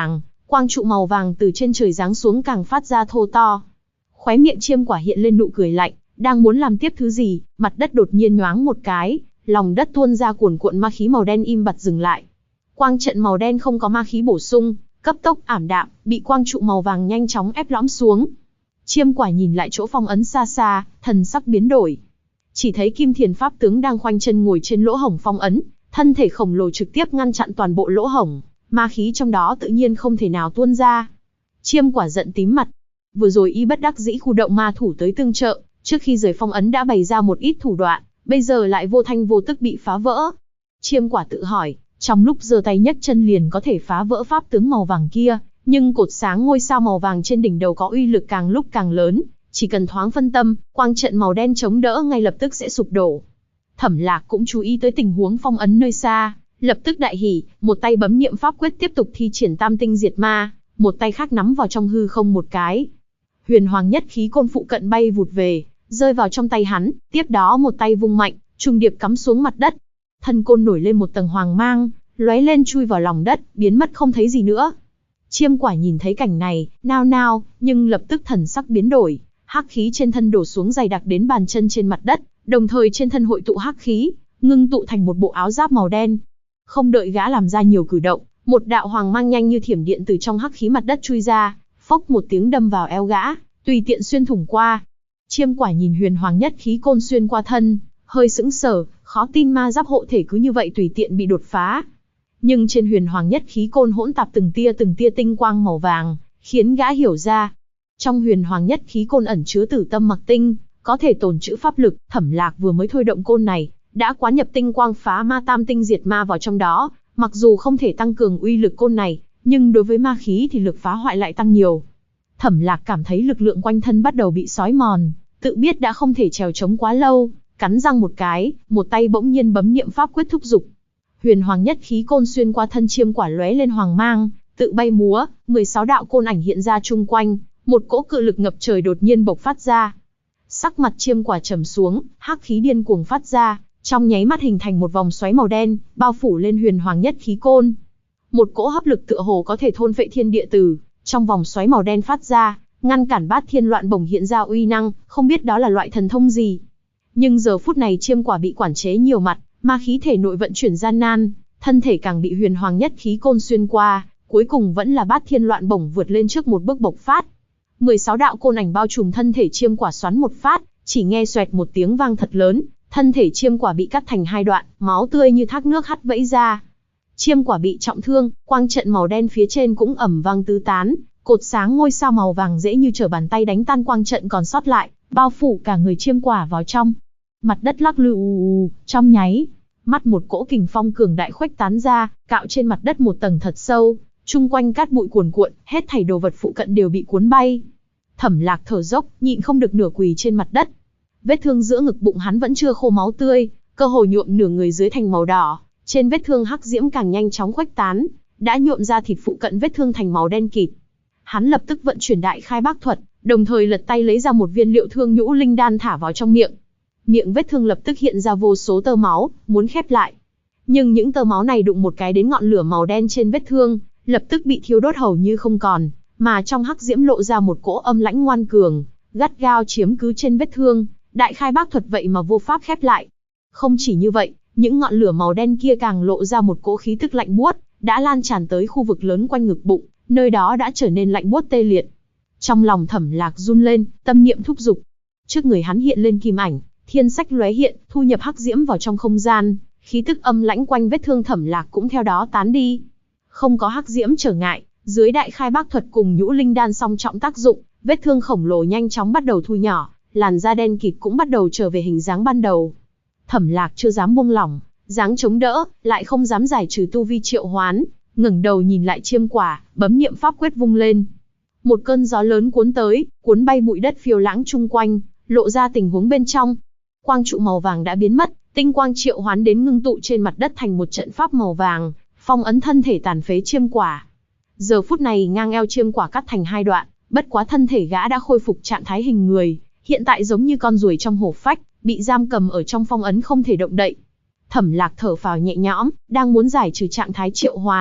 Quang trụ màu vàng từ trên trời giáng xuống càng phát ra thô to. Khóe miệng Chiêm Quả hiện lên nụ cười lạnh, đang muốn làm tiếp thứ gì, mặt đất đột nhiên nhoáng một cái, lòng đất tuôn ra cuồn cuộn ma khí màu đen im bặt dừng lại. Quang trận màu đen không có ma khí bổ sung, cấp tốc ảm đạm, bị quang trụ màu vàng nhanh chóng ép lõm xuống. Chiêm Quả nhìn lại chỗ phong ấn xa xa, thần sắc biến đổi. Chỉ thấy Kim Thiền Pháp tướng đang khoanh chân ngồi trên lỗ hổng phong ấn, thân thể khổng lồ trực tiếp ngăn chặn toàn bộ lỗ hổng, ma khí trong đó tự nhiên không thể nào tuôn ra. Chiêm Quả giận tím mặt. Vừa rồi y bất đắc dĩ khu động ma thủ tới tương trợ, trước khi rời phong ấn đã bày ra một ít thủ đoạn, bây giờ lại vô thanh vô tức bị phá vỡ. Chiêm Quả tự hỏi, trong lúc giơ tay nhấc chân liền có thể phá vỡ pháp tướng màu vàng kia, nhưng cột sáng ngôi sao màu vàng trên đỉnh đầu có uy lực càng lúc càng lớn, chỉ cần thoáng phân tâm, quang trận màu đen chống đỡ ngay lập tức sẽ sụp đổ. Thẩm Lạc cũng chú ý tới tình huống phong ấn nơi xa, lập tức đại hỉ, một tay bấm niệm pháp quyết tiếp tục thi triển Tam Tinh Diệt Ma, một tay khác nắm vào trong hư không một cái. Huyền Hoàng Nhất Khí Côn phụ cận bay vụt về, rơi vào trong tay hắn, tiếp đó một tay vung mạnh, trùng điệp cắm xuống mặt đất. Thân côn nổi lên một tầng hoàng mang, lóe lên chui vào lòng đất, biến mất không thấy gì nữa. Chiêm Quả nhìn thấy cảnh này, nao nao, nhưng lập tức thần sắc biến đổi, hắc khí trên thân đổ xuống dày đặc đến bàn chân trên mặt đất, đồng thời trên thân hội tụ hắc khí, ngưng tụ thành một bộ áo giáp màu đen. Không đợi gã làm ra nhiều cử động, một đạo hoàng mang nhanh như thiểm điện từ trong hắc khí mặt đất chui ra, phốc một tiếng đâm vào eo gã, tùy tiện xuyên thủng qua. Chiêm Quả nhìn Huyền Hoàng Nhất Khí Côn xuyên qua thân, hơi sững sờ, khó tin ma giáp hộ thể cứ như vậy tùy tiện bị đột phá. Nhưng trên Huyền Hoàng Nhất Khí Côn hỗn tạp từng tia tinh quang màu vàng, khiến gã hiểu ra. Trong Huyền Hoàng Nhất Khí Côn ẩn chứa Tử Tâm Mặc Tinh, có thể tồn trữ pháp lực. Thẩm Lạc vừa mới thôi động côn này, đã quán nhập tinh quang phá ma Tam Tinh Diệt Ma vào trong đó. Mặc dù không thể tăng cường uy lực côn này, nhưng đối với ma khí thì lực phá hoại lại tăng nhiều. Thẩm Lạc cảm thấy lực lượng quanh thân bắt đầu bị xói mòn, tự biết đã không thể trèo chống quá lâu, cắn răng một cái, một tay bỗng nhiên bấm niệm pháp quyết thúc giục. Huyền Hoàng Nhất Khí Côn xuyên qua thân Chiêm Quả lóe lên hoàng mang, tự bay múa, 16 đạo côn ảnh hiện ra chung quanh, một cỗ cự lực ngập trời đột nhiên bộc phát ra. Sắc mặt Chiêm Quả trầm xuống, hắc khí điên cuồng phát ra, trong nháy mắt hình thành một vòng xoáy màu đen, bao phủ lên Huyền Hoàng Nhất Khí Côn. Một cỗ hấp lực tựa hồ có thể thôn phệ thiên địa từ trong vòng xoáy màu đen phát ra, ngăn cản Bát Thiên Loạn Bổng hiện ra uy năng, không biết đó là loại thần thông gì. Nhưng giờ phút này Chiêm Quả bị quản chế nhiều mặt, ma khí thể nội vận chuyển gian nan, thân thể càng bị Huyền Hoàng Nhất Khí Côn xuyên qua, cuối cùng vẫn là Bát Thiên Loạn Bổng vượt lên trước một bước bộc phát. 16 đạo côn ảnh bao trùm thân thể Chiêm Quả xoắn một phát, chỉ nghe xoẹt một tiếng vang thật lớn, thân thể Chiêm Quả bị cắt thành hai đoạn, máu tươi như thác nước hắt vẫy ra. Chiêm Quả bị trọng thương, quang trận màu đen phía trên cũng ầm vang tứ tán, cột sáng ngôi sao màu vàng dễ như trở bàn tay đánh tan quang trận còn sót lại, bao phủ cả người Chiêm Quả vào trong. Mặt đất lắc lư ù ù, trong nháy mắt một cỗ kình phong cường đại khuếch tán ra, cạo trên mặt đất một tầng thật sâu, chung quanh cát bụi cuồn cuộn, hết thảy đồ vật phụ cận đều bị cuốn bay. Thẩm Lạc thở dốc, nhịn không được nửa quỳ trên mặt đất. Vết thương giữa ngực bụng hắn vẫn chưa khô máu tươi, cơ hồ nhuộm nửa người dưới thành màu đỏ, trên vết thương hắc diễm càng nhanh chóng khuếch tán, đã nhuộm ra thịt phụ cận vết thương thành màu đen kịt. Hắn lập tức vận chuyển Đại Khai Bác Thuật, đồng thời lật tay lấy ra một viên Liệu Thương Nhũ Linh Đan thả vào trong miệng. Miệng vết thương lập tức hiện ra vô số tơ máu, muốn khép lại. Nhưng những tơ máu này đụng một cái đến ngọn lửa màu đen trên vết thương, lập tức bị thiêu đốt hầu như không còn, mà trong hắc diễm lộ ra một cỗ âm lãnh ngoan cường, gắt gao chiếm cứ trên vết thương. Đại Khai Bác Thuật vậy mà vô pháp khép lại. Không chỉ như vậy, những ngọn lửa màu đen kia càng lộ ra một cỗ khí tức lạnh buốt, đã lan tràn tới khu vực lớn quanh ngực bụng, nơi đó đã trở nên lạnh buốt tê liệt. Trong lòng Thẩm Lạc run lên, tâm niệm thúc giục. Trước người hắn hiện lên kim ảnh, thiên sách lóe hiện, thu nhập hắc diễm vào trong không gian, khí tức âm lãnh quanh vết thương Thẩm Lạc cũng theo đó tán đi. Không có hắc diễm trở ngại, dưới Đại Khai Bác Thuật cùng Nhũ Linh Đan song trọng tác dụng, vết thương khổng lồ nhanh chóng bắt đầu thu nhỏ, làn da đen kịt cũng bắt đầu trở về hình dáng ban đầu. Thẩm Lạc chưa dám buông lỏng, dáng chống đỡ, lại không dám giải trừ tu vi triệu hoán, ngẩng đầu nhìn lại Chiêm Quả, bấm niệm pháp quyết vung lên. Một cơn gió lớn cuốn tới, cuốn bay bụi đất phiêu lãng chung quanh, lộ ra tình huống bên trong. Quang trụ màu vàng đã biến mất, tinh quang triệu hoán đến ngưng tụ trên mặt đất thành một trận pháp màu vàng, phong ấn thân thể tàn phế Chiêm Quả. Giờ phút này ngang eo Chiêm Quả cắt thành hai đoạn, bất quá thân thể gã đã khôi phục trạng thái hình người, hiện tại giống như con ruồi trong hổ phách, bị giam cầm ở trong phong ấn không thể động đậy. Thẩm Lạc thở phào nhẹ nhõm, đang muốn giải trừ trạng thái triệu hoán,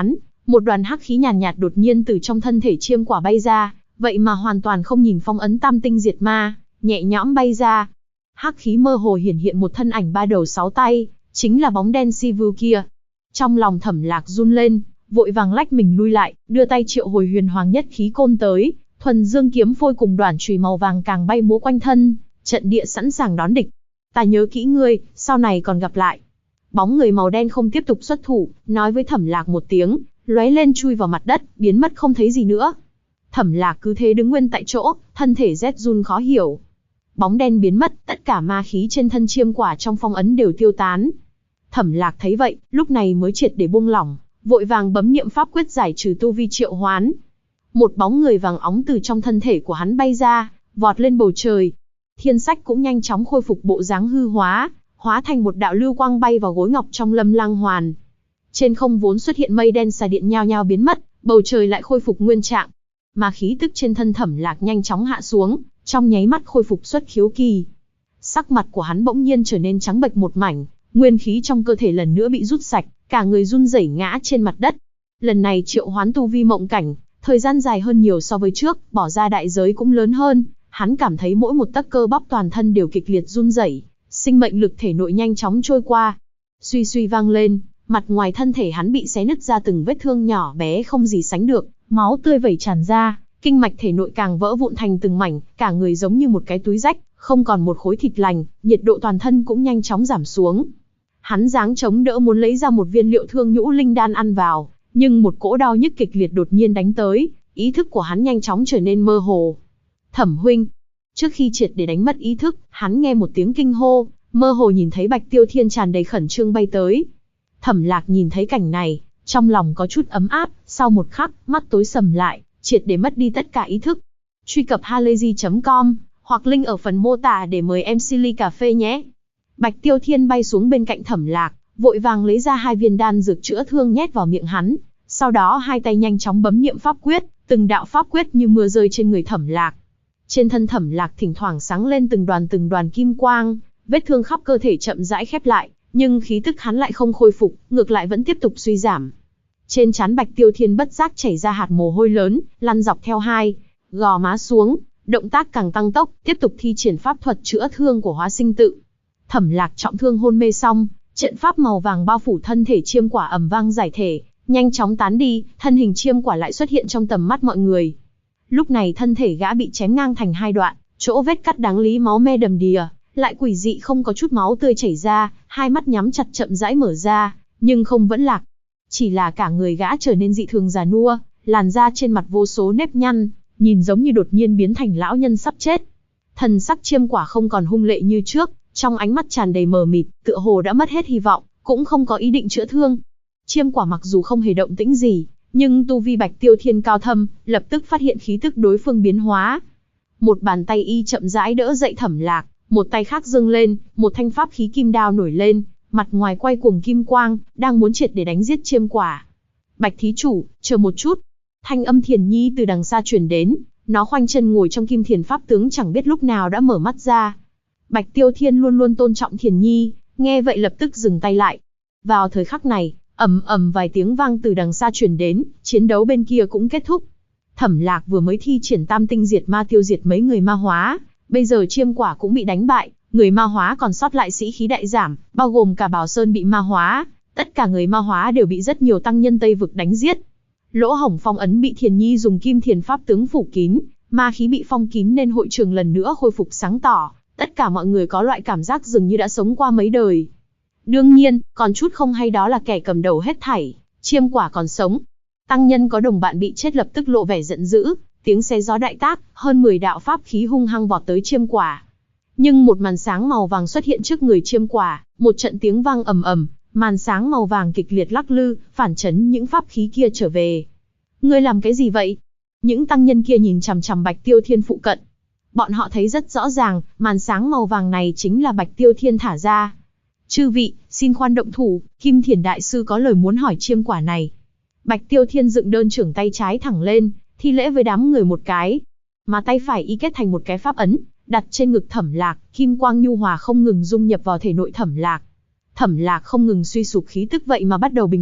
Một đoàn hắc khí nhàn nhạt đột nhiên từ trong thân thể chiêm quả bay ra, vậy mà hoàn toàn không nhìn phong ấn tam tinh diệt ma, nhẹ nhõm bay ra. Hắc khí mơ hồ hiển hiện một thân ảnh ba đầu sáu tay, chính là bóng đen si vưu kia. Trong lòng Thẩm Lạc run lên, vội vàng lách mình lui lại, đưa tay triệu hồi huyền hoàng nhất khí côn tới, thuần dương kiếm phôi cùng đoản chùy màu vàng càng bay múa quanh thân, trận địa sẵn sàng đón địch. Ta nhớ kỹ ngươi, sau này còn gặp lại. Bóng người màu đen không tiếp tục xuất thủ, nói với Thẩm Lạc một tiếng, lóe lên chui vào mặt đất, biến mất không thấy gì nữa. Thẩm Lạc cứ thế đứng nguyên tại chỗ, thân thể rét run khó hiểu. Bóng đen biến mất, tất cả ma khí trên thân chiêm quả trong phong ấn đều tiêu tán. Thẩm Lạc thấy vậy, lúc này mới triệt để buông lỏng, vội vàng bấm niệm pháp quyết giải trừ tu vi triệu hoán. Một bóng người vàng óng từ trong thân thể của hắn bay ra, vọt lên bầu trời. Thiên Sách cũng nhanh chóng khôi phục bộ dáng hư hóa, hóa thành một đạo lưu quang bay vào gối ngọc trong Lâm Lang Hoàn. Trên không vốn xuất hiện mây đen xà điện nhao nhao biến mất, bầu trời lại khôi phục nguyên trạng. Mà khí tức trên thân Thẩm Lạc nhanh chóng hạ xuống, trong nháy mắt khôi phục xuất khiếu kỳ. Sắc mặt của hắn bỗng nhiên trở nên trắng bệch một mảnh, nguyên khí trong cơ thể lần nữa bị rút sạch, cả người run rẩy ngã trên mặt đất. Lần này triệu hoán tu vi mộng cảnh, thời gian dài hơn nhiều so với trước, bỏ ra đại giới cũng lớn hơn, hắn cảm thấy mỗi một tấc cơ bắp toàn thân đều kịch liệt run rẩy, sinh mệnh lực thể nội nhanh chóng trôi qua. Suy suy vang lên, mặt ngoài thân thể hắn bị xé nứt ra từng vết thương nhỏ bé không gì sánh được, máu tươi vẩy tràn ra, kinh mạch thể nội càng vỡ vụn thành từng mảnh, cả người giống như một cái túi rách, không còn một khối thịt lành, nhiệt độ toàn thân cũng nhanh chóng giảm xuống. Hắn giáng chống đỡ muốn lấy ra một viên liệu thương nhũ linh đan ăn vào, nhưng một cỗ đau nhức kịch liệt đột nhiên đánh tới, ý thức của hắn nhanh chóng trở nên mơ hồ. Thẩm huynh. Trước khi triệt để đánh mất ý thức, hắn nghe một tiếng kinh hô, mơ hồ nhìn thấy Bạch Tiêu Thiên tràn đầy khẩn trương bay tới. Thẩm Lạc nhìn thấy cảnh này, trong lòng có chút ấm áp, sau một khắc, mắt tối sầm lại, triệt để mất đi tất cả ý thức. Truy cập halayzi.com, hoặc link ở phần mô tả để mời em Silly Cà Phê nhé. Bạch Tiêu Thiên bay xuống bên cạnh Thẩm Lạc, vội vàng lấy ra 2 viên đan dược chữa thương nhét vào miệng hắn, sau đó hai tay nhanh chóng bấm niệm pháp quyết, từng đạo pháp quyết như mưa rơi trên người Thẩm Lạc. Trên thân Thẩm Lạc thỉnh thoảng sáng lên từng đoàn kim quang, vết thương khắp cơ thể chậm rãi khép lại, nhưng khí tức hắn lại không khôi phục, ngược lại vẫn tiếp tục suy giảm. Trên trán Bạch Tiêu Thiên bất giác chảy ra hạt mồ hôi lớn, lăn dọc theo hai gò má xuống, động tác càng tăng tốc, tiếp tục thi triển pháp thuật chữa thương của Hóa Sinh Tự. Thẩm Lạc trọng thương hôn mê xong, trận pháp màu vàng bao phủ thân thể chiêm quả ầm vang giải thể, nhanh chóng tán đi, thân hình chiêm quả lại xuất hiện trong tầm mắt mọi người. Lúc này thân thể gã bị chém ngang thành 2 đoạn, chỗ vết cắt đáng lý máu me đầm đìa, lại quỷ dị không có chút máu tươi chảy ra, hai mắt nhắm chặt chậm rãi mở ra, nhưng không vẫn lạc. Chỉ là cả người gã trở nên dị thường già nua, làn da trên mặt vô số nếp nhăn, nhìn giống như đột nhiên biến thành lão nhân sắp chết. Thần sắc chiêm quả không còn hung lệ như trước, trong ánh mắt tràn đầy mờ mịt, tựa hồ đã mất hết hy vọng, cũng không có ý định chữa thương. Chiêm quả mặc dù không hề động tĩnh gì, nhưng tu vi Bạch Tiêu Thiên cao thâm, lập tức phát hiện khí tức đối phương biến hóa. Một bàn tay y chậm rãi đỡ dậy Thẩm Lạc, một tay khác dâng lên, một thanh pháp khí kim đao nổi lên, mặt ngoài quay cuồng kim quang, đang muốn triệt để đánh giết chiêm quả. Bạch thí chủ, chờ một chút. Thanh âm Thiền Nhi từ đằng xa truyền đến, nó khoanh chân ngồi trong kim thiền pháp tướng chẳng biết lúc nào đã mở mắt ra. Bạch Tiêu Thiên luôn luôn tôn trọng Thiền Nhi, nghe vậy lập tức dừng tay lại. Vào thời khắc này, ầm ầm vài tiếng vang từ đằng xa truyền đến, chiến đấu bên kia cũng kết thúc. Thẩm Lạc vừa mới thi triển tam tinh diệt ma tiêu diệt mấy người ma hóa, bây giờ chiêm quả cũng bị đánh bại, người ma hóa còn sót lại sĩ khí đại giảm, bao gồm cả Bảo Sơn bị ma hóa, tất cả người ma hóa đều bị rất nhiều tăng nhân Tây vực đánh giết. Lỗ hổng phong ấn bị Thiền Nhi dùng kim thiền pháp tướng phủ kín, ma khí bị phong kín nên hội trường lần nữa khôi phục sáng tỏ, tất cả mọi người có loại cảm giác dường như đã sống qua mấy đời. Đương nhiên, còn chút không hay đó là kẻ cầm đầu hết thảy, chiêm quả còn sống. Tăng nhân có đồng bạn bị chết lập tức lộ vẻ giận dữ, tiếng xé gió đại tác, hơn 10 đạo pháp khí hung hăng vọt tới chiêm quả. Nhưng một màn sáng màu vàng xuất hiện trước người chiêm quả, một trận tiếng vang ầm ầm, màn sáng màu vàng kịch liệt lắc lư, phản chấn những pháp khí kia trở về. Ngươi làm cái gì vậy? Những tăng nhân kia nhìn chằm chằm Bạch Tiêu Thiên phụ cận. Bọn họ thấy rất rõ ràng, màn sáng màu vàng này chính là Bạch Tiêu Thiên thả ra. Chư vị, xin khoan động thủ, Kim Thiền Đại Sư có lời muốn hỏi chiêm quả này. Bạch Tiêu Thiên dựng đơn trưởng tay trái thẳng lên, thi lễ với đám người một cái. Mà tay phải y kết thành một cái pháp ấn, đặt trên ngực Thẩm Lạc, kim quang nhu hòa không ngừng dung nhập vào thể nội Thẩm Lạc. Thẩm Lạc không ngừng suy sụp khí tức vậy mà bắt đầu bình phục,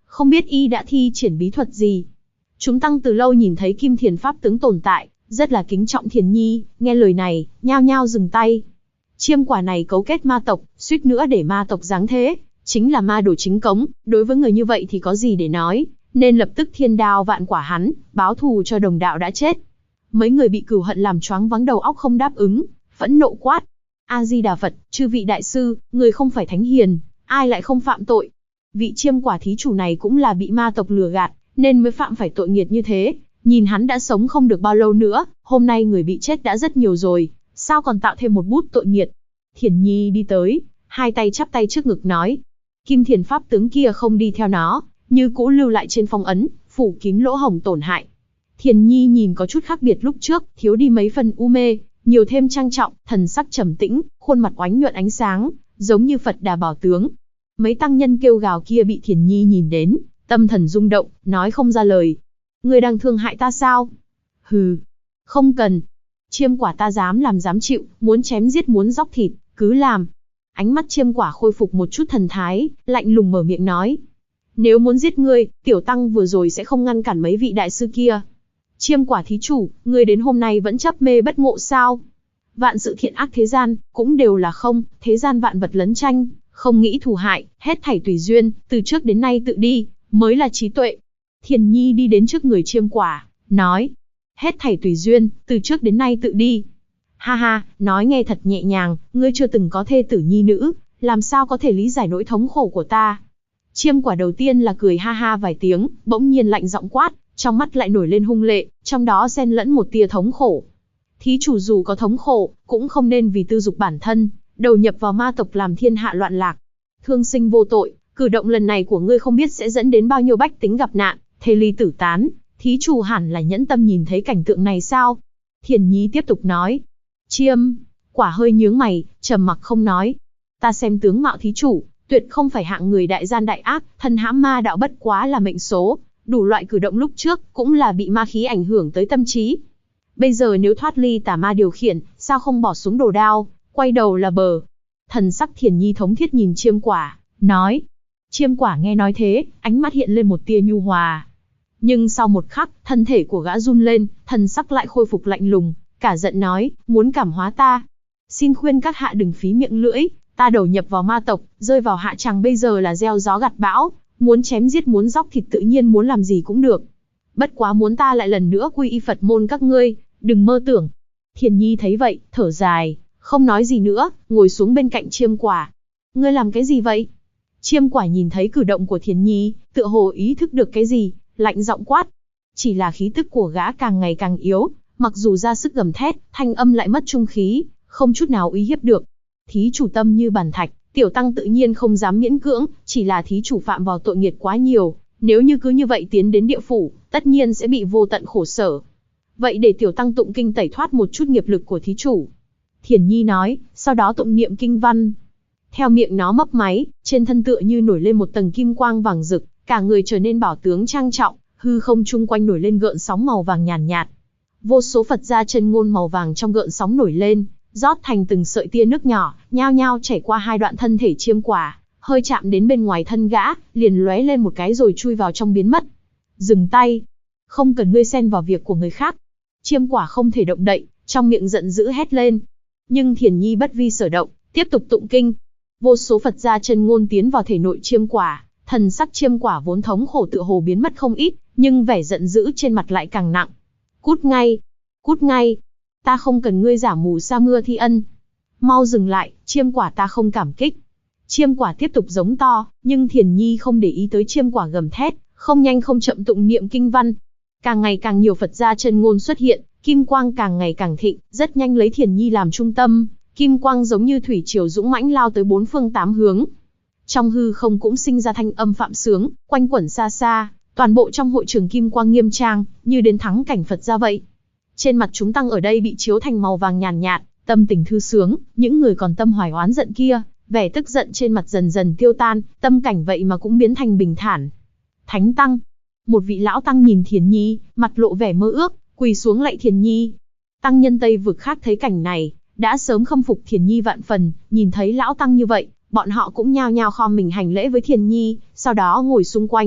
Không biết y đã thi triển bí thuật gì. Chúng tăng từ lâu nhìn thấy Kim Thiền Pháp tướng tồn tại, rất là kính trọng Thiền Nhi, nghe lời này, nhao nhao dừng tay. Chiêm quả này cấu kết ma tộc, suýt nữa để ma tộc giáng thế, chính là ma đồ chính cống, đối với người như vậy thì có gì để nói, nên lập tức thiên đao vạn quả hắn, báo thù cho đồng đạo đã chết. Mấy người bị cửu hận làm choáng váng đầu óc không đáp ứng, phẫn nộ quát. A-di-đà Phật, chư vị đại sư, người không phải thánh hiền, ai lại không phạm tội. Vị chiêm quả thí chủ này cũng là bị ma tộc lừa gạt, nên mới phạm phải tội nghiệt như thế. Nhìn hắn đã sống không được bao lâu nữa, hôm nay người bị chết đã rất nhiều rồi, sao còn tạo thêm một bút tội nghiệt. Thiền Nhi đi tới, hai tay chắp tay trước ngực nói. Kim Thiền Pháp tướng kia không đi theo nó, như cũ lưu lại trên phong ấn, phủ kín lỗ hổng tổn hại. Thiền Nhi nhìn có chút khác biệt lúc trước, thiếu đi mấy phần u mê, nhiều thêm trang trọng, thần sắc trầm tĩnh, khuôn mặt oánh nhuận ánh sáng, giống như Phật Đà bảo tướng. Mấy tăng nhân kêu gào kia bị Thiền Nhi nhìn đến, tâm thần rung động, nói không ra lời. Ngươi đang thương hại ta sao? Hừ, không cần. Chiêm quả ta dám làm dám chịu, muốn chém giết muốn róc thịt, cứ làm. Ánh mắt chiêm quả khôi phục một chút thần thái, lạnh lùng mở miệng nói. Nếu muốn giết ngươi, tiểu tăng vừa rồi sẽ không ngăn cản mấy vị đại sư kia. Chiêm quả thí chủ, ngươi đến hôm nay vẫn chấp mê bất ngộ sao? Vạn sự thiện ác thế gian, cũng đều là không, thế gian vạn vật lấn tranh, không nghĩ thù hại, hết thảy tùy duyên, từ trước đến nay tự đi, mới là trí tuệ. Thiền Nhi đi đến trước người chiêm quả, nói. Hết thảy tùy duyên, từ trước đến nay tự đi. Ha ha, nói nghe thật nhẹ nhàng, ngươi chưa từng có thê tử nhi nữ, làm sao có thể lý giải nỗi thống khổ của ta. Chiêm quả đầu tiên là cười ha ha vài tiếng, bỗng nhiên lạnh giọng quát, trong mắt lại nổi lên hung lệ, trong đó xen lẫn một tia thống khổ. Thí chủ dù có thống khổ, cũng không nên vì tư dục bản thân, đầu nhập vào ma tộc làm thiên hạ loạn lạc. Thương sinh vô tội, cử động lần này của ngươi không biết sẽ dẫn đến bao nhiêu bách tính gặp nạn, thê ly tử tán. Thí chủ hẳn là nhẫn tâm nhìn thấy cảnh tượng này sao? Thiền Nhi tiếp tục nói. Chiêm quả hơi nhướng mày, trầm mặc không nói. Ta xem tướng mạo thí chủ, tuyệt không phải hạng người đại gian đại ác, thân hãm ma đạo bất quá là mệnh số, đủ loại cử động lúc trước cũng là bị ma khí ảnh hưởng tới tâm trí. Bây giờ nếu thoát ly tà ma điều khiển, sao không bỏ xuống đồ đao, quay đầu là bờ. Thần sắc Thiền Nhi thống thiết nhìn chiêm quả, nói. Chiêm quả nghe nói thế, ánh mắt hiện lên một tia nhu hòa. Nhưng sau một khắc, thân thể của gã run lên, thần sắc lại khôi phục lạnh lùng, cả giận nói, muốn cảm hóa ta. Xin khuyên các hạ đừng phí miệng lưỡi, ta đầu nhập vào ma tộc, rơi vào hạ tràng bây giờ là gieo gió gặt bão, muốn chém giết muốn róc thịt tự nhiên muốn làm gì cũng được. Bất quá muốn ta lại lần nữa quy y Phật môn các ngươi, đừng mơ tưởng. Thiền Nhi thấy vậy, thở dài, không nói gì nữa, ngồi xuống bên cạnh chiêm quả. Ngươi làm cái gì vậy? Chiêm quả nhìn thấy cử động của Thiền Nhi, tựa hồ ý thức được cái gì, lạnh giọng quát. Chỉ là khí tức của gã càng ngày càng yếu, mặc dù ra sức gầm thét, thanh âm lại mất trung khí, không chút nào uy hiếp được. Thí chủ tâm như bàn thạch, tiểu tăng tự nhiên không dám miễn cưỡng, chỉ là thí chủ phạm vào tội nghiệt quá nhiều, nếu như cứ như vậy tiến đến địa phủ, tất nhiên sẽ bị vô tận khổ sở. Vậy để tiểu tăng tụng kinh tẩy thoát một chút nghiệp lực của thí chủ. Thiền Nhi nói, sau đó tụng niệm kinh văn. Theo miệng nó mấp máy, trên thân tựa như nổi lên một tầng kim quang vàng rực, cả người trở nên bảo tướng trang trọng, hư không chung quanh nổi lên gợn sóng màu vàng nhàn nhạt. Vô số Phật gia chân ngôn màu vàng trong gợn sóng nổi lên, rót thành từng sợi tia nước nhỏ, nhao nhao chảy qua hai đoạn thân thể chiêm quả, hơi chạm đến bên ngoài thân gã, liền lóe lên một cái rồi chui vào trong biến mất. Dừng tay, không cần ngươi xen vào việc của người khác. Chiêm quả không thể động đậy, trong miệng giận dữ hét lên. Nhưng Thiền Nhi bất vi sở động, tiếp tục tụng kinh. Vô số Phật gia chân ngôn tiến vào thể nội chiêm quả, thần sắc chiêm quả vốn thống khổ tựa hồ biến mất không ít, nhưng vẻ giận dữ trên mặt lại càng nặng. Cút ngay, cút ngay, ta không cần ngươi giả mù sa mưa thi ân. Mau dừng lại, chiêm quả ta không cảm kích. Chiêm quả tiếp tục giống to, nhưng Thiền Nhi không để ý tới chiêm quả gầm thét, không nhanh không chậm tụng niệm kinh văn. Càng ngày càng nhiều Phật gia chân ngôn xuất hiện, kim quang càng ngày càng thịnh, rất nhanh lấy Thiền Nhi làm trung tâm, kim quang giống như thủy triều dũng mãnh lao tới bốn phương tám hướng. Trong hư không cũng sinh ra thanh âm phạm sướng, quanh quẩn xa xa, toàn bộ trong hội trường kim quang nghiêm trang, như đến thắng cảnh Phật gia vậy. Trên mặt chúng tăng ở đây bị chiếu thành màu vàng nhàn nhạt, tâm tình thư sướng, những người còn tâm hoài oán giận kia, vẻ tức giận trên mặt dần dần tiêu tan, tâm cảnh vậy mà cũng biến thành bình thản. Thánh tăng, một vị lão tăng nhìn Thiền Nhi, mặt lộ vẻ mơ ước, quỳ xuống lạy Thiền Nhi. Tăng nhân Tây vực khác thấy cảnh này, đã sớm khâm phục Thiền Nhi vạn phần, nhìn thấy lão tăng như vậy, bọn họ cũng nhao nhao khom mình hành lễ với Thiền Nhi, sau đó ngồi xung quanh,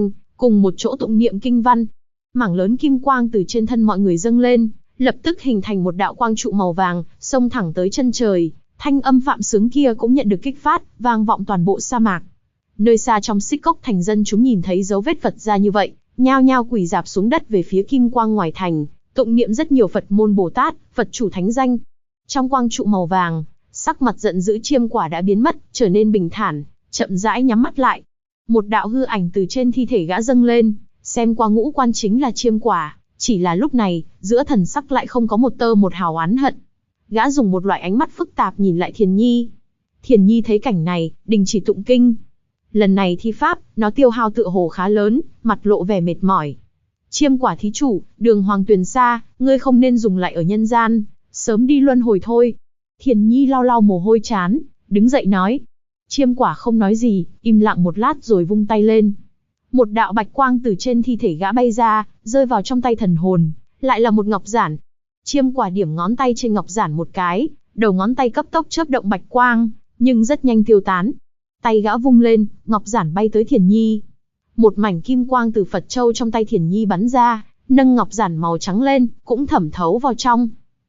cùng một chỗ tụng niệm kinh văn. Mảng lớn kim quang từ trên thân mọi người dâng lên, lập tức hình thành một đạo quang trụ màu vàng, xông thẳng tới chân trời. Thanh âm phạm sướng kia cũng nhận được kích phát, vang vọng toàn bộ sa mạc. Nơi xa trong Xích Cốc thành dân chúng nhìn thấy dấu vết Phật ra như vậy, nhao nhao quỳ rạp xuống đất về phía kim quang ngoài thành, tụng niệm rất nhiều Phật môn Bồ Tát, Phật chủ thánh danh. Trong quang trụ màu vàng, sắc mặt giận dữ Chiêm Quả đã biến mất, trở nên bình thản, chậm rãi nhắm mắt lại. Một đạo hư ảnh từ trên thi thể gã dâng lên, xem qua ngũ quan chính là Chiêm Quả, chỉ là lúc này, giữa thần sắc lại không có một tơ một hào oán hận. Gã dùng một loại ánh mắt phức tạp nhìn lại Thiền Nhi. Thiền Nhi thấy cảnh này, đình chỉ tụng kinh. Lần này thi pháp, nó tiêu hao tựa hồ khá lớn, mặt lộ vẻ mệt mỏi. Chiêm Quả thí chủ, đường hoàng tuyền xa, ngươi không nên dùng lại ở nhân gian, sớm đi luân hồi thôi. Thiền Nhi lau lau mồ hôi trán, đứng dậy nói. Chiêm Quả không nói gì, im lặng một lát rồi vung tay lên. Một đạo bạch quang từ trên thi thể gã bay ra, rơi vào trong tay thần hồn, lại là một ngọc giản. Chiêm Quả điểm ngón tay trên ngọc giản một cái, đầu ngón tay cấp tốc chớp động bạch quang, nhưng rất nhanh tiêu tán. Tay gã vung lên, ngọc giản bay tới Thiền Nhi. Một mảnh kim quang từ Phật châu trong tay Thiền Nhi bắn ra, nâng ngọc giản màu trắng lên, cũng thẩm thấu vào trong.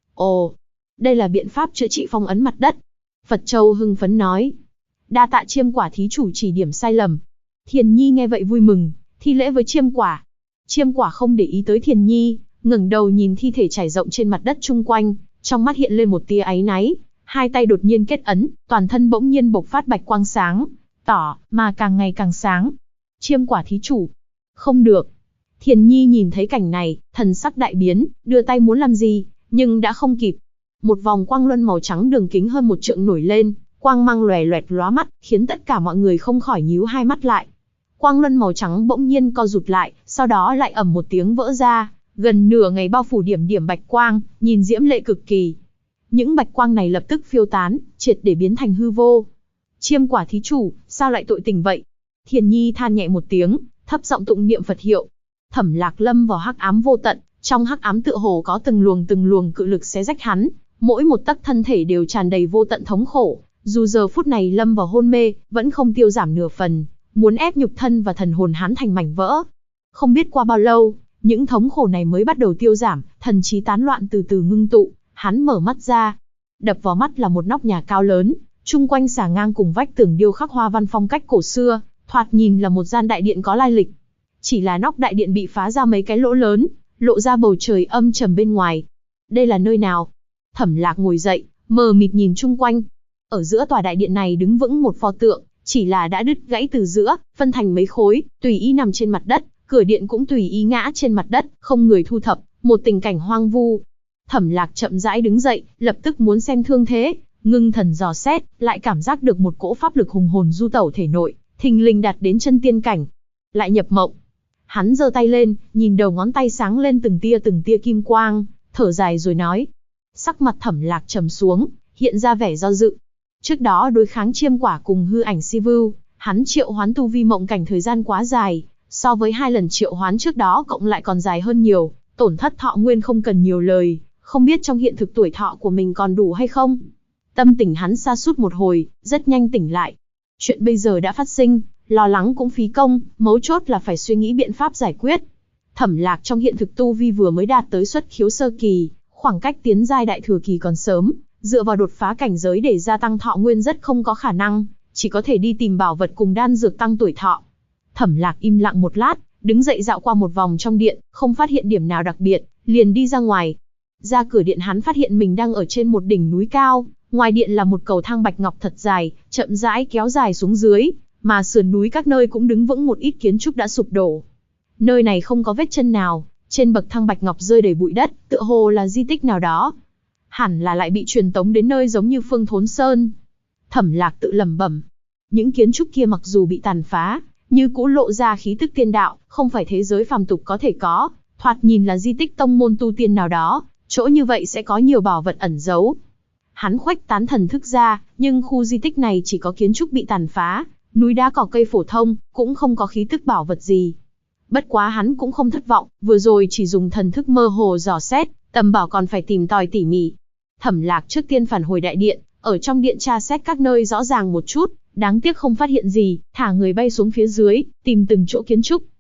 Ồ, đây là biện pháp chữa trị phong ấn mặt đất. Phật châu hưng phấn nói. Đa tạ Chiêm Quả thí chủ chỉ điểm sai lầm. Thiền Nhi nghe vậy vui mừng, thi lễ với Chiêm Quả. Chiêm Quả không để ý tới Thiền Nhi, ngẩng đầu nhìn thi thể trải rộng trên mặt đất chung quanh, trong mắt hiện lên một tia áy náy. Hai tay đột nhiên kết ấn, toàn thân bỗng nhiên bộc phát bạch quang sáng, tỏ, mà càng ngày càng sáng. Chiêm Quả thí chủ. Không được. Thiền Nhi nhìn thấy cảnh này, thần sắc đại biến, đưa tay muốn làm gì, nhưng đã không kịp. Một vòng quang luân màu trắng đường kính hơn 1 trượng nổi lên, quang mang lòe loẹt lóa mắt, khiến tất cả mọi người không khỏi nhíu hai mắt lại. Quang luân màu trắng bỗng nhiên co rụt lại, sau đó lại ầm một tiếng vỡ ra, gần nửa ngày bao phủ điểm điểm bạch quang, nhìn diễm lệ cực kỳ. Những bạch quang này lập tức phiêu tán, triệt để biến thành hư vô. Chiêm Quả thí chủ, sao lại tội tình vậy? Thiền Nhi than nhẹ một tiếng, thấp giọng tụng niệm Phật hiệu. Thẩm Lạc lâm vào hắc ám vô tận, trong hắc ám tựa hồ có từng luồng cự lực xé rách hắn, mỗi một tấc thân thể đều tràn đầy vô tận thống khổ. Dù giờ phút này lâm vào hôn mê, vẫn không tiêu giảm nửa phần, muốn ép nhục thân và thần hồn hắn thành mảnh vỡ. Không biết qua bao lâu, những thống khổ này mới bắt đầu tiêu giảm, thần trí tán loạn từ từ ngưng tụ, hắn mở mắt ra. Đập vào mắt là một nóc nhà cao lớn, chung quanh xà ngang cùng vách tường điêu khắc hoa văn phong cách cổ xưa, thoạt nhìn là một gian đại điện có lai lịch. Chỉ là nóc đại điện bị phá ra mấy cái lỗ lớn, lộ ra bầu trời âm trầm bên ngoài. Đây là nơi nào? Thẩm Lạc ngồi dậy, mờ mịt nhìn chung quanh. Ở giữa tòa đại điện này đứng vững một pho tượng, chỉ là đã đứt gãy từ giữa, phân thành mấy khối, tùy ý nằm trên mặt đất, cửa điện cũng tùy ý ngã trên mặt đất, không người thu thập, một tình cảnh hoang vu. Thẩm Lạc chậm rãi đứng dậy, lập tức muốn xem thương thế, ngưng thần dò xét, lại cảm giác được một cỗ pháp lực hùng hồn du tẩu thể nội, thình lình đạt đến chân tiên cảnh. Lại nhập mộng. Hắn giơ tay lên, nhìn đầu ngón tay sáng lên từng tia kim quang, thở dài rồi nói. Sắc mặt Thẩm Lạc trầm xuống, hiện ra vẻ do dự. Trước đó đối kháng Chiêm Quả cùng hư ảnh Si Vưu, hắn triệu hoán tu vi mộng cảnh thời gian quá dài, so với 2 lần triệu hoán trước đó cộng lại còn dài hơn nhiều, tổn thất thọ nguyên không cần nhiều lời, không biết trong hiện thực tuổi thọ của mình còn đủ hay không. Tâm tình hắn sa sút một hồi, rất nhanh tỉnh lại. Chuyện bây giờ đã phát sinh, lo lắng cũng phí công, mấu chốt là phải suy nghĩ biện pháp giải quyết. Thẩm Lạc trong hiện thực tu vi vừa mới đạt tới xuất khiếu sơ kỳ, khoảng cách tiến giai đại thừa kỳ còn sớm, dựa vào đột phá cảnh giới để gia tăng thọ nguyên rất không có khả năng, chỉ có thể đi tìm bảo vật cùng đan dược tăng tuổi thọ. Thẩm Lạc im lặng một lát, đứng dậy dạo qua một vòng trong điện, không phát hiện điểm nào đặc biệt, liền đi ra ngoài. Ra cửa điện hắn phát hiện mình đang ở trên một đỉnh núi cao, ngoài điện là một cầu thang bạch ngọc thật dài, chậm rãi kéo dài xuống dưới, mà sườn núi các nơi cũng đứng vững một ít kiến trúc đã sụp đổ. Nơi này không có vết chân nào, trên bậc thang bạch ngọc rơi đầy bụi đất, tựa hồ là di tích nào đó. Hẳn là lại bị truyền tống đến nơi giống như Phương Thốn Sơn. Thẩm Lạc tự lẩm bẩm. Những kiến trúc kia mặc dù bị tàn phá, như cũ lộ ra khí tức tiên đạo, không phải thế giới phàm tục có thể có, thoạt nhìn là di tích tông môn tu tiên nào đó, chỗ như vậy sẽ có nhiều bảo vật ẩn giấu. Hắn khuếch tán thần thức ra, nhưng khu di tích này chỉ có kiến trúc bị tàn phá, núi đá cỏ cây phổ thông, cũng không có khí tức bảo vật gì. Bất quá hắn cũng không thất vọng, vừa rồi chỉ dùng thần thức mơ hồ dò xét, tầm bảo còn phải tìm tòi tỉ mỉ. Thẩm Lạc trước tiên phản hồi đại điện, ở trong điện tra xét các nơi rõ ràng một chút, đáng tiếc không phát hiện gì, thả người bay xuống phía dưới, tìm từng chỗ kiến trúc.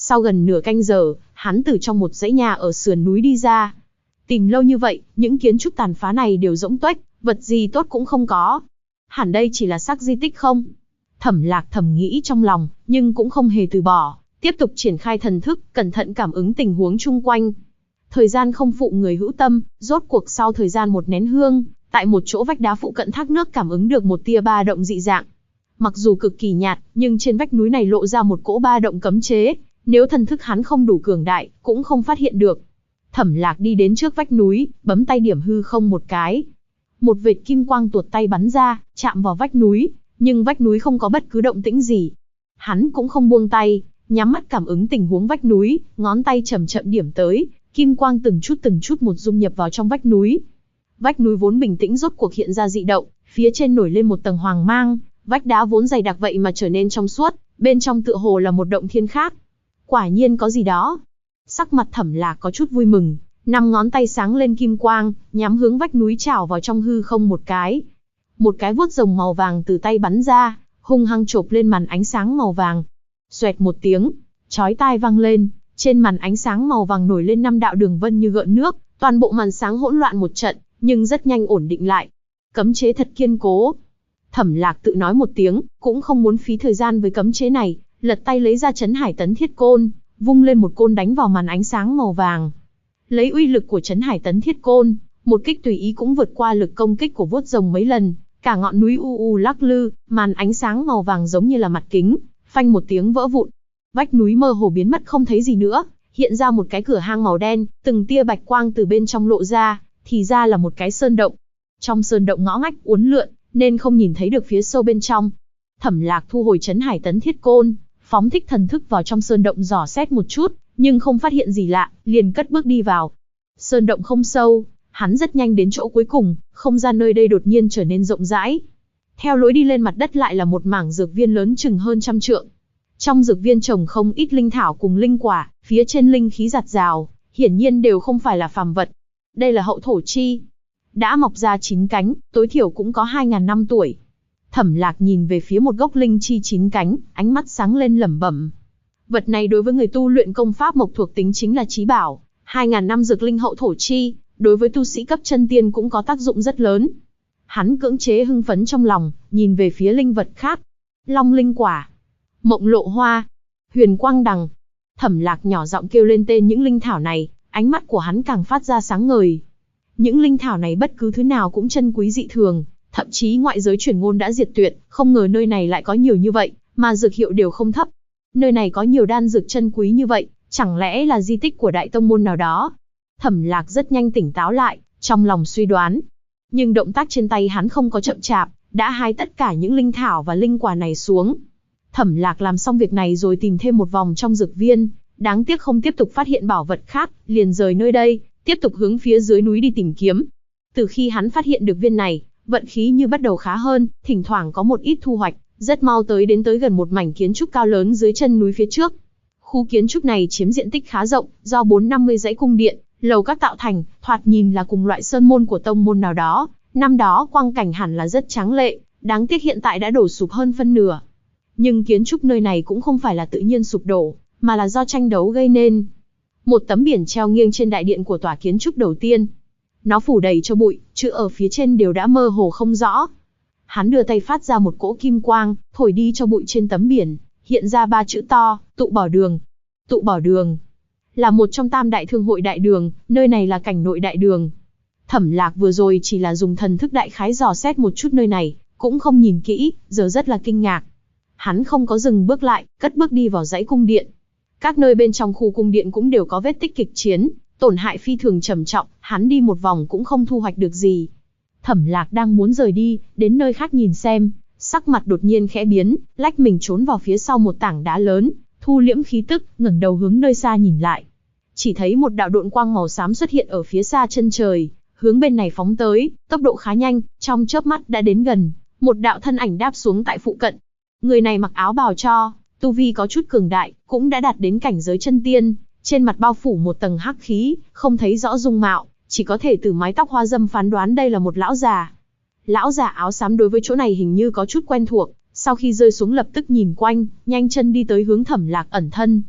Sau gần nửa canh giờ, hắn từ trong một dãy nhà ở sườn núi đi ra. Tìm lâu như vậy, những kiến trúc tàn phá này đều rỗng tuếch, vật gì tốt cũng không có. Hẳn đây chỉ là xác di tích không? Thẩm Lạc thầm nghĩ trong lòng, nhưng cũng không hề từ bỏ, tiếp tục triển khai thần thức, cẩn thận cảm ứng tình huống chung quanh. Thời gian không phụ người hữu tâm, rốt cuộc sau thời gian một nén hương, tại một chỗ vách đá phụ cận thác nước cảm ứng được một tia ba động dị dạng. Mặc dù cực kỳ nhạt, nhưng trên vách núi này lộ ra một cỗ ba động cấm chế, nếu thần thức hắn không đủ cường đại, cũng không phát hiện được. Thẩm Lạc đi đến trước vách núi, bấm tay điểm hư không một cái. Một vệt kim quang tuột tay bắn ra, chạm vào vách núi, nhưng vách núi không có bất cứ động tĩnh gì. Hắn cũng không buông tay, nhắm mắt cảm ứng tình huống vách núi, ngón tay chậm chậm điểm tới, kim quang từng chút một dung nhập vào trong vách núi. Vách núi vốn bình tĩnh rốt cuộc hiện ra dị động, phía trên nổi lên một tầng hoàng mang, vách đá vốn dày đặc vậy mà trở nên trong suốt, bên trong tựa hồ là một động thiên khác. Quả nhiên có gì đó. Sắc mặt Thẩm Lạc có chút vui mừng, 5 ngón tay sáng lên kim quang, nhắm hướng vách núi chảo vào trong hư không một cái. Một cái vuốt rồng màu vàng từ tay bắn ra, hung hăng chộp lên màn ánh sáng màu vàng. Xoẹt một tiếng, chói tai vang lên, trên màn ánh sáng màu vàng nổi lên 5 đạo đường vân như gợn nước, toàn bộ màn sáng hỗn loạn một trận, nhưng rất nhanh ổn định lại. Cấm chế thật kiên cố. Thẩm Lạc tự nói một tiếng, cũng không muốn phí thời gian với cấm chế này, lật tay lấy ra Trấn Hải Tấn Thiết Côn, vung lên một côn đánh vào màn ánh sáng màu vàng. Lấy uy lực của Trấn Hải Tấn Thiết Côn, một kích tùy ý cũng vượt qua lực công kích của vuốt rồng mấy lần, cả ngọn núi u u lắc lư, màn ánh sáng màu vàng giống như là mặt kính, phanh một tiếng vỡ vụn. Vách núi mơ hồ biến mất không thấy gì nữa, hiện ra một cái cửa hang màu đen, từng tia bạch quang từ bên trong lộ ra, thì ra là một cái sơn động. Trong sơn động ngõ ngách uốn lượn, nên không nhìn thấy được phía sâu bên trong. Thẩm Lạc thu hồi Trấn Hải Tấn Thiết Côn, phóng thích thần thức vào trong sơn động dò xét một chút, nhưng không phát hiện gì lạ, liền cất bước đi vào. Sơn động không sâu, hắn rất nhanh đến chỗ cuối cùng, không gian nơi đây đột nhiên trở nên rộng rãi. Theo lối đi lên mặt đất lại là một mảng dược viên lớn chừng hơn 100 trượng. Trong dược viên trồng không ít linh thảo cùng linh quả, phía trên linh khí giạt rào, hiển nhiên đều không phải là phàm vật. Đây là hậu thổ chi, đã mọc ra 9 cánh, tối thiểu cũng có 2000 năm tuổi. Thẩm Lạc nhìn về phía một gốc linh chi 9 cánh, ánh mắt sáng lên lẩm bẩm. Vật này đối với người tu luyện công pháp mộc thuộc tính chính là chí bảo, 2000 năm dược linh hậu thổ chi, đối với tu sĩ cấp chân tiên cũng có tác dụng rất lớn. Hắn cưỡng chế hưng phấn trong lòng, nhìn về phía linh vật khác. Long linh quả, mộng lộ hoa, huyền quang đằng. Thẩm Lạc nhỏ giọng kêu lên tên những linh thảo này, ánh mắt của hắn càng phát ra sáng ngời. Những linh thảo này bất cứ thứ nào cũng chân quý dị thường, thậm chí ngoại giới truyền ngôn đã diệt tuyệt, không ngờ nơi này lại có nhiều như vậy, mà dược hiệu đều không thấp. Nơi này có nhiều đan dược chân quý như vậy, chẳng lẽ là di tích của đại tông môn nào đó? Thẩm Lạc rất nhanh tỉnh táo lại, trong lòng suy đoán. Nhưng động tác trên tay hắn không có chậm chạp, đã hái tất cả những linh thảo và linh quả này xuống. Thẩm Lạc làm xong việc này rồi tìm thêm một vòng trong dược viên, đáng tiếc không tiếp tục phát hiện bảo vật khác, liền rời nơi đây, tiếp tục hướng phía dưới núi đi tìm kiếm. Từ khi hắn phát hiện được viên này, vận khí như bắt đầu khá hơn, thỉnh thoảng có một ít thu hoạch, rất mau tới gần một mảnh kiến trúc cao lớn dưới chân núi phía trước. Khu kiến trúc này chiếm diện tích khá rộng, do 450 dãy cung điện, lầu các tạo thành, thoạt nhìn là cùng loại sơn môn của tông môn nào đó, năm đó quang cảnh hẳn là rất tráng lệ, đáng tiếc hiện tại đã đổ sụp hơn phân nửa. Nhưng kiến trúc nơi này cũng không phải là tự nhiên sụp đổ, mà là do tranh đấu gây nên. Một tấm biển treo nghiêng trên đại điện của tòa kiến trúc đầu tiên. Nó phủ đầy cho bụi, chữ ở phía trên đều đã mơ hồ không rõ. Hắn đưa tay phát ra một cỗ kim quang, thổi đi cho bụi trên tấm biển, hiện ra 3 chữ to, Tụ Bảo Đường. Tụ Bảo Đường là một trong tam đại thương hội đại đường, nơi này là cảnh nội đại đường. Thẩm Lạc vừa rồi chỉ là dùng thần thức đại khái dò xét một chút nơi này, cũng không nhìn kỹ, giờ rất là kinh ngạc. Hắn không có dừng bước lại, cất bước đi vào dãy cung điện. Các nơi bên trong khu cung điện cũng đều có vết tích kịch chiến, tổn hại phi thường trầm trọng, hắn đi một vòng cũng không thu hoạch được gì. Thẩm Lạc đang muốn rời đi, đến nơi khác nhìn xem, sắc mặt đột nhiên khẽ biến, lách mình trốn vào phía sau một tảng đá lớn, thu liễm khí tức, ngẩng đầu hướng nơi xa nhìn lại. Chỉ thấy một đạo độn quang màu xám xuất hiện ở phía xa chân trời, hướng bên này phóng tới, tốc độ khá nhanh, trong chớp mắt đã đến gần, một đạo thân ảnh đáp xuống tại phụ cận. Người này mặc áo bào cho, tu vi có chút cường đại, cũng đã đạt đến cảnh giới chân tiên, trên mặt bao phủ một tầng hắc khí, không thấy rõ dung mạo, chỉ có thể từ mái tóc hoa dâm phán đoán đây là một lão già. Lão già áo xám đối với chỗ này hình như có chút quen thuộc, sau khi rơi xuống lập tức nhìn quanh, nhanh chân đi tới hướng Thẩm Lạc ẩn thân.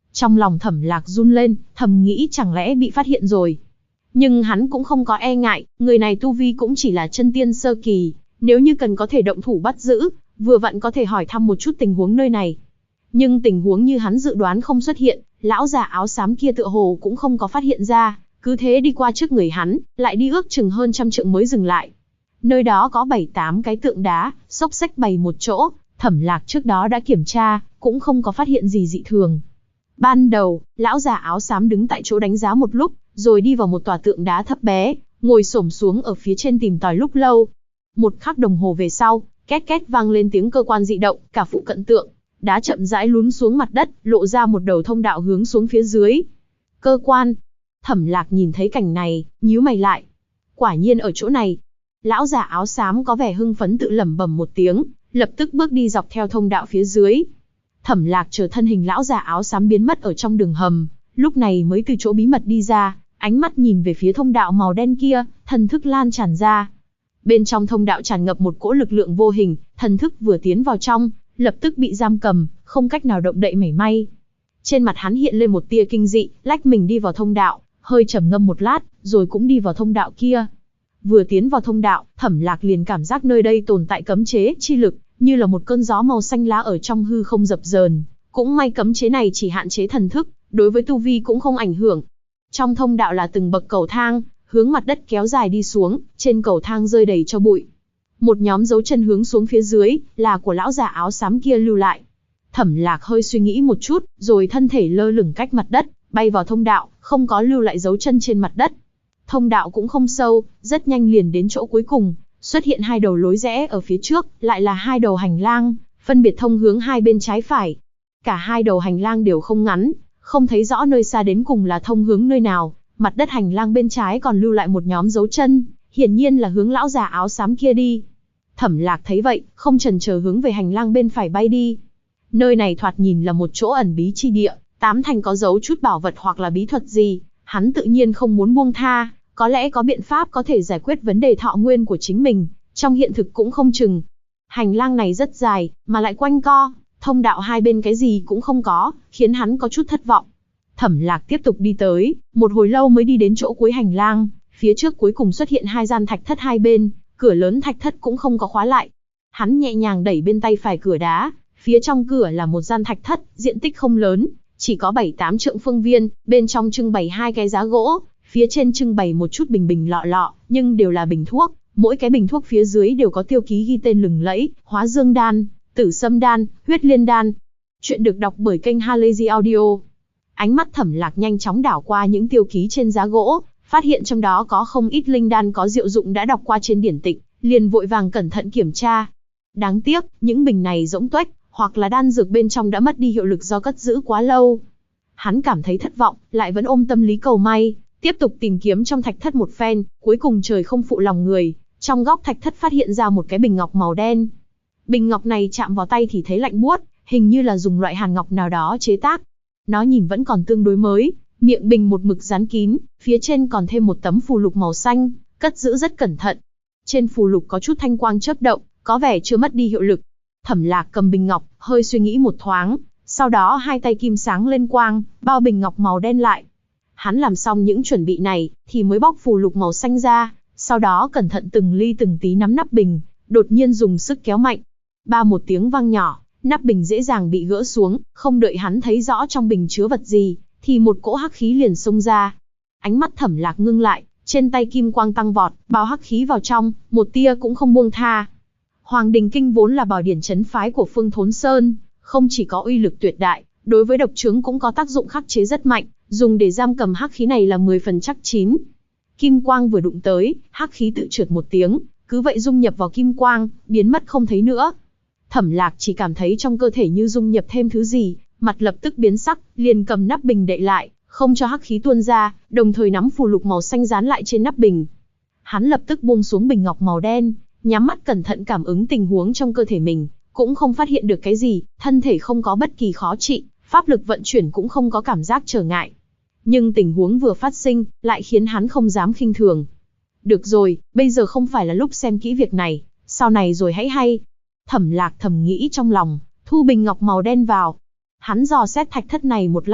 Trong lòng Thẩm Lạc run lên, thầm nghĩ chẳng lẽ bị phát hiện rồi. Nhưng hắn cũng không có e ngại, người này tu vi cũng chỉ là chân tiên sơ kỳ, nếu như cần có thể động thủ bắt giữ, vừa vặn có thể hỏi thăm một chút tình huống nơi này. Nhưng tình huống như hắn dự đoán không xuất hiện, lão già áo xám kia tựa hồ cũng không có phát hiện ra, cứ thế đi qua trước người hắn, lại đi ước chừng hơn 100 trượng mới dừng lại. Nơi đó có 7-8 cái tượng đá, xốc xách bày một chỗ, Thẩm Lạc trước đó đã kiểm tra, cũng không có phát hiện gì dị thường. Ban đầu, lão già áo xám đứng tại chỗ đánh giá một lúc, rồi đi vào một tòa tượng đá thấp bé, ngồi xổm xuống ở phía trên tìm tòi lúc lâu. Một khắc đồng hồ về sau, két két vang lên tiếng cơ quan dị động, cả phụ cận tượng đá chậm rãi lún xuống mặt đất, lộ ra một đầu thông đạo hướng xuống phía dưới. Cơ quan. Thẩm Lạc nhìn thấy cảnh này, nhíu mày lại. Quả nhiên ở chỗ này. Lão già áo xám có vẻ hưng phấn tự lẩm bẩm một tiếng, lập tức bước đi dọc theo thông đạo phía dưới. Thẩm Lạc chờ thân hình lão già áo xám biến mất ở trong đường hầm, lúc này mới từ chỗ bí mật đi ra, ánh mắt nhìn về phía thông đạo màu đen kia, thần thức lan tràn ra. Bên trong thông đạo tràn ngập một cỗ lực lượng vô hình, thần thức vừa tiến vào trong, lập tức bị giam cầm, không cách nào động đậy mảy may. Trên mặt hắn hiện lên một tia kinh dị, lách mình đi vào thông đạo, hơi trầm ngâm một lát, rồi cũng đi vào thông đạo kia. Vừa tiến vào thông đạo, Thẩm Lạc liền cảm giác nơi đây tồn tại cấm chế chi lực, như là một cơn gió màu xanh lá ở trong hư không dập dờn. Cũng may cấm chế này chỉ hạn chế thần thức, đối với tu vi cũng không ảnh hưởng. Trong thông đạo là từng bậc cầu thang, hướng mặt đất kéo dài đi xuống, trên cầu thang rơi đầy cho bụi. Một nhóm dấu chân hướng xuống phía dưới, là của lão già áo xám kia lưu lại. Thẩm Lạc hơi suy nghĩ một chút, rồi thân thể lơ lửng cách mặt đất, bay vào thông đạo, không có lưu lại dấu chân trên mặt đất. Thông đạo cũng không sâu, rất nhanh liền đến chỗ cuối cùng, xuất hiện hai đầu lối rẽ ở phía trước, lại là hai đầu hành lang, phân biệt thông hướng hai bên trái phải. Cả hai đầu hành lang đều không ngắn, không thấy rõ nơi xa đến cùng là thông hướng nơi nào, mặt đất hành lang bên trái còn lưu lại một nhóm dấu chân, hiển nhiên là hướng lão già áo xám kia đi. Thẩm Lạc thấy vậy, không chần chờ hướng về hành lang bên phải bay đi. Nơi này thoạt nhìn là một chỗ ẩn bí chi địa, tám thành có giấu chút bảo vật hoặc là bí thuật gì, hắn tự nhiên không muốn buông tha, có lẽ có biện pháp có thể giải quyết vấn đề thọ nguyên của chính mình, trong hiện thực cũng không chừng. Hành lang này rất dài, mà lại quanh co, thông đạo hai bên cái gì cũng không có, khiến hắn có chút thất vọng. Thẩm Lạc tiếp tục đi tới, một hồi lâu mới đi đến chỗ cuối hành lang, phía trước cuối cùng xuất hiện hai gian thạch thất hai bên, cửa lớn thạch thất cũng không có khóa lại. Hắn nhẹ nhàng đẩy bên tay phải cửa đá, phía trong cửa là một gian thạch thất, diện tích không lớn, chỉ có 7-8 trượng phương viên, bên trong trưng bày hai cái giá gỗ, phía trên trưng bày một chút bình bình lọ lọ, nhưng đều là bình thuốc, mỗi cái bình thuốc phía dưới đều có tiêu ký ghi tên lừng lẫy, Hóa Dương đan, Tử Sâm đan, Huyết Liên đan. Chuyện được đọc bởi kênh Halazy Audio. Ánh mắt Thẩm Lạc nhanh chóng đảo qua những tiêu ký trên giá gỗ, phát hiện trong đó có không ít linh đan có diệu dụng đã đọc qua trên điển tịch, liền vội vàng cẩn thận kiểm tra. Đáng tiếc, những bình này rỗng tuếch, hoặc là đan dược bên trong đã mất đi hiệu lực do cất giữ quá lâu. Hắn cảm thấy thất vọng, lại vẫn ôm tâm lý cầu may, tiếp tục tìm kiếm trong thạch thất một phen, cuối cùng trời không phụ lòng người, trong góc thạch thất phát hiện ra một cái bình ngọc màu đen. Bình ngọc này chạm vào tay thì thấy lạnh buốt, hình như là dùng loại hàn ngọc nào đó chế tác. Nó nhìn vẫn còn tương đối mới, miệng bình một mực dán kín, phía trên còn thêm một tấm phù lục màu xanh, cất giữ rất cẩn thận. Trên phù lục có chút thanh quang chớp động, có vẻ chưa mất đi hiệu lực. Thẩm Lạc cầm bình ngọc, hơi suy nghĩ một thoáng, sau đó hai tay kim sáng lên quang, bao bình ngọc màu đen lại. Hắn làm xong những chuẩn bị này, thì mới bóc phù lục màu xanh ra, sau đó cẩn thận từng ly từng tí nắm nắp bình, đột nhiên dùng sức kéo mạnh. Ba một tiếng vang nhỏ, nắp bình dễ dàng bị gỡ xuống, không đợi hắn thấy rõ trong bình chứa vật gì, thì một cỗ hắc khí liền xông ra. Ánh mắt Thẩm Lạc ngưng lại, trên tay kim quang tăng vọt, bao hắc khí vào trong, một tia cũng không buông tha. Hoàng Đình Kinh vốn là bảo điển trấn phái của Phương Thốn Sơn, không chỉ có uy lực tuyệt đại, đối với độc chướng cũng có tác dụng khắc chế rất mạnh, dùng để giam cầm hắc khí này là 10 phần chắc chín. Kim quang vừa đụng tới, hắc khí tự trượt một tiếng, cứ vậy dung nhập vào kim quang, biến mất không thấy nữa. Thẩm Lạc chỉ cảm thấy trong cơ thể như dung nhập thêm thứ gì, mặt lập tức biến sắc, liền cầm nắp bình đậy lại, không cho hắc khí tuôn ra, đồng thời nắm phù lục màu xanh dán lại trên nắp bình. Hắn lập tức buông xuống bình ngọc màu đen, nhắm mắt cẩn thận cảm ứng tình huống trong cơ thể mình, cũng không phát hiện được cái gì, thân thể không có bất kỳ khó trị, pháp lực vận chuyển cũng không có cảm giác trở ngại. Nhưng tình huống vừa phát sinh, lại khiến hắn không dám khinh thường. Được rồi, bây giờ không phải là lúc xem kỹ việc này, sau này rồi hãy hay. Thẩm Lạc thầm nghĩ trong lòng, thu bình ngọc màu đen vào. Hắn dò xét thạch thất này một lát,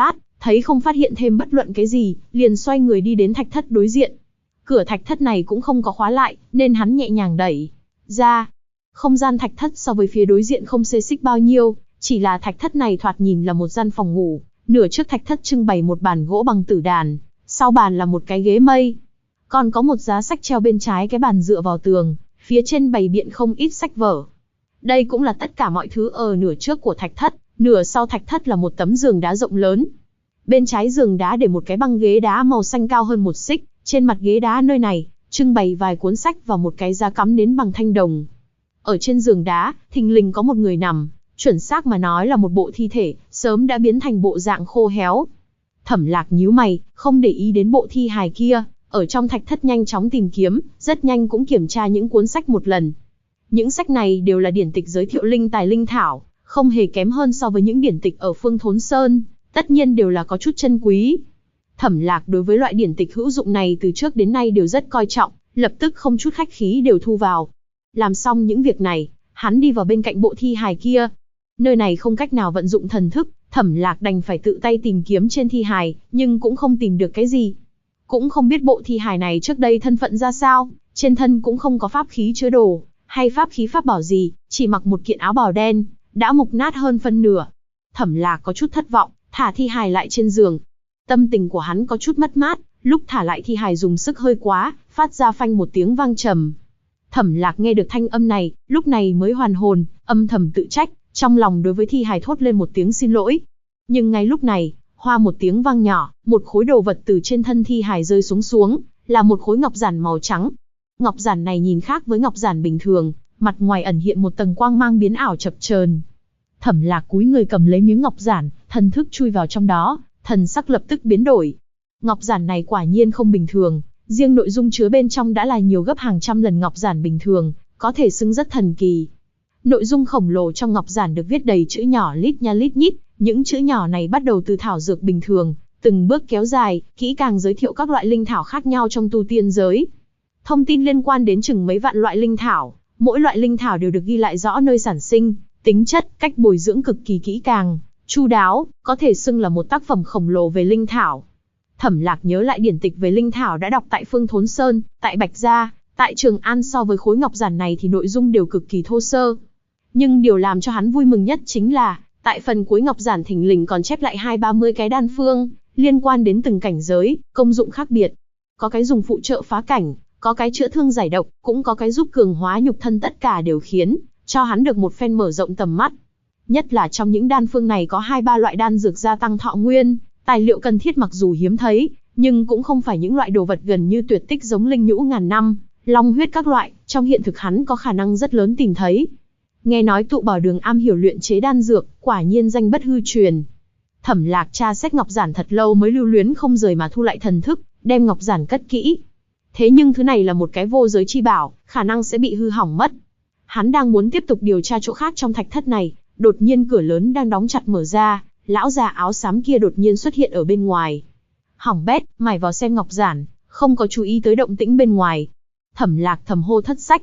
thấy không phát hiện thêm bất luận cái gì, liền xoay người đi đến thạch thất đối diện. Cửa thạch thất này cũng không có khóa lại, nên hắn nhẹ nhàng đẩy ra. Không gian thạch thất so với phía đối diện không xê xích bao nhiêu, chỉ là thạch thất này thoạt nhìn là một gian phòng ngủ. Nửa trước thạch thất trưng bày một bàn gỗ bằng tử đàn, sau bàn là một cái ghế mây. Còn có một giá sách treo bên trái cái bàn dựa vào tường, phía trên bày biện không ít sách vở. Đây cũng là tất cả mọi thứ ở nửa trước của thạch thất, nửa sau thạch thất là một tấm giường đá rộng lớn. Bên trái giường đá để một cái băng ghế đá màu xanh cao hơn một xích, trên mặt ghế đá nơi này, trưng bày vài cuốn sách và một cái giá cắm nến bằng thanh đồng. Ở trên giường đá, thình lình có một người nằm, chuẩn xác mà nói là một bộ thi thể, sớm đã biến thành bộ dạng khô héo. Thẩm Lạc nhíu mày, không để ý đến bộ thi hài kia, ở trong thạch thất nhanh chóng tìm kiếm, rất nhanh cũng kiểm tra những cuốn sách một lần. Những sách này đều là điển tịch giới thiệu linh tài linh thảo, không hề kém hơn so với những điển tịch ở Phương Thốn Sơn, tất nhiên đều là có chút chân quý. Thẩm Lạc đối với loại điển tịch hữu dụng này từ trước đến nay đều rất coi trọng, lập tức không chút khách khí đều thu vào. Làm xong những việc này, hắn đi vào bên cạnh bộ thi hài kia. Nơi này không cách nào vận dụng thần thức, Thẩm Lạc đành phải tự tay tìm kiếm trên thi hài, nhưng cũng không tìm được cái gì. Cũng không biết bộ thi hài này trước đây thân phận ra sao, trên thân cũng không có pháp khí chứa đồ, hay pháp khí pháp bảo gì, chỉ mặc một kiện áo bào đen, đã mục nát hơn phân nửa. Thẩm Lạc có chút thất vọng, thả thi hài lại trên giường. Tâm tình của hắn có chút mất mát, lúc thả lại thi hài dùng sức hơi quá, phát ra phanh một tiếng vang trầm. Thẩm Lạc nghe được thanh âm này, lúc này mới hoàn hồn, âm thầm tự trách, trong lòng đối với thi hài thốt lên một tiếng xin lỗi. Nhưng ngay lúc này, hoa một tiếng vang nhỏ, một khối đồ vật từ trên thân thi hài rơi xuống, là một khối ngọc giản màu trắng. Ngọc giản này nhìn khác với ngọc giản bình thường, mặt ngoài ẩn hiện một tầng quang mang biến ảo chập chờn. Thẩm Lạc cúi người cầm lấy miếng ngọc giản, thần thức chui vào trong đó, thần sắc lập tức biến đổi. Ngọc giản này quả nhiên không bình thường, riêng nội dung chứa bên trong đã là nhiều gấp hàng trăm lần ngọc giản bình thường, có thể xưng rất thần kỳ. Nội dung khổng lồ trong ngọc giản được viết đầy chữ nhỏ lít nha lít nhít, những chữ nhỏ này bắt đầu từ thảo dược bình thường, từng bước kéo dài, kỹ càng giới thiệu các loại linh thảo khác nhau trong tu tiên giới. Thông tin liên quan đến chừng mấy vạn loại linh thảo, mỗi loại linh thảo đều được ghi lại rõ nơi sản sinh, tính chất, cách bồi dưỡng cực kỳ kỹ càng, chu đáo, có thể xưng là một tác phẩm khổng lồ về linh thảo. Thẩm Lạc nhớ lại điển tịch về linh thảo đã đọc tại Phương Thốn Sơn, tại Bạch Gia, tại Trường An, so với khối ngọc giản này thì nội dung đều cực kỳ thô sơ. Nhưng điều làm cho hắn vui mừng nhất chính là, tại phần cuối ngọc giản thình lình còn chép lại 20-30 cái đan phương, liên quan đến từng cảnh giới, công dụng khác biệt. Có cái dùng phụ trợ phá cảnh, có cái chữa thương giải độc, cũng có cái giúp cường hóa nhục thân, tất cả đều khiến cho hắn được một phen mở rộng tầm mắt. Nhất là trong những đan phương này có 2-3 loại đan dược gia tăng thọ nguyên, tài liệu cần thiết mặc dù hiếm thấy, nhưng cũng không phải những loại đồ vật gần như tuyệt tích giống linh nhũ ngàn năm, long huyết các loại, trong hiện thực hắn có khả năng rất lớn tìm thấy. Nghe nói Tụ Bảo Đường am hiểu luyện chế đan dược, quả nhiên danh bất hư truyền. Thẩm Lạc tra xét ngọc giản thật lâu mới lưu luyến không rời mà thu lại thần thức, đem ngọc giản cất kỹ. Thế nhưng thứ này là một cái vô giới chi bảo, khả năng sẽ bị hư hỏng mất. Hắn đang muốn tiếp tục điều tra chỗ khác trong thạch thất này, đột nhiên cửa lớn đang đóng chặt mở ra, lão già áo xám kia đột nhiên xuất hiện ở bên ngoài. Hỏng bét, mày vào xem ngọc giản, không có chú ý tới động tĩnh bên ngoài. Thẩm Lạc thầm hô thất sách.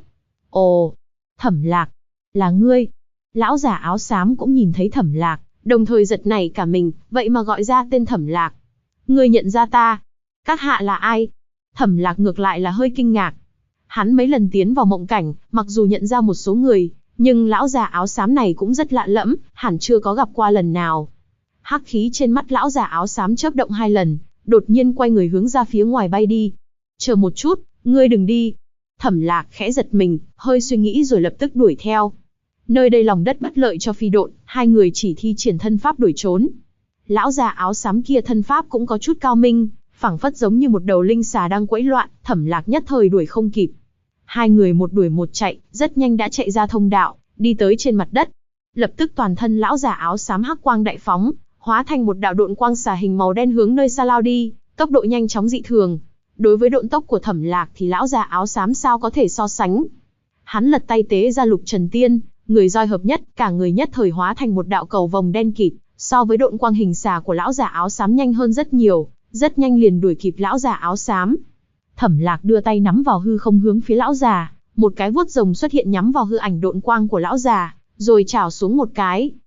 Ồ, Thẩm Lạc, là ngươi. Lão già áo xám cũng nhìn thấy Thẩm Lạc, đồng thời giật nảy cả mình, vậy mà gọi ra tên Thẩm Lạc. Ngươi nhận ra ta? Các hạ là ai? Thẩm Lạc ngược lại là hơi kinh ngạc. Hắn mấy lần tiến vào mộng cảnh, mặc dù nhận ra một số người, nhưng lão già áo xám này cũng rất lạ lẫm, hẳn chưa có gặp qua lần nào. Hắc khí trên mắt lão già áo xám chớp động 2 lần, đột nhiên quay người hướng ra phía ngoài bay đi. Chờ một chút, ngươi đừng đi. Thẩm Lạc khẽ giật mình, hơi suy nghĩ rồi lập tức đuổi theo. Nơi đây lòng đất bất lợi cho phi độn, hai người chỉ thi triển thân pháp đuổi trốn. Lão già áo xám kia thân pháp cũng có chút cao minh, phảng phất giống như một đầu linh xà đang quẫy loạn, Thẩm Lạc nhất thời đuổi không kịp. Hai người một đuổi một chạy, rất nhanh đã chạy ra thông đạo, đi tới trên mặt đất. Lập tức toàn thân lão già áo xám hắc quang đại phóng, hóa thành một đạo độn quang xà hình màu đen hướng nơi xa lao đi, tốc độ nhanh chóng dị thường. Đối với độn tốc của Thẩm Lạc thì lão già áo xám sao có thể so sánh. Hắn lật tay tế ra Lục Trần Tiên, người roi hợp nhất, cả người nhất thời hóa thành một đạo cầu vồng đen kịt, so với độn quang hình xà của lão già áo xám nhanh hơn rất nhiều, rất nhanh liền đuổi kịp lão già áo xám. Thẩm Lạc đưa tay nắm vào hư không hướng phía lão già, một cái vuốt rồng xuất hiện nhắm vào hư ảnh độn quang của lão già, rồi chảo xuống một cái.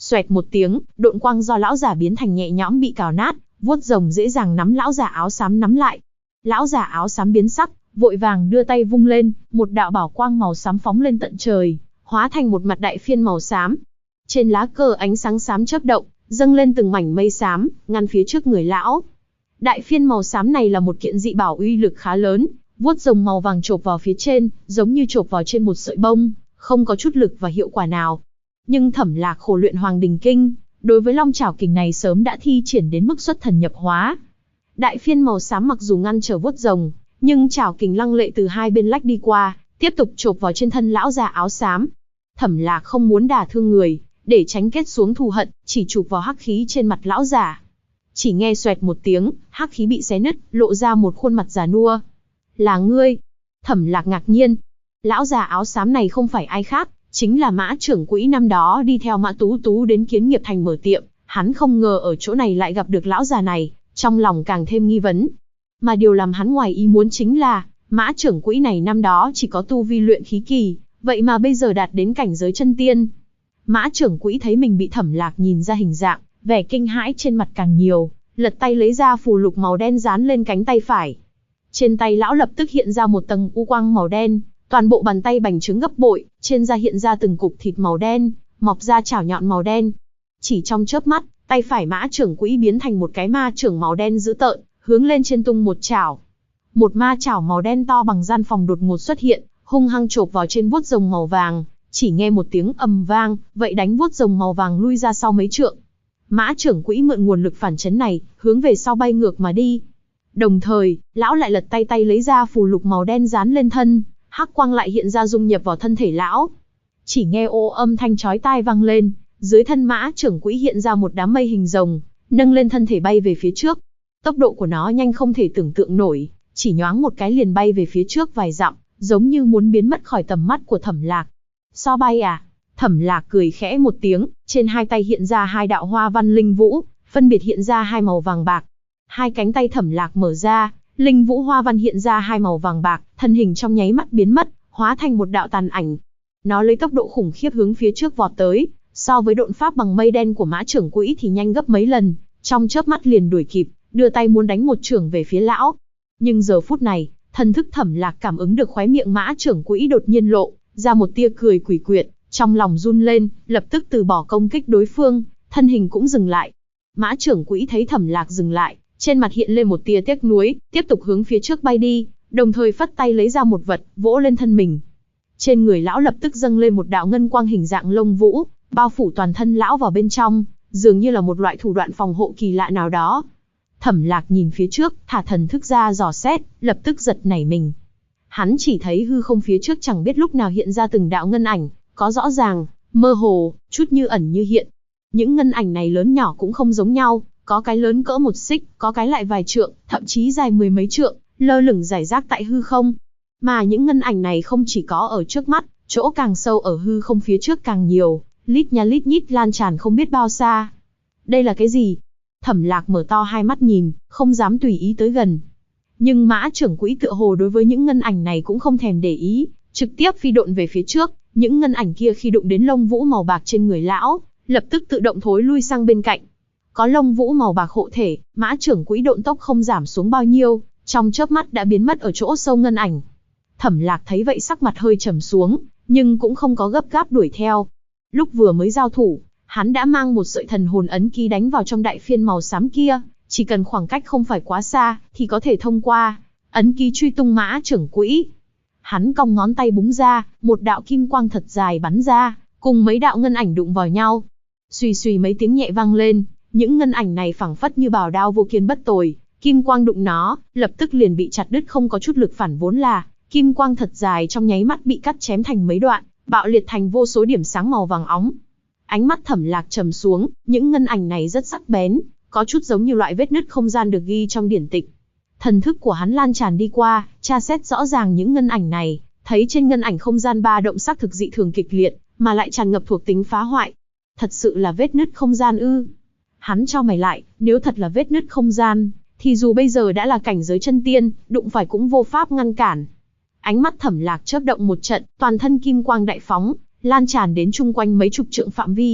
Xoẹt một tiếng, độn quang do lão giả biến thành nhẹ nhõm bị cào nát, vuốt rồng dễ dàng nắm lão giả áo xám nắm lại. Lão giả áo xám biến sắc, vội vàng đưa tay vung lên, một đạo bảo quang màu xám phóng lên tận trời, hóa thành một mặt đại phiên màu xám. Trên lá cờ ánh sáng xám chớp động, dâng lên từng mảnh mây xám, ngăn phía trước người lão. Đại phiên màu xám này là một kiện dị bảo uy lực khá lớn, vuốt rồng màu vàng chộp vào phía trên, giống như chộp vào trên một sợi bông, không có chút lực và hiệu quả nào. Nhưng Thẩm Lạc khổ luyện Hoàng Đình Kinh, đối với long chảo kình này sớm đã thi triển đến mức xuất thần nhập hóa. Đại phiên màu xám mặc dù ngăn trở vuốt rồng, nhưng chảo kình lăng lệ từ hai bên lách đi qua, tiếp tục chộp vào trên thân lão già áo xám. Thẩm Lạc không muốn đả thương người, để tránh kết xuống thù hận, chỉ chụp vào hắc khí trên mặt lão già. Chỉ nghe xoẹt một tiếng, hắc khí bị xé nứt, lộ ra một khuôn mặt già nua. Là ngươi? Thẩm Lạc ngạc nhiên. Lão già áo xám này không phải ai khác, chính là Mã trưởng quỹ năm đó đi theo Mã Tú Tú đến Kiến Nghiệp Thành mở tiệm. Hắn không ngờ ở chỗ này lại gặp được lão già này, trong lòng càng thêm nghi vấn. Mà điều làm hắn ngoài ý muốn chính là, Mã trưởng quỹ này năm đó chỉ có tu vi luyện khí kỳ, vậy mà bây giờ đạt đến cảnh giới chân tiên. Mã trưởng quỹ thấy mình bị Thẩm Lạc nhìn ra hình dạng, vẻ kinh hãi trên mặt càng nhiều, lật tay lấy ra phù lục màu đen dán lên cánh tay phải. Trên tay lão lập tức hiện ra một tầng u quang màu đen, toàn bộ bàn tay bành trướng gấp bội, trên da hiện ra từng cục thịt màu đen, mọc ra chảo nhọn màu đen. Chỉ trong chớp mắt, tay phải Mã trưởng quỹ biến thành một cái ma chưởng màu đen dữ tợn, hướng lên trên tung một chảo. Một ma chảo màu đen to bằng gian phòng đột ngột xuất hiện, hung hăng chộp vào trên vuốt rồng màu vàng, chỉ nghe một tiếng ầm vang, vậy đánh vuốt rồng màu vàng lui ra sau mấy trượng. Mã trưởng quỹ mượn nguồn lực phản chấn này, hướng về sau bay ngược mà đi. Đồng thời, lão lại lật tay lấy ra phù lục màu đen dán lên thân, hắc quang lại hiện ra dung nhập vào thân thể lão. Chỉ nghe ô âm thanh chói tai vang lên, dưới thân Mã trưởng quỹ hiện ra một đám mây hình rồng, nâng lên thân thể bay về phía trước. Tốc độ của nó nhanh không thể tưởng tượng nổi, chỉ nhoáng một cái liền bay về phía trước vài dặm, giống như muốn biến mất khỏi tầm mắt của Thẩm Lạc. So bay à? Thẩm Lạc cười khẽ một tiếng, trên hai tay hiện ra hai đạo hoa văn linh vũ, phân biệt hiện ra hai màu vàng bạc. Hai cánh tay Thẩm Lạc mở ra, linh vũ hoa văn hiện ra hai màu vàng bạc, thân hình trong nháy mắt biến mất, hóa thành một đạo tàn ảnh. Nó lấy tốc độ khủng khiếp hướng phía trước vọt tới, so với độn pháp bằng mây đen của Mã trưởng quỹ thì nhanh gấp mấy lần, trong chớp mắt liền đuổi kịp, đưa tay muốn đánh một chưởng về phía lão. Nhưng giờ phút này, thần thức Thẩm Lạc cảm ứng được khóe miệng Mã trưởng quỹ đột nhiên lộ ra một tia cười quỷ quyệt, trong lòng run lên, lập tức từ bỏ công kích đối phương, thân hình cũng dừng lại. Mã trưởng quỹ thấy Thẩm Lạc dừng lại, trên mặt hiện lên một tia tiếc nuối, tiếp tục hướng phía trước bay đi, đồng thời phất tay lấy ra một vật, vỗ lên thân mình. Trên người lão lập tức dâng lên một đạo ngân quang hình dạng lông vũ, bao phủ toàn thân lão vào bên trong, dường như là một loại thủ đoạn phòng hộ kỳ lạ nào đó. Thẩm Lạc nhìn phía trước, thả thần thức ra dò xét, lập tức giật nảy mình. Hắn chỉ thấy hư không phía trước chẳng biết lúc nào hiện ra từng đạo ngân ảnh, có rõ ràng, mơ hồ, chút như ẩn như hiện. Những ngân ảnh này lớn nhỏ cũng không giống nhau, có cái lớn cỡ một xích, có cái lại vài trượng, thậm chí dài mười mấy trượng, lơ lửng rải rác tại hư không. Mà những ngân ảnh này không chỉ có ở trước mắt, chỗ càng sâu ở hư không phía trước càng nhiều, lít nha lít nhít lan tràn không biết bao xa. Đây là cái gì? Thẩm Lạc mở to hai mắt nhìn, không dám tùy ý tới gần. Nhưng Mã trưởng quỹ tựa hồ đối với những ngân ảnh này cũng không thèm để ý, trực tiếp phi độn về phía trước. Những ngân ảnh kia khi đụng đến lông vũ màu bạc trên người lão, lập tức tự động thối lui sang bên cạnh. Có lông vũ màu bạc hộ thể, Mã trưởng quỹ độn tốc không giảm xuống bao nhiêu, trong chớp mắt đã biến mất ở chỗ sâu ngân ảnh. Thẩm Lạc thấy vậy sắc mặt hơi trầm xuống, nhưng cũng không có gấp gáp đuổi theo. Lúc vừa mới giao thủ, hắn đã mang một sợi thần hồn ấn ký đánh vào trong đại phiên màu xám kia, chỉ cần khoảng cách không phải quá xa, thì có thể thông qua ấn ký truy tung Mã trưởng quỹ. Hắn cong ngón tay búng ra, một đạo kim quang thật dài bắn ra, cùng mấy đạo ngân ảnh đụng vào nhau. Xuy xuy mấy tiếng nhẹ vang lên, những ngân ảnh này phảng phất như bảo đao vô kiên bất tồi, kim quang đụng nó, lập tức liền bị chặt đứt không có chút lực phản, vốn là kim quang thật dài trong nháy mắt bị cắt chém thành mấy đoạn, bạo liệt thành vô số điểm sáng màu vàng óng. Ánh mắt Thẩm Lạc trầm xuống, những ngân ảnh này rất sắc bén, có chút giống như loại vết nứt không gian được ghi trong điển tịch. Thần thức của hắn lan tràn đi qua, tra xét rõ ràng những ngân ảnh này, thấy trên ngân ảnh không gian ba động sắc thực dị thường kịch liệt, mà lại tràn ngập thuộc tính phá hoại. Thật sự là vết nứt không gian ư? Hắn chau mày lại, nếu thật là vết nứt không gian, thì dù bây giờ đã là cảnh giới chân tiên, đụng phải cũng vô pháp ngăn cản. Ánh mắt Thẩm Lạc chớp động một trận, toàn thân kim quang đại phóng, lan tràn đến chung quanh mấy chục trượng phạm vi.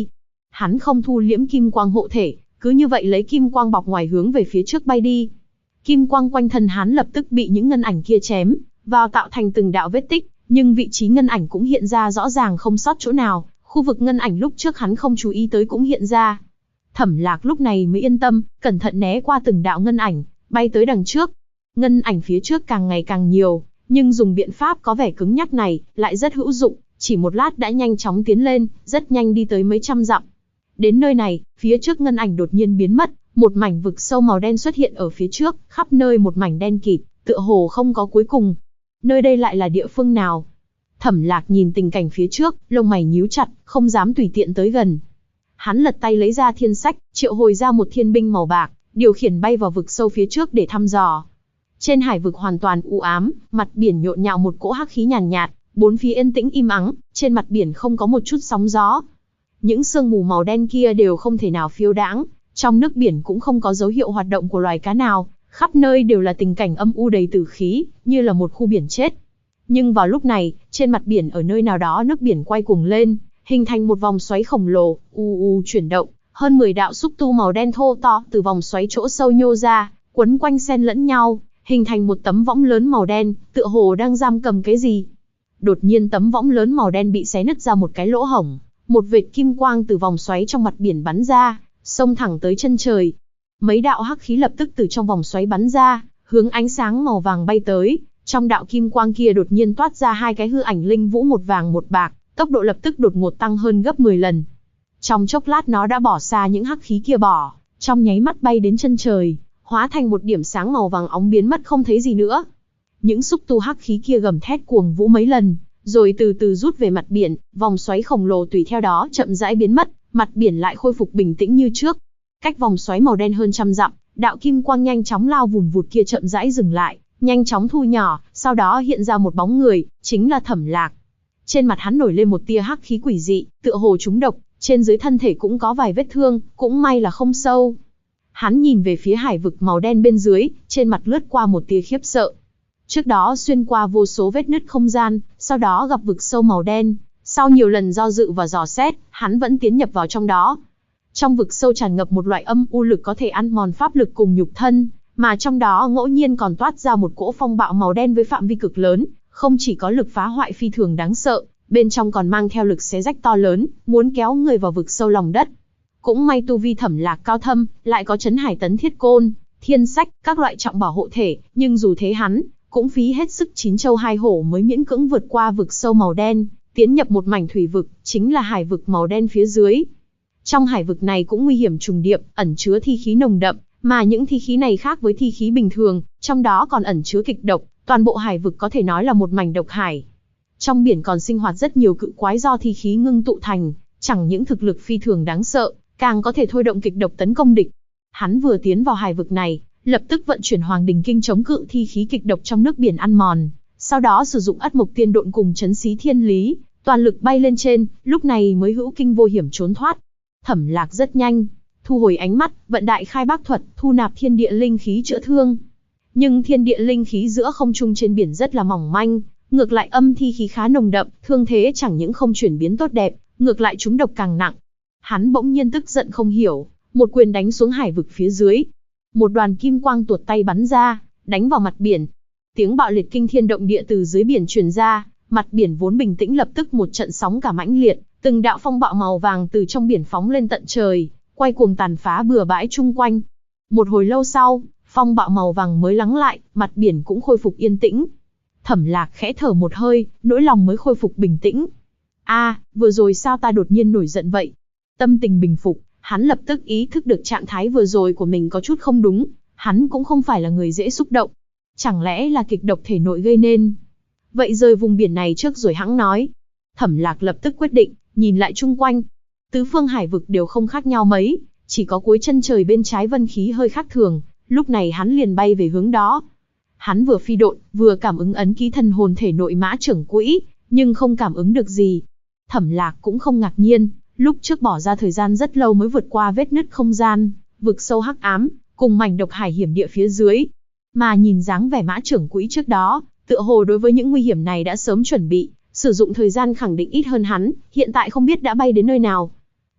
Hắn không thu liễm kim quang hộ thể, cứ như vậy lấy kim quang bọc ngoài hướng về phía trước bay đi. Kim quang quanh thân hắn lập tức bị những ngân ảnh kia chém vào tạo thành từng đạo vết tích, nhưng vị trí ngân ảnh cũng hiện ra rõ ràng không sót chỗ nào, khu vực ngân ảnh lúc trước hắn không chú ý tới cũng hiện ra. Thẩm Lạc lúc này mới yên tâm, cẩn thận né qua từng đạo ngân ảnh, bay tới đằng trước. Ngân ảnh phía trước càng ngày càng nhiều, nhưng dùng biện pháp có vẻ cứng nhắc này lại rất hữu dụng, chỉ một lát đã nhanh chóng tiến lên, rất nhanh đi tới mấy trăm dặm. Đến nơi này, phía trước ngân ảnh đột nhiên biến mất, một mảnh vực sâu màu đen xuất hiện ở phía trước, khắp nơi một mảnh đen kịt, tựa hồ không có cuối cùng. Nơi đây lại là địa phương nào? Thẩm Lạc nhìn tình cảnh phía trước, lông mày nhíu chặt, không dám tùy tiện tới gần. Hắn lật tay lấy ra thiên sách, triệu hồi ra một thiên binh màu bạc, điều khiển bay vào vực sâu phía trước để thăm dò. Trên hải vực hoàn toàn u ám, mặt biển nhộn nhạo một cỗ hắc khí nhàn nhạt, bốn phía yên tĩnh im ắng, trên mặt biển không có một chút sóng gió. Những sương mù màu đen kia đều không thể nào phiêu đãng, trong nước biển cũng không có dấu hiệu hoạt động của loài cá nào, khắp nơi đều là tình cảnh âm u đầy tử khí, như là một khu biển chết. Nhưng vào lúc này, trên mặt biển ở nơi nào đó nước biển quay cuồng lên, hình thành một vòng xoáy khổng lồ, chuyển động, hơn 10 đạo xúc tu màu đen thô to từ vòng xoáy chỗ sâu nhô ra, quấn quanh xen lẫn nhau, hình thành một tấm võng lớn màu đen, tựa hồ đang giam cầm cái gì. Đột nhiên tấm võng lớn màu đen bị xé nứt ra một cái lỗ hổng, một vệt kim quang từ vòng xoáy trong mặt biển bắn ra, xông thẳng tới chân trời. Mấy đạo hắc khí lập tức từ trong vòng xoáy bắn ra, hướng ánh sáng màu vàng bay tới. Trong đạo kim quang kia đột nhiên toát ra hai cái hư ảnh linh vũ một vàng một bạc, tốc độ lập tức đột ngột tăng hơn gấp 10 lần. Trong chốc lát nó đã bỏ xa những hắc khí kia bỏ, trong nháy mắt bay đến chân trời, hóa thành một điểm sáng màu vàng óng biến mất không thấy gì nữa. Những xúc tu hắc khí kia gầm thét cuồng vũ mấy lần, rồi từ từ rút về mặt biển, vòng xoáy khổng lồ tùy theo đó chậm rãi biến mất, mặt biển lại khôi phục bình tĩnh như trước. Cách vòng xoáy màu đen hơn trăm dặm, đạo kim quang nhanh chóng lao vùn vụt kia chậm rãi dừng lại, nhanh chóng thu nhỏ, sau đó hiện ra một bóng người, chính là Thẩm Lạc. Trên mặt hắn nổi lên một tia hắc khí quỷ dị, tựa hồ trúng độc, trên dưới thân thể cũng có vài vết thương, cũng may là không sâu. Hắn nhìn về phía hải vực màu đen bên dưới, trên mặt lướt qua một tia khiếp sợ. Trước đó xuyên qua vô số vết nứt không gian, sau đó gặp vực sâu màu đen, sau nhiều lần do dự và dò xét, hắn vẫn tiến nhập vào trong đó. Trong vực sâu tràn ngập một loại âm u lực có thể ăn mòn pháp lực cùng nhục thân, mà trong đó ngẫu nhiên còn toát ra một cỗ phong bạo màu đen với phạm vi cực lớn, không chỉ có lực phá hoại phi thường đáng sợ, bên trong còn mang theo lực xé rách to lớn, muốn kéo người vào vực sâu lòng đất. Cũng may tu vi Thẩm Lạc cao thâm, lại có Chấn Hải Tấn Thiết Côn, Thiên Sách, các loại trọng bảo hộ thể, nhưng dù thế hắn cũng phí hết sức chín châu hai hổ mới miễn cưỡng vượt qua vực sâu màu đen, tiến nhập một mảnh thủy vực, chính là hải vực màu đen phía dưới. Trong hải vực này cũng nguy hiểm trùng điệp, ẩn chứa thi khí nồng đậm, mà những thi khí này khác với thi khí bình thường, trong đó còn ẩn chứa kịch độc, toàn bộ hải vực có thể nói là một mảnh độc hải. Trong biển còn sinh hoạt rất nhiều cự quái do thi khí ngưng tụ thành, chẳng những thực lực phi thường đáng sợ, càng có thể thôi động kịch độc tấn công địch. Hắn vừa tiến vào hải vực này, lập tức vận chuyển Hoàng Đình Kinh chống cự thi khí kịch độc trong nước biển ăn mòn, sau đó sử dụng Ất Mộc Tiên Độn cùng Chấn Xí Thiên Lý, toàn lực bay lên trên, lúc này mới hữu kinh vô hiểm trốn thoát. Thẩm Lạc rất nhanh thu hồi ánh mắt, vận Đại Khai Bác Thuật, thu nạp thiên địa linh khí chữa thương. Nhưng thiên địa linh khí giữa không trung trên biển rất là mỏng manh, ngược lại âm thi khí khá nồng đậm, thương thế chẳng những không chuyển biến tốt đẹp, ngược lại trúng độc càng nặng. Hắn bỗng nhiên tức giận không hiểu, một quyền đánh xuống hải vực phía dưới. Một đoàn kim quang tuột tay bắn ra, đánh vào mặt biển. Tiếng bạo liệt kinh thiên động địa từ dưới biển truyền ra, mặt biển vốn bình tĩnh lập tức một trận sóng cả mãnh liệt, từng đạo phong bạo màu vàng từ trong biển phóng lên tận trời, quay cuồng tàn phá bừa bãi chung quanh. Một hồi lâu sau, phong bạo màu vàng mới lắng lại, mặt biển cũng khôi phục yên tĩnh. Thẩm Lạc khẽ thở một hơi, nỗi lòng mới khôi phục bình tĩnh. Vừa rồi sao ta đột nhiên nổi giận vậy? Tâm tình bình phục, hắn lập tức ý thức được trạng thái vừa rồi của mình có chút không đúng, hắn cũng không phải là người dễ xúc động. Chẳng lẽ là kịch độc thể nội gây nên? Vậy rời vùng biển này trước rồi hẵng nói. Thẩm Lạc lập tức quyết định, nhìn lại chung quanh. Tứ phương hải vực đều không khác nhau mấy, chỉ có cuối chân trời bên trái vân khí hơi khác thường, lúc này hắn liền bay về hướng đó. Hắn vừa phi độn, vừa cảm ứng ấn ký thần hồn thể nội Mã Trưởng Quỹ, nhưng không cảm ứng được gì. Thẩm Lạc cũng không ngạc nhiên, lúc trước bỏ ra thời gian rất lâu mới vượt qua vết nứt không gian, vực sâu hắc ám, cùng mảnh độc hải hiểm địa phía dưới. Mà nhìn dáng vẻ Mã Trưởng Quỹ trước đó, tựa hồ đối với những nguy hiểm này đã sớm chuẩn bị, sử dụng thời gian khẳng định ít hơn hắn, hiện tại không biết đã bay đến nơi nào.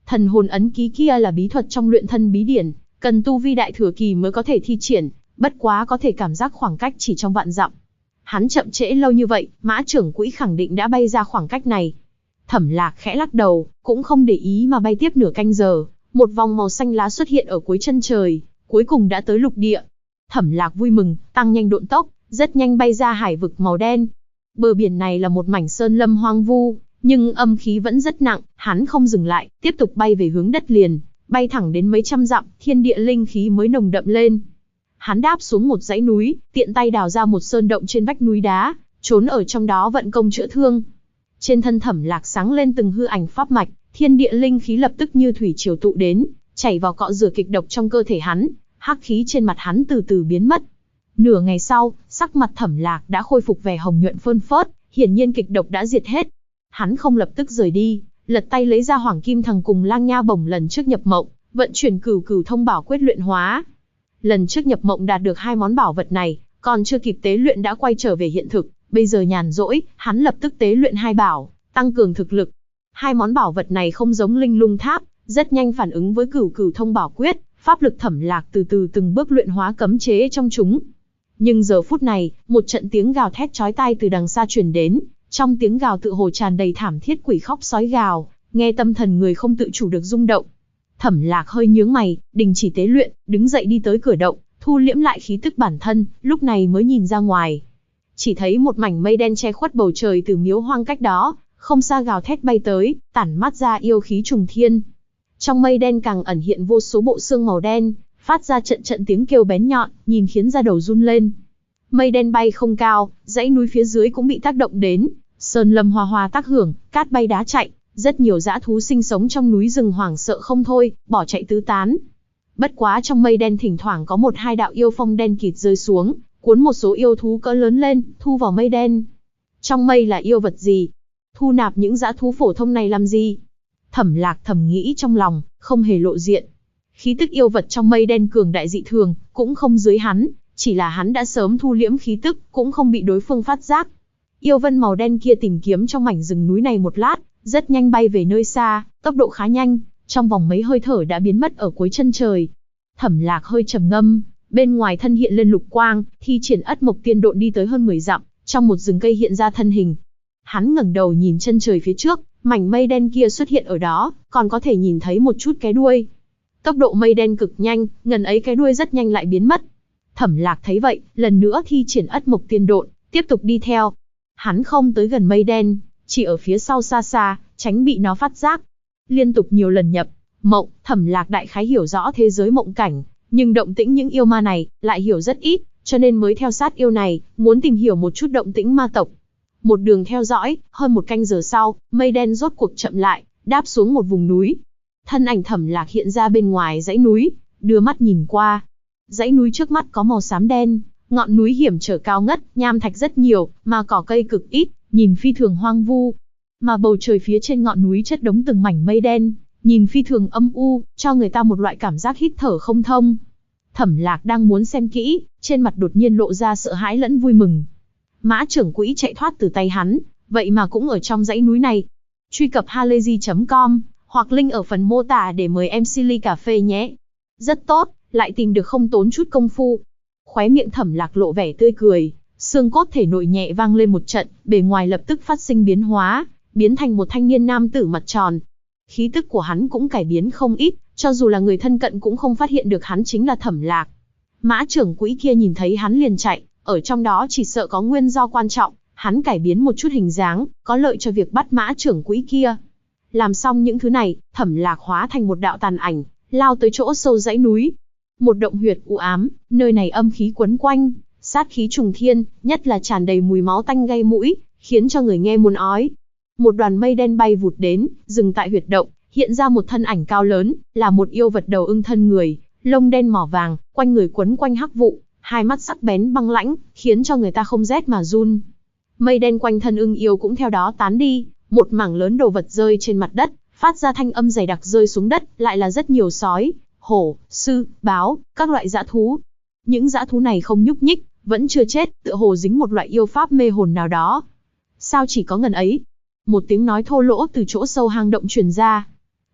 Thần hồn ấn ký kia là bí thuật trong luyện thân bí điển, cần tu vi đại thừa kỳ mới có thể thi triển, bất quá có thể cảm giác khoảng cách chỉ trong vạn dặm. Hắn chậm trễ lâu như vậy, Mã trưởng quỹ khẳng định đã bay ra khoảng cách này. Thẩm Lạc khẽ lắc đầu, cũng không để ý mà bay tiếp nửa canh giờ, một vòng màu xanh lá xuất hiện ở cuối chân trời, cuối cùng đã tới lục địa. Thẩm Lạc vui mừng, tăng nhanh độn tốc, rất nhanh bay ra hải vực màu đen. Bờ biển này là một mảnh sơn lâm hoang vu, nhưng âm khí vẫn rất nặng, hắn không dừng lại, tiếp tục bay về hướng đất liền, bay thẳng đến mấy trăm dặm, thiên địa linh khí mới nồng đậm lên. Hắn đáp xuống một dãy núi, tiện tay đào ra một sơn động trên vách núi đá, trốn ở trong đó vận công chữa thương. Trên thân Thẩm Lạc sáng lên từng hư ảnh pháp mạch, thiên địa linh khí lập tức như thủy triều tụ đến, chảy vào cọ rửa kịch độc trong cơ thể hắn, hắc khí trên mặt hắn từ từ biến mất. Nửa ngày sau, sắc mặt Thẩm Lạc đã khôi phục vẻ hồng nhuận phơn phớt, hiển nhiên kịch độc đã diệt hết. Hắn không lập tức rời đi, lật tay lấy ra Hoàng Kim Thằng cùng Lang Nha Bổng lần trước nhập mộng, vận chuyển Cửu Cửu Thông Bảo Quyết luyện hóa. Lần trước nhập mộng đạt được 2 món bảo vật này, còn chưa kịp tế luyện đã quay trở về hiện thực, bây giờ nhàn rỗi, hắn lập tức tế luyện 2 bảo, tăng cường thực lực. 2 món bảo vật này không giống Linh Lung Tháp, rất nhanh phản ứng với Cửu Cửu Thông Bảo Quyết, pháp lực Thẩm Lạc từ từ từng bước luyện hóa cấm chế trong chúng. Nhưng giờ phút này, một trận tiếng gào thét chói tai từ đằng xa truyền đến, trong tiếng gào tự hồ tràn đầy thảm thiết quỷ khóc sói gào, nghe tâm thần người không tự chủ được rung động. Thẩm Lạc hơi nhướng mày, đình chỉ tế luyện, đứng dậy đi tới cửa động, thu liễm lại khí tức bản thân, lúc này mới nhìn ra ngoài. Chỉ thấy một mảnh mây đen che khuất bầu trời từ miếu hoang cách đó, không xa gào thét bay tới, tản mát ra yêu khí trùng thiên. Trong mây đen càng ẩn hiện vô số bộ xương màu đen, phát ra trận trận tiếng kêu bén nhọn, nhìn khiến da đầu run lên. Mây đen bay không cao, dãy núi phía dưới cũng bị tác động đến, sơn lâm hoa hoa tác hưởng, cát bay đá chạy, rất nhiều dã thú sinh sống trong núi rừng hoảng sợ không thôi, bỏ chạy tứ tán. Bất quá trong mây đen thỉnh thoảng có 1-2 đạo yêu phong đen kịt rơi xuống, cuốn một số yêu thú cỡ lớn lên, thu vào mây đen. Trong mây là yêu vật gì? Thu nạp những dã thú phổ thông này làm gì? Thẩm Lạc thầm nghĩ trong lòng, không hề lộ diện. Khí tức yêu vật trong mây đen cường đại dị thường, cũng không dưới hắn, chỉ là hắn đã sớm thu liễm khí tức, cũng không bị đối phương phát giác. Yêu vân màu đen kia tìm kiếm trong mảnh rừng núi này một lát, rất nhanh bay về nơi xa, tốc độ khá nhanh, trong vòng mấy hơi thở đã biến mất ở cuối chân trời. Thẩm Lạc hơi trầm ngâm, bên ngoài thân hiện lên lục quang, thi triển Ất Mộc Tiên Độn đi tới hơn 10 dặm, trong một rừng cây hiện ra thân hình. Hắn ngẩng đầu nhìn chân trời phía trước, mảnh mây đen kia xuất hiện ở đó, còn có thể nhìn thấy một chút cái đuôi. Tốc độ mây đen cực nhanh, ngần ấy cái đuôi rất nhanh lại biến mất. Thẩm Lạc thấy vậy, lần nữa thi triển Ất Mộc Tiên Độn, tiếp tục đi theo. Hắn không tới gần mây đen, chỉ ở phía sau xa xa, tránh bị nó phát giác. Liên tục nhiều lần nhập mộng, Thẩm Lạc đại khái hiểu rõ thế giới mộng cảnh, nhưng động tĩnh những yêu ma này lại hiểu rất ít, cho nên mới theo sát yêu này, muốn tìm hiểu một chút động tĩnh ma tộc. Một đường theo dõi, hơn 1 canh giờ sau, mây đen rốt cuộc chậm lại, đáp xuống một vùng núi. Thân ảnh Thẩm Lạc hiện ra bên ngoài dãy núi, đưa mắt nhìn qua. Dãy núi trước mắt có màu xám đen, ngọn núi hiểm trở cao ngất, nham thạch rất nhiều, mà cỏ cây cực ít, nhìn phi thường hoang vu. Mà bầu trời phía trên ngọn núi chất đống từng mảnh mây đen, nhìn phi thường âm u, cho người ta một loại cảm giác hít thở không thông. Thẩm Lạc đang muốn xem kỹ, trên mặt đột nhiên lộ ra sợ hãi lẫn vui mừng. Mã trưởng quỹ chạy thoát từ tay hắn, vậy mà cũng ở trong dãy núi này. Truy cập halayzi.com, hoặc link ở phần mô tả để mời em ly cà phê nhé. Rất tốt, lại tìm được không tốn chút công phu. Khóe miệng Thẩm Lạc lộ vẻ tươi cười, xương cốt thể nội nhẹ vang lên một trận, bề ngoài lập tức phát sinh biến hóa, biến thành một thanh niên nam tử mặt tròn. Khí tức của hắn cũng cải biến không ít, cho dù là người thân cận cũng không phát hiện được hắn chính là Thẩm Lạc. Mã trưởng quỹ kia nhìn thấy hắn liền chạy, ở trong đó chỉ sợ có nguyên do quan trọng, hắn cải biến một chút hình dáng, có lợi cho việc bắt mã trưởng quỹ kia. Làm xong những thứ này, Thẩm Lạc hóa thành một đạo tàn ảnh, lao tới chỗ sâu dãy núi. Một động huyệt u ám, nơi này âm khí quấn quanh, sát khí trùng thiên, nhất là tràn đầy mùi máu tanh gây mũi, khiến cho người nghe muốn ói. Một đoàn mây đen bay vụt đến, dừng tại huyệt động, hiện ra một thân ảnh cao lớn, là một yêu vật đầu ưng thân người, lông đen mỏ vàng, quanh người quấn quanh hắc vụ, hai mắt sắc bén băng lãnh, khiến cho người ta không rét mà run. Mây đen quanh thân ưng yêu cũng theo đó tán đi, một mảng lớn đồ vật rơi trên mặt đất, phát ra thanh âm dày đặc rơi xuống đất, lại là rất nhiều sói, hổ, sư, báo, các loại dã thú. Những dã thú này không nhúc nhích, vẫn chưa chết, tựa hồ dính một loại yêu pháp mê hồn nào đó. Sao chỉ có ngần ấy? Một tiếng nói thô lỗ từ chỗ sâu hang động truyền ra.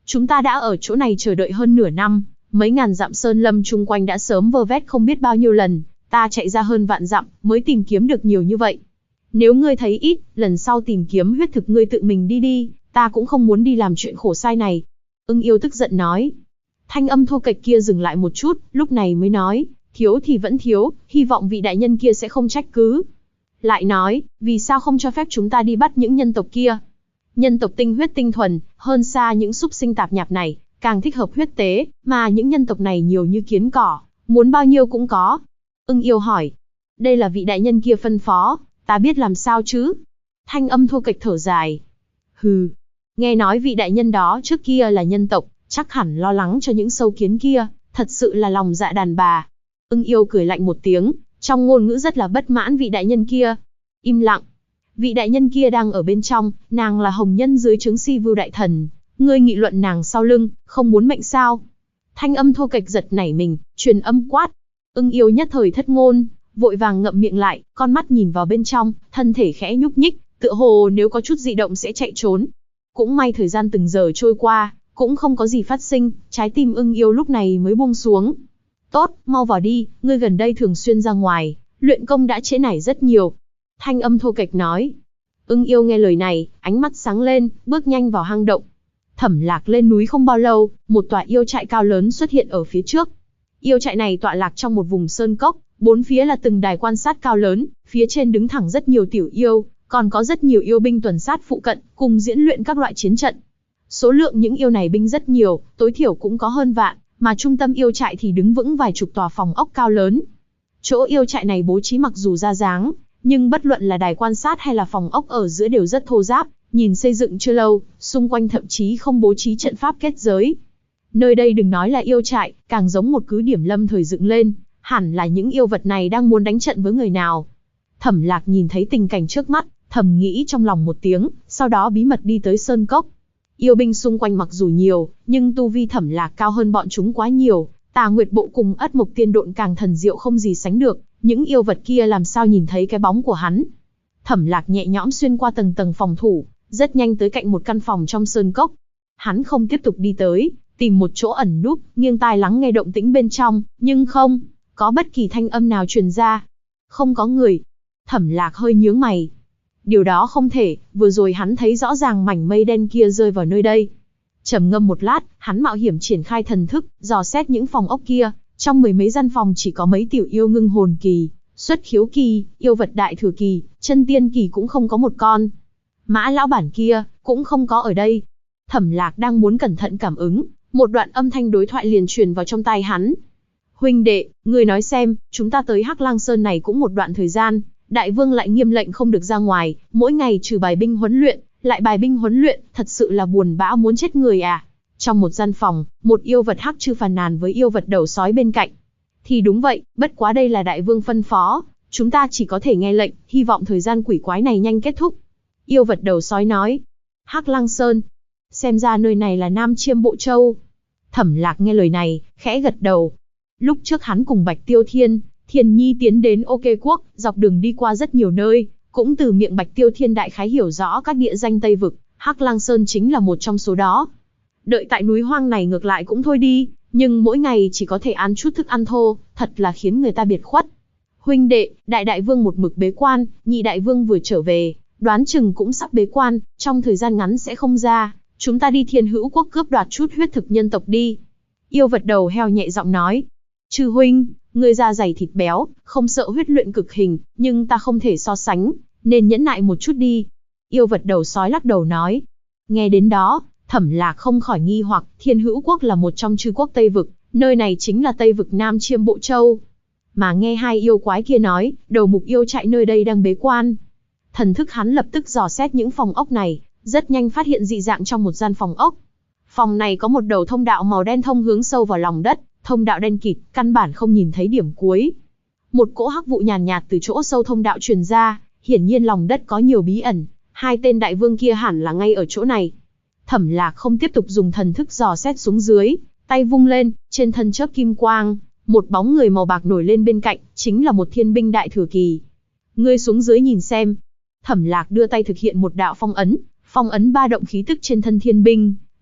Chúng ta đã ở chỗ này chờ đợi hơn nửa năm, mấy ngàn dặm sơn lâm chung quanh đã sớm vơ vét không biết bao nhiêu lần, ta chạy ra hơn vạn dặm mới tìm kiếm được nhiều như vậy. Nếu ngươi thấy ít, lần sau tìm kiếm huyết thực ngươi tự mình đi đi, ta cũng không muốn đi làm chuyện khổ sai này. Ưng Yêu tức giận nói. Thanh âm thô kệch kia dừng lại một chút, lúc này mới nói, thiếu thì vẫn thiếu, hy vọng vị đại nhân kia sẽ không trách cứ. Lại nói, vì sao không cho phép chúng ta đi bắt những nhân tộc kia? Nhân tộc tinh huyết tinh thuần, hơn xa những súc sinh tạp nhạp này, càng thích hợp huyết tế, mà những nhân tộc này nhiều như kiến cỏ, muốn bao nhiêu cũng có. Ưng Yêu hỏi, đây là vị đại nhân kia phân phó, ta biết làm sao chứ? Thanh âm thô kệch thở dài. Hừ, nghe nói vị đại nhân đó trước kia là nhân tộc, chắc hẳn lo lắng cho những sâu kiến kia, thật sự là lòng dạ đàn bà. Ưng Yêu cười lạnh một tiếng, trong ngôn ngữ rất là bất mãn vị đại nhân kia. Im lặng. Vị đại nhân kia đang ở bên trong, nàng là hồng nhân dưới trướng Si Vưu đại thần. Ngươi nghị luận nàng sau lưng, không muốn mệnh sao? Thanh âm thô kệch giật nảy mình, truyền âm quát. Ưng Yêu nhất thời thất ngôn, vội vàng ngậm miệng lại, con mắt nhìn vào bên trong, thân thể khẽ nhúc nhích, tựa hồ nếu có chút dị động sẽ chạy trốn. Cũng may thời gian từng giờ trôi qua, cũng không có gì phát sinh, trái tim Ưng Yêu lúc này mới buông xuống. Tốt, mau vào đi, ngươi gần đây thường xuyên ra ngoài, luyện công đã trễ nải rất nhiều. Thanh âm thô kệch nói. Ưng Yêu nghe lời này, ánh mắt sáng lên, bước nhanh vào hang động. Thẩm Lạc lên núi không bao lâu, một tòa yêu trại cao lớn xuất hiện ở phía trước. Yêu trại này tọa lạc trong một vùng sơn cốc, bốn phía là từng đài quan sát cao lớn, phía trên đứng thẳng rất nhiều tiểu yêu, còn có rất nhiều yêu binh tuần sát phụ cận, cùng diễn luyện các loại chiến trận. Số lượng những yêu này binh rất nhiều, tối thiểu cũng có hơn vạn, mà trung tâm yêu trại thì đứng vững vài chục tòa phòng ốc cao lớn. Chỗ yêu trại này bố trí mặc dù ra dáng, nhưng bất luận là đài quan sát hay là phòng ốc ở giữa đều rất thô ráp, nhìn xây dựng chưa lâu, xung quanh thậm chí không bố trí trận pháp kết giới. Nơi đây đừng nói là yêu trại, càng giống một cứ điểm lâm thời dựng lên, hẳn là những yêu vật này đang muốn đánh trận với người nào. Thẩm Lạc nhìn thấy tình cảnh trước mắt, thầm nghĩ trong lòng một tiếng, sau đó bí mật đi tới sơn cốc. Yêu binh xung quanh mặc dù nhiều, nhưng tu vi Thẩm Lạc cao hơn bọn chúng quá nhiều, Tà Nguyệt Bộ cùng Ất Mộc Tiên Độn càng thần diệu không gì sánh được, những yêu vật kia làm sao nhìn thấy cái bóng của hắn. Thẩm Lạc nhẹ nhõm xuyên qua tầng tầng phòng thủ, rất nhanh tới cạnh một căn phòng trong sơn cốc. Hắn không tiếp tục đi tới, tìm một chỗ ẩn núp, nghiêng tai lắng nghe động tĩnh bên trong, nhưng không có bất kỳ thanh âm nào truyền ra. Không có người. Thẩm Lạc hơi nhướng mày. Điều đó không thể, vừa rồi hắn thấy rõ ràng mảnh mây đen kia rơi vào nơi đây. Trầm ngâm một lát, hắn mạo hiểm triển khai thần thức, dò xét những phòng ốc kia, trong mười mấy gian phòng chỉ có mấy tiểu yêu ngưng hồn kỳ, xuất khiếu kỳ, yêu vật đại thừa kỳ, chân tiên kỳ cũng không có một con. Mã lão bản kia, cũng không có ở đây. Thẩm Lạc đang muốn cẩn thận cảm ứng, một đoạn âm thanh đối thoại liền truyền vào trong tai hắn. Huynh đệ, người nói xem, chúng ta tới Hắc Lang Sơn này cũng một đoạn thời gian, đại vương lại nghiêm lệnh không được ra ngoài, mỗi ngày trừ bài binh huấn luyện, lại bài binh huấn luyện, thật sự là buồn bã muốn chết người à. Trong một gian phòng, một yêu vật hắc chư phàn nàn với yêu vật đầu sói bên cạnh. Thì đúng vậy, bất quá đây là đại vương phân phó, chúng ta chỉ có thể nghe lệnh, hy vọng thời gian quỷ quái này nhanh kết thúc. Yêu vật đầu sói nói. Hắc Lang Sơn. Xem ra nơi này là Nam Chiêm Bộ Châu. Thẩm Lạc nghe lời này, khẽ gật đầu. Lúc trước hắn cùng Bạch Tiêu Thiên, Thiền Nhi tiến đến OK Quốc, dọc đường đi qua rất nhiều nơi, cũng từ miệng Bạch Tiêu Thiên đại khái hiểu rõ các địa danh Tây Vực, Hắc Lang Sơn chính là một trong số đó. Đợi tại núi hoang này ngược lại cũng thôi đi, nhưng mỗi ngày chỉ có thể ăn chút thức ăn thô, thật là khiến người ta biệt khuất. Huynh đệ, đại vương một mực bế quan, nhị đại vương vừa trở về, đoán chừng cũng sắp bế quan, trong thời gian ngắn sẽ không ra, chúng ta đi Thiên Hữu Quốc cướp đoạt chút huyết thực nhân tộc đi. Yêu vật đầu heo nhẹ giọng nói. Chư huynh, người da dày thịt béo, không sợ huyết luyện cực hình, nhưng ta không thể so sánh, nên nhẫn nại một chút đi. Yêu vật đầu sói lắc đầu nói. Nghe đến đó, Thẩm Lạc không khỏi nghi hoặc, Thiên Hữu Quốc là một trong chư quốc Tây Vực, nơi này chính là Tây Vực Nam Chiêm Bộ Châu. Mà nghe hai yêu quái kia nói, đầu mục yêu trại nơi đây đang bế quan. Thần thức hắn lập tức dò xét những phòng ốc này, rất nhanh phát hiện dị dạng trong một gian phòng ốc. Phòng này có một đầu thông đạo màu đen thông hướng sâu vào lòng đất, thông đạo đen kịt, căn bản không nhìn thấy điểm cuối. Một cỗ hắc vụ nhàn nhạt từ chỗ sâu thông đạo truyền ra, hiển nhiên lòng đất có nhiều bí ẩn, hai tên đại vương kia hẳn là ngay ở chỗ này. Thẩm Lạc không tiếp tục dùng thần thức dò xét xuống dưới, tay vung lên, trên thân chớp kim quang, một bóng người màu bạc nổi lên bên cạnh, chính là một thiên binh đại thừa kỳ. Ngươi xuống dưới nhìn xem. Thẩm Lạc đưa tay thực hiện một đạo phong ấn ba động khí tức trên thân thiên binh,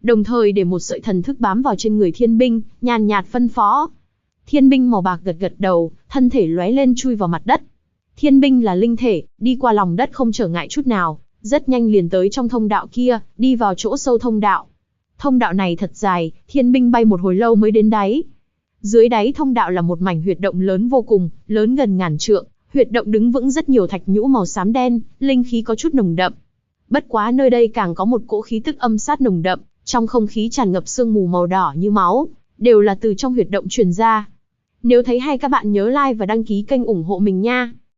đồng thời để một sợi thần thức bám vào trên người thiên binh, nhàn nhạt phân phó. Thiên binh màu bạc gật gật đầu, thân thể lóe lên chui vào mặt đất. Thiên binh là linh thể, đi qua lòng đất không trở ngại chút nào, rất nhanh liền tới trong thông đạo kia, đi vào chỗ sâu thông đạo. Thông đạo này thật dài, thiên binh bay một hồi lâu mới đến đáy. Dưới đáy thông đạo là một mảnh huyệt động lớn vô cùng, lớn gần ngàn trượng, huyệt động đứng vững rất nhiều thạch nhũ màu xám đen, linh khí có chút nồng đậm. Bất quá nơi đây càng có một cỗ khí tức âm sát nồng đậm, trong không khí tràn ngập sương mù màu đỏ như máu, đều là từ trong huyệt động truyền ra. Nếu thấy hay các bạn nhớ like và đăng ký kênh ủng hộ mình nha.